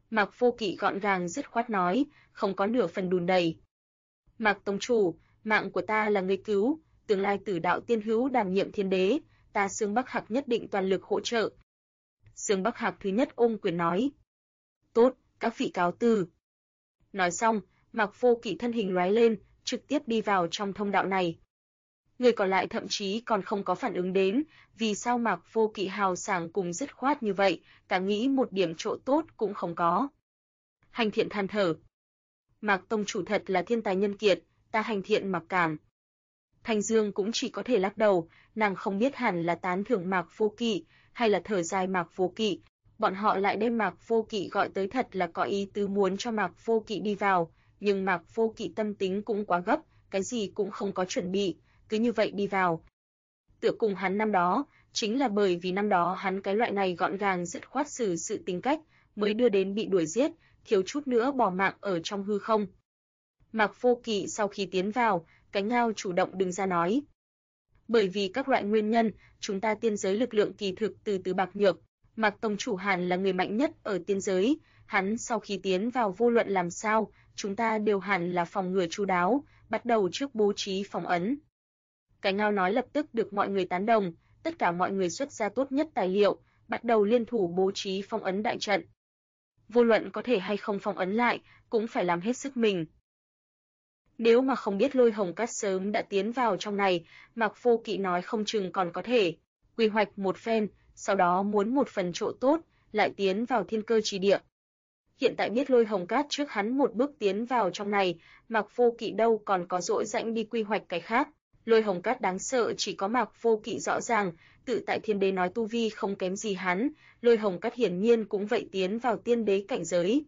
Mạc Vô Kỵ gọn gàng dứt khoát nói, không có nửa phần đùn đẩy. Mạc tông chủ, mạng của ta là ngươi cứu, tương lai Tử Đạo Tiên Hữu đảm nhiệm thiên đế, ta Xương Bắc Hạc nhất định toàn lực hỗ trợ. Xương Bắc Hạc thứ nhất ôm quyền nói. Tốt, các vị cáo từ. Nói xong, Mạc Vô Kỵ thân hình lóe lên, trực tiếp đi vào trong thông đạo này. Người còn lại thậm chí còn không có phản ứng đến, vì sao Mạc Vô Kỵ hào sảng cùng dứt khoát như vậy, cả nghĩ một điểm chỗ tốt cũng không có. Hành Thiện than thở. Mạc tông chủ thật là thiên tài nhân kiệt, ta Hành Thiện mặc cảm. Thanh Dương cũng chỉ có thể lắc đầu, nàng không biết hẳn là tán thưởng Mạc Vô Kỵ, hay là thở dài Mạc Vô Kỵ. Bọn họ lại đem Mạc Vô Kỵ gọi tới thật là có ý tứ muốn cho Mạc Vô Kỵ đi vào, nhưng Mạc Vô Kỵ tâm tính cũng quá gấp, cái gì cũng không có chuẩn bị, cứ như vậy đi vào. Tựa cùng hắn năm đó, chính là bởi vì năm đó hắn cái loại này gọn gàng dứt khoát xử sự tính cách, mới đưa đến bị đuổi giết, thiếu chút nữa bỏ mạng ở trong hư không. Mạc Vô Kỵ sau khi tiến vào, Cánh Ngao chủ động đứng ra nói. Bởi vì các loại nguyên nhân, chúng ta tiên giới lực lượng kỳ thực từ từ bạc nhược, Mạc tông chủ hẳn là người mạnh nhất ở tiên giới, hắn sau khi tiến vào vô luận làm sao, chúng ta đều hẳn là phòng ngừa chu đáo, bắt đầu trước bố trí phòng ấn. Cánh Ngao nói lập tức được mọi người tán đồng, tất cả mọi người xuất ra tốt nhất tài liệu, bắt đầu liên thủ bố trí phong ấn đại trận. Vô luận có thể hay không phong ấn lại, cũng phải làm hết sức mình. Nếu mà không biết Lôi Hồng Cát sớm đã tiến vào trong này, Mạc Vô Kỵ nói không chừng còn có thể quy hoạch một phen, sau đó muốn một phần chỗ tốt, lại tiến vào thiên cơ chỉ địa. Hiện tại biết Lôi Hồng Cát trước hắn một bước tiến vào trong này, Mạc Vô Kỵ đâu còn có dỗi rãnh đi quy hoạch cái khác. Lôi Hồng Cát đáng sợ chỉ có Mạc Vô Kỵ rõ ràng, tự tại thiên đế nói tu vi không kém gì hắn, Lôi Hồng Cát hiển nhiên cũng vậy tiến vào tiên đế cảnh giới.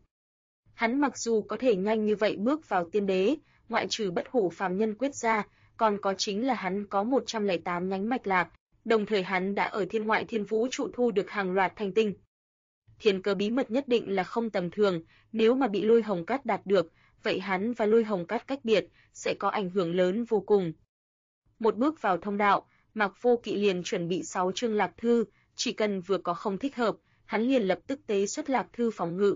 Hắn mặc dù có thể nhanh như vậy bước vào tiên đế, ngoại trừ bất hủ phàm nhân quyết ra, còn có chính là hắn có 108 nhánh mạch lạc, đồng thời hắn đã ở thiên ngoại thiên vũ trụ thu được hàng loạt thành tinh. Thiên cơ bí mật nhất định là không tầm thường, nếu mà bị Lôi Hồng Cát đạt được, vậy hắn và Lôi Hồng Cát cách biệt, sẽ có ảnh hưởng lớn vô cùng. Một bước vào thông đạo, Mạc Vô Kỵ liền chuẩn bị 6 chương lạc thư, chỉ cần vừa có không thích hợp, hắn liền lập tức tế xuất lạc thư phòng ngự.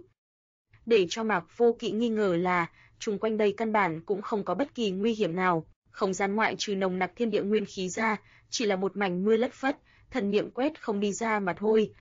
Để cho Mạc Vô Kỵ nghi ngờ là, chung quanh đây căn bản cũng không có bất kỳ nguy hiểm nào, không gian ngoại trừ nồng nặc thiên địa nguyên khí ra, chỉ là một mảnh mưa lất phất, thần niệm quét không đi ra mà thôi.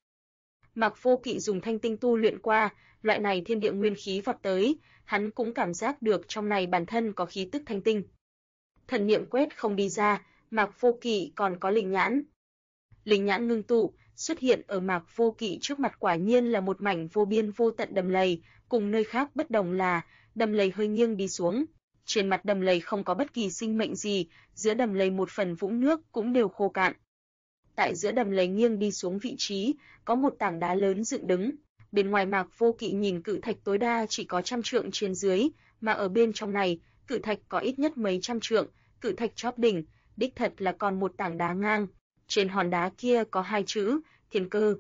Mạc Vô Kỵ dùng thanh tinh tu luyện qua, loại này thiên địa nguyên khí vọt tới, hắn cũng cảm giác được trong này bản thân có khí tức thanh tinh. Thần niệm quét không đi ra, Mạc Vô Kỵ còn có linh nhãn. Linh nhãn ngưng tụ, xuất hiện ở Mạc Vô Kỵ trước mặt quả nhiên là một mảnh vô biên vô tận đầm lầy, cùng nơi khác bất đồng là, đầm lầy hơi nghiêng đi xuống. Trên mặt đầm lầy không có bất kỳ sinh mệnh gì, giữa đầm lầy một phần vũng nước cũng đều khô cạn. Tại giữa đầm lầy nghiêng đi xuống vị trí, có một tảng đá lớn dựng đứng. Bên ngoài Mạc Vô Kỵ nhìn cự thạch tối đa chỉ có 100 trượng trên dưới, mà ở bên trong này, cự thạch có ít nhất mấy trăm trượng, cự thạch chóp đỉnh, đích thật là còn một tảng đá ngang. Trên hòn đá kia có 2 chữ, thiên cơ.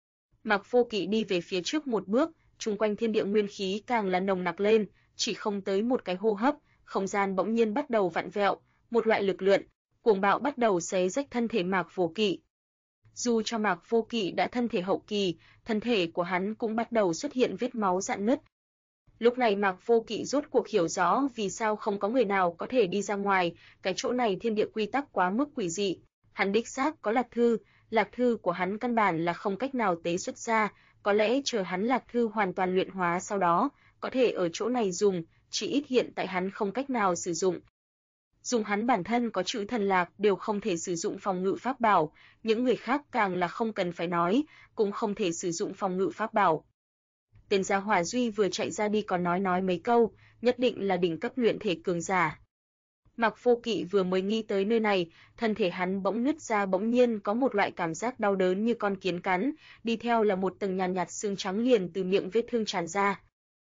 Mạc Vô Kỵ đi về phía trước một bước, chung quanh thiên địa nguyên khí càng là nồng nặc lên, chỉ không tới một cái hô hấp, không gian bỗng nhiên bắt đầu vặn vẹo, một loại lực lượng cuồng bạo bắt đầu xé rách thân thể Mạc Vô Kỵ. Dù cho Mạc Vô Kỵ đã thân thể hậu kỳ, thân thể của hắn cũng bắt đầu xuất hiện vết máu rạn nứt. Lúc này Mạc Vô Kỵ rốt cuộc hiểu rõ vì sao không có người nào có thể đi ra ngoài, cái chỗ này thiên địa quy tắc quá mức quỷ dị. Hắn đích xác có lạc thư của hắn căn bản là không cách nào tế xuất ra, có lẽ chờ hắn lạc thư hoàn toàn luyện hóa sau đó, có thể ở chỗ này dùng, chỉ ít hiện tại hắn không cách nào sử dụng. Dùng hắn bản thân có chữ thần lạc đều không thể sử dụng phòng ngự pháp bảo, những người khác càng là không cần phải nói, cũng không thể sử dụng phòng ngự pháp bảo. Tên gia hỏa Duy vừa chạy ra đi còn nói mấy câu, nhất định là đỉnh cấp luyện thể cường giả. Mạc Vô Kỵ vừa mới nghĩ tới nơi này, thân thể hắn bỗng nứt ra, bỗng nhiên có một loại cảm giác đau đớn như con kiến cắn, đi theo là một tầng nhàn nhạt xương trắng liền từ miệng vết thương tràn ra.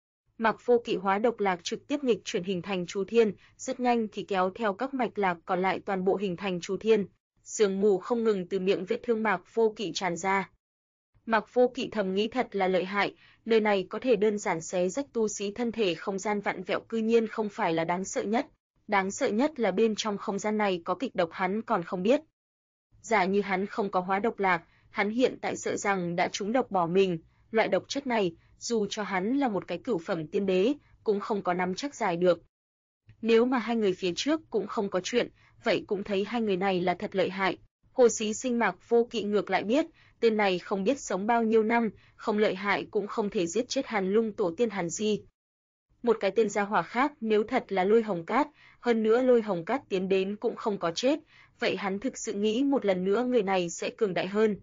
Mạc Vô Kỵ hóa độc lạc trực tiếp nghịch chuyển hình thành Chu Thiên, rất nhanh thì kéo theo các mạch lạc còn lại toàn bộ hình thành Chu Thiên. Sương mù không ngừng từ miệng vết thương Mạc Vô Kỵ tràn ra. Mạc Vô Kỵ thầm nghĩ thật là lợi hại, nơi này có thể đơn giản xé rách tu sĩ thân thể, không gian vặn vẹo cư nhiên không phải là đáng sợ nhất. Đáng sợ nhất là bên trong không gian này có kịch độc hắn còn không biết. Giả như hắn không có hóa độc lạc, hắn hiện tại sợ rằng đã trúng độc bỏ mình, loại độc chất này, dù cho hắn là một cái cửu phẩm tiên đế, cũng không có nắm chắc giải được. Nếu mà hai người phía trước cũng không có chuyện, vậy cũng thấy hai người này là thật lợi hại. Hồ Xí Sinh Mạc Vô Kỵ ngược lại biết, tên này không biết sống bao nhiêu năm, không lợi hại cũng không thể giết chết Hàn Lung tổ tiên Hàn Di. Một cái tên gia hỏa khác nếu thật là Lôi Hồng Cát, hơn nữa Lôi Hồng Cát tiến đến cũng không có chết, vậy hắn thực sự nghĩ một lần nữa người này sẽ cường đại hơn.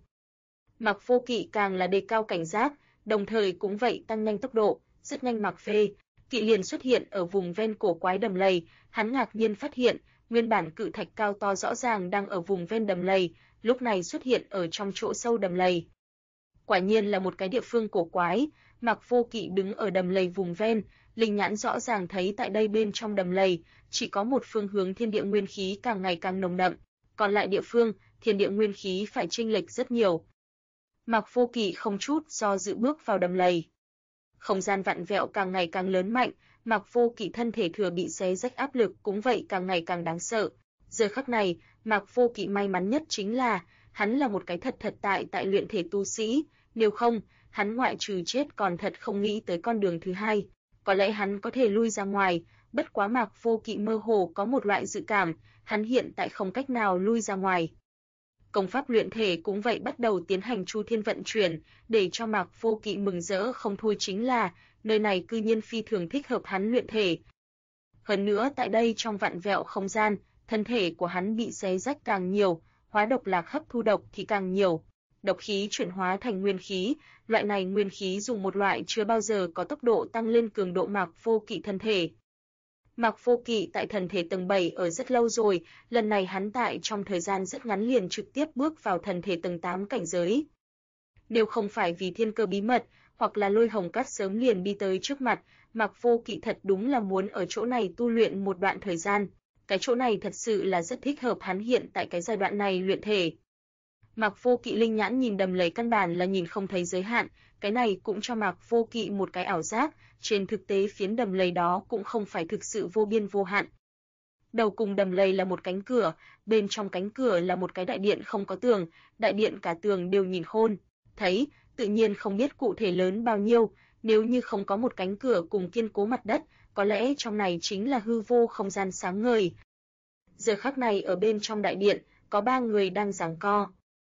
Mạc Vô Kỵ càng là đề cao cảnh giác, đồng thời cũng vậy tăng nhanh tốc độ, rất nhanh Mạc Phê Kỵ liền xuất hiện ở vùng ven cổ quái đầm lầy, hắn ngạc nhiên phát hiện, nguyên bản cự thạch cao to rõ ràng đang ở vùng ven đầm lầy, lúc này xuất hiện ở trong chỗ sâu đầm lầy. Quả nhiên là một cái địa phương cổ quái, Mạc Vô Kỵ đứng ở đầm lầy vùng ven, linh nhãn rõ ràng thấy tại đây bên trong đầm lầy, chỉ có một phương hướng thiên địa nguyên khí càng ngày càng nồng đậm, còn lại địa phương, thiên địa nguyên khí phải chênh lệch rất nhiều. Mạc Vô Kỵ không chút do dự bước vào đầm lầy. Không gian vặn vẹo càng ngày càng lớn mạnh, Mạc Vô Kỵ thân thể thừa bị xé rách áp lực cũng vậy càng ngày càng đáng sợ. Giờ khắc này, Mạc Vô Kỵ may mắn nhất chính là, hắn là một cái thật tại luyện thể tu sĩ, nếu không, hắn ngoại trừ chết còn thật không nghĩ tới con đường thứ hai. Có lẽ hắn có thể lui ra ngoài, bất quá Mạc Vô Kỵ mơ hồ có một loại dự cảm, hắn hiện tại không cách nào lui ra ngoài. Công pháp luyện thể cũng vậy bắt đầu tiến hành chu thiên vận chuyển, để cho Mạc Vô Kỵ mừng rỡ không thôi chính là, nơi này cư nhiên phi thường thích hợp hắn luyện thể. Hơn nữa tại đây trong vặn vẹo không gian, thân thể của hắn bị xé rách càng nhiều, hóa độc lạc hấp thu độc thì càng nhiều. Độc khí chuyển hóa thành nguyên khí, loại này nguyên khí dùng một loại chưa bao giờ có tốc độ tăng lên cường độ Mạc Vô Kỵ thân thể. Mạc Vô Kỵ tại thần thể tầng 7 ở rất lâu rồi, lần này hắn tại trong thời gian rất ngắn liền trực tiếp bước vào thần thể tầng 8 cảnh giới. Nếu không phải vì thiên cơ bí mật, hoặc là Lôi Hồng Cát sớm liền đi tới trước mặt, Mạc Vô Kỵ thật đúng là muốn ở chỗ này tu luyện một đoạn thời gian. Cái chỗ này thật sự là rất thích hợp hắn hiện tại cái giai đoạn này luyện thể. Mạc Vô Kỵ linh nhãn nhìn đầm lầy căn bản là nhìn không thấy giới hạn, cái này cũng cho Mạc Vô Kỵ một cái ảo giác, trên thực tế phiến đầm lầy đó cũng không phải thực sự vô biên vô hạn. Đầu cùng đầm lầy là một cánh cửa, bên trong cánh cửa là một cái đại điện không có tường, đại điện cả tường đều nhìn khôn, thấy, tự nhiên không biết cụ thể lớn bao nhiêu, nếu như không có một cánh cửa cùng kiên cố mặt đất, có lẽ trong này chính là hư vô không gian sáng ngời. Giờ khắc này ở bên trong đại điện, có 3 người đang giằng co.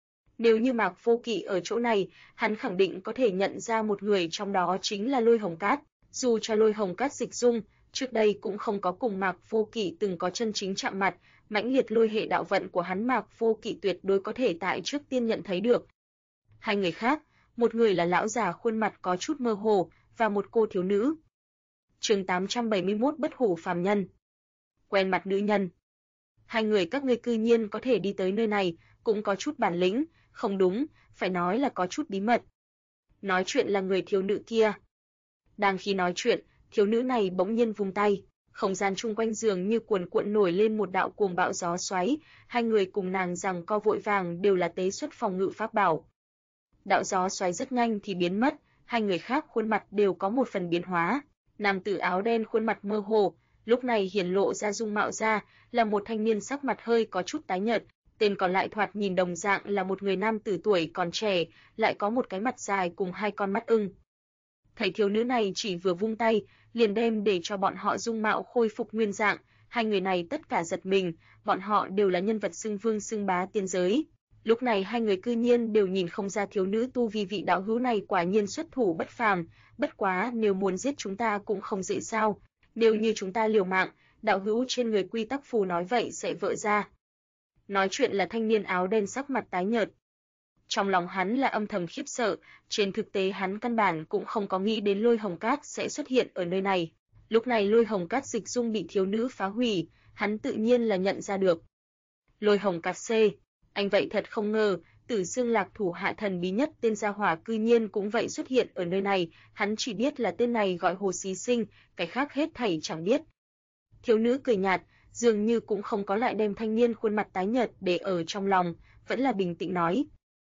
Nếu như Mạc Vô Kỵ ở chỗ này, hắn khẳng định có thể nhận ra một người trong đó chính là Lôi Hồng Cát, dù cho Lôi Hồng Cát dịch dung, trước đây cũng không có cùng Mạc Vô Kỵ từng có chân chính chạm mặt, mãnh liệt lôi hệ đạo vận của hắn Mạc Vô Kỵ tuyệt đối có thể tại trước tiên nhận thấy được. Hai người khác, một người là lão già khuôn mặt có chút mơ hồ, và một cô thiếu nữ. Chương 871 Bất hủ phàm nhân. Quen mặt nữ nhân. Hai người các ngươi cư nhiên có thể đi tới nơi này, cũng có chút bản lĩnh, không đúng, phải nói là có chút bí mật. Nói chuyện là người thiếu nữ kia. Đang khi nói chuyện, thiếu nữ này bỗng nhiên vung tay, không gian chung quanh dường như cuồn cuộn nổi lên một đạo cuồng bạo gió xoáy, hai người cùng nàng giằng co vội vàng đều là tế xuất phòng ngự pháp bảo. Đạo gió xoáy rất nhanh thì biến mất, hai người khác khuôn mặt đều có một phần biến hóa. Nam tử áo đen khuôn mặt mơ hồ, lúc này hiển lộ ra dung mạo ra, là một thanh niên sắc mặt hơi có chút tái nhợt, tên còn lại thoạt nhìn đồng dạng là một người nam tử tuổi còn trẻ, lại có một cái mặt dài cùng hai con mắt ưng. Thấy thiếu nữ này chỉ vừa vung tay, liền đem để cho bọn họ dung mạo khôi phục nguyên dạng, hai người này tất cả giật mình, bọn họ đều là nhân vật xưng vương xưng bá tiên giới. Lúc này hai người cư nhiên đều nhìn không ra thiếu nữ tu vi vị đạo hữu này quả nhiên xuất thủ bất phàm, bất quá nếu muốn giết chúng ta cũng không dễ sao, nếu như chúng ta liều mạng, đạo hữu trên người quy tắc phù nói vậy sẽ vỡ ra. Nói chuyện là thanh niên áo đen sắc mặt tái nhợt. Trong lòng hắn là âm thầm khiếp sợ, trên thực tế hắn căn bản cũng không có nghĩ đến Lôi Hồng Cát sẽ xuất hiện ở nơi này. Lúc này Lôi Hồng Cát dịch dung bị thiếu nữ phá hủy, hắn tự nhiên là nhận ra được. Lôi Hồng Cát C, anh vậy thật không ngờ, Tử Dương Lạc thủ hạ thần bí nhất tên gia hỏa cư nhiên cũng vậy xuất hiện ở nơi này, hắn chỉ biết là tên này gọi Hồ Xí Sinh, cái khác hết thảy chẳng biết. Thiếu nữ cười nhạt, dường như cũng không có lại đem thanh niên khuôn mặt tái nhợt để ở trong lòng, vẫn là bình tĩnh nói.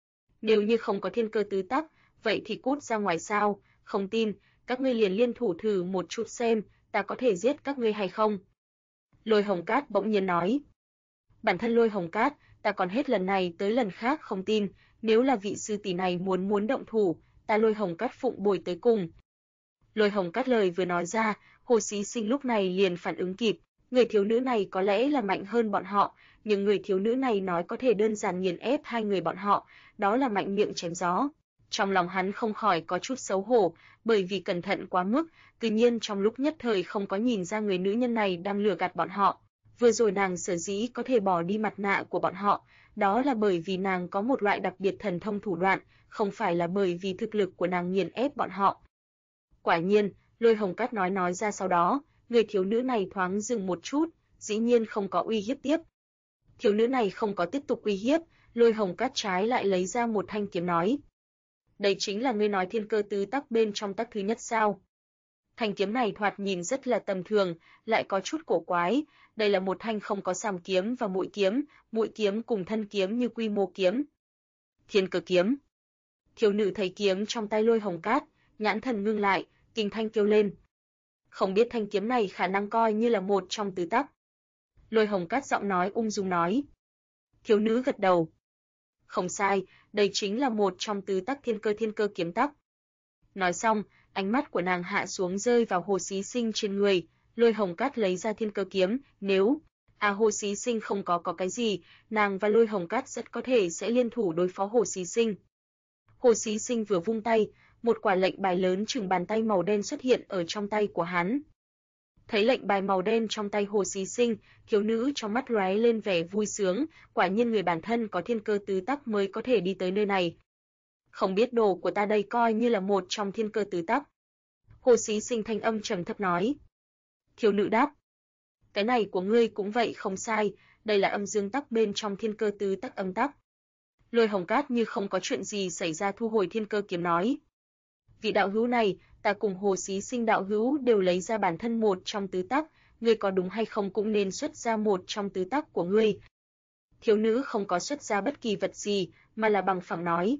Nếu như không có thiên cơ tứ tắc, vậy thì cút ra ngoài sao, không tin, các ngươi liền liên thủ thử một chút xem, ta có thể giết các ngươi hay không. Lôi Hồng Cát bỗng nhiên nói. Bản thân Lôi Hồng Cát, ta còn hết lần này tới lần khác không tin, nếu là vị sư tỷ này muốn động thủ, ta Lôi Hồng Cát phụng bồi tới cùng. Lôi Hồng Cát lời vừa nói ra, Hồ Xí Sinh lúc này liền phản ứng kịp, người thiếu nữ này có lẽ là mạnh hơn bọn họ, nhưng người thiếu nữ này nói có thể đơn giản nghiền ép hai người bọn họ, đó là mạnh miệng chém gió. Trong lòng hắn không khỏi có chút xấu hổ, bởi vì cẩn thận quá mức, tự nhiên trong lúc nhất thời không có nhìn ra người nữ nhân này đang lừa gạt bọn họ. Vừa rồi nàng sở dĩ có thể bỏ đi mặt nạ của bọn họ, đó là bởi vì nàng có một loại đặc biệt thần thông thủ đoạn, không phải là bởi vì thực lực của nàng nghiền ép bọn họ. Quả nhiên, Lôi Hồng Cát nói ra sau đó, người thiếu nữ này thoáng dừng một chút, dĩ nhiên không có uy hiếp tiếp. Thiếu nữ này không có tiếp tục uy hiếp, Lôi Hồng Cát trái lại lấy ra một thanh kiếm nói. Đây chính là ngươi nói thiên cơ tứ tắc bên trong tắc thứ nhất sao? Thanh kiếm này thoạt nhìn rất là tầm thường, lại có chút cổ quái, đây là một thanh không có sàm kiếm và mũi kiếm cùng thân kiếm như quy mô kiếm. Thiên cơ kiếm. Thiếu nữ thấy kiếm trong tay Lôi Hồng Cát, nhãn thần ngưng lại, kinh thanh kêu lên. Không biết thanh kiếm này khả năng coi như là một trong tứ tắc. Lôi Hồng Cát giọng nói ung dung nói. Thiếu nữ gật đầu. Không sai, đây chính là một trong tứ tắc thiên cơ kiếm tắc. Nói xong, ánh mắt của nàng hạ xuống rơi vào Hồ Xí Sinh trên người, Lôi Hồng Cát lấy ra thiên cơ kiếm, nếu Hồ Xí Sinh không có cái gì, nàng và Lôi Hồng Cát rất có thể sẽ liên thủ đối phó Hồ Xí Sinh. Hồ Xí Sinh vừa vung tay, một quả lệnh bài lớn chừng bàn tay màu đen xuất hiện ở trong tay của hắn. Thấy lệnh bài màu đen trong tay Hồ Xí Sinh, thiếu nữ trong mắt lóe lên vẻ vui sướng, quả nhiên người bản thân có thiên cơ tứ tắc mới có thể đi tới nơi này. Không biết đồ của ta đây coi như là một trong thiên cơ tứ tắc. Hồ Xí Sinh thanh âm trầm thấp nói. Thiếu nữ đáp. Cái này của ngươi cũng vậy không sai, đây là âm dương tắc bên trong thiên cơ tứ tắc âm tắc. Lôi Hồng Cát như không có chuyện gì xảy ra thu hồi thiên cơ kiếm nói. Vị đạo hữu này, ta cùng Hồ Xí Sinh đạo hữu đều lấy ra bản thân một trong tứ tắc, ngươi có đúng hay không cũng nên xuất ra một trong tứ tắc của ngươi. Thiếu nữ không có xuất ra bất kỳ vật gì, mà là bằng phẳng nói.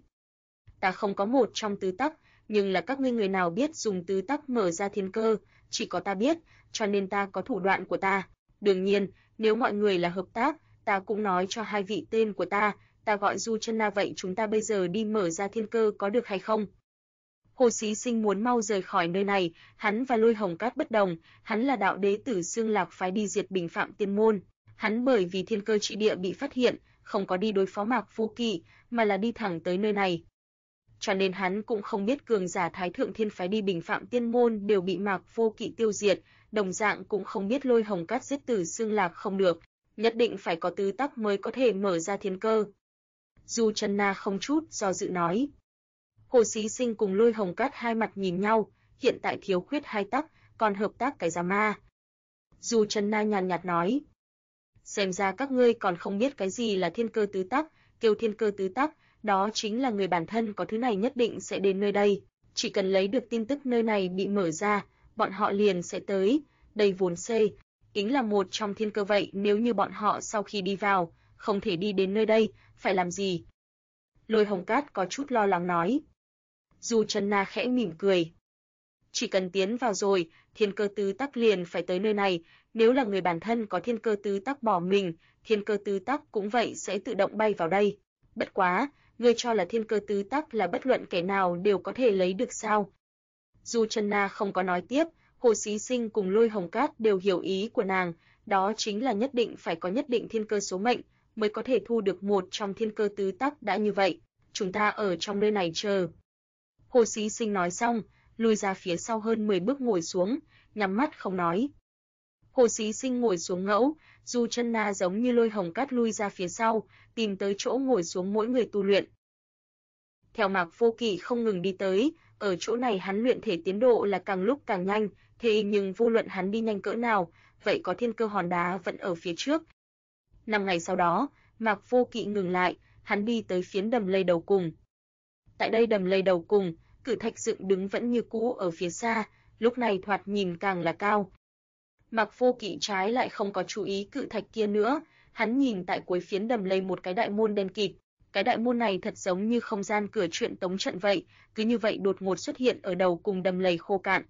Ta không có một trong tứ tắc, nhưng là các ngươi người nào biết dùng tứ tắc mở ra thiên cơ, chỉ có ta biết, cho nên ta có thủ đoạn của ta. Đương nhiên, nếu mọi người là hợp tác, ta cũng nói cho hai vị tên của ta gọi Du Chân Na vậy chúng ta bây giờ đi mở ra thiên cơ có được hay không? Hồ Xí Sinh muốn mau rời khỏi nơi này, hắn và Lôi Hồng Cát bất đồng, hắn là đạo đế tử Xương Lạc phái đi diệt Bình Phạm Tiên môn, hắn bởi vì thiên cơ trị địa bị phát hiện, không có đi đối phó Mạc Vô Kỵ, mà là đi thẳng tới nơi này. Cho nên hắn cũng không biết cường giả Thái Thượng Thiên phái đi Bình Phạm Tiên môn đều bị Mạc Vô Kỵ tiêu diệt, đồng dạng cũng không biết Lôi Hồng Cát giết Tử Xương Lạc không được, nhất định phải có tứ tắc mới có thể mở ra thiên cơ. Du Chân Na không chút do dự nói. Hồ Xí Sinh cùng Lôi Hồng Cát hai mặt nhìn nhau, hiện tại thiếu khuyết hai tắc, còn hợp tác cái giám ma. Du Chân Na nhàn nhạt nói. Xem ra các ngươi còn không biết cái gì là thiên cơ tứ tắc, kêu thiên cơ tứ tắc, đó chính là người bản thân có thứ này nhất định sẽ đến nơi đây, chỉ cần lấy được tin tức nơi này bị mở ra, bọn họ liền sẽ tới, đây vốn chính là một trong thiên cơ vậy, nếu như bọn họ sau khi đi vào, không thể đi đến nơi đây, phải làm gì? Lôi Hồng Cát có chút lo lắng nói. Du Chân Na khẽ mỉm cười. Chỉ cần tiến vào rồi, thiên cơ tứ tắc liền phải tới nơi này, nếu là người bản thân có thiên cơ tứ tắc bỏ mình, thiên cơ tứ tắc cũng vậy sẽ tự động bay vào đây. Bất quá, ngươi cho là thiên cơ tứ tắc là bất luận kẻ nào đều có thể lấy được sao? Du Chân Na không có nói tiếp, Hồ Xí Sinh cùng Lôi Hồng Cát đều hiểu ý của nàng, đó chính là nhất định phải có nhất định thiên cơ số mệnh, mới có thể thu được một trong thiên cơ tứ tắc đã như vậy, chúng ta ở trong nơi này chờ. Hồ Xí Sinh nói xong, lùi ra phía sau hơn 10 bước ngồi xuống, nhắm mắt không nói. Hồ Xí Sinh ngồi xuống ngẫu, Du Chân Na giống như Lôi Hồng Cát lui ra phía sau, tìm tới chỗ ngồi xuống mỗi người tu luyện. Theo Mạc Vô Kỵ không ngừng đi tới, ở chỗ này hắn luyện thể tiến độ là càng lúc càng nhanh, thế nhưng vô luận hắn đi nhanh cỡ nào, vậy có thiên cơ hòn đá vẫn ở phía trước. 5 ngày sau đó, Mạc Vô Kỵ ngừng lại, hắn đi tới phiến đầm lầy đầu cùng. Tại đây đầm lầy đầu cùng, cự thạch dựng đứng vẫn như cũ ở phía xa, lúc này thoạt nhìn càng là cao. Mạc Vô Kỵ trái lại không có chú ý cự thạch kia nữa, hắn nhìn tại cuối phiến đầm lầy một cái đại môn đen kịt. Cái đại môn này thật giống như không gian cửa truyện tống trận vậy, cứ như vậy đột ngột xuất hiện ở đầu cùng đầm lầy khô cạn.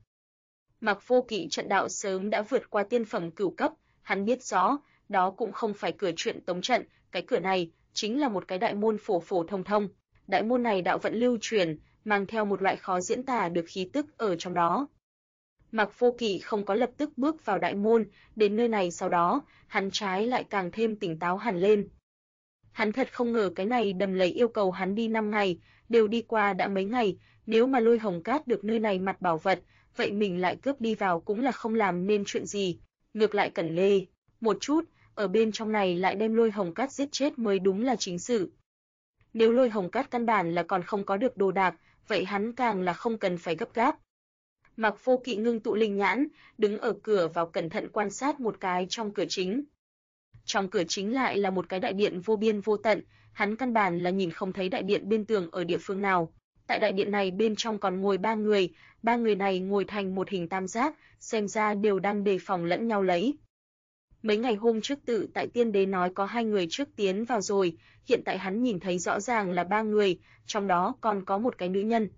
Mạc Vô Kỵ trận đạo sớm đã vượt qua tiên phẩm cửu cấp, hắn biết rõ, đó cũng không phải cửa truyện tống trận, cái cửa này chính là một cái đại môn phổ phổ thông thông. Đại môn này đạo vận lưu truyền, mang theo một loại khó diễn tả được khí tức ở trong đó. Mạc Vô Kỵ không có lập tức bước vào đại môn, đến nơi này sau đó, hắn trái lại càng thêm tỉnh táo hẳn lên. Hắn thật không ngờ cái này đầm lầy yêu cầu hắn đi 5 ngày, đều đi qua đã mấy ngày, nếu mà Lôi Hồng Cát được nơi này mặt bảo vật, vậy mình lại cướp đi vào cũng là không làm nên chuyện gì, ngược lại cẩn lê một chút, ở bên trong này lại đem Lôi Hồng Cát giết chết mới đúng là chính sự. Nếu Lôi Hồng Cát căn bản là còn không có được đồ đạc, vậy hắn càng là không cần phải gấp gáp. Mạc Vô Kỵ ngưng tụ linh nhãn, đứng ở cửa vào cẩn thận quan sát một cái trong cửa chính. Trong cửa chính lại là một cái đại điện vô biên vô tận, hắn căn bản là nhìn không thấy đại điện bên tường ở địa phương nào. Tại đại điện này bên trong còn ngồi 3 người này ngồi thành một hình tam giác, xem ra đều đang đề phòng lẫn nhau lấy. Mấy ngày hôm trước tự tại tiên đế nói có 2 người trước tiến vào rồi, hiện tại hắn nhìn thấy rõ ràng là 3 người, trong đó còn có một cái nữ nhân.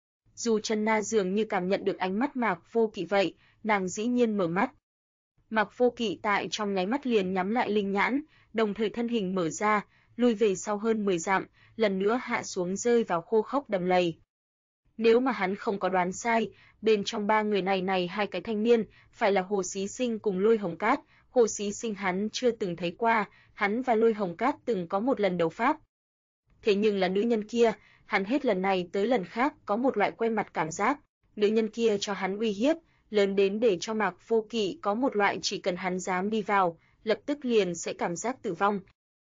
Dù Chân Na dường như cảm nhận được ánh mắt Mạc Vô Kỵ vậy, nàng dĩ nhiên mở mắt. Mạc Vô Kỵ tại trong nháy mắt liền nhắm lại linh nhãn, đồng thời thân hình mở ra, lui về sau hơn 10 dặm, lần nữa hạ xuống rơi vào khô khốc đầm lầy. Nếu mà hắn không có đoán sai, bên trong 3 người này 2 cái thanh niên, phải là Hồ Xí Sinh cùng Lôi Hồng Cát. Hồ Xí Sinh hắn chưa từng thấy qua, hắn và Lôi Hồng Cát từng có một lần đấu pháp. Thế nhưng là nữ nhân kia, hắn hết lần này tới lần khác có một loại quen mặt cảm giác, nữ nhân kia cho hắn uy hiếp, lớn đến để cho Mạc Vô Kỵ có một loại chỉ cần hắn dám đi vào, lập tức liền sẽ cảm giác tử vong.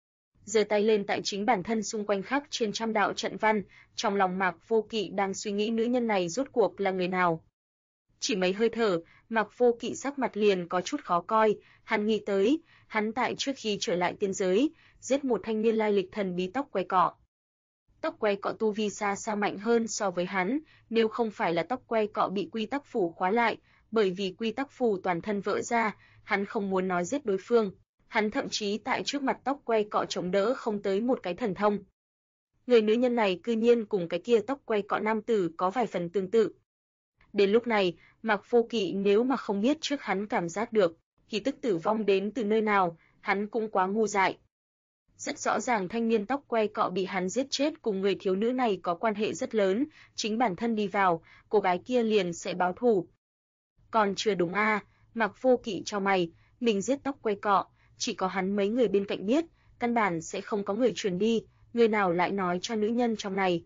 Giơ tay lên tại chính bản thân xung quanh khắc trên trăm đạo trận văn, trong lòng Mạc Vô Kỵ đang suy nghĩ nữ nhân này rốt cuộc là người nào. Chỉ mấy hơi thở, Mạc Vô Kỵ sắc mặt liền có chút khó coi, hắn nghĩ tới, hắn tại trước khi trở lại tiên giới, giết một thanh niên lai lịch thần bí tóc quay cọ. Tóc quay cọ tu vi xa xa mạnh hơn so với hắn, nếu không phải là tóc quay cọ bị quy tắc phủ khóa lại, bởi vì quy tắc phủ toàn thân vỡ ra, hắn không muốn nói giết đối phương. Hắn thậm chí tại trước mặt tóc quay cọ chống đỡ không tới một cái thần thông. Người nữ nhân này cư nhiên cùng cái kia tóc quay cọ nam tử có vài phần tương tự. Đến lúc này, Mạc Vô Kỵ nếu mà không biết trước hắn cảm giác được, thì tức tử vong đến từ nơi nào, hắn cũng quá ngu dại. Rất rõ ràng thanh niên tóc quay cọ bị hắn giết chết cùng người thiếu nữ này có quan hệ rất lớn, chính bản thân đi vào, cô gái kia liền sẽ báo thù. Còn chưa đúng a, Mạc Vô Kỵ cho mày, mình giết tóc quay cọ, chỉ có hắn mấy người bên cạnh biết, căn bản sẽ không có người truyền đi, người nào lại nói cho nữ nhân trong này.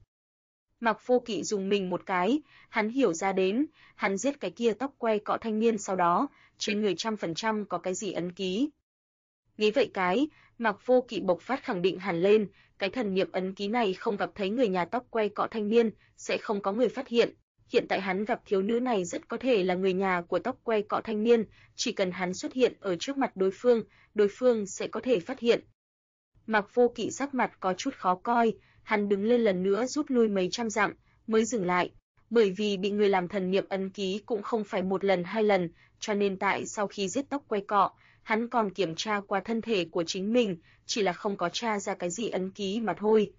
Mạc Vô Kỵ dùng mình một cái, hắn hiểu ra đến, hắn giết cái kia tóc quay cọ thanh niên sau đó, trên người 100% có cái gì ấn ký. Nghĩ vậy cái, Mạc Vô Kỵ bộc phát khẳng định hẳn lên, cái thần niệm ấn ký này không gặp thấy người nhà tóc quay cọ thanh niên, sẽ không có người phát hiện. Hiện tại hắn gặp thiếu nữ này rất có thể là người nhà của tóc quay cọ thanh niên, chỉ cần hắn xuất hiện ở trước mặt đối phương sẽ có thể phát hiện. Mạc Vô Kỵ sắc mặt có chút khó coi, hắn đứng lên lần nữa rút lui mấy trăm dặm, mới dừng lại, bởi vì bị người làm thần niệm ấn ký cũng không phải một lần 2 lần, cho nên tại sau khi giết tóc quay cọ, hắn còn kiểm tra qua thân thể của chính mình, chỉ là không có tra ra cái gì ấn ký mà thôi.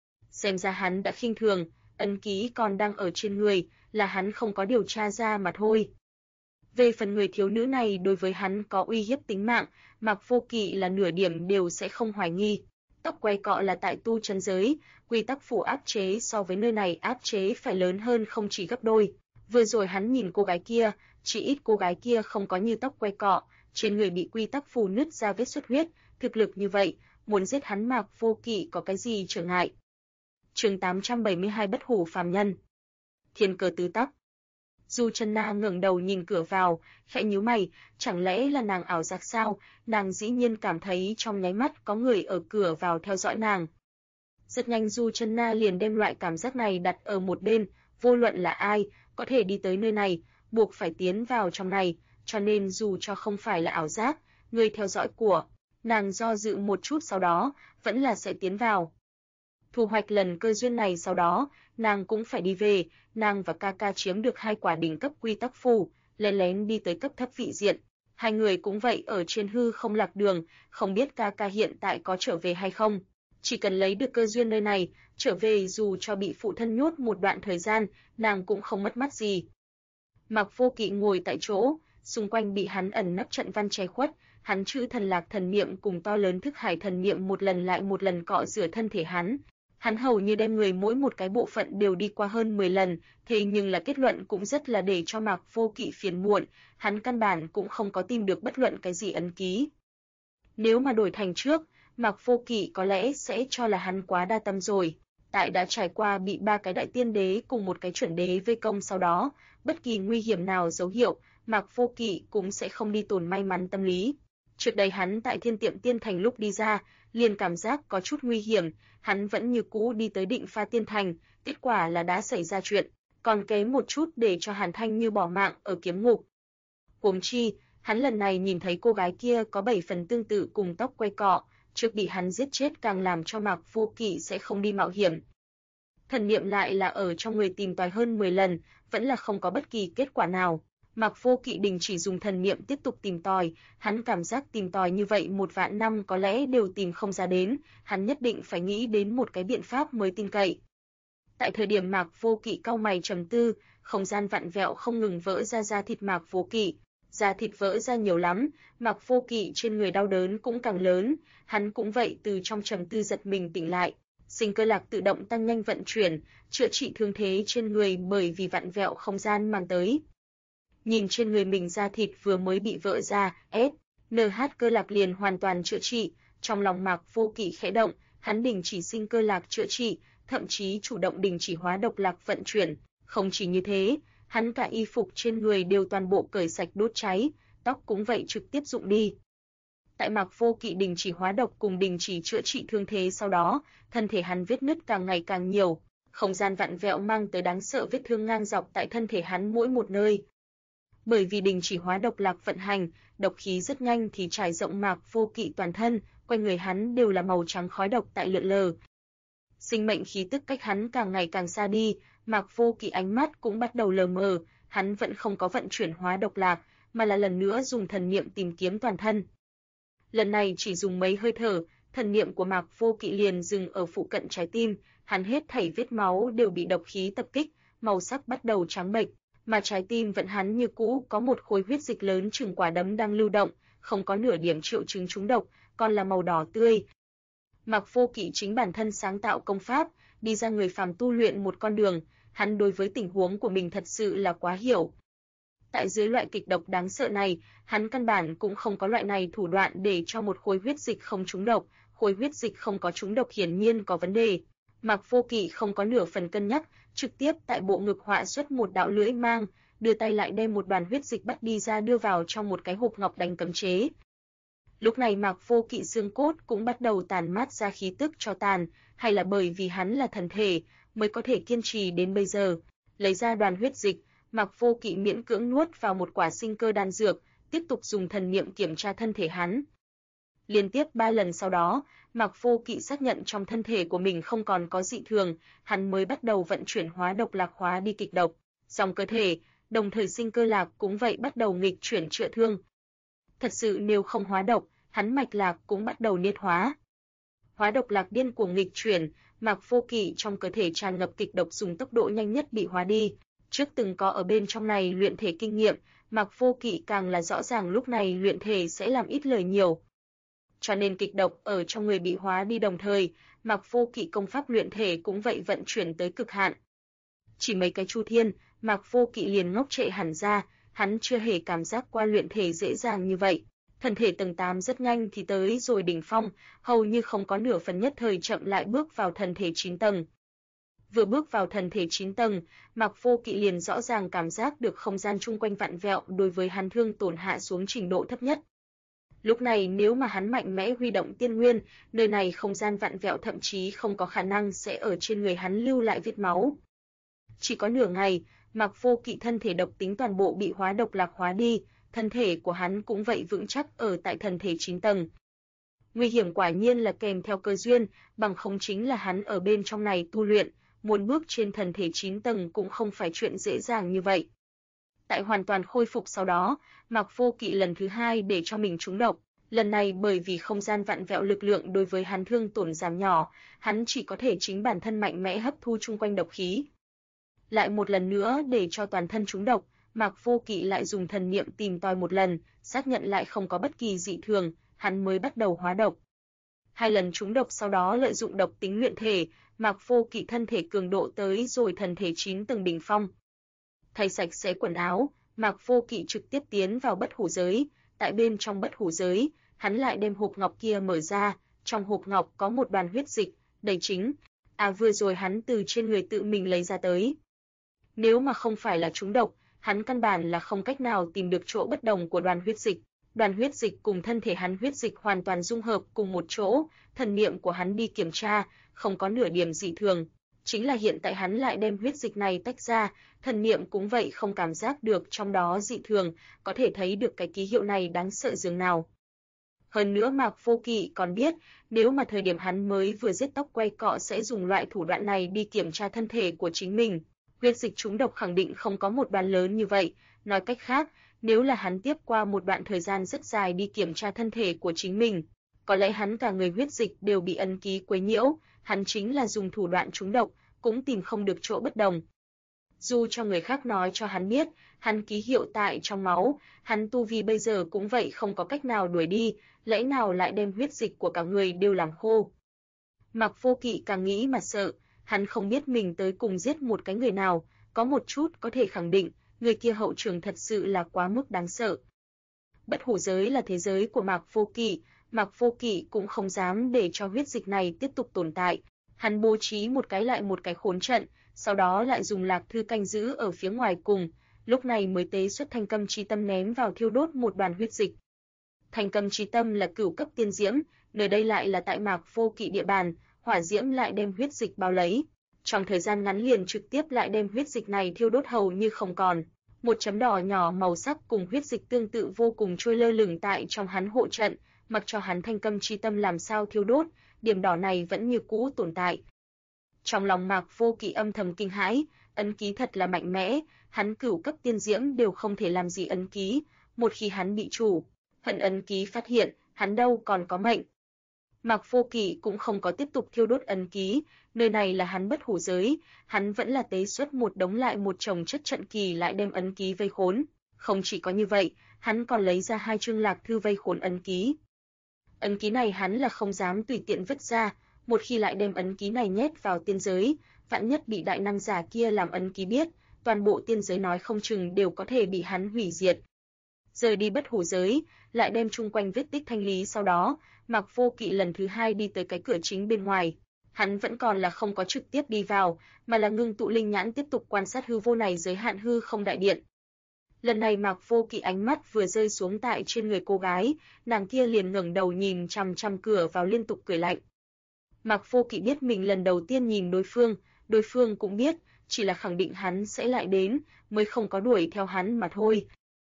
Xem ra hắn đã khinh thường, ấn ký còn đang ở trên người, là hắn không có điều tra ra mà thôi. Về phần người thiếu nữ này đối với hắn có uy hiếp tính mạng, Mạc Vô Kỵ là nửa điểm đều sẽ không hoài nghi. Tóc quay cọ là tại tu chân giới, quy tắc phủ áp chế so với nơi này áp chế phải lớn hơn không chỉ gấp đôi. Vừa rồi hắn nhìn cô gái kia, chỉ ít cô gái kia không có như tóc quay cọ, trên người bị quy tắc phủ nứt ra vết xuất huyết, thực lực như vậy, muốn giết hắn Mạc Vô Kỵ có cái gì trở ngại. Chương 872 Bất hủ phàm nhân. Thiên cơ tứ tắc. Du Chân Na ngẩng đầu nhìn cửa vào, khẽ nhíu mày, chẳng lẽ là nàng ảo giác sao? Nàng dĩ nhiên cảm thấy trong nháy mắt có người ở cửa vào theo dõi nàng. Rất nhanh Du Chân Na liền đem loại cảm giác này đặt ở một bên, vô luận là ai, có thể đi tới nơi này, buộc phải tiến vào trong này, cho nên dù cho không phải là ảo giác, người theo dõi của nàng do dự một chút sau đó, vẫn là sẽ tiến vào. Thu hoạch lần cơ duyên này sau đó, nàng cũng phải đi về, nàng và ca ca chiếm được 2 quả đỉnh cấp quy tắc phù, lén lén đi tới cấp thấp vị diện. 2 người cũng vậy ở trên hư không lạc đường, không biết ca ca hiện tại có trở về hay không. Chỉ cần lấy được cơ duyên nơi này, trở về dù cho bị phụ thân nhốt một đoạn thời gian, nàng cũng không mất mát gì. Mạc Vô Kỵ ngồi tại chỗ, xung quanh bị hắn ẩn nấp trận văn che khuất, hắn chữ thần lạc thần niệm cùng to lớn thức hải thần niệm một lần lại một lần cọ rửa thân thể hắn. Hắn hầu như đem người mỗi một cái bộ phận đều đi qua hơn 10 lần, thế nhưng là kết luận cũng rất là để cho Mạc Vô Kỵ phiền muộn, hắn căn bản cũng không có tìm được bất luận cái gì ấn ký. Nếu mà đổi thành trước, Mạc Vô Kỵ có lẽ sẽ cho là hắn quá đa tâm rồi. Tại đã trải qua bị 3 cái đại tiên đế cùng một cái chuẩn đế vây công sau đó, bất kỳ nguy hiểm nào dấu hiệu, Mạc Vô Kỵ cũng sẽ không đi tồn may mắn tâm lý. Trước đây hắn tại Thiên Tiệm Tiên Thành lúc đi ra, liền cảm giác có chút nguy hiểm, hắn vẫn như cũ đi tới Định Pha Tiên Thành, kết quả là đã xảy ra chuyện, còn kém một chút để cho Hàn Thanh Như bỏ mạng ở kiếm ngục. Huống chi, hắn lần này nhìn thấy cô gái kia có 7 phần tương tự cùng tóc quay cọ, trước bị hắn giết chết càng làm cho Mạc Vô Kỵ sẽ không đi mạo hiểm. Thần niệm lại là ở trong người tìm tòi hơn 10 lần, vẫn là không có bất kỳ kết quả nào. Mạc Vô Kỵ đình chỉ dùng thần niệm tiếp tục tìm tòi, hắn cảm giác tìm tòi như vậy 1.000.000 năm có lẽ đều tìm không ra đến, hắn nhất định phải nghĩ đến một cái biện pháp mới tin cậy. Tại thời điểm Mạc Vô Kỵ cau mày trầm tư, không gian vặn vẹo không ngừng vỡ ra da thịt Mạc Vô Kỵ, da thịt vỡ ra nhiều lắm, Mạc Vô Kỵ trên người đau đớn cũng càng lớn, hắn cũng vậy từ trong trầm tư giật mình tỉnh lại. Sinh cơ lạc tự động tăng nhanh vận chuyển, chữa trị thương thế trên người bởi vì vặn vẹo không gian mang tới. Nhìn trên người mình da thịt vừa mới bị vỡ ra, NH cơ lạc liền hoàn toàn chữa trị, trong lòng Mạc Vô Kỵ khẽ động, hắn đình chỉ sinh cơ lạc chữa trị, thậm chí chủ động đình chỉ hóa độc lạc vận chuyển, không chỉ như thế, hắn cả y phục trên người đều toàn bộ cởi sạch đốt cháy, tóc cũng vậy trực tiếp rụng đi. Tại Mạc Vô Kỵ đình chỉ hóa độc cùng đình chỉ chữa trị thương thế sau đó, thân thể hắn vết nứt càng ngày càng nhiều, không gian vặn vẹo mang tới đáng sợ vết thương ngang dọc tại thân thể hắn mỗi một nơi. Bởi vì đình chỉ hóa độc lạc vận hành, độc khí rất nhanh thì trải rộng Mạc Vô Kỵ toàn thân, quanh người hắn đều là màu trắng khói độc tại lượn lờ. Sinh mệnh khí tức cách hắn càng ngày càng xa đi, Mạc Vô Kỵ ánh mắt cũng bắt đầu lờ mờ, hắn vẫn không có vận chuyển hóa độc lạc, mà là lần nữa dùng thần niệm tìm kiếm toàn thân. Lần này chỉ dùng mấy hơi thở, thần niệm của Mạc Vô Kỵ liền dừng ở phụ cận trái tim, hắn hết thảy vết máu đều bị độc khí tập kích, màu sắc bắt đầu trắng bệch, mà trái tim vẫn hắn như cũ có một khối huyết dịch lớn chừng quả đấm đang lưu động, không có nửa điểm triệu chứng trúng độc, còn là màu đỏ tươi. Mạc Vô Kỵ chính bản thân sáng tạo công pháp, đi ra người phàm tu luyện một con đường, hắn đối với tình huống của mình thật sự là quá hiểu. Tại dưới loại kịch độc đáng sợ này, hắn căn bản cũng không có loại này thủ đoạn để cho một khối huyết dịch không trúng độc, khối huyết dịch không có trúng độc hiển nhiên có vấn đề. Mạc Vô Kỵ không có nửa phần cân nhắc, trực tiếp tại bộ ngực họa xuất một đạo lưỡi mang, đưa tay lại đem một đoàn huyết dịch bắt đi ra đưa vào trong một cái hộp ngọc đánh cấm chế. Lúc này Mạc Vô Kỵ xương cốt cũng bắt đầu tàn mát ra khí tức cho tàn, hay là bởi vì hắn là thần thể, mới có thể kiên trì đến bây giờ. Lấy ra đoàn huyết dịch, Mạc Vô Kỵ miễn cưỡng nuốt vào một quả sinh cơ đan dược, tiếp tục dùng thần niệm kiểm tra thân thể hắn. Liên tiếp 3 lần sau đó, Mạc Vô Kỵ xác nhận trong thân thể của mình không còn có dị thường, hắn mới bắt đầu vận chuyển hóa độc lạc hóa đi kịch độc. Dòng cơ thể, đồng thời sinh cơ lạc cũng vậy bắt đầu nghịch chuyển chữa thương. Thật sự nếu không hóa độc, hắn mạch lạc cũng bắt đầu niết hóa. Hóa độc lạc điên cuồng nghịch chuyển, Mạc Vô Kỵ trong cơ thể tràn ngập kịch độc dùng tốc độ nhanh nhất bị hóa đi. Trước từng có ở bên trong này luyện thể kinh nghiệm, Mạc Vô Kỵ càng là rõ ràng lúc này luyện thể sẽ làm ít lời nhiều. Cho nên kịch độc ở trong người bị hóa đi đồng thời, Mạc Vô Kỵ công pháp luyện thể cũng vậy vận chuyển tới cực hạn. Chỉ mấy cái chu thiên, Mạc Vô Kỵ liền ngốc trệ hẳn ra, hắn chưa hề cảm giác qua luyện thể dễ dàng như vậy. Thần thể tầng 8 rất nhanh thì tới rồi đỉnh phong, hầu như không có nửa phần nhất thời chậm lại bước vào thần thể 9 tầng. Vừa bước vào thần thể 9 tầng, Mạc Vô Kỵ liền rõ ràng cảm giác được không gian chung quanh vặn vẹo đối với hắn thương tổn hạ xuống trình độ thấp nhất. Lúc này nếu mà hắn mạnh mẽ huy động tiên nguyên, nơi này không gian vặn vẹo thậm chí không có khả năng sẽ ở trên người hắn lưu lại vết máu. Chỉ có nửa ngày, Mạc Vô Kỵ thân thể độc tính toàn bộ bị hóa độc lạc hóa đi, thân thể của hắn cũng vậy vững chắc ở tại thần thể 9 tầng. Nguy hiểm quả nhiên là kèm theo cơ duyên, bằng không chính là hắn ở bên trong này tu luyện, muốn bước trên thần thể 9 tầng cũng không phải chuyện dễ dàng như vậy. Tại hoàn toàn khôi phục sau đó, Mạc Vô Kỵ lần thứ 2 để cho mình trúng độc, lần này bởi vì không gian vặn vẹo lực lượng đối với hắn thương tổn giảm nhỏ, hắn chỉ có thể chính bản thân mạnh mẽ hấp thu chung quanh độc khí. Lại một lần nữa để cho toàn thân trúng độc, Mạc Vô Kỵ lại dùng thần niệm tìm tòi một lần, xác nhận lại không có bất kỳ dị thường, hắn mới bắt đầu hóa độc. 2 lần trúng độc sau đó lợi dụng độc tính luyện thể, Mạc Vô Kỵ thân thể cường độ tới rồi thần thể 9 tầng đỉnh phong. Thay sạch sẽ quần áo, Mạc Vô Kỵ trực tiếp tiến vào bất hủ giới, tại bên trong bất hủ giới, hắn lại đem hộp ngọc kia mở ra, trong hộp ngọc có một đoàn huyết dịch, đầy chính. Vừa rồi hắn từ trên người tự mình lấy ra tới. Nếu mà không phải là trúng độc, hắn căn bản là không cách nào tìm được chỗ bất đồng của đoàn huyết dịch. Đoàn huyết dịch cùng thân thể hắn huyết dịch hoàn toàn dung hợp cùng một chỗ, thần niệm của hắn đi kiểm tra, không có nửa điểm dị thường. Chính là hiện tại hắn lại đem huyết dịch này tách ra, thần niệm cũng vậy không cảm giác được trong đó dị thường, có thể thấy được cái ký hiệu này đáng sợ dường nào. Hơn nữa Mạc Vô Kỵ còn biết, nếu mà thời điểm hắn mới vừa giết tóc quay cọ sẽ dùng loại thủ đoạn này đi kiểm tra thân thể của chính mình, huyết dịch trúng độc khẳng định không có một đoàn lớn như vậy, nói cách khác, nếu là hắn tiếp qua một đoạn thời gian rất dài đi kiểm tra thân thể của chính mình, có lẽ hắn cả người huyết dịch đều bị ấn ký quấy nhiễu, hắn chính là dùng thủ đoạn trúng độc, cũng tìm không được chỗ bất đồng. Dù cho người khác nói cho hắn biết, hắn ký hiệu tại trong máu, hắn tu vi bây giờ cũng vậy không có cách nào đuổi đi, lẽ nào lại đem huyết dịch của cả người đều làm khô. Mạc Vô Kỵ càng nghĩ mà sợ, hắn không biết mình tới cùng giết một cái người nào, có một chút có thể khẳng định, người kia hậu trường thật sự là quá mức đáng sợ. Bất hủ giới là thế giới của Mạc Vô Kỵ cũng không dám để cho huyết dịch này tiếp tục tồn tại. Hắn bố trí một cái lại một cái khốn trận, sau đó lại dùng lạc thư canh giữ ở phía ngoài cùng, lúc này mới tế xuất thanh câm chi tâm ném vào thiêu đốt một đoàn huyết dịch. Thanh câm chi tâm là cửu cấp tiên diễm, nơi đây lại là tại Mạc Vô Kỵ địa bàn, hỏa diễm lại đem huyết dịch bao lấy. Trong thời gian ngắn liền trực tiếp lại đem huyết dịch này thiêu đốt hầu như không còn. Một chấm đỏ nhỏ màu sắc cùng huyết dịch tương tự vô cùng trôi lơ lửng tại trong hắn hộ trận, mặc cho hắn thanh câm chi tâm làm sao thiêu đốt, điểm đỏ này vẫn như cũ tồn tại. Trong lòng Mạc Vô Kỵ âm thầm kinh hãi, ấn ký thật là mạnh mẽ, hắn cửu cấp tiên diễm đều không thể làm gì ấn ký, một khi hắn bị chủ hận ấn ký phát hiện, hắn đâu còn có mệnh. Mạc Vô Kỵ cũng không có tiếp tục thiêu đốt ấn ký, nơi này là hắn bất hủ giới, hắn vẫn là tế xuất một đống lại một chồng chất trận kỳ lại đem ấn ký vây khốn. Không chỉ có như vậy, hắn còn lấy ra 2 chương lạc thư vây khốn ấn ký. Ấn ký này hắn là không dám tùy tiện vứt ra, một khi lại đem ấn ký này nhét vào tiên giới, vạn nhất bị đại năng giả kia làm ấn ký biết, toàn bộ tiên giới nói không chừng đều có thể bị hắn hủy diệt. Rời đi bất hủ giới, lại đem chung quanh vết tích thanh lý sau đó, Mạc Vô Kỵ lần thứ 2 đi tới cái cửa chính bên ngoài. Hắn vẫn còn là không có trực tiếp đi vào, mà là ngưng tụ linh nhãn tiếp tục quan sát hư vô này giới hạn hư không đại điện. Lần này Mạc Vô Kỵ ánh mắt vừa rơi xuống tại trên người cô gái, nàng kia liền ngẩng đầu nhìn chằm chằm cửa vào liên tục cười lạnh. Mạc Vô Kỵ biết mình lần đầu tiên nhìn đối phương cũng biết, chỉ là khẳng định hắn sẽ lại đến, mới không có đuổi theo hắn mà thôi.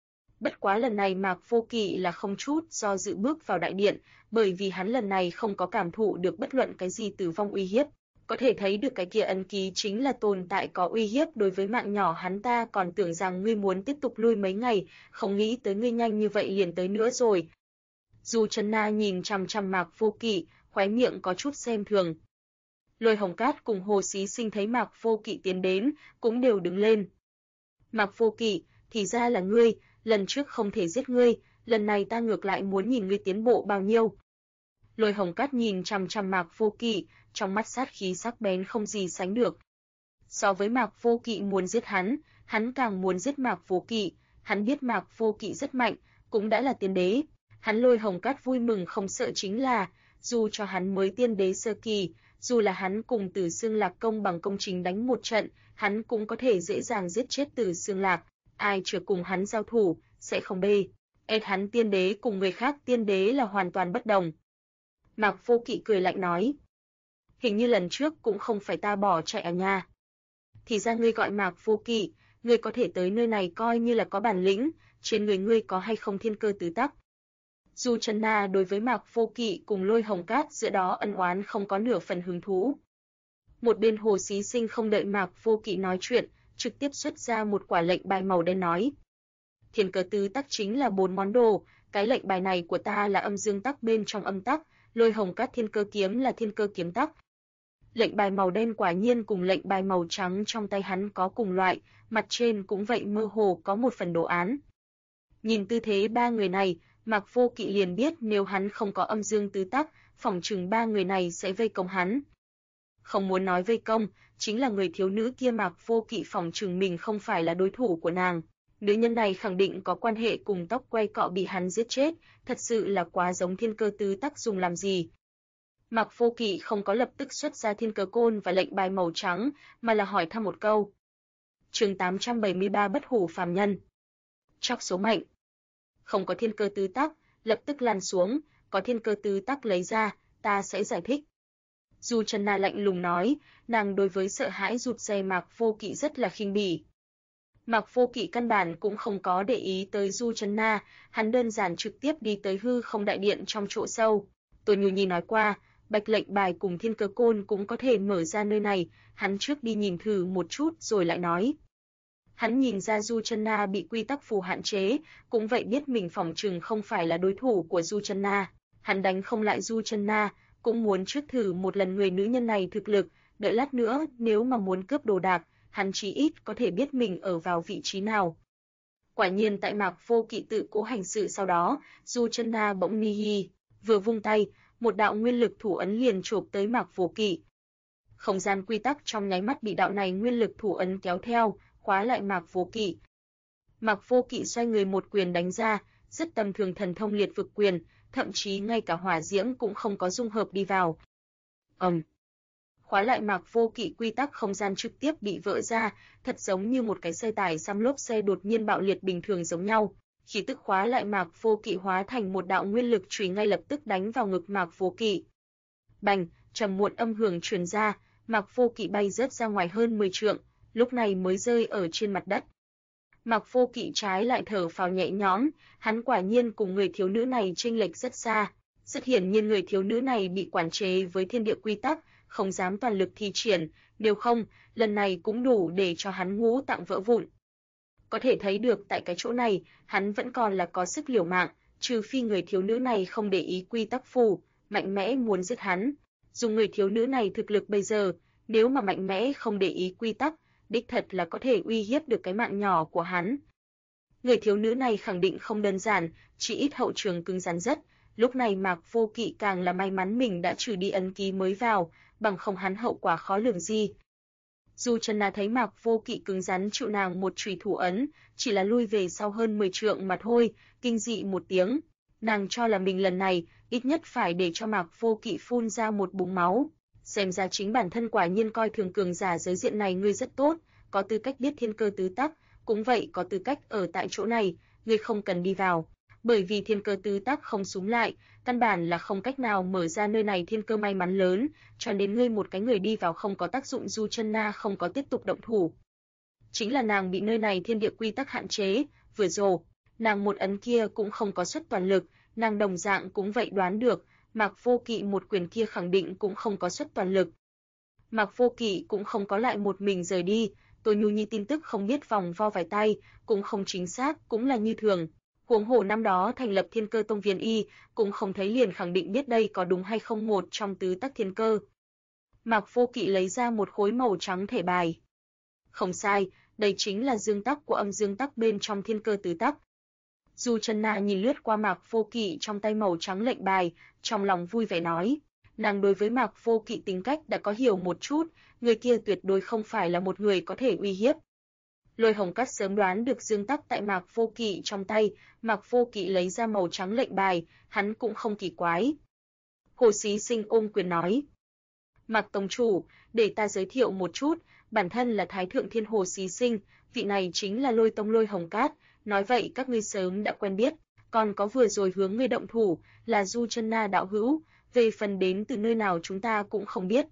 Bất quá lần này Mạc Vô Kỵ là không chút do dự bước vào đại điện, bởi vì hắn lần này không có cảm thụ được bất luận cái gì tử vong uy hiếp. Có thể thấy được cái kia ấn ký chính là tồn tại có uy hiếp đối với mạng nhỏ hắn, ta còn tưởng rằng ngươi muốn tiếp tục lui mấy ngày, không nghĩ tới ngươi nhanh như vậy liền tới nữa rồi. Dù Trần Na nhìn chằm chằm Mạc Vô Kỵ, khóe miệng có chút xem thường. Lôi Hồng Cát cùng Hồ Xí Sinh thấy Mạc Vô Kỵ tiến đến, cũng đều đứng lên. Mạc Vô Kỵ, thì ra là ngươi, lần trước không thể giết ngươi, lần này ta ngược lại muốn nhìn ngươi tiến bộ bao nhiêu. Lôi Hồng Cát nhìn chằm chằm Mạc Vô Kỵ, trong mắt sát khí sắc bén không gì sánh được. So với Mạc Vô Kỵ muốn giết hắn càng muốn giết Mạc Vô Kỵ, hắn biết Mạc Vô Kỵ rất mạnh, cũng đã là tiên đế. Hắn Lôi Hồng Cát vui mừng không sợ chính là, dù cho hắn mới tiên đế sơ kỳ, dù là hắn cùng Tử Xương Lạc công bằng công chính đánh một trận, hắn cũng có thể dễ dàng giết chết Tử Xương Lạc. Ai chưa cùng hắn giao thủ, sẽ không bê. Hắn tiên đế cùng người khác tiên đế là hoàn toàn bất đồng. Mạc Vô Kỵ cười lạnh nói. Hình như lần trước cũng không phải ta bỏ chạy à nha. Thì ra ngươi gọi Mạc Vô Kỵ, ngươi có thể tới nơi này coi như là có bản lĩnh, trên người ngươi có hay không thiên cơ tứ tắc. Dù Trần Na đối với Mạc Vô Kỵ cùng Lôi Hồng Cát giữa đó ân oán không có nửa phần hứng thú. Một bên Hồ Xí Sinh không đợi Mạc Vô Kỵ nói chuyện, trực tiếp xuất ra một quả lệnh bài màu đen nói. Thiên cơ tứ tắc chính là 4 món đồ, cái lệnh bài này của ta là âm dương tắc bên trong âm tắc, Lôi Hồng Cát thiên cơ kiếm là thiên cơ kiếm tắc. Lệnh bài màu đen quả nhiên cùng lệnh bài màu trắng trong tay hắn có cùng loại, mặt trên cũng vậy mơ hồ có một phần đồ án. Nhìn tư thế ba người này, Mạc Vô Kỵ liền biết nếu hắn không có âm dương tứ tắc, phỏng chừng ba người này sẽ vây công hắn. Không muốn nói vây công, chính là người thiếu nữ kia Mạc Vô Kỵ phỏng chừng mình không phải là đối thủ của nàng. Nữ nhân này khẳng định có quan hệ cùng tóc quay cọ bị hắn giết chết, thật sự là quá giống thiên cơ tứ tắc dùng làm gì. Mạc Vô Kỵ không có lập tức xuất ra thiên cơ côn và lệnh bài màu trắng, mà là hỏi thăm một câu. Chương 873 Bất hủ phàm nhân. Tróc số mệnh. Không có thiên cơ tứ tắc, lập tức lăn xuống, có thiên cơ tứ tắc lấy ra, ta sẽ giải thích. Du Chân Na lạnh lùng nói, nàng đối với sợ hãi rụt rè Mạc Vô Kỵ rất là khinh bỉ. Mạc Vô Kỵ căn bản cũng không có để ý tới Du Chân Na, hắn đơn giản trực tiếp đi tới hư không đại điện trong chỗ sâu. Tô Nhu Nhi nói qua, bạch lệnh bài cùng thiên cơ côn cũng có thể mở ra nơi này, hắn trước đi nhìn thử một chút rồi lại nói. Hắn nhìn ra Du Chân Na bị quy tắc phù hạn chế, cũng vậy biết mình phỏng chừng không phải là đối thủ của Du Chân Na. Hắn đánh không lại Du Chân Na, cũng muốn trước thử một lần người nữ nhân này thực lực, đợi lát nữa nếu mà muốn cướp đồ đạc, hắn chí ít có thể biết mình ở vào vị trí nào. Quả nhiên tại Mạc Vô Kỵ tự cố hành sự sau đó, Du Chân Na bỗng ni hi, vừa vung tay, một đạo nguyên lực thủ ấn liền chộp tới Mạc Vô Kỵ. Không gian quy tắc trong nháy mắt bị đạo này nguyên lực thủ ấn kéo theo, khóa lại Mạc Vô Kỵ. Mạc Vô Kỵ xoay người một quyền đánh ra, rất tầm thường thần thông liệt vực quyền, thậm chí ngay cả hỏa diễm cũng không có dung hợp đi vào. Khóa lại Mạc Vô Kỵ quy tắc không gian trực tiếp bị vỡ ra, thật giống như một cái xe tải xăm lốp xe đột nhiên bạo liệt bình thường giống nhau. Khí tức khóa lại Mạc Vô Kỵ hóa thành một đạo nguyên lực chùy ngay lập tức đánh vào ngực Mạc Vô Kỵ. Bành, trầm muộn âm hưởng truyền ra, Mạc Vô Kỵ bay rớt ra ngoài hơn 10 trượng, lúc này mới rơi ở trên mặt đất. Mạc Vô Kỵ trái lại thở phào nhẹ nhõm, hắn quả nhiên cùng người thiếu nữ này chênh lệch rất xa. Rất hiển nhiên người thiếu nữ này bị quản chế với thiên địa quy tắc, không dám toàn lực thi triển, nếu không, lần này cũng đủ để cho hắn ngũ tạng vỡ vụn. Có thể thấy được tại cái chỗ này, hắn vẫn còn là có sức liều mạng, trừ phi người thiếu nữ này không để ý quy tắc phù, mạnh mẽ muốn giết hắn. Dùng người thiếu nữ này thực lực bây giờ, nếu mà mạnh mẽ không để ý quy tắc, đích thật là có thể uy hiếp được cái mạng nhỏ của hắn. Người thiếu nữ này khẳng định không đơn giản, chỉ ít hậu trường cứng rắn rất. Lúc này Mạc Vô Kỵ càng là may mắn mình đã trừ đi ấn ký mới vào, bằng không hắn hậu quả khó lường gì. Du Chân Na thấy Mạc Vô Kỵ cứng rắn chịu nàng một chùy thủ ấn, chỉ là lui về sau hơn 10 trượng mà thôi, kinh dị một tiếng. Nàng cho là mình lần này ít nhất phải để cho Mạc Vô Kỵ phun ra một búng máu. Xem ra chính bản thân quả nhiên coi thường cường giả giới diện này ngươi rất tốt, có tư cách biết thiên cơ tứ tắc, cũng vậy có tư cách ở tại chỗ này, ngươi không cần đi vào. Bởi vì thiên cơ tứ tắc không súng lại, căn bản là không cách nào mở ra nơi này thiên cơ may mắn lớn, cho nên ngươi một cái người đi vào không có tác dụng. Du Chân Na không có tiếp tục động thủ. Chính là nàng bị nơi này thiên địa quy tắc hạn chế, vừa rồi, nàng một ấn kia cũng không có xuất toàn lực, nàng đồng dạng cũng vậy đoán được, Mạc Vô Kỵ một quyền kia khẳng định cũng không có xuất toàn lực. Mạc Vô Kỵ cũng không có lại một mình rời đi, Tô Nhu Nhi tin tức không biết vòng vo vài tay, cũng không chính xác, cũng là như thường. Huống hồ năm đó thành lập Thiên Cơ Tông Viên Y, cũng không thấy liền khẳng định biết đây có đúng hay không một trong tứ tắc thiên cơ. Mạc Vô Kỵ lấy ra một khối màu trắng thẻ bài. Không sai, đây chính là dương tắc của âm dương tắc bên trong thiên cơ tứ tắc. Du Chân Na nhìn lướt qua Mạc Vô Kỵ trong tay màu trắng lệnh bài, trong lòng vui vẻ nói, nàng đối với Mạc Vô Kỵ tính cách đã có hiểu một chút, người kia tuyệt đối không phải là một người có thể uy hiếp. Lôi Hồng Cát sớm đoán được dương tắc tại Mạc Vô Kỵ trong tay, Mạc Vô Kỵ lấy ra màu trắng lệnh bài, hắn cũng không kỳ quái. Hồ Xí Sinh ôm quyền nói, Mạc Tông Chủ, để ta giới thiệu một chút, bản thân là Thái Thượng Thiên Hồ Xí Sinh, vị này chính là Lôi Tông Lôi Hồng Cát, nói vậy các ngươi sớm đã quen biết, còn có vừa rồi hướng ngươi động thủ, là Du Chân Na đạo hữu, về phần đến từ nơi nào chúng ta cũng không biết.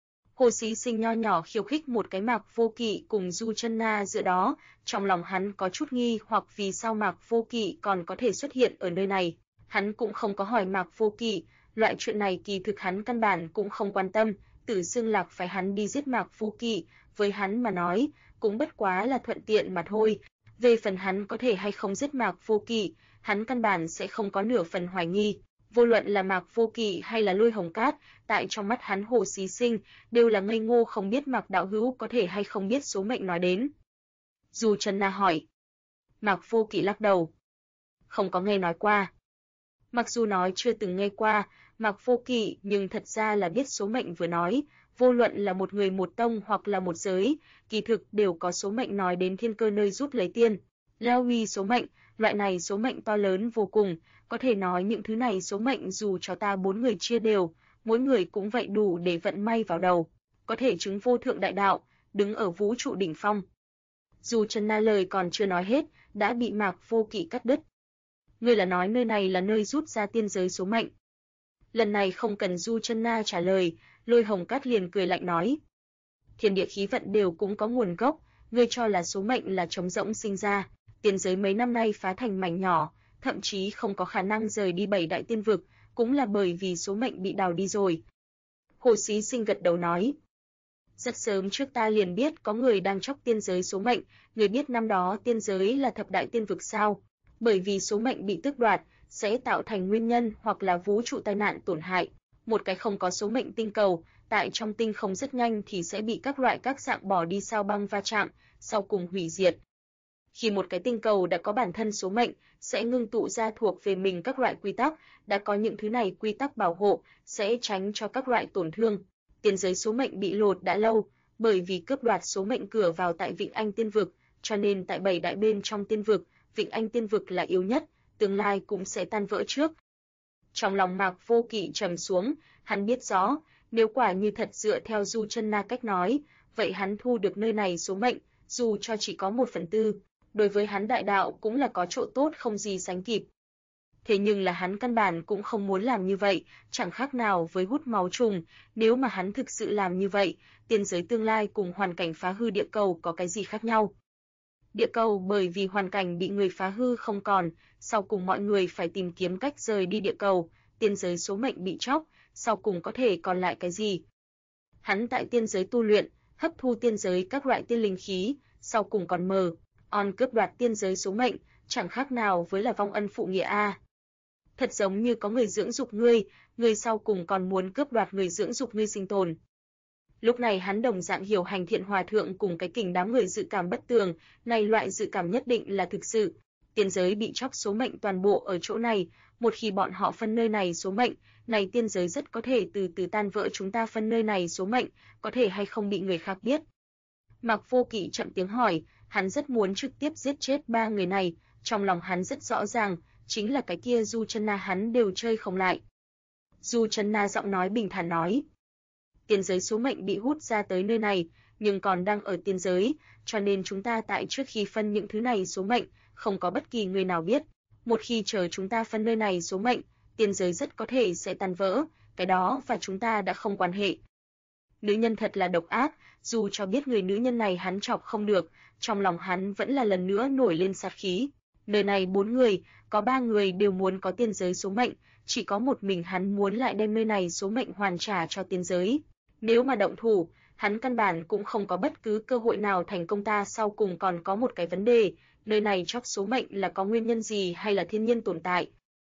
Hồ Xí Sinh nho nhỏ khiêu khích một cái Mạc Vô Kỵ cùng Du Chân Na giữa đó, trong lòng hắn có chút nghi hoặc vì sao Mạc Vô Kỵ còn có thể xuất hiện ở nơi này. Hắn cũng không có hỏi Mạc Vô Kỵ, loại chuyện này kỳ thực hắn căn bản cũng không quan tâm, Tử Xương Lạc phải hắn đi giết Mạc Vô Kỵ, với hắn mà nói, cũng bất quá là thuận tiện mà thôi. Về phần hắn có thể hay không giết Mạc Vô Kỵ, hắn căn bản sẽ không có nửa phần hoài nghi. Vô luận là Mạc Vô Kỵ hay là Lôi Hồng Cát, tại trong mắt hắn Hồ Xí Sinh đều là ngây ngô không biết Mạc đạo hữu có thể hay không biết số mệnh nói đến. Du Chân Na hỏi. Mạc Vô Kỵ lắc đầu. Không có nghe nói qua. Mặc dù nói chưa từng nghe qua, Mạc Vô Kỵ nhưng thật ra là biết số mệnh vừa nói, vô luận là một người một tông hoặc là một giới, kỳ thực đều có số mệnh nói đến thiên cơ nơi rút lấy tiên. Lao uy số mệnh, loại này số mệnh to lớn vô cùng, có thể nói những thứ này số mệnh dù cho ta 4 người chia đều, mỗi người cũng vậy đủ để vận may vào đầu, có thể chứng vô thượng đại đạo, đứng ở vũ trụ đỉnh phong. Dù Trần Na lời còn chưa nói hết, đã bị Mạc Vô Kỵ cắt đứt. Ngươi là nói nơi này là nơi rút ra tiên giới số mệnh? Lần này không cần Du Chân Na trả lời, Lôi Hồng Cát liền cười lạnh nói: Thiên địa khí vận đều cũng có nguồn gốc, ngươi cho là số mệnh là trống rỗng sinh ra? Tiên giới mấy năm nay phá thành mảnh nhỏ, thậm chí không có khả năng rời đi 7 đại tiên vực, cũng là bởi vì số mệnh bị đào đi rồi. Hồ Xí Sinh gật đầu nói: Rất sớm trước ta liền biết có người đang chóc tiên giới số mệnh, người biết năm đó tiên giới là thập đại tiên vực sao? Bởi vì số mệnh bị tước đoạt, sẽ tạo thành nguyên nhân hoặc là vũ trụ tai nạn tổn hại. Một cái không có số mệnh tinh cầu, tại trong tinh không rất nhanh thì sẽ bị các loại các dạng bỏ đi sao băng va chạm, sau cùng hủy diệt. Khi một cái tinh cầu đã có bản thân số mệnh, sẽ ngưng tụ ra thuộc về mình các loại quy tắc, đã có những thứ này quy tắc bảo hộ, sẽ tránh cho các loại tổn thương. Tiên giới số mệnh bị lột đã lâu, bởi vì cướp đoạt số mệnh cửa vào tại Vịnh Anh Tiên vực, cho nên tại 7 đại bên trong tiên vực, Vịnh Anh Tiên vực là yếu nhất, tương lai cũng sẽ tan vỡ trước. Trong lòng Mạc Vô Kỵ trầm xuống, hắn biết rõ, nếu quả như thật dựa theo Du Chân Na cách nói, vậy hắn thu được nơi này số mệnh, dù cho chỉ có 1/4, đối với hắn đại đạo cũng là có chỗ tốt không gì sánh kịp. Thế nhưng là hắn căn bản cũng không muốn làm như vậy, chẳng khác nào với hút máu trùng, nếu mà hắn thực sự làm như vậy, tiên giới tương lai cùng hoàn cảnh phá hư địa cầu có cái gì khác nhau? Địa cầu bởi vì hoàn cảnh bị người phá hư không còn, sau cùng mọi người phải tìm kiếm cách rời đi địa cầu, tiên giới số mệnh bị chóc, sau cùng có thể còn lại cái gì? Hắn tại tiên giới tu luyện, hấp thu tiên giới các loại tiên linh khí, sau cùng còn cướp đoạt tiên giới số mệnh, chẳng khác nào với là vong ân phụ nghĩa a. Thật giống như có người dưỡng dục ngươi sau cùng còn muốn cướp đoạt người dưỡng dục ngươi sinh tồn. Lúc này hắn đồng dạng hiểu Hành Thiện Hòa thượng cùng cái kình đám người dự cảm bất tường, này loại dự cảm nhất định là thực sự. Tiên giới bị chóc số mệnh toàn bộ ở chỗ này, một khi bọn họ phân nơi này số mệnh, này tiên giới rất có thể từ từ tan vỡ, chúng ta phân nơi này số mệnh, có thể hay không bị người khác biết. Mạc Vô Kỵ chậm tiếng hỏi, hắn rất muốn trực tiếp giết chết 3 người này, trong lòng hắn rất rõ ràng, chính là cái kia Du Chân Na hắn đều chơi không lại. Du Chân Na giọng nói bình thản nói: Tiên giới số mệnh bị hút ra tới nơi này, nhưng còn đang ở tiên giới, cho nên chúng ta tại trước khi phân những thứ này số mệnh, không có bất kỳ người nào biết. Một khi chờ chúng ta phân nơi này số mệnh, tiên giới rất có thể sẽ tan vỡ, cái đó và chúng ta đã không quan hệ. Nữ nhân thật là độc ác, dù cho biết người nữ nhân này hắn chọc không được, trong lòng hắn vẫn là lần nữa nổi lên sát khí. Nơi này 4 người, có 3 người đều muốn có tiên giới số mệnh, chỉ có một mình hắn muốn lại đem nơi này số mệnh hoàn trả cho tiên giới. Nếu mà động thủ, hắn căn bản cũng không có bất cứ cơ hội nào thành công. Ta sau cùng còn có một cái vấn đề, nơi này chóc số mệnh là có nguyên nhân gì hay là thiên nhiên tồn tại?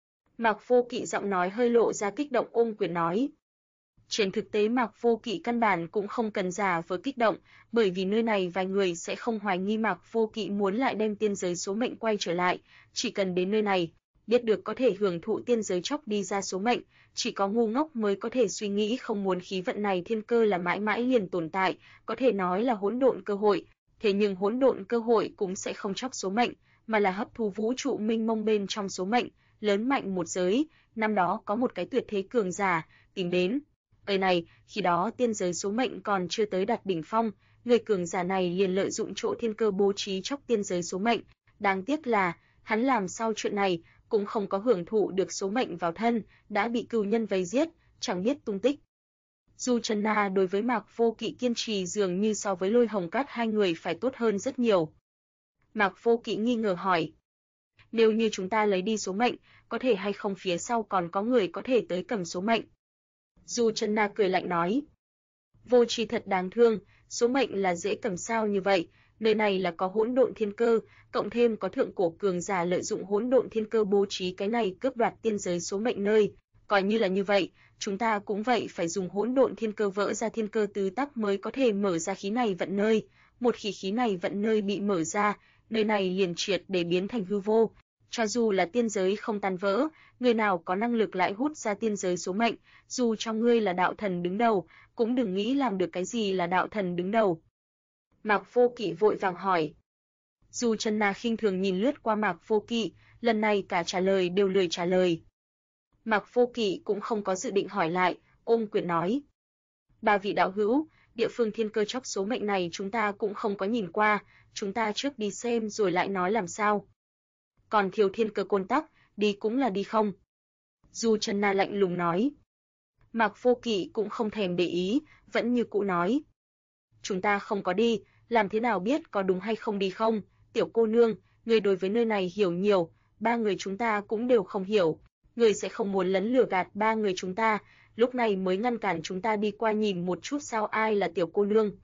Mạc Vô Kỵ giọng nói hơi lộ ra kích động, ôm quyền nói. Trên thực tế Mạc Vô Kỵ căn bản cũng không cần giả vờ kích động, bởi vì nơi này vài người sẽ không hoài nghi Mạc Vô Kỵ muốn lại đem tiên giới số mệnh quay trở lại, chỉ cần đến nơi này, biết được có thể hưởng thụ tiên giới chóc đi ra số mệnh, chỉ có ngu ngốc mới có thể suy nghĩ không muốn khí vận này thiên cơ là mãi mãi liền tồn tại, có thể nói là hỗn độn cơ hội, thế nhưng hỗn độn cơ hội cũng sẽ không chóc số mệnh, mà là hấp thu vũ trụ mênh mông bên trong số mệnh, lớn mạnh một giới. Năm đó có một cái tuyệt thế cường giả tìm đến này, khi đó tiên giới số mệnh còn chưa tới đạt đỉnh phong, người cường giả này liền lợi dụng chỗ thiên cơ bố trí chóc tiên giới số mệnh, đáng tiếc là hắn làm sau chuyện này cũng không có hưởng thụ được số mệnh vào thân, đã bị cừu nhân vây giết, chẳng biết tung tích. Du Chân Na đối với Mạc Vô Kỵ kiên trì dường như so với Lôi Hồng Cát hai người phải tốt hơn rất nhiều. Mạc Vô Kỵ nghi ngờ hỏi: Nếu như chúng ta lấy đi số mệnh, có thể hay không phía sau còn có người có thể tới cầm số mệnh? Du Chân Na cười lạnh nói: Vô Tri thật đáng thương, số mệnh là dễ cầm sao như vậy, nơi này là có hỗn độn thiên cơ, cộng thêm có thượng cổ cường giả lợi dụng hỗn độn thiên cơ bố trí cái này cướp đoạt tiên giới số mệnh nơi, coi như là như vậy, chúng ta cũng vậy phải dùng hỗn độn thiên cơ vỡ ra thiên cơ tứ tắc mới có thể mở ra khí này vận nơi, một khi khí này vận nơi bị mở ra, nơi này liền triệt để biến thành hư vô, Cho dù là tiên giới không tan vỡ, người nào có năng lực lại hút ra tiên giới số mệnh, dù trong ngươi là đạo thần đứng đầu, cũng đừng nghĩ làm được cái gì là đạo thần đứng đầu. Mạc Vô Kỵ vội vàng hỏi. Du Chân Na khinh thường nhìn lướt qua Mạc Vô Kỵ, lần này cả trả lời đều lười trả lời. Mạc Vô Kỵ cũng không có dự định hỏi lại, ôm quyền nói. Ba vị đạo hữu, địa phương thiên cơ chóc số mệnh này chúng ta cũng không có nhìn qua, chúng ta trước đi xem rồi lại nói làm sao. Còn thiếu thiên cơ côn tắc, đi cũng là đi không? Du Chân Na lạnh lùng nói. Mạc Vô Kỵ cũng không thèm để ý, vẫn như cũ nói. Chúng ta không có đi, làm thế nào biết có đúng hay không đi không? Tiểu cô nương, người đối với nơi này hiểu nhiều, ba người chúng ta cũng đều không hiểu. Người sẽ không muốn lấn lừa gạt ba người chúng ta, lúc này mới ngăn cản chúng ta đi qua nhìn một chút sao ai là tiểu cô nương.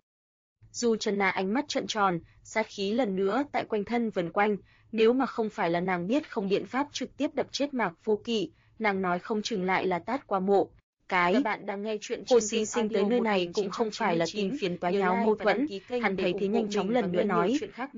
Du Chân Na ánh mắt trợn tròn, sát khí lần nữa tại quanh thân vần quanh, nếu mà không phải là nàng biết không biện pháp trực tiếp đập chết Mạc Vô Kỵ, nàng nói không chừng lại là tát qua mộ. Các bạn đang nghe chuyện Hồ Sĩ Sinh tới nơi này cũng không phải là tìm phiền toái nháo mâu thuẫn, hắn thấy thế nhanh chóng lần nữa nói,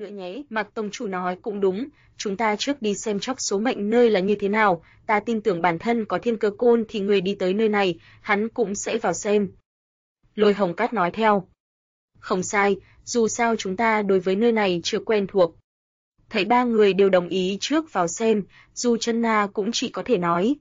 Mạc tông chủ nói cũng đúng, chúng ta trước đi xem chóc số mệnh nơi là như thế nào, ta tin tưởng bản thân có thiên cơ côn thì người đi tới nơi này, hắn cũng sẽ vào xem. Lôi Hồng Cát nói theo. Không sai, dù sao chúng ta đối với nơi này chưa quen thuộc. Thấy ba người đều đồng ý trước vào xem, Du Chân Na cũng chỉ có thể nói.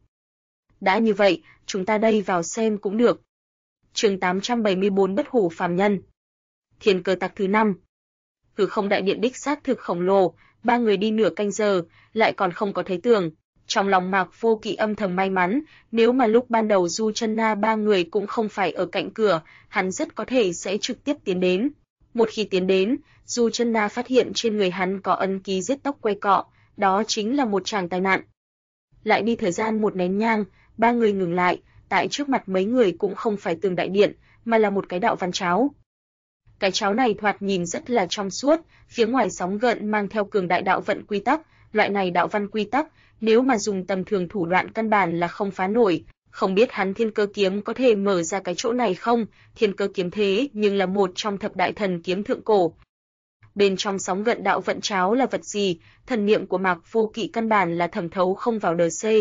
Đã như vậy, chúng ta đây vào xem cũng được. Chương 874 Bất hủ phàm nhân. Thiên cơ tặc thứ 5. Hư không đại điện đích xác thực khổng lồ, ba người đi nửa canh giờ, lại còn không có thấy tường. Trong lòng Mạc Vô Kỵ âm thầm may mắn, nếu mà lúc ban đầu Du Chân Na ba người cũng không phải ở cạnh cửa, hắn rất có thể sẽ trực tiếp tiến đến. Một khi tiến đến, Du Chân Na phát hiện trên người hắn có ấn ký giết tóc quay cọ, đó chính là một tràng tai nạn. Lại đi thời gian một nén nhang, ba người ngừng lại, tại trước mặt mấy người cũng không phải tường đại điện, mà là một cái đạo văn cháo. Cái cháo này thoạt nhìn rất là trong suốt, phía ngoài sóng gợn mang theo cường đại đạo vận quy tắc, loại này đạo văn quy tắc, nếu mà dùng tầm thường thủ đoạn căn bản là không phá nổi. Không biết hắn thiên cơ kiếm có thể mở ra cái chỗ này không? Thiên cơ kiếm thế nhưng là một trong thập đại thần kiếm thượng cổ. Bên trong sóng gợn đạo vận cháo là vật gì? Thần niệm của Mạc Vô Kỵ căn bản là thẩm thấu không vào đời C.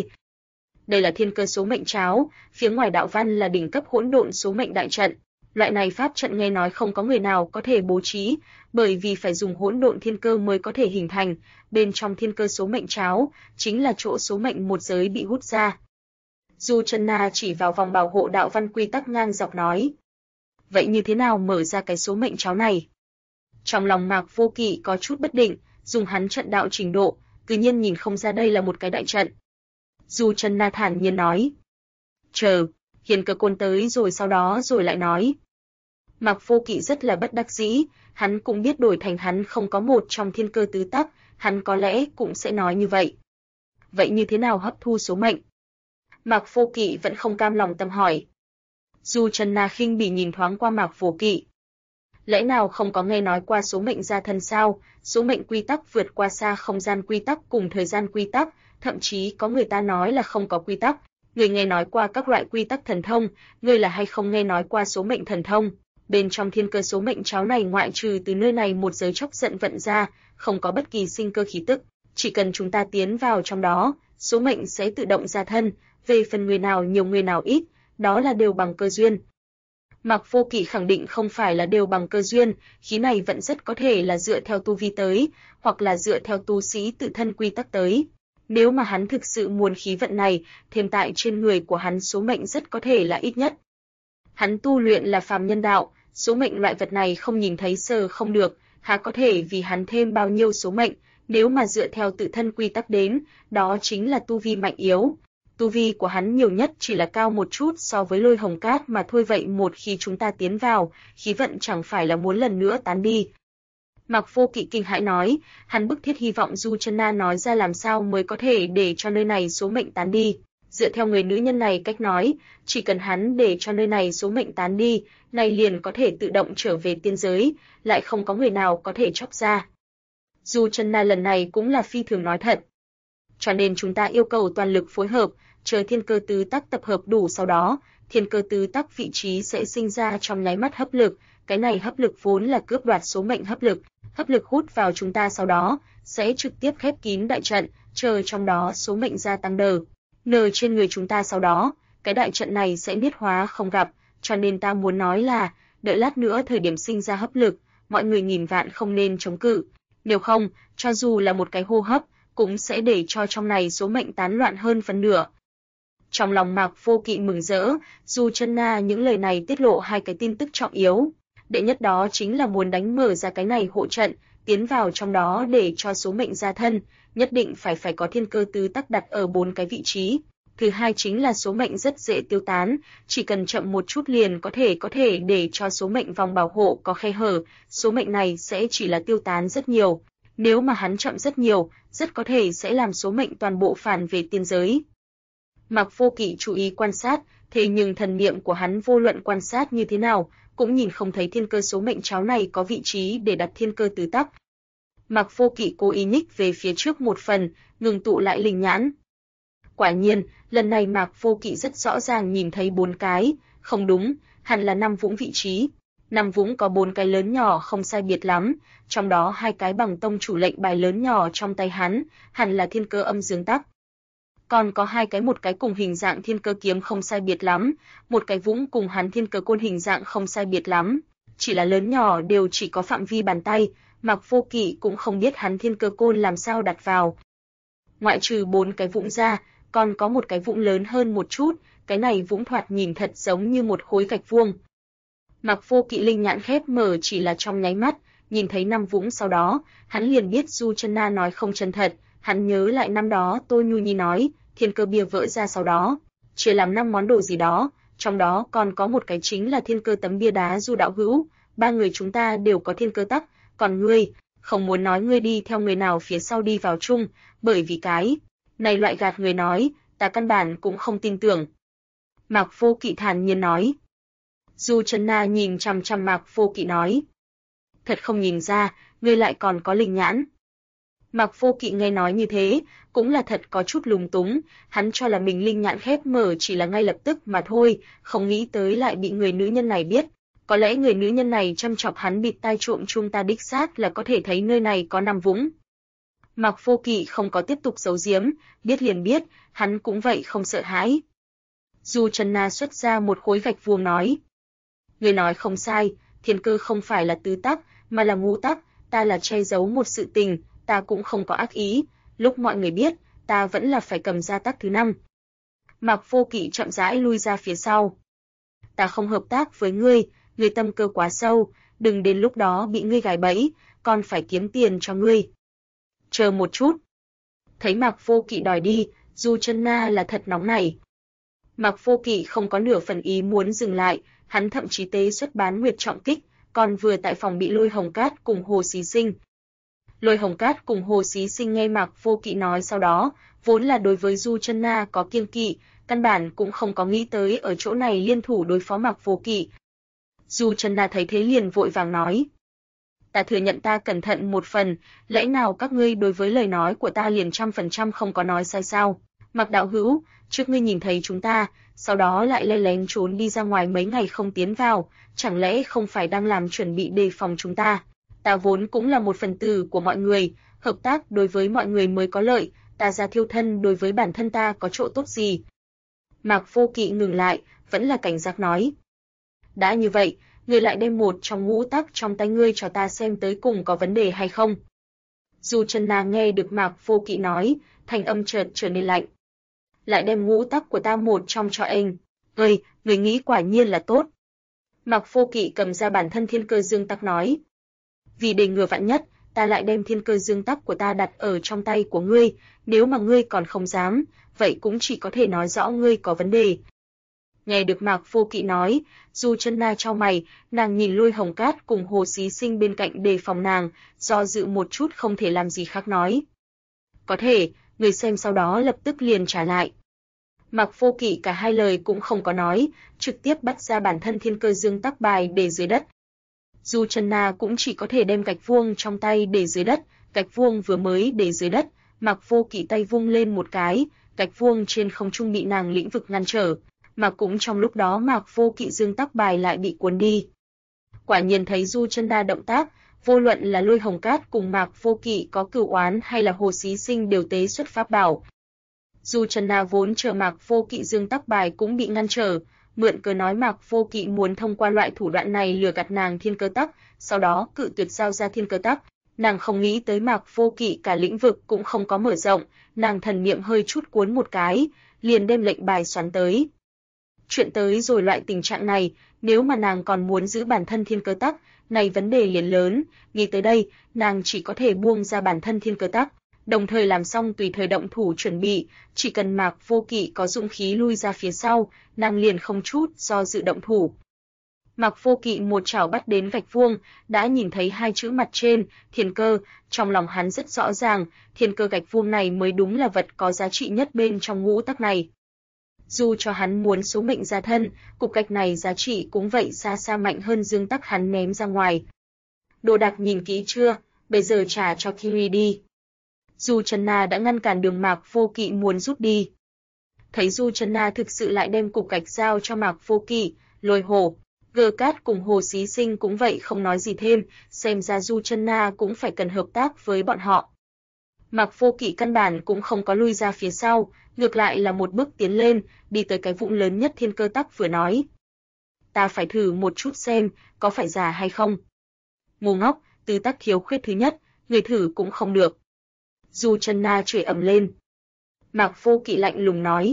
Đây là thiên cơ số mệnh cháo, phía ngoài đạo văn là đỉnh cấp hỗn độn số mệnh đại trận. Loại này pháp trận nghe nói không có người nào có thể bố trí, bởi vì phải dùng hỗn độn thiên cơ mới có thể hình thành. Bên trong thiên cơ số mệnh cháo chính là chỗ số mệnh một giới bị hút ra. Du Chân Na chỉ vào vòng bảo hộ đạo văn quy tắc ngang dọc nói. Vậy như thế nào mở ra cái số mệnh cháo này? Trong lòng Mạc Vô Kỵ có chút bất định, dùng hắn trận đạo trình độ, tự nhiên nhìn không ra đây là một cái đại trận. Du Chân Na thản nhiên nói. Chờ, Hiền Cơ Côn tới rồi sau đó rồi lại nói. Mạc Vô Kỵ rất là bất đắc dĩ, hắn cũng biết đổi thành hắn không có một trong thiên cơ tứ tắc, hắn có lẽ cũng sẽ nói như vậy. Vậy như thế nào hấp thu số mệnh? Mạc Vô Kỵ vẫn không cam lòng tâm hỏi. Du Chân Na khinh bỉ nhìn thoáng qua Mạc Vô Kỵ. Lẽ nào không có nghe nói qua số mệnh gia thân sao? Số mệnh quy tắc vượt qua xa không gian quy tắc cùng thời gian quy tắc, thậm chí có người ta nói là không có quy tắc. Người nghe nói qua các loại quy tắc thần thông, người là hay không nghe nói qua số mệnh thần thông? Bên trong thiên cơ số mệnh cháo này ngoại trừ từ nơi này một giới chốc giận vận ra, không có bất kỳ sinh cơ khí tức. Chỉ cần chúng ta tiến vào trong đó, số mệnh sẽ tự động ra thân. Về phần người nào nhiều người nào ít, đó là đều bằng cơ duyên. Mạc Vô Kỵ khẳng định không phải là đều bằng cơ duyên, khí này vẫn rất có thể là dựa theo tu vi tới, hoặc là dựa theo tu sĩ tự thân quy tắc tới. Nếu mà hắn thực sự muốn khí vận này, thêm tại trên người của hắn số mệnh rất có thể là ít nhất. Hắn tu luyện là phàm nhân đạo, số mệnh loại vật này không nhìn thấy sờ không được, há có thể vì hắn thêm bao nhiêu số mệnh, nếu mà dựa theo tự thân quy tắc đến, đó chính là tu vi mạnh yếu. Tu vi của hắn nhiều nhất chỉ là cao một chút so với Lôi Hồng Cát mà thôi, vậy một khi chúng ta tiến vào, khí vận chẳng phải là muốn lần nữa tán đi. Mạc Vô Kỵ kinh hãi nói, hắn bức thiết hy vọng Du Chân Na nói ra làm sao mới có thể để cho nơi này số mệnh tán đi. Dựa theo người nữ nhân này cách nói, chỉ cần hắn để cho nơi này số mệnh tán đi, này liền có thể tự động trở về tiên giới, lại không có người nào có thể chóc ra. Du Chân Na lần này cũng là phi thường nói thật. Cho nên chúng ta yêu cầu toàn lực phối hợp, chờ thiên cơ tứ tắc tập hợp đủ, sau đó, thiên cơ tứ tắc vị trí sẽ sinh ra trong nháy mắt hấp lực, cái này hấp lực vốn là cướp đoạt số mệnh hấp lực hút vào chúng ta, sau đó sẽ trực tiếp khép kín đại trận, chờ trong đó số mệnh gia tăng đờ nờ trên người chúng ta, sau đó cái đại trận này sẽ niết hóa không gặp, cho nên ta muốn nói là đợi lát nữa thời điểm sinh ra hấp lực, mọi người nghìn vạn không nên chống cự, nếu không, cho dù là một cái hô hấp cũng sẽ để cho trong này số mệnh tán loạn hơn phần nửa. Trong lòng Mạc Vô Kỵ mừng rỡ, Du Chân Na những lời này tiết lộ hai cái tin tức trọng yếu. Đệ nhất đó chính là muốn đánh mở ra cái này hộ trận, tiến vào trong đó để cho số mệnh gia thân, nhất định phải có thiên cơ tứ tắc đặt ở 4 cái vị trí. Thứ hai chính là số mệnh rất dễ tiêu tán, chỉ cần chậm một chút liền có thể để cho số mệnh vòng bảo hộ có khe hở, số mệnh này sẽ chỉ là tiêu tán rất nhiều. Nếu mà hắn chậm rất nhiều, rất có thể sẽ làm số mệnh toàn bộ phản về tiên giới. Mạc Vô Kỵ chú ý quan sát, thế nhưng thần niệm của hắn vô luận quan sát như thế nào, cũng nhìn không thấy thiên cơ số mệnh cháo này có vị trí để đặt thiên cơ tứ tắc. Mạc Vô Kỵ cố ý nhích về phía trước một phần, ngừng tụ lại linh nhãn. Quả nhiên, lần này Mạc Vô Kỵ rất rõ ràng nhìn thấy 4 cái, không đúng, hẳn là 5 vũng vị trí. 5 vũng có 4 cái lớn nhỏ không sai biệt lắm, trong đó 2 cái bằng tông chủ lệnh bài lớn nhỏ trong tay hắn, hẳn là thiên cơ âm dương tắc. Còn có 2 cái, một cái cùng hình dạng thiên cơ kiếm không sai biệt lắm, một cái vũng cùng hắn thiên cơ côn hình dạng không sai biệt lắm, chỉ là lớn nhỏ đều chỉ có phạm vi bàn tay, Mạc Vô Kỵ cũng không biết hắn thiên cơ côn làm sao đặt vào. Ngoại trừ 4 cái vũng ra, còn có một cái vũng lớn hơn một chút, cái này vũng thoạt nhìn thật giống như một khối gạch vuông. Mạc Vô Kỵ linh nhãn khép mở chỉ là trong nháy mắt, nhìn thấy 5 vũng sau đó, hắn liền biết Du Chân Na nói không chân thật, hắn nhớ lại năm đó Tô Nhu Nhi nói, thiên cơ bia vỡ ra sau đó, chia làm 5 món đồ gì đó, trong đó còn có một cái chính là thiên cơ tấm bia đá. Du đạo hữu, 3 người chúng ta đều có thiên cơ tắc, còn ngươi, không muốn nói ngươi đi theo người nào phía sau đi vào chung, bởi vì cái này loại gạt người nói, ta căn bản cũng không tin tưởng. Mạc Vô Kỵ thản nhiên nói. Du Chân Na nhìn chằm chằm Mạc Vô Kỵ nói, thật không nhìn ra, ngươi lại còn có linh nhãn. Mạc Vô Kỵ nghe nói như thế, cũng là thật có chút lúng túng, hắn cho là mình linh nhãn khép mở chỉ là ngay lập tức mà thôi, không nghĩ tới lại bị người nữ nhân này biết. Có lẽ người nữ nhân này châm chọc hắn bịt tai trộm chung, ta đích xác là có thể thấy nơi này có 5 vũng. Mạc Vô Kỵ không có tiếp tục giấu giếm, biết liền biết, hắn cũng vậy không sợ hãi. Du Chân Na xuất ra một khối gạch vuông nói, người nói không sai, thiên cơ không phải là tứ tắc, mà là ngũ tắc, ta là che giấu một sự tình, ta cũng không có ác ý, lúc mọi người biết, ta vẫn là phải cầm ra tắc thứ 5. Mạc Vô Kỵ chậm rãi lui ra phía sau. Ta không hợp tác với ngươi, ngươi tâm cơ quá sâu, đừng đến lúc đó bị ngươi gài bẫy, còn phải kiếm tiền cho ngươi. Chờ một chút. Thấy Mạc Vô Kỵ đòi đi, Du Chân Na là thật nóng nảy. Mạc Vô Kỵ không có nửa phần ý muốn dừng lại, hắn thậm chí tế xuất bán nguyệt trọng kích, còn vừa tại phòng bị Lôi Hồng Cát cùng Hồ Xí Sinh. Lôi Hồng Cát cùng Hồ Xí Sinh nghe Mạc Vô Kỵ nói sau đó, vốn là đối với Du Chân Na có kiêng kỵ, căn bản cũng không có nghĩ tới ở chỗ này liên thủ đối phó Mạc Vô Kỵ. Du Chân Na thấy thế liền vội vàng nói, ta thừa nhận ta cẩn thận một phần, lẽ nào các ngươi đối với lời nói của ta liền 100% không có nói sai sao? Mạc đạo hữu, trước ngươi nhìn thấy chúng ta, sau đó lại lén lén trốn đi ra ngoài mấy ngày không tiến vào, chẳng lẽ không phải đang làm chuẩn bị đề phòng chúng ta? Ta vốn cũng là một phần tử của mọi người, hợp tác đối với mọi người mới có lợi, ta ra thiêu thân đối với bản thân ta có chỗ tốt gì? Mạc Vô Kỵ ngừng lại, vẫn là cảnh giác nói. Đã như vậy, ngươi lại đem một trong ngũ tắc trong tay ngươi cho ta xem tới cùng có vấn đề hay không. Du Chân Na nghe được Mạc Vô Kỵ nói, thanh âm chợt trở nên lạnh. Lại đem ngũ tắc của ta một trong cho anh. Người nghĩ quả nhiên là tốt. Mạc Vô Kỵ cầm ra bản thân thiên cơ dương tắc nói. Vì để ngừa vạn nhất, ta lại đem thiên cơ dương tắc của ta đặt ở trong tay của ngươi, nếu mà ngươi còn không dám, vậy cũng chỉ có thể nói rõ ngươi có vấn đề. Nghe được Mạc Vô Kỵ nói, Du Chân Na chau mày, nàng nhìn Lôi Hồng Cát cùng Hồ Xí Sinh bên cạnh đề phòng nàng, do dự một chút không thể làm gì khác nói. Có thể, người xem sau đó lập tức liền trả lại. Mạc Vô Kỵ cả hai lời cũng không có nói, trực tiếp bắt ra bản thân thiên cơ dương tắc bài để dưới đất. Du Chân Na cũng chỉ có thể đem gạch vuông trong tay để dưới đất, gạch vuông vừa mới để dưới đất, Mạc Vô Kỵ tay vung lên một cái, gạch vuông trên không trung bị nàng lĩnh vực ngăn trở, mà cũng trong lúc đó Mạc Vô Kỵ dương tắc bài lại bị cuốn đi. Quả nhiên thấy Du Chân Na động tác, Vô luận là Lôi Hồng Cát cùng Mạc Vô Kỵ có cửu oán hay là Hồ Xí Sinh đều tế xuất pháp bảo. Dù Trần Na vốn chờ Mạc Vô Kỵ dương tắc bài cũng bị ngăn trở, mượn cớ nói Mạc Vô Kỵ muốn thông qua loại thủ đoạn này lừa gạt nàng thiên cơ tắc, sau đó cự tuyệt giao ra thiên cơ tắc. Nàng không nghĩ tới Mạc Vô Kỵ cả lĩnh vực cũng không có mở rộng, nàng thần niệm hơi chút cuốn một cái, liền đem lệnh bài xoắn tới. Chuyện tới rồi loại tình trạng này, nếu mà nàng còn muốn giữ bản thân thiên cơ tắc, này vấn đề liền lớn, nghĩ tới đây, nàng chỉ có thể buông ra bản thân thiên cơ tắc, đồng thời làm xong tùy thời động thủ chuẩn bị, chỉ cần Mạc Vô Kỵ có dũng khí lui ra phía sau, nàng liền không chút do dự động thủ. Mạc Vô Kỵ một chảo bắt đến gạch vuông, đã nhìn thấy hai chữ mặt trên, thiên cơ, trong lòng hắn rất rõ ràng, thiên cơ gạch vuông này mới đúng là vật có giá trị nhất bên trong ngũ tắc này. Dù cho hắn muốn số mệnh ra thân, cục gạch này giá trị cũng vậy xa xa mạnh hơn dương tắc hắn ném ra ngoài. Đồ đạc nhìn kỹ chưa, bây giờ trả cho Kiri đi. Du Trần Na đã ngăn cản đường Mạc Vô Kỵ muốn rút đi. Thấy Du Trần Na thực sự lại đem cục gạch giao cho Mạc Vô Kỵ, Lôi Hổ, Gờ Cát cùng Hồ Xí Sinh cũng vậy không nói gì thêm, xem ra Du Trần Na cũng phải cần hợp tác với bọn họ. Mạc Vô Kỵ căn bản cũng không có lui ra phía sau, ngược lại là một bước tiến lên, đi tới cái vũng lớn nhất thiên cơ tắc vừa nói. Ta phải thử một chút xem, có phải giả hay không. Ngu ngốc, tứ tắc thiếu khuyết thứ nhất, người thử cũng không được. Du Trần Na chửi ầm lên. Mạc Vô Kỵ lạnh lùng nói.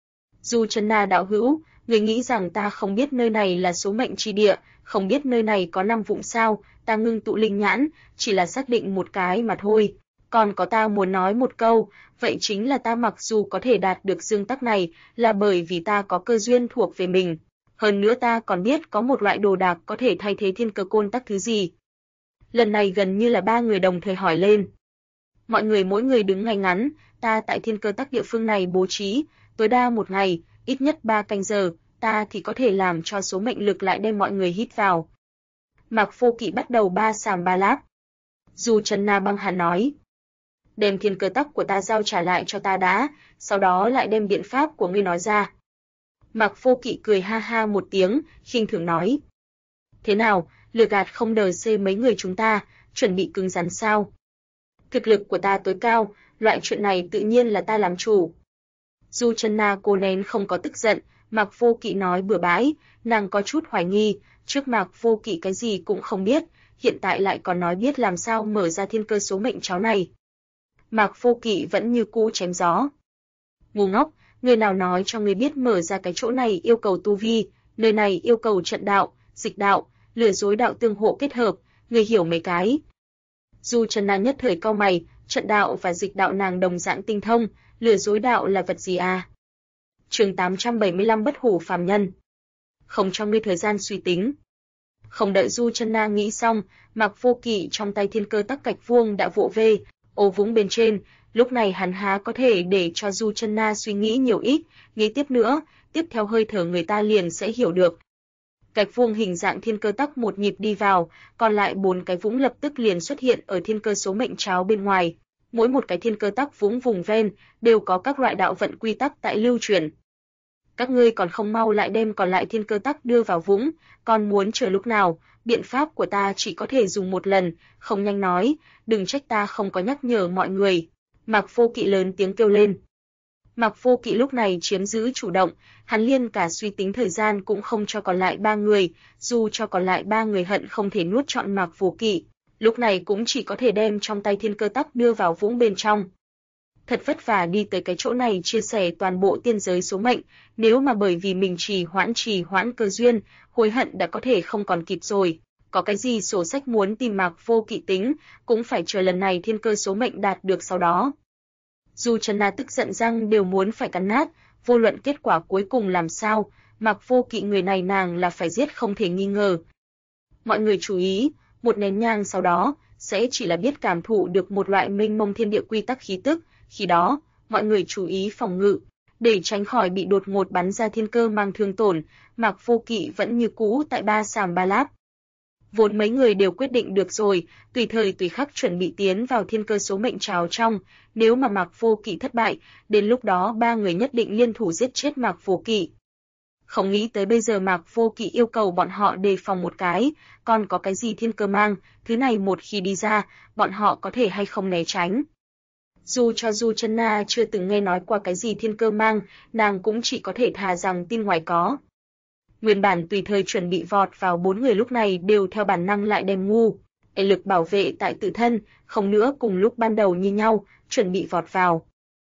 Du Trần Na đạo hữu, người nghĩ rằng ta không biết nơi này là số mệnh chi địa, không biết nơi này có 5 vũng sao, ta ngưng tụ linh nhãn, chỉ là xác định một cái mà thôi. Còn có ta muốn nói một câu, vậy chính là ta mặc dù có thể đạt được dương tắc này, là bởi vì ta có cơ duyên thuộc về mình. Hơn nữa ta còn biết có một loại đồ đạc có thể thay thế thiên cơ côn tắc thứ gì. Lần này gần như là 3 người đồng thời hỏi lên. Mọi người mỗi người đứng ngay ngắn, ta tại thiên cơ tắc địa phương này bố trí, tối đa một ngày, ít nhất 3 canh giờ, ta thì có thể làm cho số mệnh lực lại đem mọi người hít vào. Mạc Vô Kỵ bắt đầu ba sàm ba láp. Du Trần Na băng hà nói. Đem thiên cơ tắc của ta giao trả lại cho ta đã, sau đó lại đem biện pháp của ngươi nói ra. Mạc Vô Kỵ cười ha ha một tiếng, khinh thường nói. Thế nào, lừa gạt không đờ xê mấy người chúng ta, chuẩn bị cứng rắn sao? Thực lực của ta tối cao, loại chuyện này tự nhiên là ta làm chủ. Du Trần Na cố nén không có tức giận, Mạc Vô Kỵ nói bừa bãi, nàng có chút hoài nghi, trước Mạc Vô Kỵ cái gì cũng không biết, hiện tại lại còn nói biết làm sao mở ra thiên cơ số mệnh cháo này. Mạc Vô Kỵ vẫn như cũ chém gió. Ngu ngốc, người nào nói cho người biết mở ra cái chỗ này yêu cầu tu vi, nơi này yêu cầu trận đạo, dịch đạo, lừa dối đạo tương hộ kết hợp, người hiểu mấy cái. Du Trần Na nhất thời cau mày, trận đạo và dịch đạo nàng đồng dạng tinh thông, lừa dối đạo là vật gì à? Chương 875 bất hủ phàm nhân. Không cho ngươi thời gian suy tính. Không đợi Du Trần Na nghĩ xong, Mạc Vô Kỵ trong tay thiên cơ tắc gạch vuông đã vỗ về, ô vũng bên trên, lúc này hắn há có thể để cho Du Trần Na suy nghĩ nhiều ít, nghĩ tiếp nữa, tiếp theo hơi thở người ta liền sẽ hiểu được. Gạch vuông hình dạng thiên cơ tắc một nhịp đi vào, còn lại 4 cái vũng lập tức liền xuất hiện ở thiên cơ số mệnh cháo bên ngoài. Mỗi một cái thiên cơ tắc vũng vùng ven đều có các loại đạo vận quy tắc tại lưu truyền. Các ngươi còn không mau lại đem còn lại thiên cơ tắc đưa vào vũng, còn muốn chờ lúc nào, biện pháp của ta chỉ có thể dùng một lần, không nhanh nói, đừng trách ta không có nhắc nhở mọi người. Mạc Vô Kỵ lớn tiếng kêu lên. Mạc Vô Kỵ lúc này chiếm giữ chủ động, hắn liên cả suy tính thời gian cũng không cho còn lại 3 người, dù cho còn lại 3 người hận không thể nuốt trọn Mạc Vô Kỵ, lúc này cũng chỉ có thể đem trong tay thiên cơ tắc đưa vào vũng bên trong. Thật vất vả đi tới cái chỗ này chia sẻ toàn bộ tiên giới số mệnh, nếu mà bởi vì mình trì hoãn cơ duyên, hối hận đã có thể không còn kịp rồi. Có cái gì sổ sách muốn tìm Mạc Vô Kỵ tính, cũng phải chờ lần này thiên cơ số mệnh đạt được sau đó. Dù Trần Na tức giận răng đều muốn phải cắn nát, vô luận kết quả cuối cùng làm sao, Mạc Vô Kỵ người này nàng là phải giết không thể nghi ngờ. Mọi người chú ý, một nén nhang sau đó, sẽ chỉ là biết cảm thụ được một loại mênh mông thiên địa quy tắc khí tức, khi đó, mọi người chú ý phòng ngự, để tránh khỏi bị đột ngột bắn ra thiên cơ mang thương tổn, Mạc Vô Kỵ vẫn như cũ tại ba sàm ba láp. Vốn mấy người đều quyết định được rồi, tùy thời tùy khắc chuẩn bị tiến vào thiên cơ số mệnh trào trong, nếu mà Mạc Vô Kỵ thất bại, đến lúc đó 3 người nhất định liên thủ giết chết Mạc Vô Kỵ. Không nghĩ tới bây giờ Mạc Vô Kỵ yêu cầu bọn họ đề phòng một cái, còn có cái gì thiên cơ mang, thứ này một khi đi ra, bọn họ có thể hay không né tránh. Dù cho Du Chân Na chưa từng nghe nói qua cái gì thiên cơ mang, nàng cũng chỉ có thể thà rằng tin ngoài có. Nguyên bản tùy thời chuẩn bị vọt vào 4 người lúc này đều theo bản năng lại đem ngu lực bảo vệ tại tự thân, không nữa cùng lúc ban đầu như nhau, chuẩn bị vọt vào.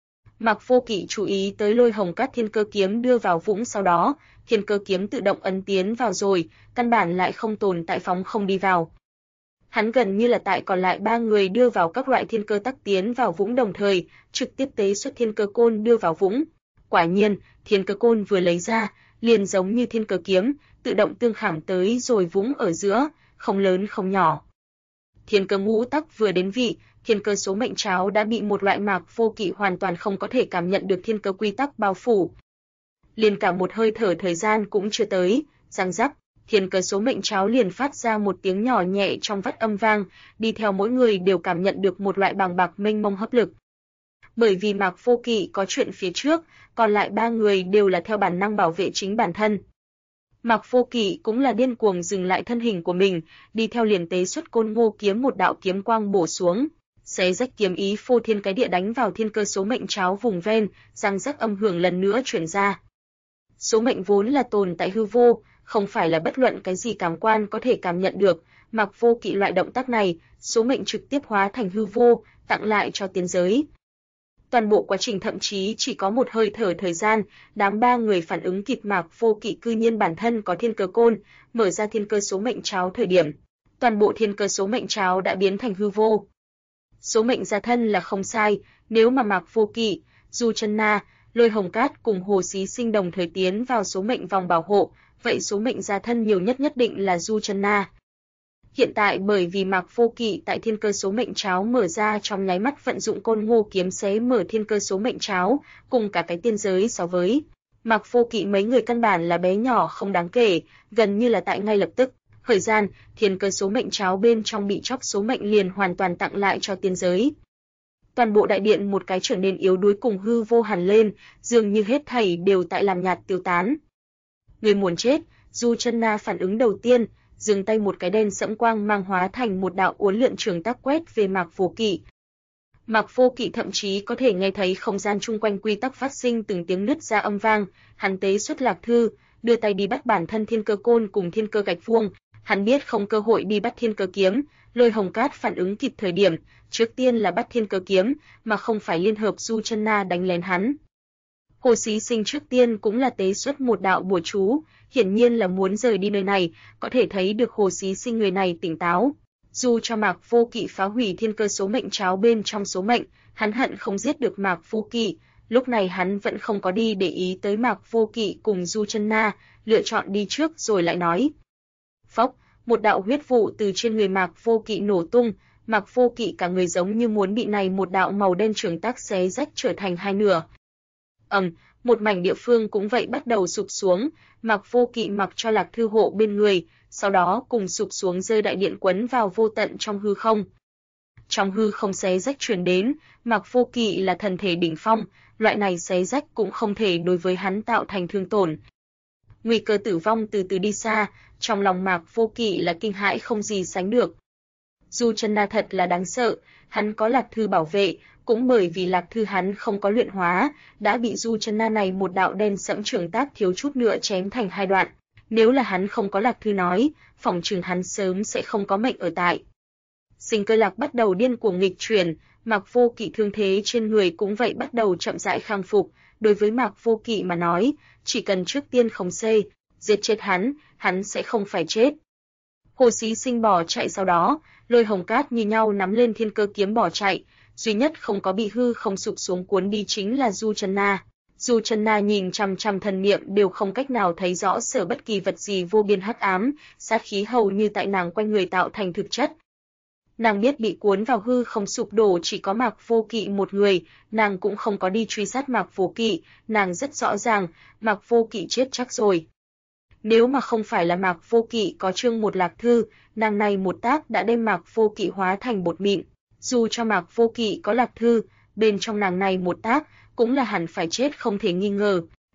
Mạc Vô Kỵ chú ý tới Lôi Hồng Cát thiên cơ kiếm đưa vào vũng, sau đó, thiên cơ kiếm tự động ấn tiến vào rồi, căn bản lại không tồn tại phóng không đi vào. Hắn gần như là tại còn lại 3 người đưa vào các loại thiên cơ tắc tiến vào vũng đồng thời, trực tiếp tế xuất thiên cơ côn đưa vào vũng. Quả nhiên, thiên cơ côn vừa lấy ra, liền giống như thiên cơ kiếm, tự động tương khảm tới rồi vũng ở giữa, không lớn không nhỏ. Thiên cơ ngũ tắc vừa đến vị, thiên cơ số mệnh cháo đã bị một loại Mạc Vô Kỵ hoàn toàn không có thể cảm nhận được thiên cơ quy tắc bao phủ. Liền cả một hơi thở thời gian cũng chưa tới, răng rắc, thiên cơ số mệnh cháo liền phát ra một tiếng nhỏ nhẹ trong vắt âm vang, đi theo mỗi người đều cảm nhận được một loại bàng bạc mênh mông hấp lực. Bởi vì Mạc Vô Kỵ có chuyện phía trước, còn lại 3 người đều là theo bản năng bảo vệ chính bản thân. Mạc Vô Kỵ cũng là điên cuồng dừng lại thân hình của mình, đi theo liền tế xuất Côn Ngô kiếm một đạo kiếm quang bổ xuống, xé rách kiếm ý phô thiên cái địa đánh vào thiên cơ số mệnh cháo vùng ven, răng rắc âm hưởng lần nữa truyền ra. Số mệnh vốn là tồn tại hư vô, không phải là bất luận cái gì cảm quan có thể cảm nhận được, Mạc Vô Kỵ loại động tác này, số mệnh trực tiếp hóa thành hư vô, tặng lại cho tiên giới. Toàn bộ quá trình thậm chí chỉ có một hơi thở thời gian, đám 3 người phản ứng kịp Mạc Vô Kỵ cư nhiên bản thân có thiên cơ côn, mở ra thiên cơ số mệnh cháo thời điểm, toàn bộ thiên cơ số mệnh cháo đã biến thành hư vô. Số mệnh gia thân là không sai, nếu mà Mạc Vô Kỵ, Du Chân Na, Lôi Hồng Cát cùng Hồ Xí Sinh đồng thời tiến vào số mệnh vòng bảo hộ, vậy số mệnh gia thân nhiều nhất nhất định là Du Chân Na. Hiện tại bởi vì Mạc Vô Kỵ tại thiên cơ số mệnh cháo mở ra trong nháy mắt vận dụng Côn Ngô kiếm xé mở thiên cơ số mệnh cháo, cùng cả cái tiên giới so với Mạc Vô Kỵ mấy người căn bản là bé nhỏ không đáng kể, gần như là tại ngay lập tức, thời gian, thiên cơ số mệnh cháo bên trong bị chóc số mệnh liền hoàn toàn tặng lại cho tiên giới. Toàn bộ đại điện một cái trở nên yếu đuối cùng hư vô hẳn lên, dường như hết thảy đều tại làm nhạt tiêu tán. Người muốn chết, Du Chân Na phản ứng đầu tiên, dừng tay một cái đen sẫm quang mang hóa thành một đạo uốn lượn trường tác quét về Mạc Vô Kỵ. Mạc Vô Kỵ thậm chí có thể nghe thấy không gian chung quanh quy tắc phát sinh từng tiếng nứt ra âm vang, hắn tế xuất lạc thư, đưa tay đi bắt bản thân thiên cơ côn cùng thiên cơ gạch vuông, hắn biết không cơ hội đi bắt thiên cơ kiếm, Lôi Hồng Cát phản ứng kịp thời điểm, trước tiên là bắt thiên cơ kiếm, mà không phải liên hợp Du Chân Na đánh lén hắn. Hồ Xí Sinh trước tiên cũng là tế xuất một đạo bùa chú, hiển nhiên là muốn rời đi nơi này, có thể thấy được Hồ Xí Sinh người này tỉnh táo. Dù cho Mạc Vô Kỵ phá hủy thiên cơ số mệnh cháo bên trong số mệnh, hắn hận không giết được Mạc Vô Kỵ, lúc này hắn vẫn không có đi để ý tới Mạc Vô Kỵ cùng Du Chân Na, lựa chọn đi trước rồi lại nói. Phốc, một đạo huyết vụ từ trên người Mạc Vô Kỵ nổ tung, Mạc Vô Kỵ cả người giống như muốn bị này một đạo màu đen trường tác xé rách trở thành hai nửa. Một mảnh địa phương cũng vậy bắt đầu sụp xuống, Mạc Vô Kỵ mặc cho Lạc Thư hộ bên người, sau đó cùng sụp xuống rơi đại điện quấn vào vô tận trong hư không. Trong hư không xé rách truyền đến, Mạc Vô Kỵ là thần thể đỉnh phong, loại này xé rách cũng không thể đối với hắn tạo thành thương tổn. Nguy cơ tử vong từ từ đi xa, trong lòng Mạc Vô Kỵ là kinh hãi không gì sánh được. Du Chân Na thật là đáng sợ, hắn có Lạc Thư bảo vệ, cũng bởi vì Lạc Thư hắn không có luyện hóa, đã bị Du Chân Na này một đạo đen sẫm trường tác thiếu chút nữa chém thành hai đoạn. Nếu là hắn không có Lạc Thư nói, phỏng chừng hắn sớm sẽ không có mệnh ở tại. Sinh cơ lạc bắt đầu điên cuồng nghịch chuyển, Mạc Vô Kỵ thương thế trên người cũng vậy bắt đầu chậm rãi khang phục. Đối với Mạc Vô Kỵ mà nói, chỉ cần trước tiên không xây, giết chết hắn sẽ không phải chết. Hồ Xí Sinh bỏ chạy sau đó, Lôi Hồng Cát như nhau nắm lên thiên cơ kiếm bỏ chạy, duy nhất không có bị hư không sụp xuống cuốn đi chính là Du Chân Na. Du Chân Na nhìn chằm chằm thần niệm đều không cách nào thấy rõ sở bất kỳ vật gì vô biên hắc ám, sát khí hầu như tại nàng quanh người tạo thành thực chất. Nàng biết bị cuốn vào hư không sụp đổ chỉ có Mạc Vô Kỵ một người, nàng cũng không có đi truy sát Mạc Vô Kỵ, nàng rất rõ ràng, Mạc Vô Kỵ chết chắc rồi. Nếu mà không phải là Mạc Vô Kỵ có chương một Lạc Thư, nàng này một tác đã đem Mạc Vô Kỵ hóa thành bột mịn. Dù cho Mạc Vô Kỵ có Lạc Thư, bên trong nàng này một tác cũng là hẳn phải chết không thể nghi ngờ.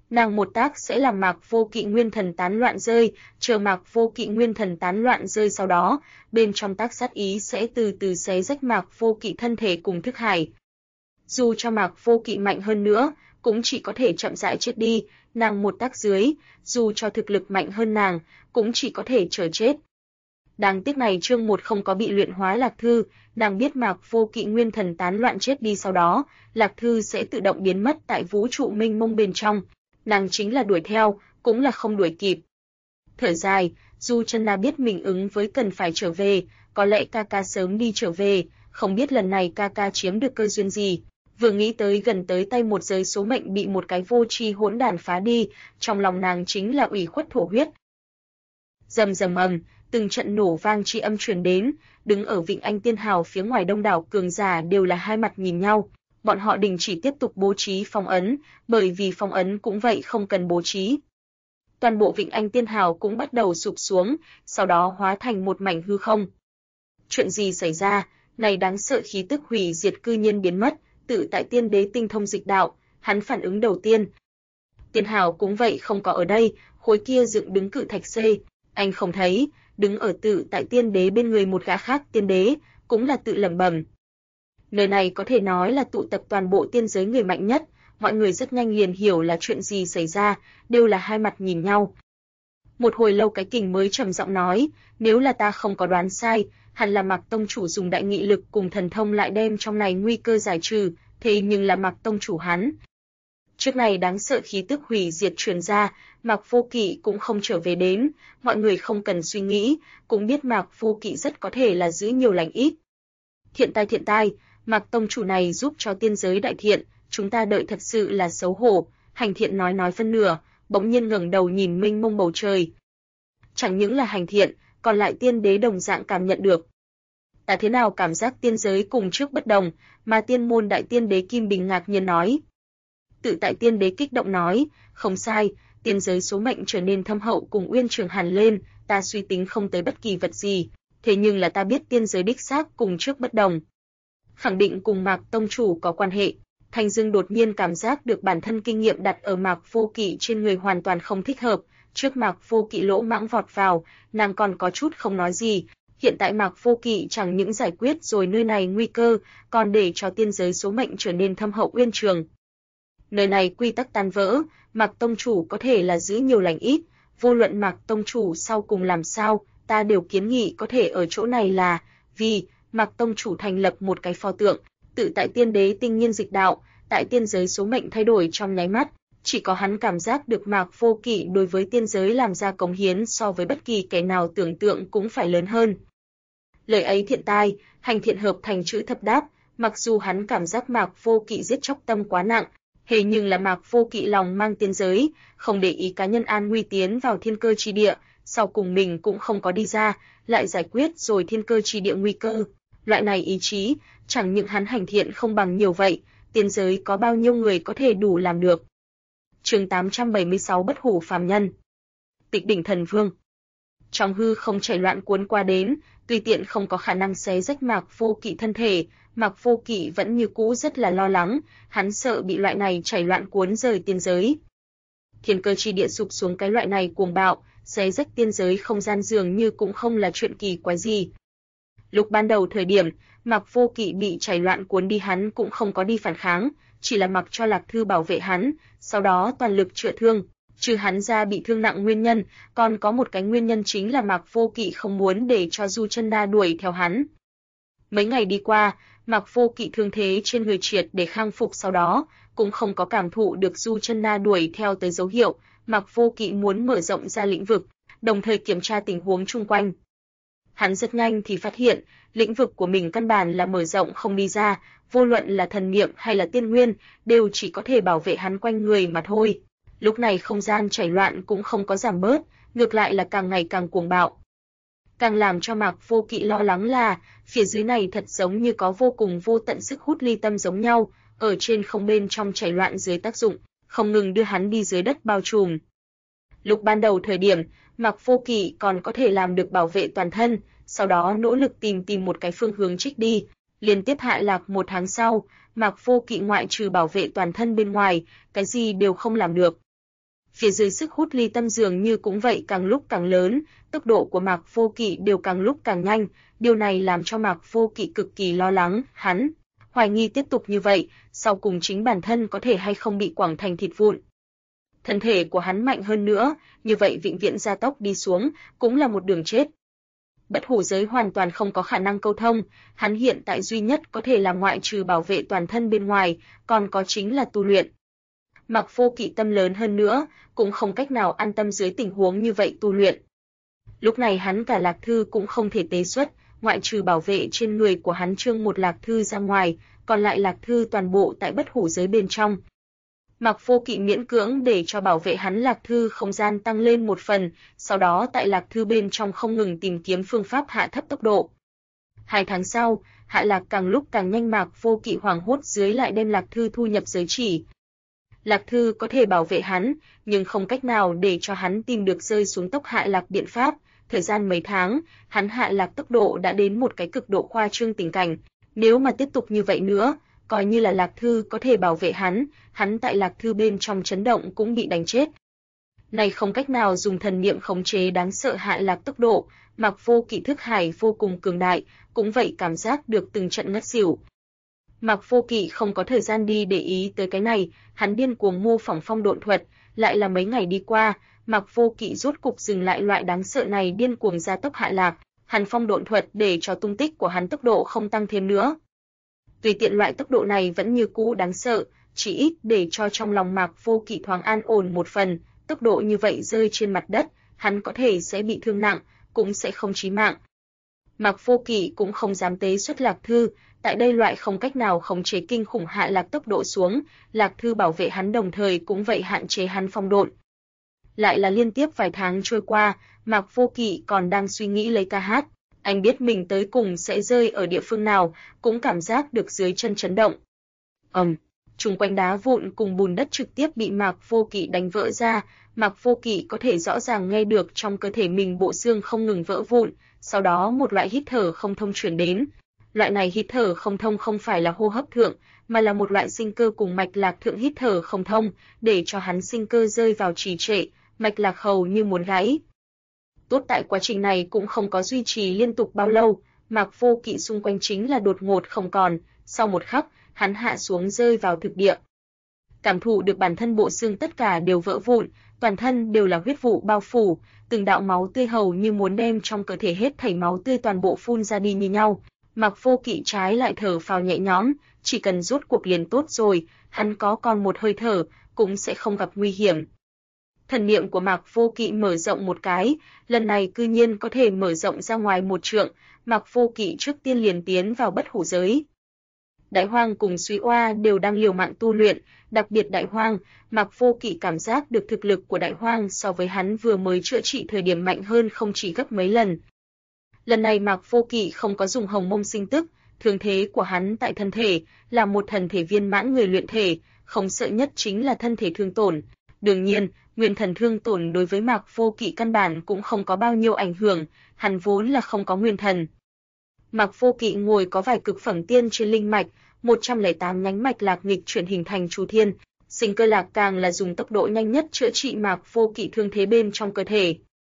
nàng một tác sẽ làm Mạc Vô Kỵ nguyên thần tán loạn rơi, chờ Mạc Vô Kỵ nguyên thần tán loạn rơi sau đó, bên trong tác sát ý sẽ từ từ xé rách Mạc Vô Kỵ thân thể cùng thức hải. Dù cho Mạc Vô Kỵ mạnh hơn nữa, cũng chỉ có thể chậm rãi chết đi, nàng một tác dưới, dù cho thực lực mạnh hơn nàng, cũng chỉ có thể chờ chết. Đáng tiếc này chương 1 không có bị luyện hóa Lạc Thư, nàng biết Mạc Vô Kỵ nguyên thần tán loạn chết đi sau đó, Lạc Thư sẽ tự động biến mất tại vũ trụ mênh mông bên trong, nàng chính là đuổi theo, cũng là không đuổi kịp. Thở dài, Du Chân Na biết mình ứng với cần phải trở về, có lẽ ca ca sớm đi trở về, không biết lần này ca ca chiếm được cơ duyên gì. Vừa nghĩ tới gần tới tay một giới số mệnh bị một cái vô tri hỗn đản phá đi, trong lòng nàng chính là ủy khuất thổ huyết. Rầm rầm ầm, từng trận nổ vang chi âm truyền đến, đứng ở Vịnh Anh Tiên Hào phía ngoài đông đảo cường giả đều là hai mặt nhìn nhau, bọn họ đình chỉ tiếp tục bố trí phong ấn, bởi vì phong ấn cũng vậy không cần bố trí. Toàn bộ Vịnh Anh Tiên Hào cũng bắt đầu sụp xuống, sau đó hóa thành một mảnh hư không. Chuyện gì xảy ra? Này đáng sợ khí tức hủy diệt cư nhiên biến mất, tự tại Tiên Đế tinh thông dịch đạo, hắn phản ứng đầu tiên. Tiên Hào cũng vậy không có ở đây, khối kia dựng đứng cự thạch xây, anh không thấy, đứng ở tự tại Tiên Đế bên người một gã khác Tiên Đế, cũng là tự lẩm bẩm. Nơi này có thể nói là tụ tập toàn bộ tiên giới người mạnh nhất, mọi người rất nhanh liền hiểu là chuyện gì xảy ra, đều là hai mặt nhìn nhau. Một hồi lâu cái kình mới trầm giọng nói, nếu là ta không có đoán sai, hẳn là Mạc tông chủ dùng đại nghị lực cùng thần thông lại đem trong này nguy cơ giải trừ, thế nhưng là Mạc tông chủ hắn. Trước này đáng sợ khí tức hủy diệt truyền ra, Mạc Vô Kỵ cũng không trở về đến, mọi người không cần suy nghĩ, cũng biết Mạc Vô Kỵ rất có thể là giữ nhiều lành ít. Thiện tai, Mạc tông chủ này giúp cho tiên giới đại thiện, chúng ta đợi thật sự là xấu hổ. Hành Thiện nói phân nửa, bỗng nhiên ngẩng đầu nhìn mênh mông bầu trời. Chẳng những là Hành Thiện, còn lại Tiên Đế đồng dạng cảm nhận được. Ta thế nào cảm giác tiên giới cùng trước bất đồng, mà Tiên môn đại Tiên Đế Kim Bình ngạc nhiên nói. Tự tại Tiên Đế kích động nói, không sai, tiên giới số mệnh trở nên thâm hậu cùng uyên trường hàn lên, ta suy tính không tới bất kỳ vật gì, thế nhưng là ta biết tiên giới đích xác cùng trước bất đồng. Khẳng định cùng Mạc tông chủ có quan hệ. Thanh Dương đột nhiên cảm giác được bản thân kinh nghiệm đặt ở Mạc Vô Kỵ trên người hoàn toàn không thích hợp, trước Mạc Vô Kỵ lỗ mãng vọt vào, nàng còn có chút không nói gì, hiện tại Mạc Vô Kỵ chẳng những giải quyết rồi nơi này nguy cơ, còn để cho tiên giới số mệnh trở nên thâm hậu uyên trường. Nơi này quy tắc tan vỡ, Mạc tông chủ có thể là giữ nhiều lành ít, vô luận Mạc tông chủ sau cùng làm sao, ta đều kiến nghị có thể ở chỗ này là vì Mạc tông chủ thành lập một cái pho tượng, tự tại Tiên Đế tinh nhiên dịch đạo, tại tiên giới số mệnh thay đổi trong nháy mắt, chỉ có hắn cảm giác được Mạc Vô Kỵ đối với tiên giới làm ra cống hiến so với bất kỳ kẻ nào tưởng tượng cũng phải lớn hơn. Lời ấy thiện tai, Hành Thiện hợp thành chữ thập đáp, mặc dù hắn cảm giác Mạc Vô Kỵ giết chóc tâm quá nặng, thế nhưng là Mạc Vô Kỵ lòng mang tiên giới, không để ý cá nhân an nguy tiến vào thiên cơ chi địa, sau cùng mình cũng không có đi ra, lại giải quyết rồi thiên cơ chi địa nguy cơ. Loại này ý chí, chẳng những hắn Hành Thiện không bằng nhiều vậy, tiên giới có bao nhiêu người có thể đủ làm được. Chương 876 Bất hủ phàm nhân. Tịch đỉnh thần vương. Trong hư không chảy loạn cuốn qua đến, tùy tiện không có khả năng xé rách Mạc Vô Kỵ thân thể, Mạc Vô Kỵ vẫn như cũ rất là lo lắng, hắn sợ bị loại này chảy loạn cuốn rời tiên giới. Thiên cơ chi địa sụp xuống cái loại này cuồng bạo, xé rách tiên giới không gian dường như cũng không là chuyện kỳ quái gì. Lúc ban đầu thời điểm, Mạc Vô Kỵ bị chảy loạn cuốn đi hắn cũng không có đi phản kháng, chỉ là mặc cho Lạc Thư bảo vệ hắn, sau đó toàn lực chữa thương. Trừ hắn ra bị thương nặng nguyên nhân, còn có một cái nguyên nhân chính là Mạc Vô Kỵ không muốn để cho Du Chân Na đuổi theo hắn. Mấy ngày đi qua, Mạc Vô Kỵ thương thế trên người triệt để khang phục sau đó, cũng không có cảm thụ được Du Chân Na đuổi theo tới dấu hiệu, Mạc Vô Kỵ muốn mở rộng ra lĩnh vực, đồng thời kiểm tra tình huống chung quanh. Hắn rất nhanh thì phát hiện, lĩnh vực của mình căn bản là mở rộng không đi ra, vô luận là thần niệm hay là tiên nguyên, đều chỉ có thể bảo vệ hắn quanh người mà thôi. Lúc này không gian chảy loạn cũng không có giảm bớt, ngược lại là càng ngày càng cuồng bạo. Càng làm cho Mạc Vô Kỵ lo lắng là, phía dưới này thật giống như có vô cùng vô tận sức hút ly tâm giống nhau, ở trên không bên trong chảy loạn dưới tác dụng, không ngừng đưa hắn đi dưới đất bao trùm. Lúc ban đầu thời điểm, Mạc Vô Kỵ còn có thể làm được bảo vệ toàn thân, sau đó nỗ lực tìm một cái phương hướng trích đi. Liên tiếp hạ lạc 1 tháng sau, Mạc Vô Kỵ ngoại trừ bảo vệ toàn thân bên ngoài, cái gì đều không làm được. Phía dưới sức hút ly tâm dường như cũng vậy càng lúc càng lớn, tốc độ của Mạc Vô Kỵ đều càng lúc càng nhanh, điều này làm cho Mạc Vô Kỵ cực kỳ lo lắng, hắn hoài nghi tiếp tục như vậy, sau cùng chính bản thân có thể hay không bị quẳng thành thịt vụn. Thân thể của hắn mạnh hơn nữa, như vậy vĩnh viễn gia tốc đi xuống, cũng là một đường chết. Bất hủ giới hoàn toàn không có khả năng câu thông, hắn hiện tại duy nhất có thể làm ngoại trừ bảo vệ toàn thân bên ngoài, còn có chính là tu luyện. Mạc Vô Kỵ tâm lớn hơn nữa, cũng không cách nào an tâm dưới tình huống như vậy tu luyện. Lúc này hắn cả lạc thư cũng không thể tế xuất, ngoại trừ bảo vệ trên người của hắn trương một lạc thư ra ngoài, còn lại lạc thư toàn bộ tại bất hủ giới bên trong. Mạc Vô Kỵ miễn cưỡng để cho bảo vệ hắn lạc thư không gian tăng lên một phần, sau đó tại lạc thư bên trong không ngừng tìm kiếm phương pháp hạ thấp tốc độ. 2 tháng sau, hạ lạc càng lúc càng nhanh, Mạc Vô Kỵ hoảng hốt dưới lại đem lạc thư thu nhập giới chỉ. Lạc thư có thể bảo vệ hắn, nhưng không cách nào để cho hắn tìm được rơi xuống tốc hạ lạc biện pháp. Thời gian mấy tháng, hắn hạ lạc tốc độ đã đến một cái cực độ khoa trương tình cảnh. Nếu mà tiếp tục như vậy nữa, coi như là lạc thư có thể bảo vệ hắn tại lạc thư bên trong chấn động cũng bị đánh chết. Này không cách nào dùng thần niệm khống chế đáng sợ hạ lạc tốc độ, Mạc Vô Kỵ thức hải vô cùng cường đại, cũng vậy cảm giác được từng trận ngất xỉu. Mạc Vô Kỵ không có thời gian đi để ý tới cái này, hắn điên cuồng mô phỏng phong độn thuật, lại là mấy ngày đi qua, Mạc Vô Kỵ rốt cục dừng lại loại đáng sợ này điên cuồng gia tốc hạ lạc, hắn phong độn thuật để cho tung tích của hắn tốc độ không tăng thêm nữa. Tùy tiện loại tốc độ này vẫn như cũ đáng sợ, chỉ ít để cho trong lòng Mạc Vô Kỵ thoáng an ổn một phần, tốc độ như vậy rơi trên mặt đất, hắn có thể sẽ bị thương nặng, cũng sẽ không chí mạng. Mạc Vô Kỵ cũng không dám tế xuất lạc thư, tại đây loại không cách nào khống chế kinh khủng hạ lạc tốc độ xuống, lạc thư bảo vệ hắn đồng thời cũng vậy hạn chế hắn phong độn. Lại là liên tiếp vài tháng trôi qua, Mạc Vô Kỵ còn đang suy nghĩ lấy ca hát, anh biết mình tới cùng sẽ rơi ở địa phương nào, cũng cảm giác được dưới chân chấn động. Chung quanh đá vụn cùng bùn đất trực tiếp bị Mạc Vô Kỵ đánh vỡ ra, Mạc Vô Kỵ có thể rõ ràng nghe được trong cơ thể mình bộ xương không ngừng vỡ vụn, sau đó một loại hít thở không thông truyền đến. Loại này hít thở không thông không phải là hô hấp thượng, mà là một loại sinh cơ cùng mạch lạc thượng hít thở không thông, để cho hắn sinh cơ rơi vào trì trệ, mạch lạc hầu như muốn gãy. Tốt tại quá trình này cũng không có duy trì liên tục bao lâu, Mạc Vô Kỵ xung quanh chính là đột ngột không còn, sau một khắc, hắn hạ xuống rơi vào thực địa. Cảm thụ được bản thân bộ xương tất cả đều vỡ vụn, toàn thân đều là huyết vụ bao phủ, từng đạo máu tươi hầu như muốn đem trong cơ thể hết thảy máu tươi toàn bộ phun ra đi như nhau. Mạc Vô Kỵ trái lại thở phào nhẹ nhõm, chỉ cần rốt cuộc liền tốt rồi, hắn có còn một hơi thở, cũng sẽ không gặp nguy hiểm. Thần niệm của Mạc Vô Kỵ mở rộng một cái, lần này cư nhiên có thể mở rộng ra ngoài 1 trượng, Mạc Vô Kỵ trước tiên liền tiến vào bất hủ giới. Đại Hoang cùng Suy Oa đều đang liều mạng tu luyện, đặc biệt Đại Hoang, Mạc Vô Kỵ cảm giác được thực lực của Đại Hoang so với hắn vừa mới chữa trị thời điểm mạnh hơn không chỉ gấp mấy lần. Lần này Mạc Vô Kỵ không có dùng hồng mông sinh tức, thương thế của hắn tại thân thể là một thần thể viên mãn người luyện thể, không sợ nhất chính là thân thể thương tổn. Đương nhiên, nguyên thần thương tổn đối với Mạc Vô Kỵ căn bản cũng không có bao nhiêu ảnh hưởng, hắn vốn là không có nguyên thần. Mạc Vô Kỵ ngồi có vài cực phẩm tiên trên linh mạch, 108 nhánh mạch lạc nghịch chuyển hình thành chu thiên, sinh cơ lạc càng là dùng tốc độ nhanh nhất chữa trị Mạc Vô Kỵ thương thế bên trong cơ thể.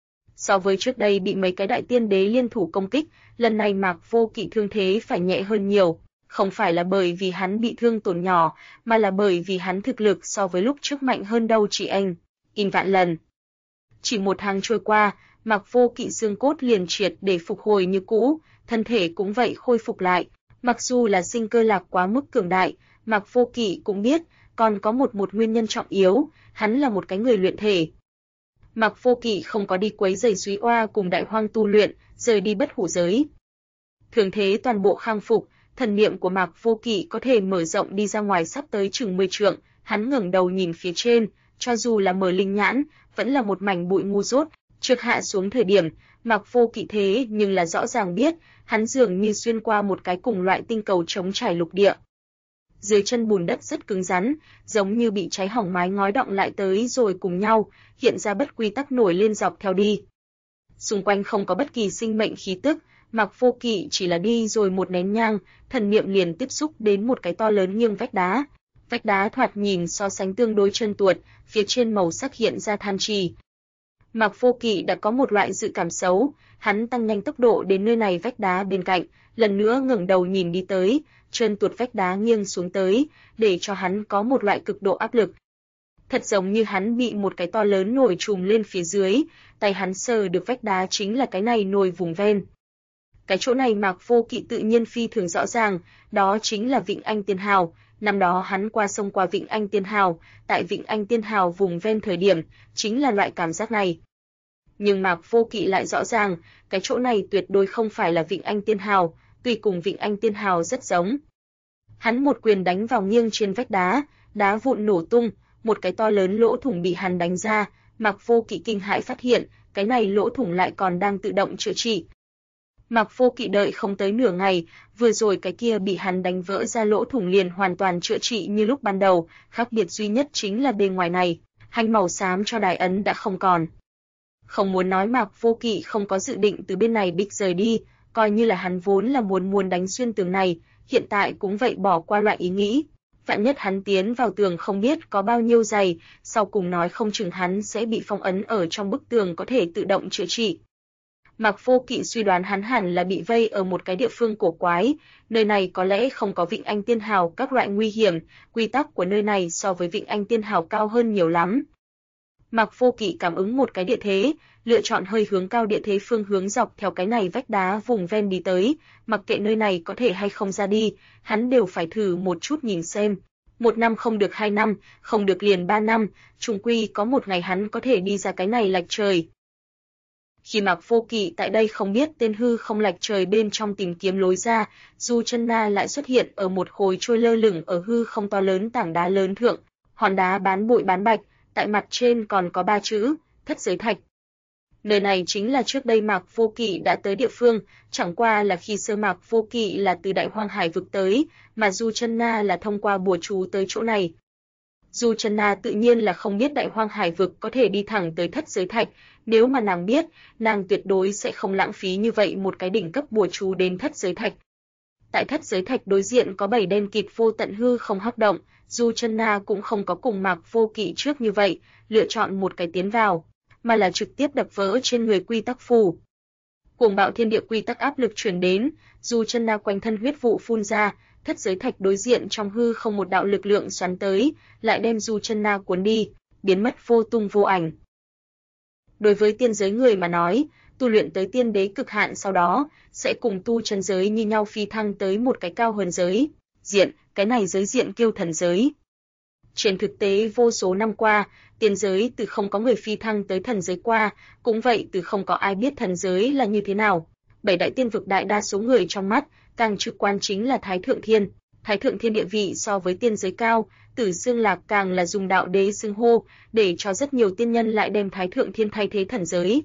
So với trước đây bị mấy cái đại tiên đế liên thủ công kích, lần này Mạc Vô Kỵ thương thế phải nhẹ hơn nhiều, không phải là bởi vì hắn bị thương tổn nhỏ, mà là bởi vì hắn thực lực so với lúc trước mạnh hơn đâu chỉ anh, in vạn lần. Chỉ 1 tháng trôi qua, Mạc Vô Kỵ xương cốt liền triệt để phục hồi như cũ, thân thể cũng vậy khôi phục lại. Mặc dù là sinh cơ lạc quá mức cường đại, Mạc Vô Kỵ cũng biết, còn có một nguyên nhân trọng yếu, hắn là một cái người luyện thể. Mạc Vô Kỵ không có đi quấy rầy Suy Oa cùng Đại Hoang tu luyện, rời đi bất hủ giới. Thường thế toàn bộ khang phục, thần niệm của Mạc Vô Kỵ có thể mở rộng đi ra ngoài sắp tới chừng 10 trượng, hắn ngẩng đầu nhìn phía trên, cho dù là mở linh nhãn, vẫn là một mảnh bụi ngu dốt. Trước hạ xuống thời điểm, Mạc Vô Kỵ thế nhưng là rõ ràng biết, hắn dường như xuyên qua một cái cùng loại tinh cầu trống trải lục địa. Dưới chân bùn đất rất cứng rắn, giống như bị cháy hỏng mái ngói đọng lại tới rồi cùng nhau, hiện ra bất quy tắc nổi lên dọc theo đi. Xung quanh không có bất kỳ sinh mệnh khí tức, Mạc Vô Kỵ chỉ là đi rồi một nén nhang, thần niệm liền tiếp xúc đến một cái to lớn nghiêng vách đá. Vách đá thoạt nhìn so sánh tương đối trơn tuột, phía trên màu sắc hiện ra than trì. Mạc Vô Kỵ đã có một loại dự cảm xấu, hắn tăng nhanh tốc độ đến nơi này vách đá bên cạnh, lần nữa ngẩng đầu nhìn đi tới, trơn tuột vách đá nghiêng xuống tới, để cho hắn có một loại cực độ áp lực. Thật giống như hắn bị một cái to lớn nồi trùm lên phía dưới, tay hắn sờ được vách đá chính là cái này nồi vùng ven. Cái chỗ này Mạc Vô Kỵ tự nhiên phi thường rõ ràng, đó chính là Vịnh Anh Tiên Hào. Năm đó hắn qua sông qua Vịnh Anh Tiên Hào, tại Vịnh Anh Tiên Hào vùng ven thời điểm, chính là loại cảm giác này. Nhưng Mạc Vô Kỵ lại rõ ràng, cái chỗ này tuyệt đối không phải là Vịnh Anh Tiên Hào, tuy cùng Vịnh Anh Tiên Hào rất giống. Hắn một quyền đánh vào nghiêng trên vách đá, đá vụn nổ tung, một cái to lớn lỗ thủng bị hắn đánh ra, Mạc Vô Kỵ kinh hãi phát hiện, cái này lỗ thủng lại còn đang tự động chữa trị. Mạc Vô Kỵ đợi không tới nửa ngày, vừa rồi cái kia bị hắn đánh vỡ ra lỗ thủng liền hoàn toàn chữa trị như lúc ban đầu, khác biệt duy nhất chính là bên ngoài này, hành màu xám cho đài ấn đã không còn. Không muốn nói Mạc Vô Kỵ không có dự định từ bên này bịch rời đi, coi như là hắn vốn là muốn đánh xuyên tường này, hiện tại cũng vậy bỏ qua loại ý nghĩ. Vạn nhất hắn tiến vào tường không biết có bao nhiêu dày, sau cùng nói không chừng hắn sẽ bị phong ấn ở trong bức tường có thể tự động chữa trị. Mạc Vô Kỵ suy đoán hắn hẳn là bị vây ở một cái địa phương cổ quái, nơi này có lẽ không có Vịnh Anh Tiên Hào các loại nguy hiểm, quy tắc của nơi này so với Vịnh Anh Tiên Hào cao hơn nhiều lắm. Mạc Vô Kỵ cảm ứng một cái địa thế, lựa chọn hơi hướng cao địa thế phương hướng dọc theo cái này vách đá vùng ven đi tới, mặc kệ nơi này có thể hay không ra đi, hắn đều phải thử một chút nhìn xem. 1 năm không được 2 năm, không được liền 3 năm, chung quy có một ngày hắn có thể đi ra cái này lạch trời. Khi Mạc Vô Kỵ tại đây không biết tên hư không lạch trời bên trong tìm kiếm lối ra, Du Chân Na lại xuất hiện ở một khối trôi lơ lửng ở hư không to lớn tảng đá lớn thượng, hòn đá bán bụi bán bạch, tại mặt trên còn có 3 chữ, Thất Giới Thạch. Nơi này chính là trước đây Mạc Vô Kỵ đã tới địa phương, chẳng qua là khi xưa Mạc Vô Kỵ là từ Đại Hoang Hải vực tới, mà Du Chân Na là thông qua bùa chú tới chỗ này. Du Chân Na tự nhiên là không biết Đại Hoang Hải vực có thể đi thẳng tới Thất Giới Thạch, nếu mà nàng biết, nàng tuyệt đối sẽ không lãng phí như vậy một cái đỉnh cấp bùa chú đến Thất Giới Thạch. Tại Thất Giới Thạch đối diện có 7 đen kịt vô tận hư không hắc động, Du Chân Na cũng không có cùng Mạc Vô Kỵ trước như vậy, lựa chọn một cái tiến vào, mà là trực tiếp đập vỡ trên người quy tắc phù. Cuồng bạo thiên địa quy tắc áp lực truyền đến, Du Chân Na quanh thân huyết vụ phun ra, Thất Giới Thạch đối diện trong hư không một đạo lực lượng xoắn tới, lại đem Du Chân Na cuốn đi, biến mất vô tung vô ảnh. Đối với tiên giới người mà nói, tu luyện tới tiên đế cực hạn sau đó, sẽ cùng tu chân giới như nhau phi thăng tới một cái cao hơn giới diện, cái này giới diện kêu thần giới. Trên thực tế vô số năm qua, tiên giới từ không có người phi thăng tới thần giới qua, cũng vậy từ không có ai biết thần giới là như thế nào. 7 đại tiên vực đại đa số người trong mắt, càng trực quan chính là Thái Thượng Thiên. Thái Thượng Thiên địa vị so với tiên giới cao, Tử Dương Lạc càng là dùng đạo đế xưng hô, để cho rất nhiều tiên nhân lại đem Thái Thượng Thiên thay thế thần giới.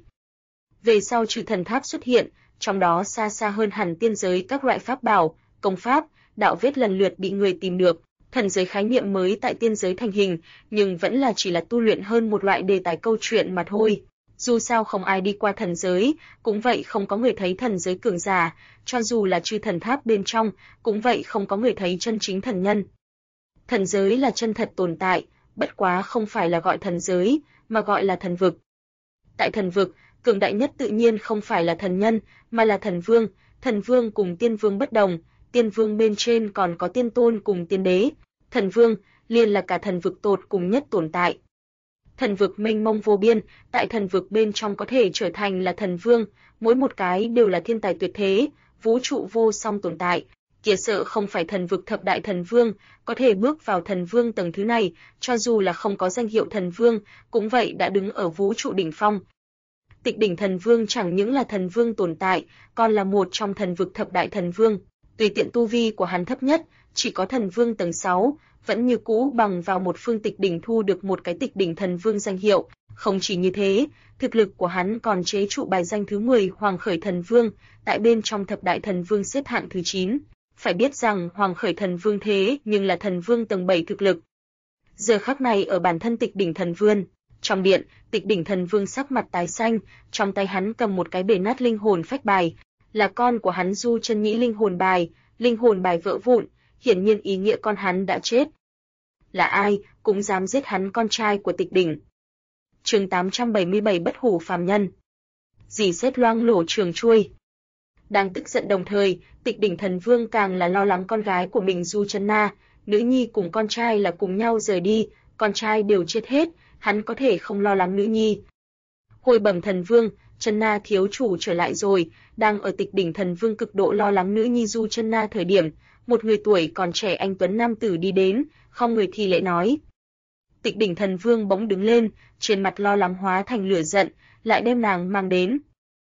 Về sau Trừ Thần Tháp xuất hiện, trong đó xa xa hơn hẳn tiên giới các loại pháp bảo, công pháp, đạo vết lần lượt bị người tìm được. Thần giới khái niệm mới tại tiên giới thành hình, nhưng vẫn là chỉ là tu luyện hơn một loại đề tài câu chuyện mà thôi. Dù sao không ai đi qua thần giới, cũng vậy không có người thấy thần giới cường giả, cho dù là Chư Thần Tháp bên trong, cũng vậy không có người thấy chân chính thần nhân. Thần giới là chân thật tồn tại, bất quá không phải là gọi thần giới, mà gọi là thần vực. Tại thần vực, cường đại nhất tự nhiên không phải là thần nhân, mà là thần vương. Thần vương cùng tiên vương bất đồng, tiên vương bên trên còn có tiên tôn cùng tiên đế. Thần vương liền là cả thần vực tột cùng nhất tồn tại. Thần vực mênh mông vô biên, tại thần vực bên trong có thể trở thành là thần vương, mỗi một cái đều là thiên tài tuyệt thế, vũ trụ vô song tồn tại. Kia sợ không phải thần vực thập đại thần vương, có thể bước vào thần vương tầng thứ này, cho dù là không có danh hiệu thần vương, cũng vậy đã đứng ở vũ trụ đỉnh phong. Tịch đỉnh thần vương chẳng những là thần vương tồn tại, còn là một trong thần vực thập đại thần vương. Tùy tiện tu vi của hắn thấp nhất, chỉ có thần vương tầng 6, vẫn như cũ bằng vào một phương tịch đỉnh thu được một cái tịch đỉnh thần vương danh hiệu. Không chỉ như thế, thực lực của hắn còn chế trụ bài danh thứ 10 Hoàng Khởi Thần Vương, tại bên trong thập đại thần vương xếp hạng thứ 9. Phải biết rằng Hoàng Khởi Thần Vương thế nhưng là thần vương tầng 7 thực lực. Giờ khắc này ở bản thân tịch đỉnh thần vương, trong điện, tịch đỉnh thần vương sắc mặt tái xanh, trong tay hắn cầm một cái bể nát linh hồn phách bài, là con của hắn Du Chân Nhĩ linh hồn bài vỡ vụn, hiển nhiên ý nghĩa con hắn đã chết. là ai cũng dám giết hắn con trai của Tịch Đỉnh. Chương 877 Bất hủ phàm nhân. Dì xét loang lổ trường chuôi. Đang tức giận đồng thời, Tịch Đỉnh Thần Vương càng là lo lắng con gái của mình Du Chân Na, nữ nhi cùng con trai là cùng nhau rời đi, con trai đều chết hết, hắn có thể không lo lắng nữ nhi. Hồi bẩm Thần Vương, Chân Na thiếu chủ trở lại rồi. Đang ở Tịch Đỉnh Thần Vương cực độ lo lắng nữ nhi Du Chân Na thời điểm, một người tuổi còn trẻ anh tuấn nam tử đi đến, không người thi lễ nói. Tịch Đỉnh Thần Vương bỗng đứng lên, trên mặt lo lắng hóa thành lửa giận, lại đem nàng mang đến.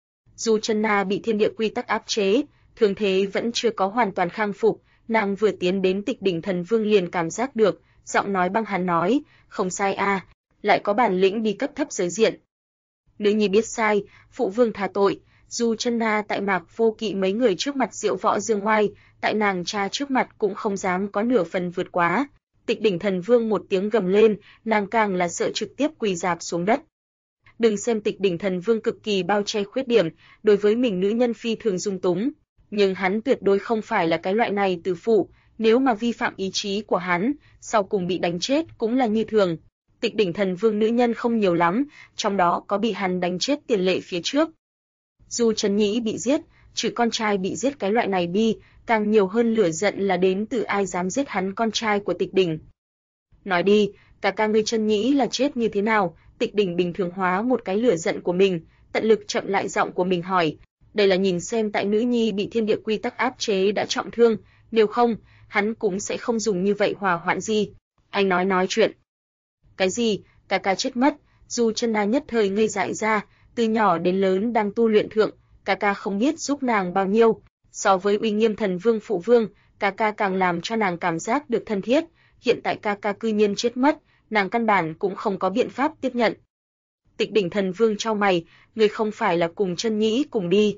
Du Chân Na bị thiên địa quy tắc áp chế, thương thế vẫn chưa có hoàn toàn khang phục, nàng vừa tiến đến Tịch Đỉnh Thần Vương liền cảm giác được, giọng nói băng hàn nói, không sai a, lại có bản lĩnh đi cấp thấp giới diện. Nữ nhi biết sai, phụ vương tha tội. Du Chân Na tại Mạc Vô Kỵ mấy người trước mặt diệu võ dương oai, tại nàng cha trước mặt cũng không dám có nửa phần vượt quá. Tịch Đỉnh Thần Vương một tiếng gầm lên, nàng càng là sợ trực tiếp quỳ rạp xuống đất. Đừng xem Tịch Đỉnh Thần Vương cực kỳ bao che khuyết điểm, đối với mình nữ nhân phi thường dung túng, nhưng hắn tuyệt đối không phải là cái loại này từ phụ, nếu mà vi phạm ý chí của hắn, sau cùng bị đánh chết cũng là như thường. Tịch Đỉnh Thần Vương nữ nhân không nhiều lắm, trong đó có bị hắn đánh chết tiền lệ phía trước. Du Trấn Nhĩ bị giết, trừ con trai bị giết cái loại này bi, càng nhiều hơn lửa giận là đến từ ai dám giết hắn con trai của Tịch Đỉnh. Nói đi, cả ca ngươi Trấn Nhĩ là chết như thế nào? Tịch Đỉnh bình thường hóa một cái lửa giận của mình, tận lực chậm lại giọng của mình hỏi, đây là nhìn xem tại nữ nhi bị thiên địa quy tắc áp chế đã trọng thương, nếu không, hắn cũng sẽ không dùng như vậy hòa hoãn gì. Anh nói chuyện. Cái gì? Ca ca chết mất. Du Chân Na nhất thời ngây dại ra, từ nhỏ đến lớn đang tu luyện thượng, ca ca không biết giúp nàng bao nhiêu, so với uy nghiêm Thần Vương phụ vương, ca ca càng làm cho nàng cảm giác được thân thiết, hiện tại ca ca cư nhiên chết mất, nàng căn bản cũng không có biện pháp tiếp nhận. Tịch Đỉnh Thần Vương chau mày, người không phải là cùng Chân Nhĩ cùng đi.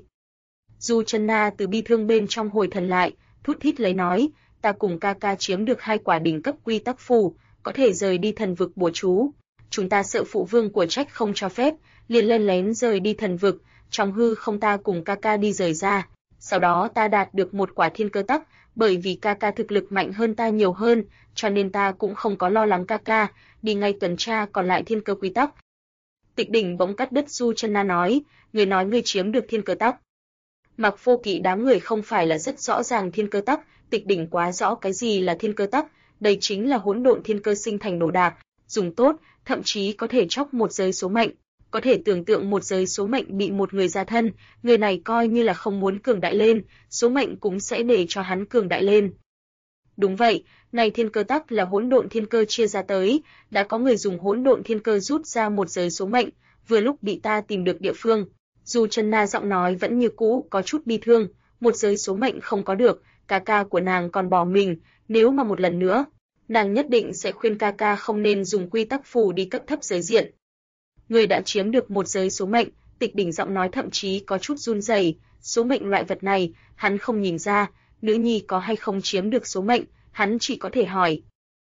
Du Chân Na từ bi thương bên trong hồi thần lại, thút thít lấy nói, ta cùng ca ca chiếm được 2 quả đỉnh cấp quy tắc phù, có thể rời đi thần vực bùa chú. Chúng ta sợ phụ vương của trách không cho phép, liền lén lén rời đi thần vực, trong hư không ta cùng ca ca đi rời ra. Sau đó ta đạt được 1 quả thiên cơ tắc, bởi vì ca ca thực lực mạnh hơn ta nhiều hơn, cho nên ta cũng không có lo lắng ca ca, đi ngay tuần tra còn lại thiên cơ quy tắc. Tịch Đỉnh bỗng cắt đứt Du Chân Na nói ngươi chiếm được thiên cơ tắc. Mạc Vô Kỵ đám người không phải là rất rõ ràng thiên cơ tắc, Tịch Đỉnh quá rõ cái gì là thiên cơ tắc, đây chính là hỗn độn thiên cơ sinh thành đồ đạc, dùng tốt, thậm chí có thể chóc một giới số mệnh, có thể tưởng tượng một giới số mệnh bị một người ra thân, người này coi như là không muốn cường đại lên, số mệnh cũng sẽ để cho hắn cường đại lên. Đúng vậy, này thiên cơ tắc là hỗn độn thiên cơ chia ra tới, đã có người dùng hỗn độn thiên cơ rút ra một giới số mệnh, vừa lúc bị ta tìm được địa phương. Dù Chân Na giọng nói vẫn như cũ có chút bi thương, một giới số mệnh không có được, ca ca của nàng còn bỏ mình, nếu mà một lần nữa, nàng nhất định sẽ khuyên ca ca không nên dùng quy tắc phù đi cấp thấp giới diện. Người đã chiếm được một giới số mệnh, Tịch Đỉnh giọng nói thậm chí có chút run rẩy, số mệnh loại vật này, hắn không nhìn ra, nữ nhi có hay không chiếm được số mệnh, hắn chỉ có thể hỏi.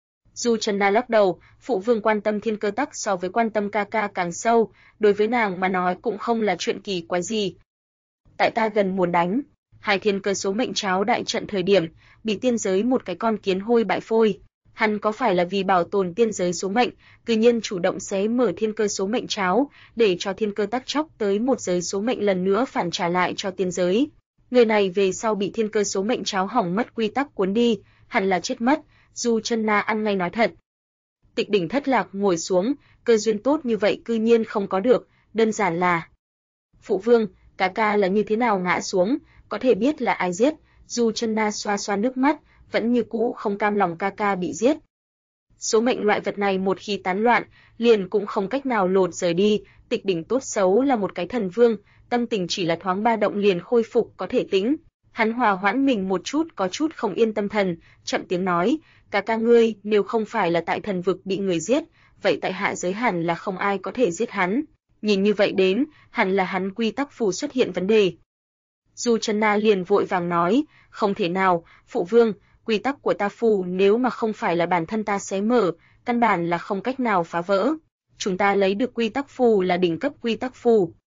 Du Chân Na lắc đầu, phụ vương quan tâm thiên cơ tắc so với quan tâm ca ca càng sâu, đối với nàng mà nói cũng không là chuyện kỳ quái gì. Tại ta gần muốn đánh, 2 thiên cơ số mệnh cháo đại trận thời điểm, bị tiên giới một cái con kiến hôi bại phôi. Hắn có phải là vì bảo tồn tiên giới số mệnh, cư nhiên chủ động xé mở thiên cơ số mệnh cháo, để cho thiên cơ tắc chóc tới một giới số mệnh lần nữa phản trả lại cho tiên giới. Người này về sau bị thiên cơ số mệnh cháo hỏng mất quy tắc cuốn đi, hẳn là chết mất. Du Chân Na ăn ngay nói thật. Tịch Đỉnh thất lạc ngồi xuống, cơ duyên tốt như vậy cư nhiên không có được, đơn giản là phụ vương, ca ca là như thế nào ngã xuống, có thể biết là ai giết. Du Chân Na xoa xoa nước mắt, vẫn như cũ không cam lòng ca ca bị giết. Số mệnh loại vật này một khi tán loạn, liền cũng không cách nào lột rời đi. Tịch Đỉnh tốt xấu là một cái thần vương, tâm tình chỉ là thoáng ba động liền khôi phục có thể tính. Hắn hòa hoãn mình một chút, có chút không yên tâm thần, chậm tiếng nói, ca ca ngươi nếu không phải là tại thần vực bị người giết, vậy tại hạ giới hẳn là không ai có thể giết hắn. Nhìn như vậy đến, hẳn là hắn quy tắc phù xuất hiện vấn đề. Du Chân Na liền vội vàng nói, không thể nào, phụ vương, quy tắc của ta phù nếu mà không phải là bản thân ta xé mở, căn bản là không cách nào phá vỡ. Chúng ta lấy được quy tắc phù là đỉnh cấp quy tắc phù.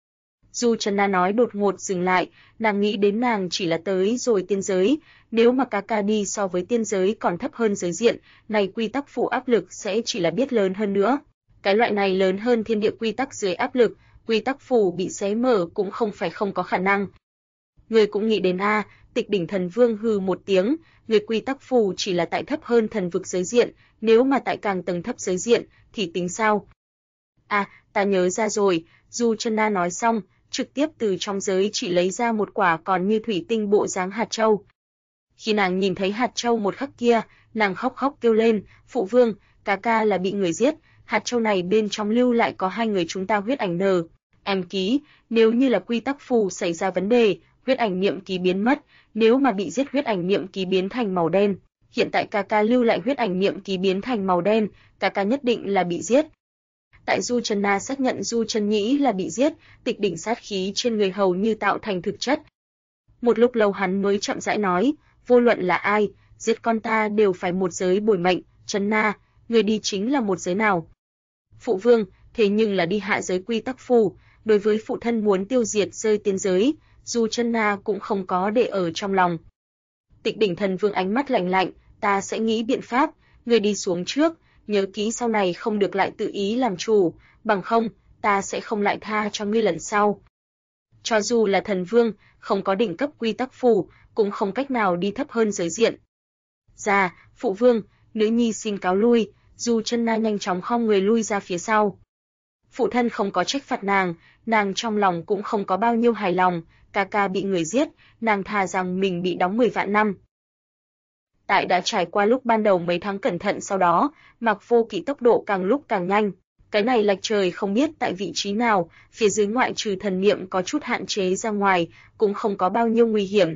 Du Trần Na nói đột ngột dừng lại, nàng nghĩ đến nàng chỉ là tới rồi tiên giới, nếu mà ca đi so với tiên giới còn thấp hơn giới diện, này quy tắc phủ áp lực sẽ chỉ là biết lớn hơn nữa. Cái loại này lớn hơn thiên địa quy tắc dưới áp lực, quy tắc phủ bị xé mở cũng không phải không có khả năng. Người cũng nghĩ đến a, Tịch Đỉnh Thần Vương hừ một tiếng, người quy tắc phù chỉ là tại thấp hơn thần vực giới diện, nếu mà tại càng tầng thấp giới diện thì tính sao? À, ta nhớ ra rồi, Du Chân Na nói xong, trực tiếp từ trong giới chỉ lấy ra một quả còn như thủy tinh bộ dáng hạt châu. Khi nàng nhìn thấy hạt châu một khắc kia, nàng khóc kêu lên, "Phụ vương, ca là bị người giết, hạt châu này bên trong lưu lại có hai người chúng ta huyết ảnh em ký, nếu như là quy tắc phù xảy ra vấn đề, huyết ảnh niệm ký biến mất, nếu mà bị giết huyết ảnh niệm ký biến thành màu đen. Hiện tại ca lưu lại huyết ảnh niệm ký biến thành màu đen, ca nhất định là bị giết." Tại Du Trần Na xác nhận Du Trần Nhĩ là bị giết, Tịch Đỉnh sát khí trên người hầu như tạo thành thực chất. Một lúc lâu hắn mới chậm rãi nói, "Vô luận là ai, giết con ta đều phải một giới bồi mệnh, Trần Na, người đi chính là một giới nào?" "Phụ vương, thế nhưng là đi hạ giới quy tắc phù, đối với phụ thân muốn tiêu diệt rơi tiên giới." Du Trần Na cũng không có để ở trong lòng. Tịch Đỉnh Thần Vương ánh mắt lạnh lạnh, "Ta sẽ nghĩ biện pháp, người đi xuống trước, nhớ kỹ sau này không được lại tự ý làm chủ, bằng không, ta sẽ không lại tha cho ngươi lần sau." Cho dù là thần vương, không có đỉnh cấp quy tắc phù, cũng không cách nào đi thấp hơn giới diện. "Dạ, phụ vương, nữ nhi xin cáo lui." Du Trần Na nhanh chóng khom người lui ra phía sau. Phụ thân không có trách phạt nàng trong lòng cũng không có bao nhiêu hài lòng, ca bị người giết, nàng thà rằng mình bị đóng 10 vạn năm. Tại đã trải qua lúc ban đầu mấy tháng cẩn thận sau đó, Mạc Vô Kỵ tốc độ càng lúc càng nhanh. Cái này lệch trời không biết tại vị trí nào, phía dưới ngoại trừ thần niệm có chút hạn chế ra ngoài, cũng không có bao nhiêu nguy hiểm.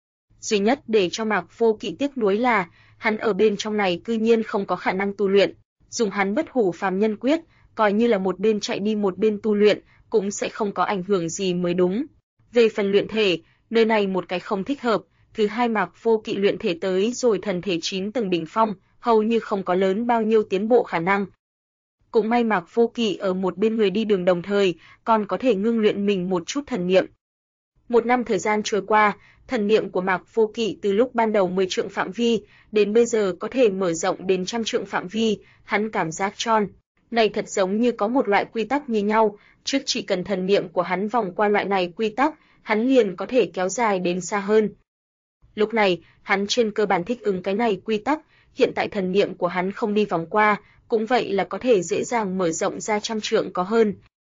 Duy nhất để cho Mạc Vô Kỵ tiếc nuối là, hắn ở bên trong này cư nhiên không có khả năng tu luyện, dùng hắn bất hủ phàm nhân quyết, coi như là một bên chạy đi một bên tu luyện, cũng sẽ không có ảnh hưởng gì mới đúng. Về phần luyện thể, nơi này một cái không thích hợp, thứ hai Mạc Vô Kỵ luyện thể tới rồi thần thể 9 tầng đỉnh phong, hầu như không có lớn bao nhiêu tiến bộ khả năng. Cũng may Mạc Vô Kỵ ở một bên người đi đường đồng thời, còn có thể ngưng luyện mình một chút thần niệm. Một năm thời gian trôi qua, thần niệm của Mạc Vô Kỵ từ lúc ban đầu 10 trượng phạm vi, đến bây giờ có thể mở rộng đến 100 trượng phạm vi, hắn cảm giác tròn. Này thật giống như có một loại quy tắc như nhau, trước chỉ cần thần niệm của hắn vòng qua loại này quy tắc, hắn liền có thể kéo dài đến xa hơn. Lúc này, hắn trên cơ bản thích ứng cái này quy tắc, hiện tại thần niệm của hắn không đi vòng qua, cũng vậy là có thể dễ dàng mở rộng ra 100 trượng có hơn.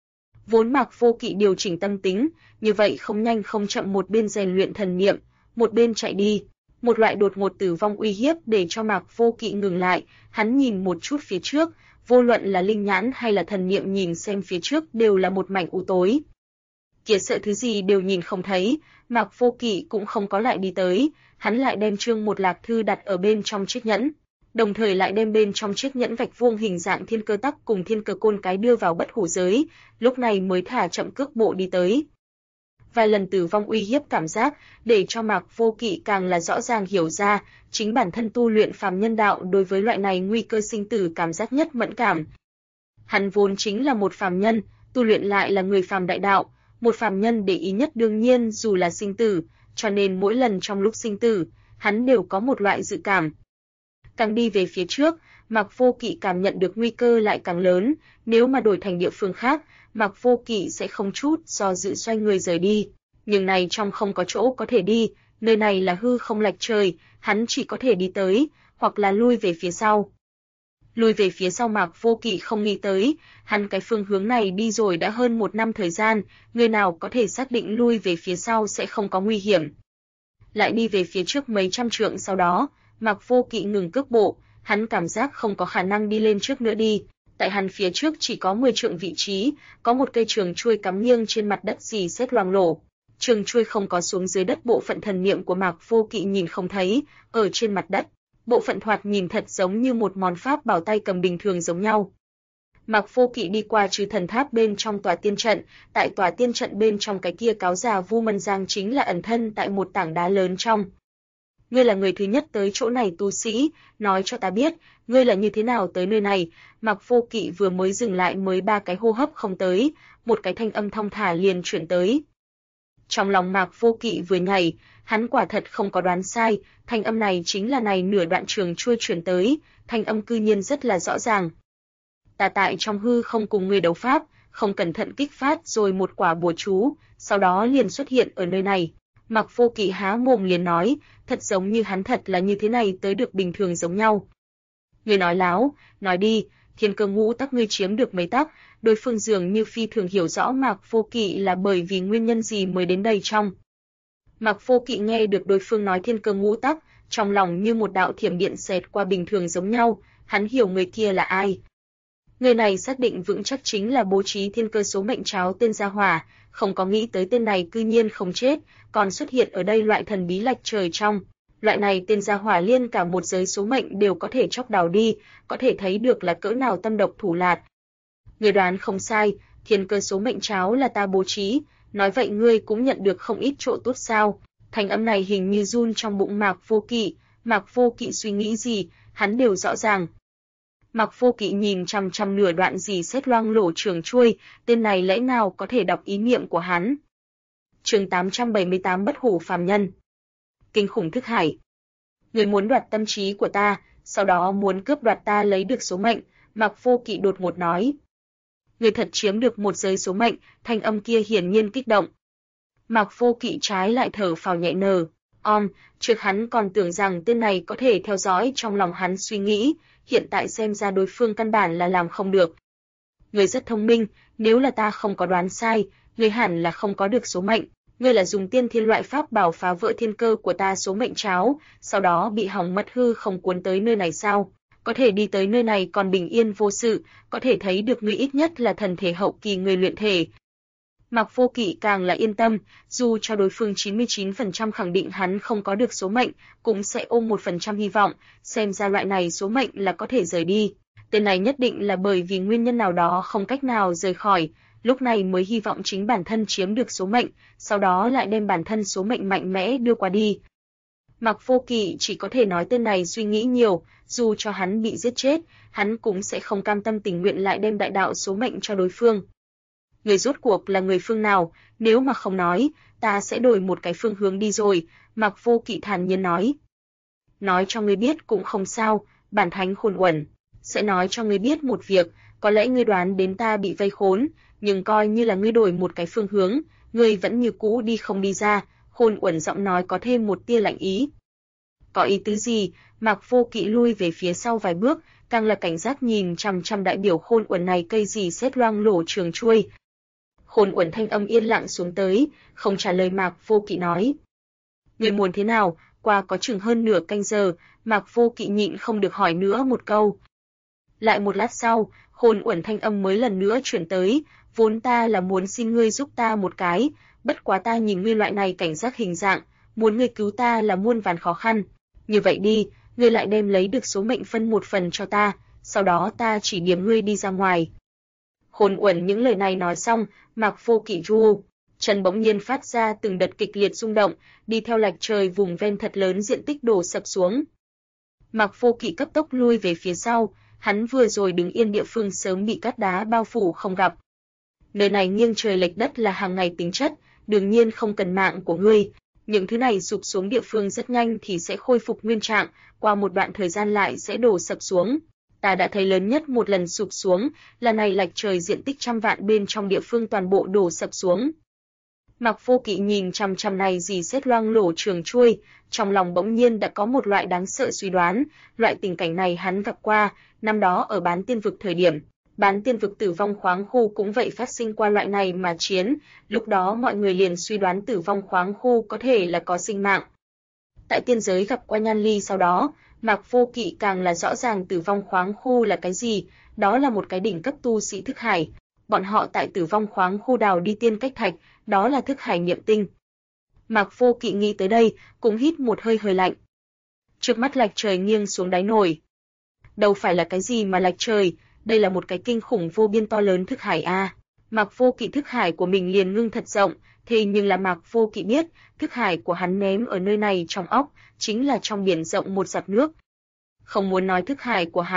Vốn Mạc Vô Kỵ điều chỉnh tâm tính, như vậy không nhanh không chậm một bên rèn luyện thần niệm, một bên chạy đi. Một loại đột ngột tử vong uy hiếp để cho Mạc Vô Kỵ ngừng lại, hắn nhìn một chút phía trước, vô luận là linh nhãn hay là thần niệm nhìn xem phía trước đều là một mảnh u tối. Kia sợ thứ gì đều nhìn không thấy, Mạc Vô Kỵ cũng không có lại đi tới, hắn lại đem chương một lạc thư đặt ở bên trong chiếc nhẫn, đồng thời lại đem bên trong chiếc nhẫn vạch vuông hình dạng thiên cơ tắc cùng thiên cơ côn cái đưa vào bất hủ giới, lúc này mới thả chậm cước bộ đi tới. Vài lần tử vong uy hiếp cảm giác, để cho Mạc Vô Kỵ càng là rõ ràng hiểu ra, chính bản thân tu luyện phàm nhân đạo đối với loại này nguy cơ sinh tử cảm giác nhất mẫn cảm. Hắn vốn chính là một phàm nhân, tu luyện lại là người phàm đại đạo, một phàm nhân để ý nhất đương nhiên dù là sinh tử, cho nên mỗi lần trong lúc sinh tử, hắn đều có một loại dự cảm. Càng đi về phía trước, Mạc Vô Kỵ cảm nhận được nguy cơ lại càng lớn, nếu mà đổi thành địa phương khác, Mạc Vô Kỵ sẽ không chút do dự xoay người rời đi, nhưng này trong không có chỗ có thể đi, nơi này là hư không lệch trời, hắn chỉ có thể đi tới, hoặc là lui về phía sau. Lui về phía sau Mạc Vô Kỵ không nghĩ tới, hắn cái phương hướng này đi rồi đã hơn 1 năm thời gian, người nào có thể xác định lui về phía sau sẽ không có nguy hiểm. Lại đi về phía trước mấy trăm trượng sau đó, Mạc Vô Kỵ ngừng cước bộ, hắn cảm giác không có khả năng đi lên trước nữa đi. Tại hắn phía trước chỉ có 10 trượng vị trí, có một cây trường chuôi cắm nghiêng trên mặt đất rì sét loang lổ. Trường chuôi không có xuống dưới đất, bộ phận thần niệm của Mạc Vô Kỵ nhìn không thấy, ở trên mặt đất, bộ phận thoạt nhìn thật giống như một món pháp bảo tay cầm bình thường giống nhau. Mạc Vô Kỵ đi qua trừ thần tháp bên trong tòa tiên trận, tại tòa tiên trận bên trong cái kia cáo già Vu Mân Giang chính là ẩn thân tại một tảng đá lớn trong. Ngươi là người thứ nhất tới chỗ này tu sĩ, nói cho ta biết, ngươi là như thế nào tới nơi này. Mạc Vô Kỵ vừa mới dừng lại mới 3 cái hô hấp không tới, một cái thanh âm thong thả liền chuyển tới. Trong lòng Mạc Vô Kỵ vừa nhảy, hắn quả thật không có đoán sai, thanh âm này chính là này nửa đoạn trường chuôi chuyển tới, thanh âm cư nhiên rất là rõ ràng. Ta tại trong hư không cùng ngươi đấu pháp, không cẩn thận kích phát rồi một quả bùa chú, sau đó liền xuất hiện ở nơi này. Mạc Vô Kỵ há mồm liền nói, thật giống như hắn thật là như thế này tới được bình thường giống nhau. Ngươi nói láo, nói đi, Thiên Cơ ngũ tắc ngươi chiếm được mấy tắc? Đối phương dường như phi thường hiểu rõ Mạc Vô Kỵ là bởi vì nguyên nhân gì mới đến đây trong. Mạc Vô Kỵ nghe được đối phương nói Thiên Cơ ngũ tắc, trong lòng như một đạo thiểm điện xẹt qua bình thường giống nhau, hắn hiểu người kia là ai. Người này xác định vững chắc chính là bố trí thiên cơ số mệnh cháo tên Gia Hỏa, không có nghĩ tới tên này cư nhiên không chết, còn xuất hiện ở đây loại thần bí lạch trời trong. Loại này tên Gia Hỏa liên cả một giới số mệnh đều có thể chóc đào đi, có thể thấy được là cỡ nào tâm độc thủ lạt. Người đoán không sai, thiên cơ số mệnh cháo là ta bố trí, nói vậy ngươi cũng nhận được không ít chỗ tốt sao? Thanh âm này hình như run trong bụng Mạc Vô Kỵ, Mạc Vô Kỵ suy nghĩ gì, hắn đều rõ ràng. Mạc Vô Kỵ nhìn chằm chằm nửa đoạn gì xét loang lổ trường chuôi, tên này lẽ nào có thể đọc ý niệm của hắn. Chương 878 Bất hủ phàm nhân. Kinh khủng thức hải. Người muốn đoạt tâm trí của ta, sau đó muốn cướp đoạt ta lấy được số mệnh, Mạc Vô Kỵ đột ngột nói. Người thật chiếm được một giới số mệnh, thanh âm kia hiển nhiên kích động. Mạc Vô Kỵ trái lại thở phào nhẹ nở. Trước hắn còn tưởng rằng tên này có thể theo dõi trong lòng hắn suy nghĩ, hiện tại xem ra đối phương căn bản là làm không được. Ngươi rất thông minh, nếu là ta không có đoán sai, ngươi hẳn là không có được số mệnh, ngươi là dùng tiên thiên loại pháp bảo phá vỡ thiên cơ của ta số mệnh cháo, sau đó bị hỏng mất hư không cuốn tới nơi này sao? Có thể đi tới nơi này còn bình yên vô sự, có thể thấy được ngươi ít nhất là thần thể hậu kỳ người luyện thể. Mạc Vô Kỵ càng là yên tâm, dù cho đối phương 99% khẳng định hắn không có được số mệnh, cũng sẽ ôm 1% hy vọng, xem ra loại này số mệnh là có thể rời đi. Tên này nhất định là bởi vì nguyên nhân nào đó không cách nào rời khỏi, lúc này mới hy vọng chính bản thân chiếm được số mệnh, sau đó lại đem bản thân số mệnh mạnh mẽ đưa qua đi. Mạc Vô Kỵ chỉ có thể nói tên này suy nghĩ nhiều, dù cho hắn bị giết chết, hắn cũng sẽ không cam tâm tình nguyện lại đem đại đạo số mệnh cho đối phương. Người rốt cuộc là người phương nào, nếu mà không nói, ta sẽ đổi một cái phương hướng đi rồi, Mạc Vô Kỵ thản nhiên nói. Nói cho ngươi biết cũng không sao, bản thánh Khôn Uẩn, sẽ nói cho ngươi biết một việc, có lẽ ngươi đoán đến ta bị vây khốn, nhưng coi như là ngươi đổi một cái phương hướng, ngươi vẫn như cũ đi không đi ra, Khôn Uẩn giọng nói có thêm một tia lạnh ý. Có ý tứ gì? Mạc Vô Kỵ lui về phía sau vài bước, càng là cảnh giác nhìn chằm chằm đại biểu Khôn Uẩn này cây gì xét loang lổ trường chuôi. Khôn Uẩn thanh âm yên lặng xuống tới, không trả lời Mạc Vô Kỵ nói. Ngươi muốn thế nào? Qua có chừng hơn nửa canh giờ, Mạc Vô Kỵ nhịn không được hỏi nữa một câu. Lại một lát sau, Khôn Uẩn thanh âm mới lần nữa chuyển tới, vốn ta là muốn xin ngươi giúp ta một cái, bất quá ta nhìn ngươi loại này cảnh giác hình dạng, muốn ngươi cứu ta là muôn vàn khó khăn. Như vậy đi, ngươi lại đem lấy được số mệnh phân một phần cho ta, sau đó ta chỉ điểm ngươi đi ra ngoài. Khôn Uẩn những lời này nói xong, Mạc Vô Kỵ ru, chân bỗng nhiên phát ra từng đợt kịch liệt rung động, đi theo lạch trời vùng ven thật lớn diện tích đổ sập xuống. Mạc Vô Kỵ cấp tốc lui về phía sau, hắn vừa rồi đứng yên địa phương sớm bị cát đá bao phủ không gặp. Nơi này nghiêng trời lệch đất là hàng ngày tính chất, đương nhiên không cần mạng của ngươi. Những thứ này sụp xuống địa phương rất nhanh thì sẽ khôi phục nguyên trạng, qua một đoạn thời gian lại sẽ đổ sập xuống. Ta đã thấy lớn nhất một lần sụp xuống, là này lạch trời diện tích trăm vạn bên trong địa phương toàn bộ đổ sập xuống. Mạc Vô Kỵ nhìn chằm chằm này gì xét loang lổ trường chuôi, trong lòng bỗng nhiên đã có một loại đáng sợ suy đoán, loại tình cảnh này hắn gặp qua, năm đó ở Bán Tiên vực thời điểm, Bán Tiên vực Tử Vong Khoáng Khu cũng vậy phát sinh qua loại này mà chiến, lúc đó mọi người liền suy đoán Tử Vong Khoáng Khu có thể là có sinh mạng. Tại tiên giới gặp qua Nhan Ly sau đó, Mạc Vô Kỵ càng là rõ ràng Tử Vong Khoáng Khu là cái gì, đó là một cái đỉnh cấp tu sĩ thức hải. Bọn họ tại Tử Vong Khoáng Khu đào đi tiên cách thạch, đó là thức hải niệm tinh. Mạc Vô Kỵ nghĩ tới đây, cũng hít một hơi hơi lạnh. Trước mắt lạch trời nghiêng xuống đáy nồi. Đâu phải là cái gì mà lạch trời, đây là một cái kinh khủng vô biên to lớn thức hải a. Mạc Vô Kỵ thức hải của mình liền ngưng thật rộng, thế nhưng là Mạc Vô Kỵ biết, thức hải của hắn ném ở nơi này trong óc, chính là trong biển rộng một giọt nước. Không muốn nói thức hải của hắn,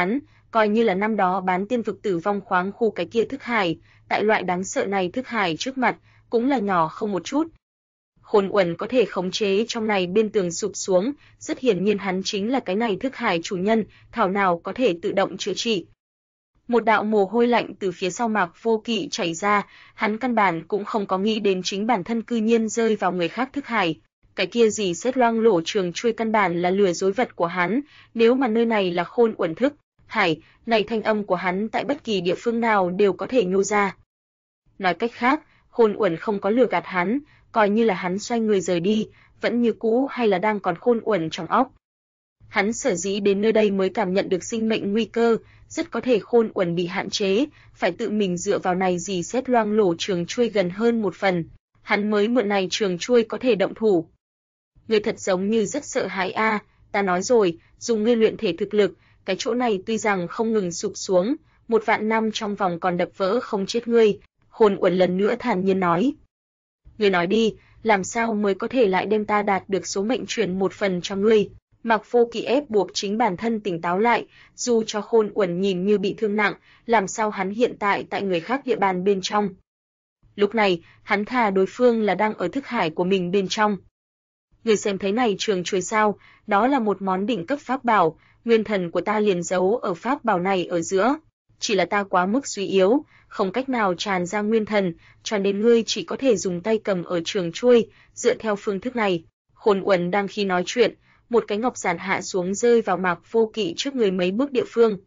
coi như là năm đó bán tiên vực Tử Vong khoáng khu cái kia thức hải, tại loại đáng sợ này thức hải trước mặt, cũng là nhỏ không một chút. Khôn Uẩn có thể khống chế trong này biên tường sụp xuống, rất hiển nhiên hắn chính là cái này thức hải chủ nhân, thảo nào có thể tự động chữa trị. Một đạo mồ hôi lạnh từ phía sau Mạc Vô Kỵ chảy ra, hắn căn bản cũng không có nghĩ đến chính bản thân cư nhiên rơi vào người khác thức hải. Cái kia gì xét loang lổ trường chuôi căn bản là lừa dối vật của hắn, nếu mà nơi này là Khôn Uẩn thức hải, này thanh âm của hắn tại bất kỳ địa phương nào đều có thể nhô ra. Nói cách khác, Khôn Uẩn không có lừa gạt hắn, coi như là hắn xoay người rời đi, vẫn như cũ hay là đang còn Khôn Uẩn trong óc. Hắn sở dĩ đến nơi đây mới cảm nhận được sinh mệnh nguy cơ, rất có thể Khôn Uẩn bị hạn chế, phải tự mình dựa vào này gì xét loang lổ trường chuôi gần hơn một phần, hắn mới mượn này trường chuôi có thể động thủ. Ngươi thật giống như rất sợ hãi a, ta nói rồi, dùng ngươi luyện thể thực lực, cái chỗ này tuy rằng không ngừng sụp xuống, 1.000 năm trong vòng còn đập vỡ không chết ngươi, Khôn Uẩn lần nữa thản nhiên nói. Ngươi nói đi, làm sao mới có thể lại đem ta đạt được số mệnh chuyển một phần cho ngươi? Mạc Vô Kỵ ép buộc chính bản thân tỉnh táo lại, dù cho Khôn Uẩn nhìn như bị thương nặng, làm sao hắn hiện tại tại người khác địa bàn bên trong. Lúc này, hắn thà đối phương là đang ở thức hải của mình bên trong. Người xem thấy này trường chuôi sao, đó là một món đỉnh cấp pháp bảo, nguyên thần của ta liền giấu ở pháp bảo này ở giữa. Chỉ là ta quá mức suy yếu, không cách nào tràn ra nguyên thần, cho nên ngươi chỉ có thể dùng tay cầm ở trường chuôi, dựa theo phương thức này. Khôn Uẩn đang khi nói chuyện, một cái ngọc giản hạ xuống rơi vào Mạc Vô Kỵ trước người mấy bước địa phương.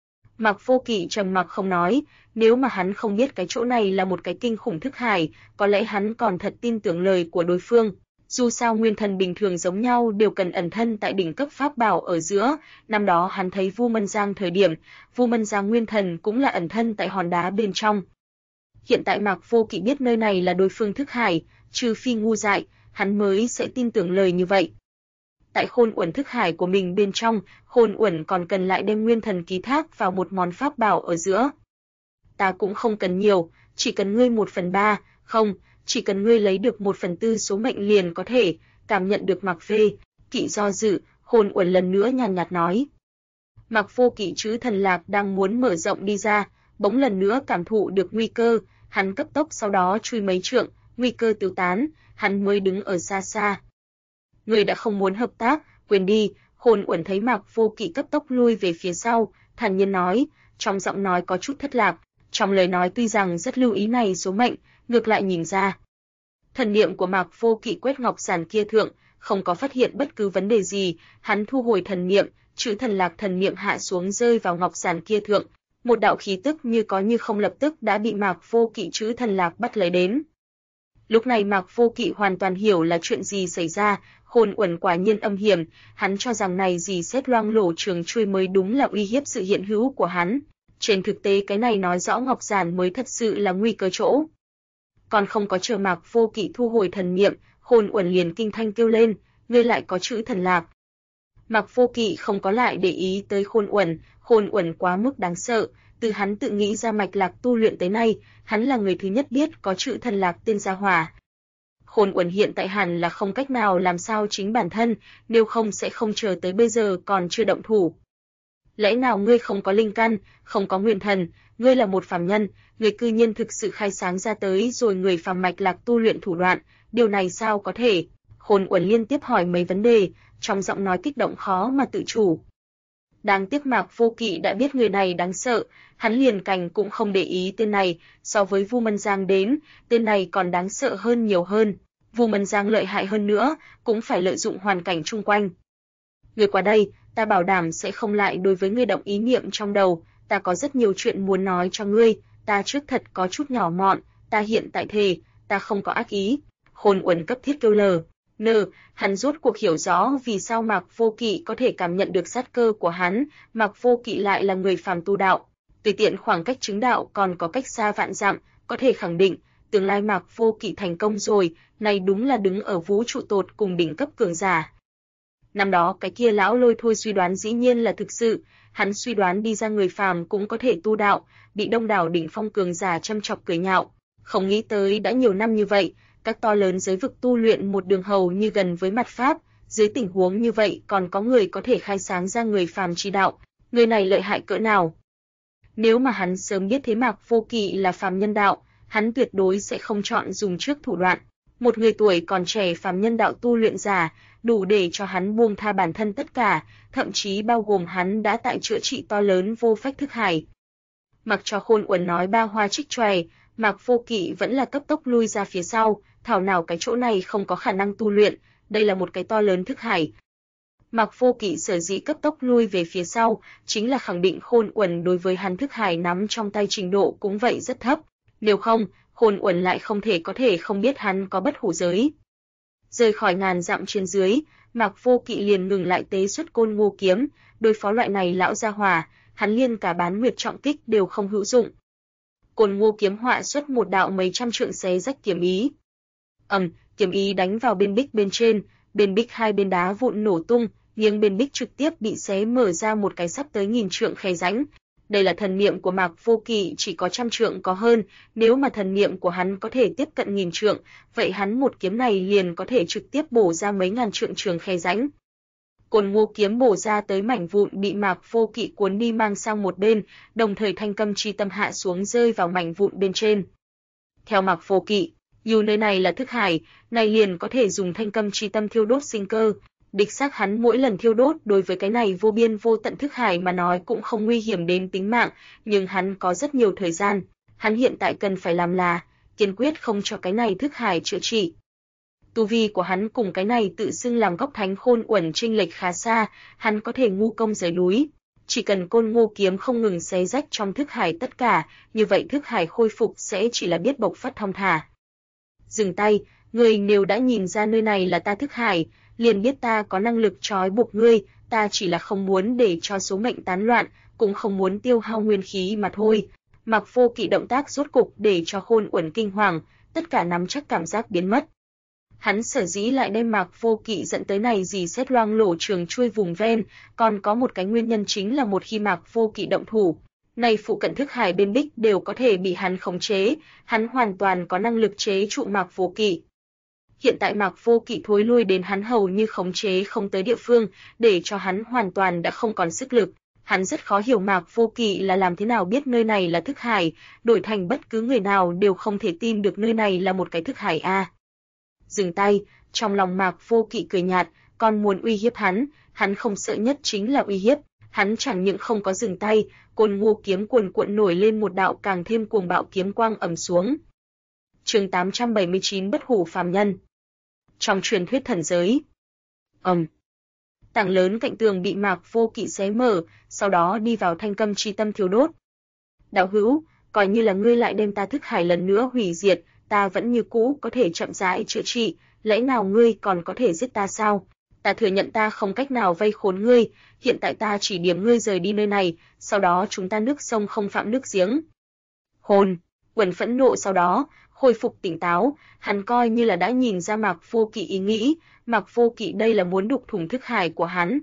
Mạc Vô Kỵ trầm mặc không nói, nếu mà hắn không biết cái chỗ này là một cái kinh khủng thức hải, có lẽ hắn còn thật tin tưởng lời của đối phương. Dù sao nguyên thần bình thường giống nhau đều cần ẩn thân tại đỉnh cấp pháp bảo ở giữa, năm đó hắn thấy Vu Mân Giang thời điểm, Vu Mân Giang nguyên thần cũng là ẩn thân tại hòn đá bên trong. Hiện tại Mạc Vô Kỵ biết nơi này là đối phương thức hải, trừ phi ngu dại, hắn mới sẽ tin tưởng lời như vậy. Tại Khôn Uẩn thức hải của mình bên trong, Khôn Uẩn còn cần lại đem nguyên thần ký thác vào một món pháp bảo ở giữa. Ta cũng không cần nhiều, chỉ cần ngươi 1/3, không, chỉ cần ngươi lấy được 1/4 số mệnh liền có thể. Cảm nhận được Mạc Vô Kỵ do dự, Khôn Uẩn lần nữa nhàn nhạt nói. Mạc Vô Kỵ chữ thần lạc đang muốn mở rộng đi ra, bỗng lần nữa cảm thụ được nguy cơ, hắn cấp tốc sau đó chui mấy trượng, nguy cơ tiêu tán, hắn mới đứng ở xa xa. Ngươi đã không muốn hợp tác, quên đi. Khôn Uẩn thấy Mạc Vô Kỵ cấp tốc lui về phía sau, thản nhiên nói, trong giọng nói có chút thất lạc, trong lời nói tuy rằng rất lưu ý này số mệnh, ngược lại nhìn ra. Thần niệm của Mạc Vô Kỵ quét ngọc giản kia thượng, không có phát hiện bất cứ vấn đề gì, hắn thu hồi thần niệm, chữ thần lạc thần niệm hạ xuống rơi vào ngọc giản kia thượng, một đạo khí tức như có như không lập tức đã bị Mạc Vô Kỵ chữ thần lạc bắt lấy đến. Lúc này Mạc Vô Kỵ hoàn toàn hiểu là chuyện gì xảy ra, Khôn Uẩn quả nhiên âm hiểm, hắn cho rằng này gì xét loang lổ trường chuôi mới đúng là uy hiếp sự hiện hữu của hắn. Trên thực tế cái này nói rõ ngọc giản mới thật sự là nguy cơ chỗ. Còn không có chờ Mạc Vô Kỵ thu hồi thần niệm, Khôn Uẩn liền kinh thanh kêu lên, ngươi lại có chữ thần lạc. Mạc Vô Kỵ không có lại để ý tới Khôn Uẩn quá mức đáng sợ, từ hắn tự nghĩ ra mạch lạc tu luyện tới nay, hắn là người thứ nhất biết có chữ thần lạc tên gia hỏa. Khôn Uẩn hiện tại hẳn là không cách nào làm sao chính bản thân, nếu không sẽ không chờ tới bây giờ còn chưa động thủ. Lẽ nào ngươi không có linh căn, không có nguyên thần, ngươi là một phàm nhân, ngươi cư nhiên thực sự khai sáng ra tới rồi người phàm mạch lạc tu luyện thủ đoạn, điều này sao có thể? Khôn Uẩn liên tiếp hỏi mấy vấn đề, trong giọng nói kích động khó mà tự chủ. Đáng tiếc Mạc Vô Kỵ đã biết người này đáng sợ, hắn liền cành cũng không để ý tên này, so với Vu Mân Giang đến, tên này còn đáng sợ hơn nhiều hơn. Vu Mân Giang lợi hại hơn nữa, cũng phải lợi dụng hoàn cảnh chung quanh. Ngươi qua đây, ta bảo đảm sẽ không lại đối với ngươi động ý niệm trong đầu, ta có rất nhiều chuyện muốn nói cho ngươi, ta trước thật có chút nhỏ mọn, ta hiện tại thề, ta không có ác ý. Khôn Uẩn cấp thiết kêu lờ. Hắn rốt cuộc hiểu rõ vì sao Mạc Vô Kỵ có thể cảm nhận được sát cơ của hắn, Mạc Vô Kỵ lại là người phàm tu đạo, tùy tiện khoảng cách chứng đạo còn có cách xa vạn dặm, có thể khẳng định, tương lai Mạc Vô Kỵ thành công rồi, này đúng là đứng ở vũ trụ tột cùng đỉnh cấp cường giả. Năm đó cái kia lão Lôi Thôi suy đoán dĩ nhiên là thực sự, hắn suy đoán đi ra người phàm cũng có thể tu đạo, bị đông đảo đỉnh phong cường giả châm chọc cười nhạo, không nghĩ tới đã nhiều năm như vậy. Các to lớn giới vực tu luyện một đường hầu như gần với mặt pháp, dưới tình huống như vậy còn có người có thể khai sáng ra người phàm chi đạo, Người này lợi hại cỡ nào. Nếu mà hắn sớm biết thế Mạc Vô Kỵ là phàm nhân đạo, hắn tuyệt đối sẽ không chọn dùng trước thủ đoạn. Một người tuổi còn trẻ phàm nhân đạo tu luyện giả, đủ để cho hắn buông tha bản thân tất cả, thậm chí bao gồm hắn đã tại chữa trị to lớn vô phách thức hải. Mặc cho Khôn Uẩn nói ba hoa trích chòe, Mạc Vô Kỵ vẫn là cấp tốc lui ra phía sau, thảo nào cái chỗ này không có khả năng tu luyện, đây là một cái to lớn thức hải. Mạc Vô Kỵ sở dĩ cấp tốc lui về phía sau, chính là khẳng định Khôn Uẩn đối với hắn thức hải nắm trong tay trình độ cũng vậy rất thấp, nếu không, Khôn Uẩn lại không thể không biết hắn có bất hủ giới. Rời khỏi ngàn dặm trên dưới, Mạc Vô Kỵ liền ngừng lại tế xuất Côn Ngô kiếm, đối phó loại này lão gia hỏa, hắn liên cả bán nguyệt trọng kích đều không hữu dụng. Côn Ngô kiếm họa xuất một đạo mấy trăm trượng xé rách kiếm ý. Kiếm ý đánh vào bên bích bên trên, bên bích hai bên đá vụn nổ tung, nghiêng bên bích trực tiếp bị xé mở ra một cái sắp tới 1000 trượng khe rãnh. Đây là thần niệm của Mạc Vô Kỵ chỉ có 100 trượng có hơn, nếu mà thần niệm của hắn có thể tiếp cận 1000 trượng, vậy hắn một kiếm này liền có thể trực tiếp bổ ra mấy ngàn trượng trường khe rãnh. Côn Ngô kiếm bổ ra tới mảnh vụn bị Mạc Vô Kỵ cuốn đi mang sang một bên, đồng thời thanh câm chi tâm hạ xuống rơi vào mảnh vụn bên trên. Theo Mạc Vô Kỵ, dù nơi này là thức hải, này liền có thể dùng thanh câm chi tâm thiêu đốt sinh cơ. Đích xác hắn mỗi lần thiêu đốt đối với cái này vô biên vô tận thức hải mà nói cũng không nguy hiểm đến tính mạng, nhưng hắn có rất nhiều thời gian, hắn hiện tại cần phải làm là kiên quyết không cho cái này thức hải chữa trị. Tu vi của hắn cùng cái này tự xưng làm gốc thánh Khôn Uẩn chênh lệch khá xa, hắn có thể ngu công rời núi, chỉ cần Côn Ngô kiếm không ngừng xé rách trong thức hải tất cả, như vậy thức hải khôi phục sẽ chỉ là biết bộc phát thong thả. Dừng tay, ngươi nếu đã nhìn ra nơi này là ta thức hải, liền biết ta có năng lực trói buộc ngươi, ta chỉ là không muốn để cho số mệnh tán loạn, cũng không muốn tiêu hao nguyên khí mà thôi. Mạc Vô Kỵ động tác rốt cục để cho Khôn Uẩn kinh hoàng, tất cả nắm chắc cảm giác biến mất. Hắn sở dĩ lại đem Mạc Vô Kỵ dẫn tới này gì xét loang lổ trường chui vùng ven, còn có một cái nguyên nhân chính là một khi Mạc Vô Kỵ động thủ, này phụ cận thức hải bên bích đều có thể bị hắn khống chế, hắn hoàn toàn có năng lực chế trụ Mạc Vô Kỵ. Hiện tại Mạc Vô Kỵ thối lui đến hắn hầu như khống chế không tới địa phương, để cho hắn hoàn toàn đã không còn sức lực. Hắn rất khó hiểu Mạc Vô Kỵ là làm thế nào biết nơi này là thức hải, đổi thành bất cứ người nào đều không thể tin được nơi này là một cái thức hải a. Dừng tay, trong lòng Mạc Vô Kỵ cười nhạt, còn muốn uy hiếp hắn không sợ nhất chính là uy hiếp, hắn chẳng những không có dừng tay, Côn Ngô kiếm cuồn cuộn nổi lên một đạo càng thêm cuồng bạo kiếm quang ầm xuống. Chương 879 Bất hủ phàm nhân. Trong truyền thuyết thần giới. Tảng lớn cạnh tường bị Mạc Vô Kỵ xé mở, sau đó đi vào thanh câm chi tâm thiêu đốt. Đạo hữu, coi như là ngươi lại đem ta thức hải lần nữa hủy diệt, ta vẫn như cũ có thể chậm rãi chữa trị, lẽ nào ngươi còn có thể giết ta sao? Ta thừa nhận ta không cách nào vây khốn ngươi, hiện tại ta chỉ điểm ngươi rời đi nơi này, sau đó chúng ta nước sông không phạm nước giếng. Hồn, Uẩn phẫn nộ sau đó khôi phục tỉnh táo, hắn coi như là đã nhìn ra Mạc Vô Kỵ ý nghĩ, Mạc Vô Kỵ đây là muốn đục thủng thức hải của hắn.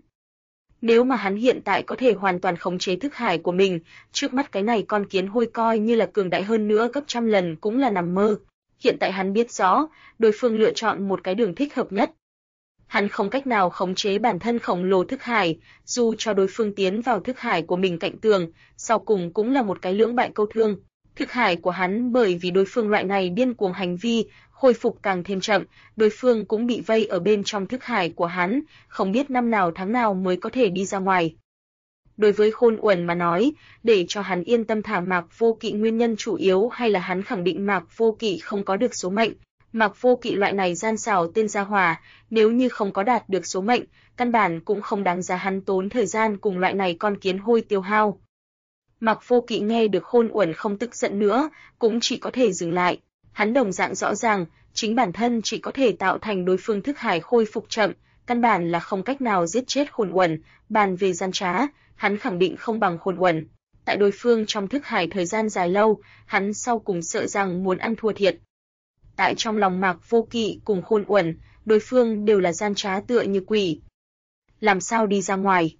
Nếu mà hắn hiện tại có thể hoàn toàn khống chế thức hải của mình, trước mắt cái này con kiến hôi coi như là cường đại hơn nữa gấp 100 lần cũng là nằm mơ. Hiện tại hắn biết rõ, đối phương lựa chọn một cái đường thích hợp nhất. Hắn không cách nào khống chế bản thân khổng lồ thức hải, dù cho đối phương tiến vào thức hải của mình cạnh tường, sau cùng cũng là một cái lưỡng bại câu thương. Thức hải của hắn bởi vì đối phương loại này điên cuồng hành vi, khôi phục càng thêm chậm, đối phương cũng bị vây ở bên trong thức hải của hắn, không biết năm nào tháng nào mới có thể đi ra ngoài. Đối với Khôn Uẩn mà nói, để cho hắn yên tâm thả Mạc Vô Kỵ nguyên nhân chủ yếu hay là hắn khẳng định Mạc Vô Kỵ không có được số mệnh. Mạc Vô Kỵ loại này gian xảo tên gia hỏa, nếu như không có đạt được số mệnh, căn bản cũng không đáng giá hắn tốn thời gian cùng loại này con kiến hôi tiêu hao. Mạc Vô Kỵ nghe được Khôn Uẩn không tức giận nữa, cũng chỉ có thể dừng lại. Hắn đồng dạng rõ ràng, chính bản thân chỉ có thể tạo thành đối phương thức hải khôi phục chậm, căn bản là không cách nào giết chết Khôn Uẩn. Bàn về gian trá, hắn khẳng định không bằng Khôn Uẩn. Tại đối phương trong thức hải thời gian dài lâu, hắn sau cùng sợ rằng muốn ăn thua thiệt. Tại trong lòng Mạc Vô Kỵ cùng Khôn Uẩn, đối phương đều là gian trá tựa như quỷ. Làm sao đi ra ngoài?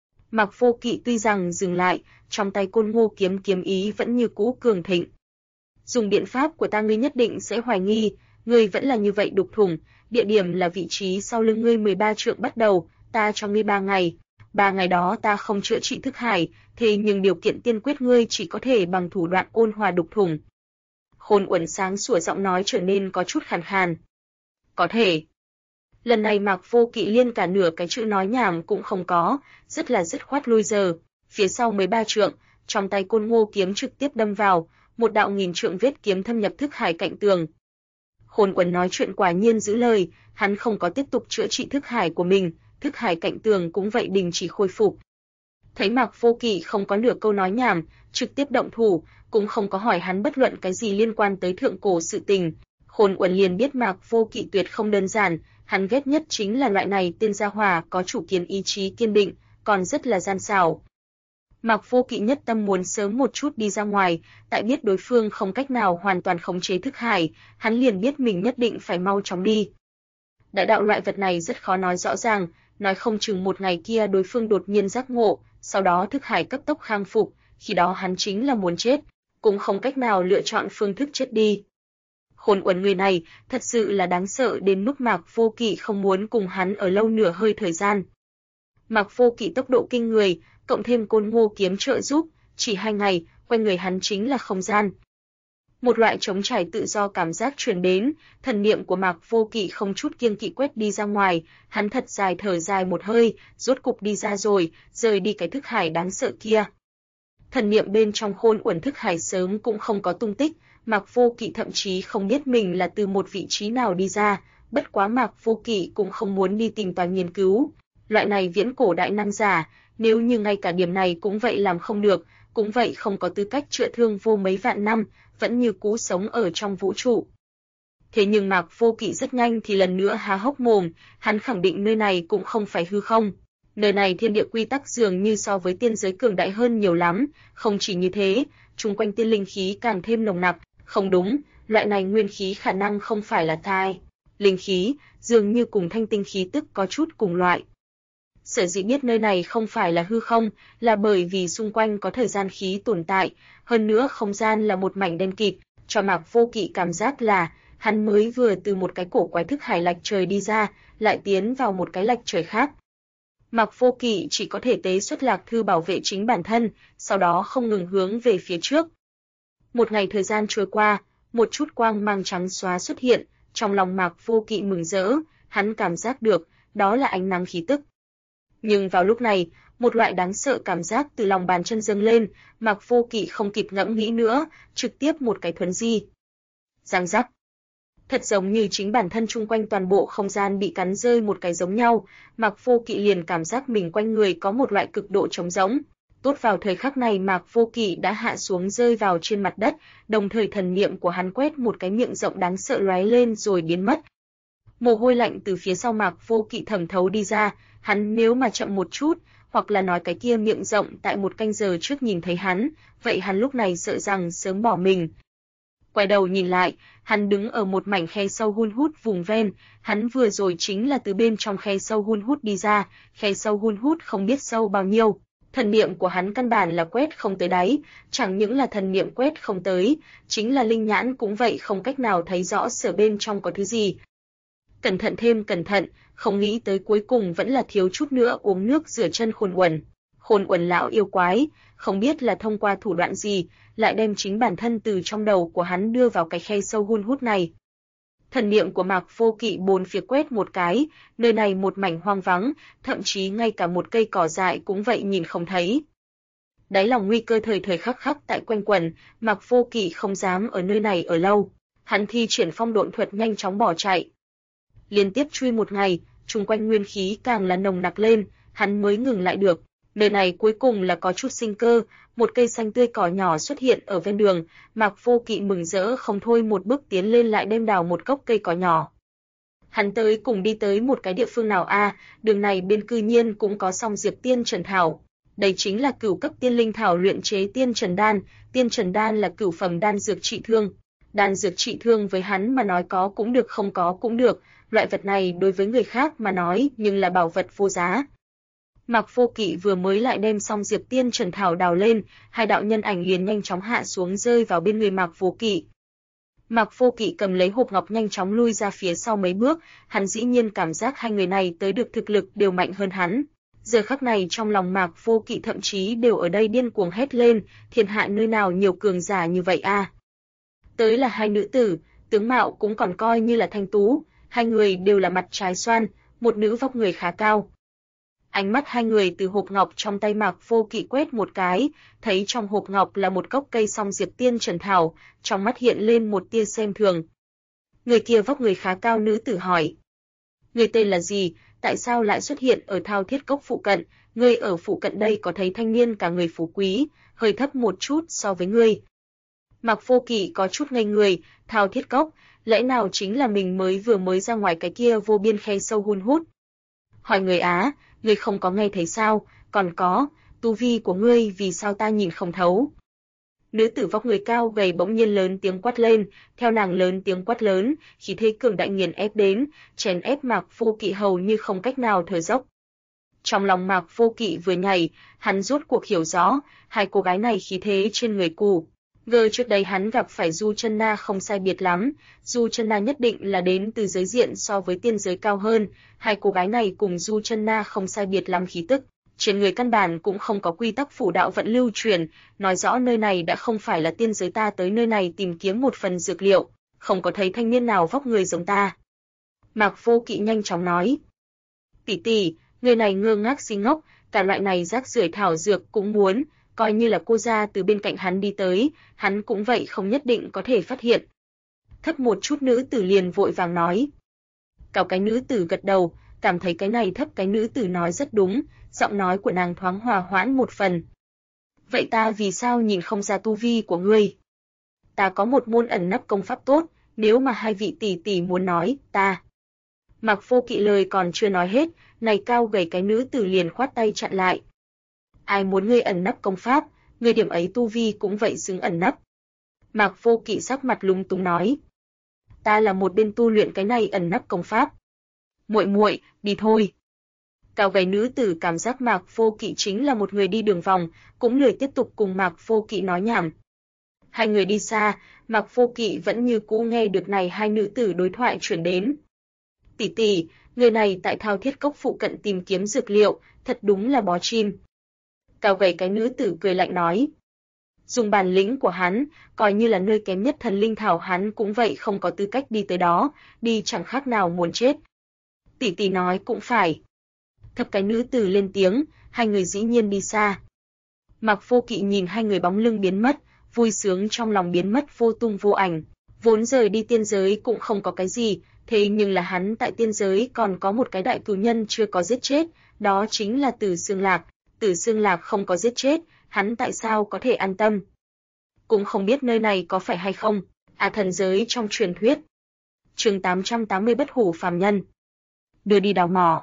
Mạc Vô Kỵ tuy rằng dừng lại, trong tay Côn Ngô kiếm kiếm ý vẫn như cũ cường thịnh. Dùng điện pháp của ta ngươi nhất định sẽ hoài nghi, ngươi vẫn là như vậy đục thủng, địa điểm là vị trí sau lưng ngươi 13 trượng bắt đầu, ta cho ngươi 3 ngày. 3 ngày đó ta không chữa trị thức hải, thế nhưng điều kiện tiên quyết ngươi chỉ có thể bằng thủ đoạn ôn hòa đục thủng. Khôn Uẩn sáng sủa giọng nói trở nên có chút khàn khàn. Có thể. Lần này Mạc Vô Kỵ liên cả nửa cái chữ nói nhảm cũng không có, rất là dứt khoát lui giờ. Phía sau 13 trượng, trong tay Côn Ngô kiếm trực tiếp đâm vào, một đạo nghìn trượng vết kiếm thâm nhập thức hải cạnh tường. Khôn Uẩn nói chuyện quả nhiên giữ lời, hắn không có tiếp tục chữa trị thức hải của mình, thức hải cạnh tường cũng vậy đình chỉ khôi phục. Thấy Mạc Vô Kỵ không có nửa câu nói nhảm, trực tiếp động thủ, cũng không có hỏi hắn bất luận cái gì liên quan tới thượng cổ sự tình. Khôn Uẩn liền biết Mạc Vô Kỵ tuyệt không đơn giản, hắn ghét nhất chính là loại này tên gia hỏa có chủ kiến ý chí kiên định, còn rất là gian xảo. Mạc Vô Kỵ nhất tâm muốn sớm một chút đi ra ngoài, tại biết đối phương không cách nào hoàn toàn khống chế thức hải, hắn liền biết mình nhất định phải mau chóng đi. Đại đạo loại vật này rất khó nói rõ ràng, nói không chừng một ngày kia đối phương đột nhiên giác ngộ, sau đó thức hải cấp tốc khang phục, khi đó hắn chính là muốn chết, cũng không cách nào lựa chọn phương thức chết đi. Khôn Uẩn người này thật sự là đáng sợ đến mức Mạc Vô Kỵ không muốn cùng hắn ở lâu nửa hơi thời gian. Mạc Vô Kỵ tốc độ kinh người, cộng thêm Côn Ngô kiếm trợ giúp, chỉ 2 ngày, quanh người hắn chính là không gian. Một loại trống trải tự do cảm giác truyền đến, thần niệm của Mạc Vô Kỵ không chút kiêng kỵ quét đi ra ngoài, hắn thật dài thở dài một hơi, rốt cục đi ra rồi, rời đi cái thức hải đáng sợ kia. Thần niệm bên trong Khôn Uẩn thức hải sớm cũng không có tung tích, Mạc Vô Kỵ thậm chí không biết mình là từ một vị trí nào đi ra, bất quá Mạc Vô Kỵ cũng không muốn đi tìm tòi nghiên cứu. Loại này viễn cổ đại nam giả, nếu như ngay cả điểm này cũng vậy làm không được, cũng vậy không có tư cách chữa thương vô mấy vạn năm, vẫn như cũ sống ở trong vũ trụ. Thế nhưng Mạc Vô Kỵ rất nhanh thì lần nữa há hốc mồm, hắn khẳng định nơi này cũng không phải hư không. Nơi này thiên địa quy tắc dường như so với tiên giới cường đại hơn nhiều lắm, không chỉ như thế, chung quanh tiên linh khí càng thêm nồng nặc, không đúng, loại này nguyên khí khả năng không phải là thai. Linh khí, dường như cùng thanh tinh khí tức có chút cùng loại. Sở dĩ biết nơi này không phải là hư không, là bởi vì xung quanh có thời gian khí tồn tại, hơn nữa không gian là một mảnh đen kịt, cho Mạc Vô Kỵ cảm giác là hắn mới vừa từ một cái cổ quái thức hải lạch trời đi ra, lại tiến vào một cái lạch trời khác. Mạc Vô Kỵ chỉ có thể tế xuất lạc thư bảo vệ chính bản thân, sau đó không ngừng hướng về phía trước. Một ngày thời gian trôi qua, một chút quang mang trắng xóa xuất hiện, trong lòng Mạc Vô Kỵ mừng rỡ, hắn cảm giác được, đó là ánh nắng khí tức. Nhưng vào lúc này, một loại đáng sợ cảm giác từ lòng bàn chân dâng lên, Mạc Vô Kỵ không kịp ngẫm nghĩ nữa, trực tiếp một cái thuấn di. Răng rắc. Thật giống như chính bản thân chung quanh toàn bộ không gian bị cắn rơi một cái giống nhau, Mạc Vô Kỵ liền cảm giác mình quanh người có một loại cực độ trống rỗng. Tốt vào thời khắc này Mạc Vô Kỵ đã hạ xuống rơi vào trên mặt đất, đồng thời thần niệm của hắn quét một cái miệng rộng đáng sợ lóe lên rồi biến mất. Mồ hôi lạnh từ phía sau Mạc Vô Kỵ thẩm thấu đi ra, hắn nếu mà chậm một chút, hoặc là nói cái kia miệng rộng tại một canh giờ trước nhìn thấy hắn, vậy hắn lúc này sợ rằng sớm bỏ mình. Quay đầu nhìn lại, hắn đứng ở một mảnh khe sâu hun hút vùng ven, hắn vừa rồi chính là từ bên trong khe sâu hun hút đi ra, khe sâu hun hút không biết sâu bao nhiêu. Thần niệm của hắn căn bản là quét không tới đáy, chẳng những là thần niệm quét không tới, chính là linh nhãn cũng vậy không cách nào thấy rõ sở bên trong có thứ gì. Cẩn thận thêm cẩn thận, không nghĩ tới cuối cùng vẫn là thiếu chút nữa uống nước rửa chân Khôn Uẩn. Khôn Uẩn lão yêu quái, không biết là thông qua thủ đoạn gì, lại đem chính bản thân từ trong đầu của hắn đưa vào cái khe sâu hun hút này. Thần niệm của Mạc Vô Kỵ bốn phía quét một cái, nơi này một mảnh hoang vắng, thậm chí ngay cả một cây cỏ dại cũng vậy nhìn không thấy. Đáy lòng nguy cơ thời thời khắc khắc tại quanh quẩn, Mạc Vô Kỵ không dám ở nơi này ở lâu, hắn thi triển phong độn thuật nhanh chóng bỏ chạy. Liên tiếp truy một ngày, chung quanh nguyên khí càng là nồng nặc lên, hắn mới ngừng lại được. Nơi này cuối cùng là có chút sinh cơ, một cây xanh tươi cỏ nhỏ xuất hiện ở ven đường, Mạc Vô Kỵ mừng rỡ không thôi một bước tiến lên lại đem đào một gốc cây cỏ nhỏ. Hắn tới cùng đi tới một cái địa phương nào đường này bên cư nhiên cũng có song diệp tiên trần thảo. Đây chính là cửu cấp tiên linh thảo luyện chế tiên trần đan là cửu phẩm đan dược trị thương. Đan dược trị thương với hắn mà nói có cũng được không có cũng được, loại vật này đối với người khác mà nói nhưng là bảo vật vô giá. Mạc Vô Kỵ vừa mới lại đem xong diệp tiên trần thảo đào lên, hai đạo nhân ảnh liền nhanh chóng hạ xuống rơi vào bên người Mạc Vô Kỵ. Mạc Vô Kỵ cầm lấy hộp ngọc nhanh chóng lui ra phía sau mấy bước, hắn dĩ nhiên cảm giác hai người này tới được thực lực đều mạnh hơn hắn. Giờ khắc này trong lòng Mạc Vô Kỵ thậm chí đều ở đây điên cuồng hét lên, thiên hạ nơi nào nhiều cường giả như vậy a? Tới là hai nữ tử, tướng mạo cũng còn coi như là thanh tú, hai người đều là mặt trái xoan, một nữ vóc người khá cao. Ánh mắt hai người từ hộp ngọc trong tay Mạc Vô Kỵ quét một cái, thấy trong hộp ngọc là một gốc cây song diệp tiên trần thảo, trong mắt hiện lên một tia xem thường. Người kia vóc người khá cao nữ tử hỏi: "Người tên là gì, tại sao lại xuất hiện ở Thao Thiết Cốc phụ cận, ngươi ở phụ cận đây có thấy thanh niên cả người phú quý, hơi thấp một chút so với ngươi." Mạc Vô Kỵ có chút ngây người, Thao Thiết Cốc, lẽ nào chính là mình mới ra ngoài cái kia vô biên khe sâu hun hút? Hỏi người Á, ngươi không có nghe thấy sao, còn có, tu vi của ngươi vì sao ta nhìn không thấu? Nữ tử vóc người cao gầy bỗng nhiên lớn tiếng quát lên, theo nàng lớn tiếng quát lớn, khí thế cường đại nghiền ép đến, chèn ép Mạc Vô Kỵ hầu như không cách nào thở dốc. Trong lòng Mạc Vô Kỵ vừa nhảy, hắn rốt cuộc hiểu rõ, hai cô gái này khí thế trên người cụ. Trước đây hắn gặp phải Du Chân Na không sai biệt lắm, Du Chân Na nhất định là đến từ giới diện so với tiên giới cao hơn, hai cô gái này cùng Du Chân Na không sai biệt lắm khí tức, trên người căn bản cũng không có quy tắc phủ đạo vận lưu truyền, nói rõ nơi này đã không phải là tiên giới, ta tới nơi này tìm kiếm một phần dược liệu, không có thấy thanh niên nào vóc người giống ta. Mạc Vô Kỵ nhanh chóng nói: "Tỷ tỷ, người này ngơ ngác si ngốc, cả loại này rác rưởi thảo dược cũng muốn, coi như là cô gia từ bên cạnh hắn đi tới, hắn cũng vậy không nhất định có thể phát hiện." Thấp một chút nữ tử liền vội vàng nói. Cao cái nữ tử gật đầu, cảm thấy cái này thấp cái nữ tử nói rất đúng, giọng nói của nàng thoáng hòa hoãn một phần. "Vậy ta vì sao nhìn không ra tu vi của ngươi? Ta có một môn ẩn nấp công pháp tốt, nếu mà hai vị tỷ tỷ muốn nói, ta..." Mạc Vô Kỵ lời còn chưa nói hết, này cao gầy cái nữ tử liền khoát tay chặn lại. "Ai muốn ngươi ẩn nấp công pháp, ngươi điểm ấy tu vi cũng vậy xứng ẩn nấp." Mạc Vô Kỵ sắc mặt lúng túng nói: "Ta là một bên tu luyện cái này ẩn nấp công pháp." "Muội muội, đi thôi." Cao gầy nữ tử cảm giác Mạc Vô Kỵ chính là một người đi đường vòng, cũng lười tiếp tục cùng Mạc Vô Kỵ nói nhảm. Hai người đi xa, Mạc Vô Kỵ vẫn như cũ nghe được này hai nữ tử đối thoại truyền đến. "Tỷ tỷ, người này tại Thao Thiết Cốc phụ cận tìm kiếm dược liệu, thật đúng là bó chim." Cao gầy cái nữ tử cười lạnh nói: "Dùng bản lĩnh của hắn, coi như là nơi kém nhất thần linh thảo hắn cũng vậy không có tư cách đi tới đó, đi chẳng khác nào muốn chết." "Tỷ tỷ nói cũng phải." Thấp cái nữ tử lên tiếng, hai người dĩ nhiên đi xa. Mạc Vô Kỵ nhìn hai người bóng lưng biến mất, vui sướng trong lòng biến mất vô tung vô ảnh. Vốn rời đi tiên giới cũng không có cái gì, thế nhưng là hắn tại tiên giới còn có một cái đại cừu nhân chưa có giết chết, đó chính là Tử Xương Lạc. Tử Xương Lạc không có giết chết, hắn tại sao có thể an tâm? Cũng không biết nơi này có phải hay không, thần giới trong truyền thuyết. Chương 880 Bất hủ phàm nhân. Đưa đi đào mỏ.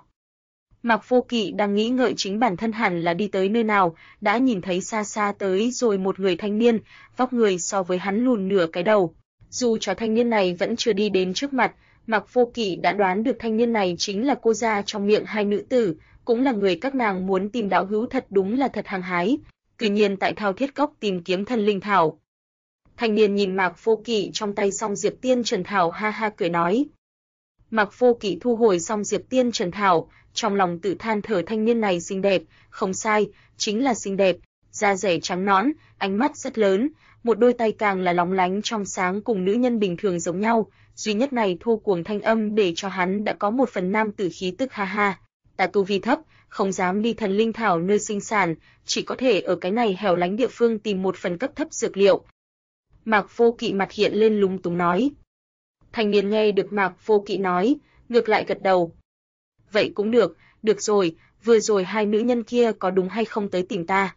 Mạc Vô Kỵ đang nghĩ ngợi chính bản thân hẳn là đi tới nơi nào, đã nhìn thấy xa xa tới rồi một người thanh niên, vóc người so với hắn lùn nửa cái đầu. Dù cho thanh niên này vẫn chưa đi đến trước mặt, Mạc Vô Kỵ đã đoán được thanh niên này chính là cô gia trong miệng hai nữ tử, cũng là người các nàng muốn tìm đạo hữu, thật đúng là thật hăng hái. Tuy nhiên tại Thao Thiết Cốc tìm kiếm thần linh thảo. Thanh niên nhìn Mạc Vô Kỵ trong tay song diệp tiên trần thảo ha ha cười nói. Mạc Vô Kỵ thu hồi song diệp tiên trần thảo, trong lòng tự than thở thanh niên này xinh đẹp, không sai, chính là xinh đẹp, da dẻ trắng nõn, ánh mắt rất lớn, một đôi tay càng là lóng lánh trong sáng cùng nữ nhân bình thường giống nhau, duy nhất này thô cuồng thanh âm để cho hắn đã có một phần nam tử khí tức ha ha. Ta tu vi thấp, không dám đi thần linh thảo nơi sinh sản, chỉ có thể ở cái này hẻo lánh địa phương tìm một phần cấp thấp dược liệu. Mạc Vô Kỵ mặt hiện lên lúng túng nói. Thanh niên nghe được Mạc Vô Kỵ nói, ngược lại gật đầu. Vậy cũng được rồi, vừa rồi hai nữ nhân kia có đúng hay không tới tìm ta?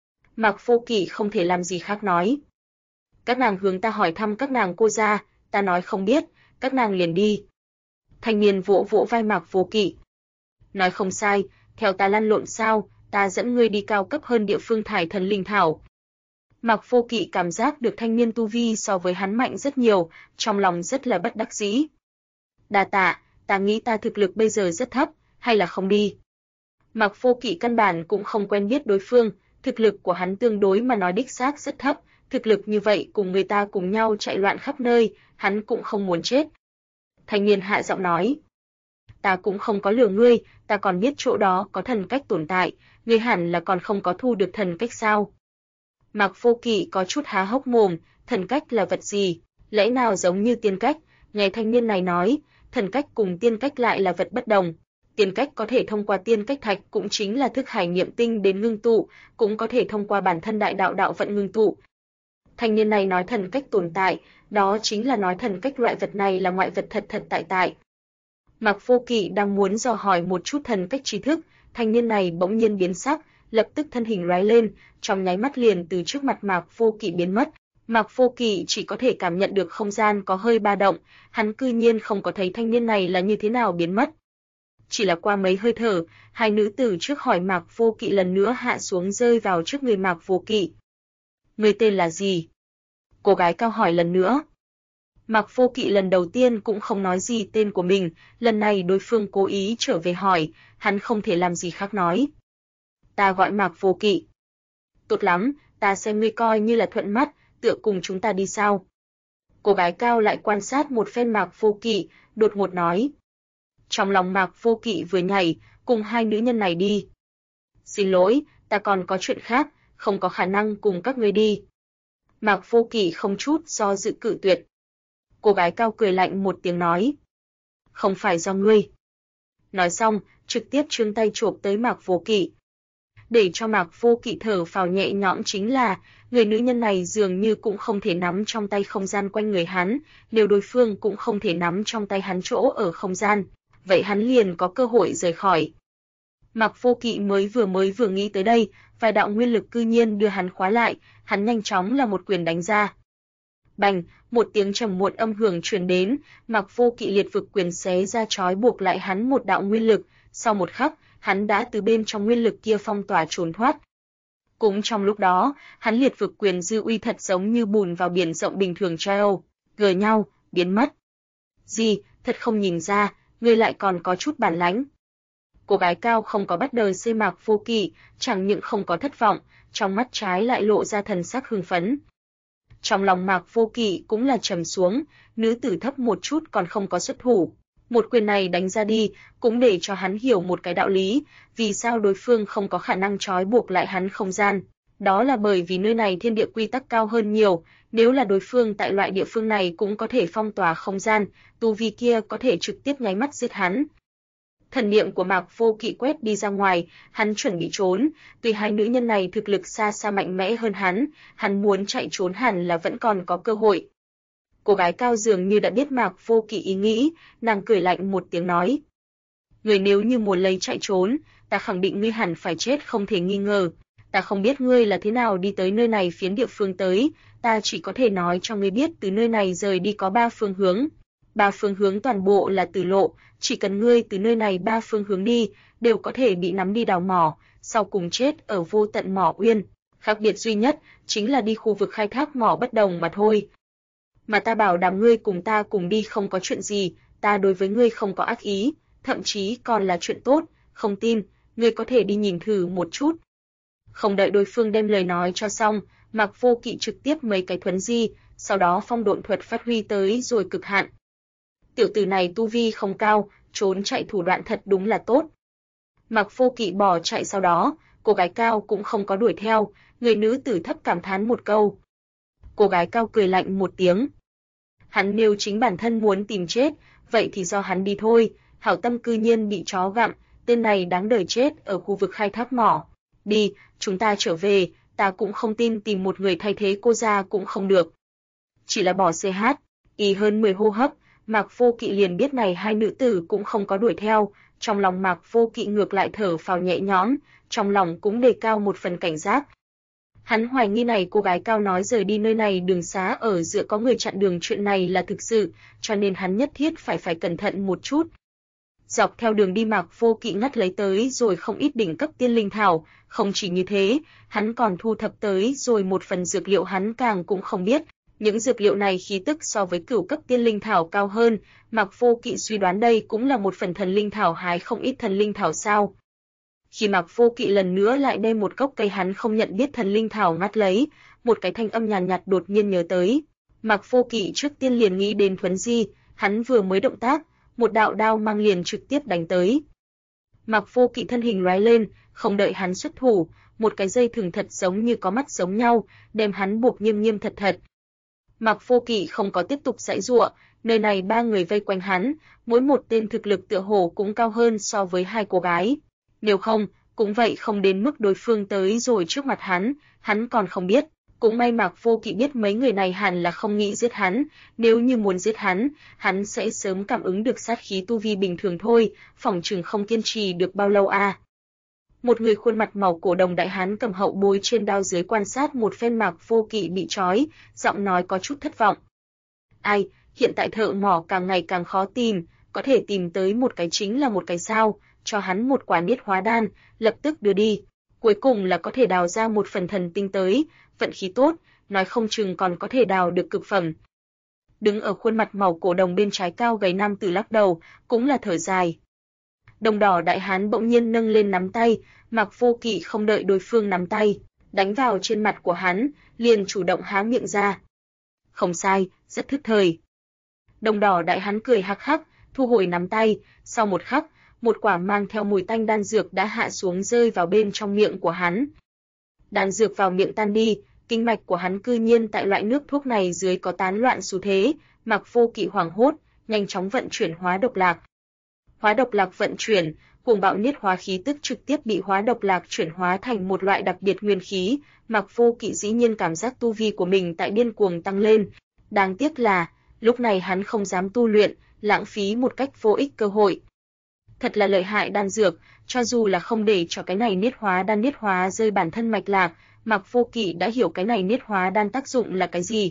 Mạc Vô Kỵ không thể làm gì khác nói. Các nàng hướng ta hỏi thăm các nàng cô gia, ta nói không biết, các nàng liền đi. Thanh niên vỗ vỗ vai Mạc Vô Kỵ. Nói không sai, theo ta lăn lộn sao, ta dẫn ngươi đi cao cấp hơn địa phương thải thần linh thảo. Mạc Vô Kỵ cảm giác được thanh niên tu vi so với hắn mạnh rất nhiều, trong lòng rất là bất đắc dĩ. Đa tạ, ta nghĩ ta thực lực bây giờ rất thấp, hay là không đi. Mạc Vô Kỵ căn bản cũng không quen biết đối phương, thực lực của hắn tương đối mà nói đích xác rất thấp, thực lực như vậy cùng người ta cùng nhau chạy loạn khắp nơi, hắn cũng không muốn chết. Thanh niên hạ giọng nói. ta cũng không có lừa ngươi, ta còn biết chỗ đó có thần cách tồn tại, ngươi hẳn là còn không có thu được thần cách sao? Mạc Vô Kỵ có chút há hốc mồm, thần cách là vật gì? Lẽ nào giống như tiên cách? Nghe thanh niên này nói, thần cách cùng tiên cách lại là vật bất đồng. Tiên cách có thể thông qua tiên cách thạch cũng chính là thức hải niệm tinh đến ngưng tụ, cũng có thể thông qua bản thân đại đạo đạo vận ngưng tụ. Thanh niên này nói thần cách tồn tại, đó chính là nói thần cách loại vật này là ngoại vật thật thật tại tại. Mạc Vô Kỵ đang muốn dò hỏi một chút thần cách tri thức, thanh niên này bỗng nhiên biến sắc, lập tức thân hình lóe lên, trong nháy mắt liền từ trước mặt Mạc Vô Kỵ biến mất. Mạc Vô Kỵ chỉ có thể cảm nhận được không gian có hơi ba động, hắn cư nhiên không có thấy thanh niên này là như thế nào biến mất. Chỉ là qua mấy hơi thở, hai nữ tử trước hỏi Mạc Vô Kỵ lần nữa hạ xuống rơi vào trước người Mạc Vô Kỵ. Người tên là gì? Cô gái cao hỏi lần nữa. Mạc Vô Kỵ lần đầu tiên cũng không nói gì tên của mình, lần này đối phương cố ý trở về hỏi, hắn không thể làm gì khác nói. Ta gọi Mạc Vô Kỵ. Tốt lắm, ta xem ngươi coi như là thuận mắt, tựa cùng chúng ta đi sao? Cô gái cao lại quan sát một phen Mạc Vô Kỵ, đột ngột nói. Trong lòng Mạc Vô Kỵ vừa nhảy, cùng hai nữ nhân này đi. Xin lỗi, ta còn có chuyện khác, không có khả năng cùng các ngươi đi. Mạc Vô Kỵ không chút do dự cự tuyệt. Cô gái cao cười lạnh một tiếng nói. Không phải do ngươi. Nói xong, trực tiếp trương tay chộp tới Mạc Vô Kỵ. Để cho Mạc Vô Kỵ thở phào nhẹ nhõm chính là, người nữ nhân này dường như cũng không thể nắm trong tay không gian quanh người hắn, nếu đối phương cũng không thể nắm trong tay hắn chỗ ở không gian, vậy hắn liền có cơ hội rời khỏi. Mạc Vô Kỵ mới vừa nghĩ tới đây, vài đạo nguyên lực cư nhiên đưa hắn khóa lại, hắn nhanh chóng là một quyền đánh ra. Bành, một tiếng trầm muộn âm hưởng truyền đến, Mạc Vô Kỵ liệt vực quyền xé ra trói buộc lại hắn một đạo nguyên lực, sau một khắc, hắn đã từ bên trong nguyên lực kia phong tỏa trốn thoát. Cũng trong lúc đó, hắn liệt vực quyền dư uy thật giống như bùn vào biển rộng bình thường treo, gờ nhau, biến mất. Gì, thật không nhìn ra, ngươi lại còn có chút bản lãnh. Cô gái cao không có bắt đời xê Mạc Vô Kỵ, chẳng những không có thất vọng, trong mắt trái lại lộ ra thần sắc hưng phấn. Trong lòng Mạc Vô Kỵ cũng là trầm xuống, nữ tử thấp một chút còn không có xuất thủ. Một quyền này đánh ra đi, cũng để cho hắn hiểu một cái đạo lý, vì sao đối phương không có khả năng trói buộc lại hắn không gian. Đó là bởi vì nơi này thiên địa quy tắc cao hơn nhiều, nếu là đối phương tại loại địa phương này cũng có thể phong tỏa không gian, tu vi kia có thể trực tiếp nháy mắt giết hắn. Thần niệm của Mạc Vô Kỵ quét đi ra ngoài, hắn chuẩn bị trốn, tuy hai nữ nhân này thực lực xa xa mạnh mẽ hơn hắn muốn chạy trốn hẳn là vẫn còn có cơ hội. Cô gái cao dường như đã biết Mạc Vô Kỵ ý nghĩ, nàng cười lạnh một tiếng nói. Người nếu như muốn lấy chạy trốn, ta khẳng định ngươi hẳn phải chết không thể nghi ngờ. Ta không biết ngươi là thế nào đi tới nơi này phiến địa phương tới, ta chỉ có thể nói cho ngươi biết từ nơi này rời đi có 3 phương hướng. 3 phương hướng toàn bộ là tử lộ, chỉ cần ngươi từ nơi này 3 phương hướng đi, đều có thể bị nắm đi đào mỏ, sau cùng chết ở vô tận mỏ uyên. Khác biệt duy nhất chính là đi khu vực khai thác mỏ bất đồng mà thôi. Mà ta bảo đảm ngươi cùng ta cùng đi không có chuyện gì, ta đối với ngươi không có ác ý, thậm chí còn là chuyện tốt, không tin, ngươi có thể đi nhìn thử một chút. Không đợi đối phương đem lời nói cho xong, Mạc Vô Kỵ trực tiếp mấy cái thuấn di, sau đó phong độn thuật phát huy tới rồi cực hạn. Tiểu tử này tu vi không cao, trốn chạy thủ đoạn thật đúng là tốt. Mạc Vô Kỵ bỏ chạy sau đó, cô gái cao cũng không có đuổi theo, người nữ tử thấp cảm thán một câu. Cô gái cao cười lạnh một tiếng. Hắn nếu chính bản thân muốn tìm chết, vậy thì do hắn đi thôi, hảo tâm cư nhiên bị chó gặm, tên này đáng đời chết ở khu vực khai thác mỏ. Đi, chúng ta trở về, ta cũng không tin tìm một người thay thế cô ra cũng không được. Chỉ là bỏ CH, y hơn 10 hô hấp, Mạc Vô Kỵ liền biết này hai nữ tử cũng không có đuổi theo, trong lòng Mạc Vô Kỵ ngược lại thở phào nhẹ nhõm, trong lòng cũng đề cao một phần cảnh giác. Hắn hoài nghi này cô gái cao nói rời đi nơi này đường xá ở giữa có người chặn đường chuyện này là thực sự, cho nên hắn nhất thiết phải cẩn thận một chút. Dọc theo đường đi Mạc Vô Kỵ ngắt lấy tới rồi không ít đỉnh cấp tiên linh thảo, không chỉ như thế, hắn còn thu thập tới rồi một phần dược liệu hắn càng cũng không biết. Những dược liệu này khí tức so với cửu cấp tiên linh thảo cao hơn, Mạc Vô Kỵ suy đoán đây cũng là một phần thần linh thảo hái không ít thần linh thảo sao. Khi Mạc Vô Kỵ lần nữa lại đem một gốc cây hắn không nhận biết thần linh thảo ngắt lấy, một cái thanh âm nhàn nhạt đột nhiên nhớ tới. Mạc Vô Kỵ trước tiên liền nghĩ đến thuấn di, hắn vừa mới động tác, một đạo đao mang liền trực tiếp đánh tới. Mạc Vô Kỵ thân hình lóe lên, không đợi hắn xuất thủ, một cái dây thừng thật giống như có mắt giống nhau, đem hắn buộc nghiêm nghiêm thật thật. Mạc Vô Kỵ không có tiếp tục giãy giụa, nơi này ba người vây quanh hắn, mỗi một tên thực lực tựa hồ cũng cao hơn so với hai cô gái. Nếu không, cũng vậy không đến mức đối phương tới rồi trước mặt hắn còn không biết. Cũng may Mạc Vô Kỵ biết mấy người này hẳn là không nghĩ giết hắn, nếu như muốn giết hắn sẽ sớm cảm ứng được sát khí tu vi bình thường thôi, phỏng chừng không kiên trì được bao lâu à. Một người khuôn mặt màu cổ đồng đại hán cầm hậu bối trên đao dưới quan sát một phen Mạc Vô Kỵ bị trói, giọng nói có chút thất vọng. Ai, hiện tại thợ mỏ càng ngày càng khó tìm, có thể tìm tới một cái chính là một cái sao, cho hắn một quả niết hóa đan, lập tức đưa đi. Cuối cùng là có thể đào ra một phần thần tinh tới, vận khí tốt, nói không chừng còn có thể đào được cực phẩm. Đứng ở khuôn mặt màu cổ đồng bên trái cao gầy nam tử lắc đầu, cũng là thở dài. Đồng đỏ đại hán bỗng nhiên nâng lên nắm tay, Mạc Vô Kỵ không đợi đối phương nắm tay, đánh vào trên mặt của hắn, liền chủ động há miệng ra. Không sai, rất thức thời. Đồng đỏ đại hán cười hắc hắc, thu hồi nắm tay, sau một khắc, một quả mang theo mùi tanh đan dược đã hạ xuống rơi vào bên trong miệng của hắn. Đan dược vào miệng tan đi, kinh mạch của hắn cư nhiên tại loại nước thuốc này dưới có tán loạn xu thế, Mạc Vô Kỵ hoảng hốt, nhanh chóng vận chuyển hóa độc lạc. Hóa độc lạc vận chuyển, cuồng bạo niết hóa khí tức trực tiếp bị hóa độc lạc chuyển hóa thành một loại đặc biệt nguyên khí, Mạc Vô Kỵ dĩ nhiên cảm giác tu vi của mình tại điên cuồng tăng lên. Đáng tiếc là, lúc này hắn không dám tu luyện, lãng phí một cách vô ích cơ hội. Thật là lợi hại đan dược, cho dù là không để cho cái này niết hóa rơi bản thân mạch lạc, Mạc Vô Kỵ đã hiểu cái này niết hóa đan tác dụng là cái gì.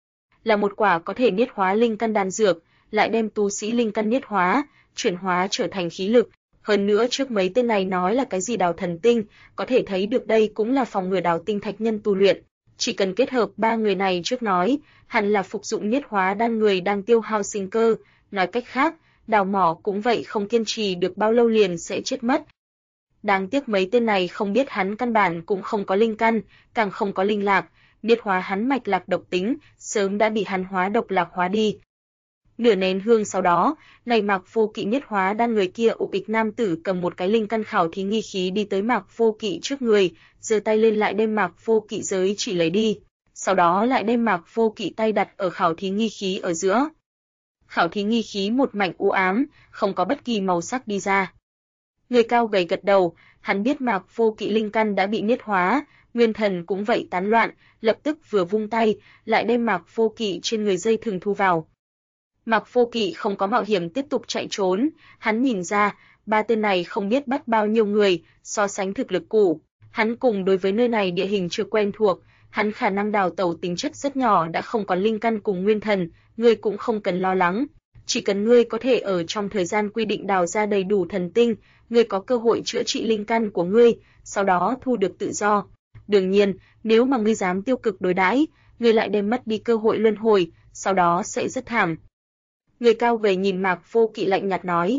Là một quả có thể niết hóa linh căn đan dược, lại đem tu sĩ linh căn niết hóa, chuyển hóa trở thành khí lực. Hơn nữa trước mấy tên này nói là cái gì đào thần tinh, có thể thấy được đây cũng là phòng ngừa đào tinh thạch nhân tu luyện. Chỉ cần kết hợp ba người này trước nói, hẳn là phục dụng niết hóa đan người đang tiêu hao sinh cơ, nói cách khác, đào mỏ cũng vậy không kiên trì được bao lâu liền sẽ chết mất. Đáng tiếc mấy tên này không biết hắn căn bản cũng không có linh căn, càng không có linh lạc, niết hóa hắn mạch lạc độc tính, sớm đã bị hắn hóa độc lạc hóa đi. Nửa nén hương sau đó, này Mạc Vô Kỵ niết hóa đan người kia ục ịch nam tử cầm một cái linh căn khảo thí nghi khí đi tới Mạc Vô Kỵ trước người, giơ tay lên lại đem Mạc Vô Kỵ giới chỉ lấy đi, sau đó lại đem Mạc Vô Kỵ tay đặt ở khảo thí nghi khí ở giữa. Khảo thí nghi khí một mảnh u ám, không có bất kỳ màu sắc đi ra. Người cao gầy gật đầu, hắn biết Mạc Vô Kỵ linh căn đã bị niết hóa, nguyên thần cũng vậy tán loạn, lập tức vừa vung tay, lại đem Mạc Vô Kỵ trên người dây thừng thu vào. Mạc Vô Kỵ không có mạo hiểm tiếp tục chạy trốn, hắn nhìn ra, ba tên này không biết bắt bao nhiêu người, so sánh thực lực cũ, hắn cùng đối với nơi này địa hình chưa quen thuộc, hắn khả năng đào tẩu tính chất rất nhỏ đã không có linh căn cùng nguyên thần, ngươi cũng không cần lo lắng, chỉ cần ngươi có thể ở trong thời gian quy định đào ra đầy đủ thần tinh, ngươi có cơ hội chữa trị linh căn của ngươi, sau đó thu được tự do. Đương nhiên, nếu mà ngươi dám tiêu cực đối đãi, ngươi lại đem mất đi cơ hội luân hồi, sau đó sẽ rất thảm. Người cao gầy nhìn Mạc Vô Kỵ lạnh nhạt nói.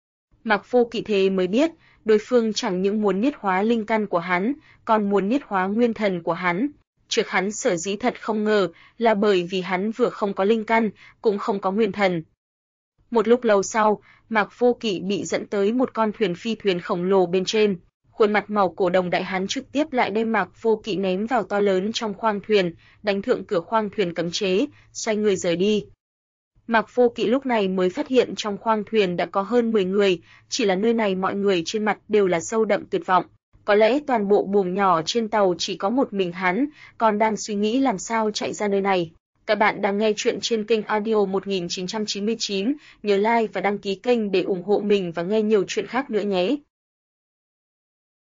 Mạc Vô Kỵ thế mới biết, đối phương chẳng những muốn niết hóa linh căn của hắn, còn muốn niết hóa nguyên thần của hắn. Trước hắn sở dĩ thật không ngờ là bởi vì hắn vừa không có linh căn, cũng không có nguyên thần. Một lúc lâu sau, Mạc Vô Kỵ bị dẫn tới một con thuyền phi thuyền khổng lồ bên trên. Khuôn mặt màu cổ đồng đại hán trực tiếp lại đem Mạc Vô Kỵ ném vào to lớn trong khoang thuyền, đánh thượng cửa khoang thuyền cấm chế, xoay người rời đi. Mạc Vô Kỵ lúc này mới phát hiện trong khoang thuyền đã có hơn 10 người, chỉ là nơi này mọi người trên mặt đều là sâu đậm tuyệt vọng. Có lẽ toàn bộ buồng nhỏ trên tàu chỉ có một mình hắn, còn đang suy nghĩ làm sao chạy ra nơi này. Các bạn đang nghe chuyện trên kênh audio 1999, nhớ like và đăng ký kênh để ủng hộ mình và nghe nhiều chuyện khác nữa nhé.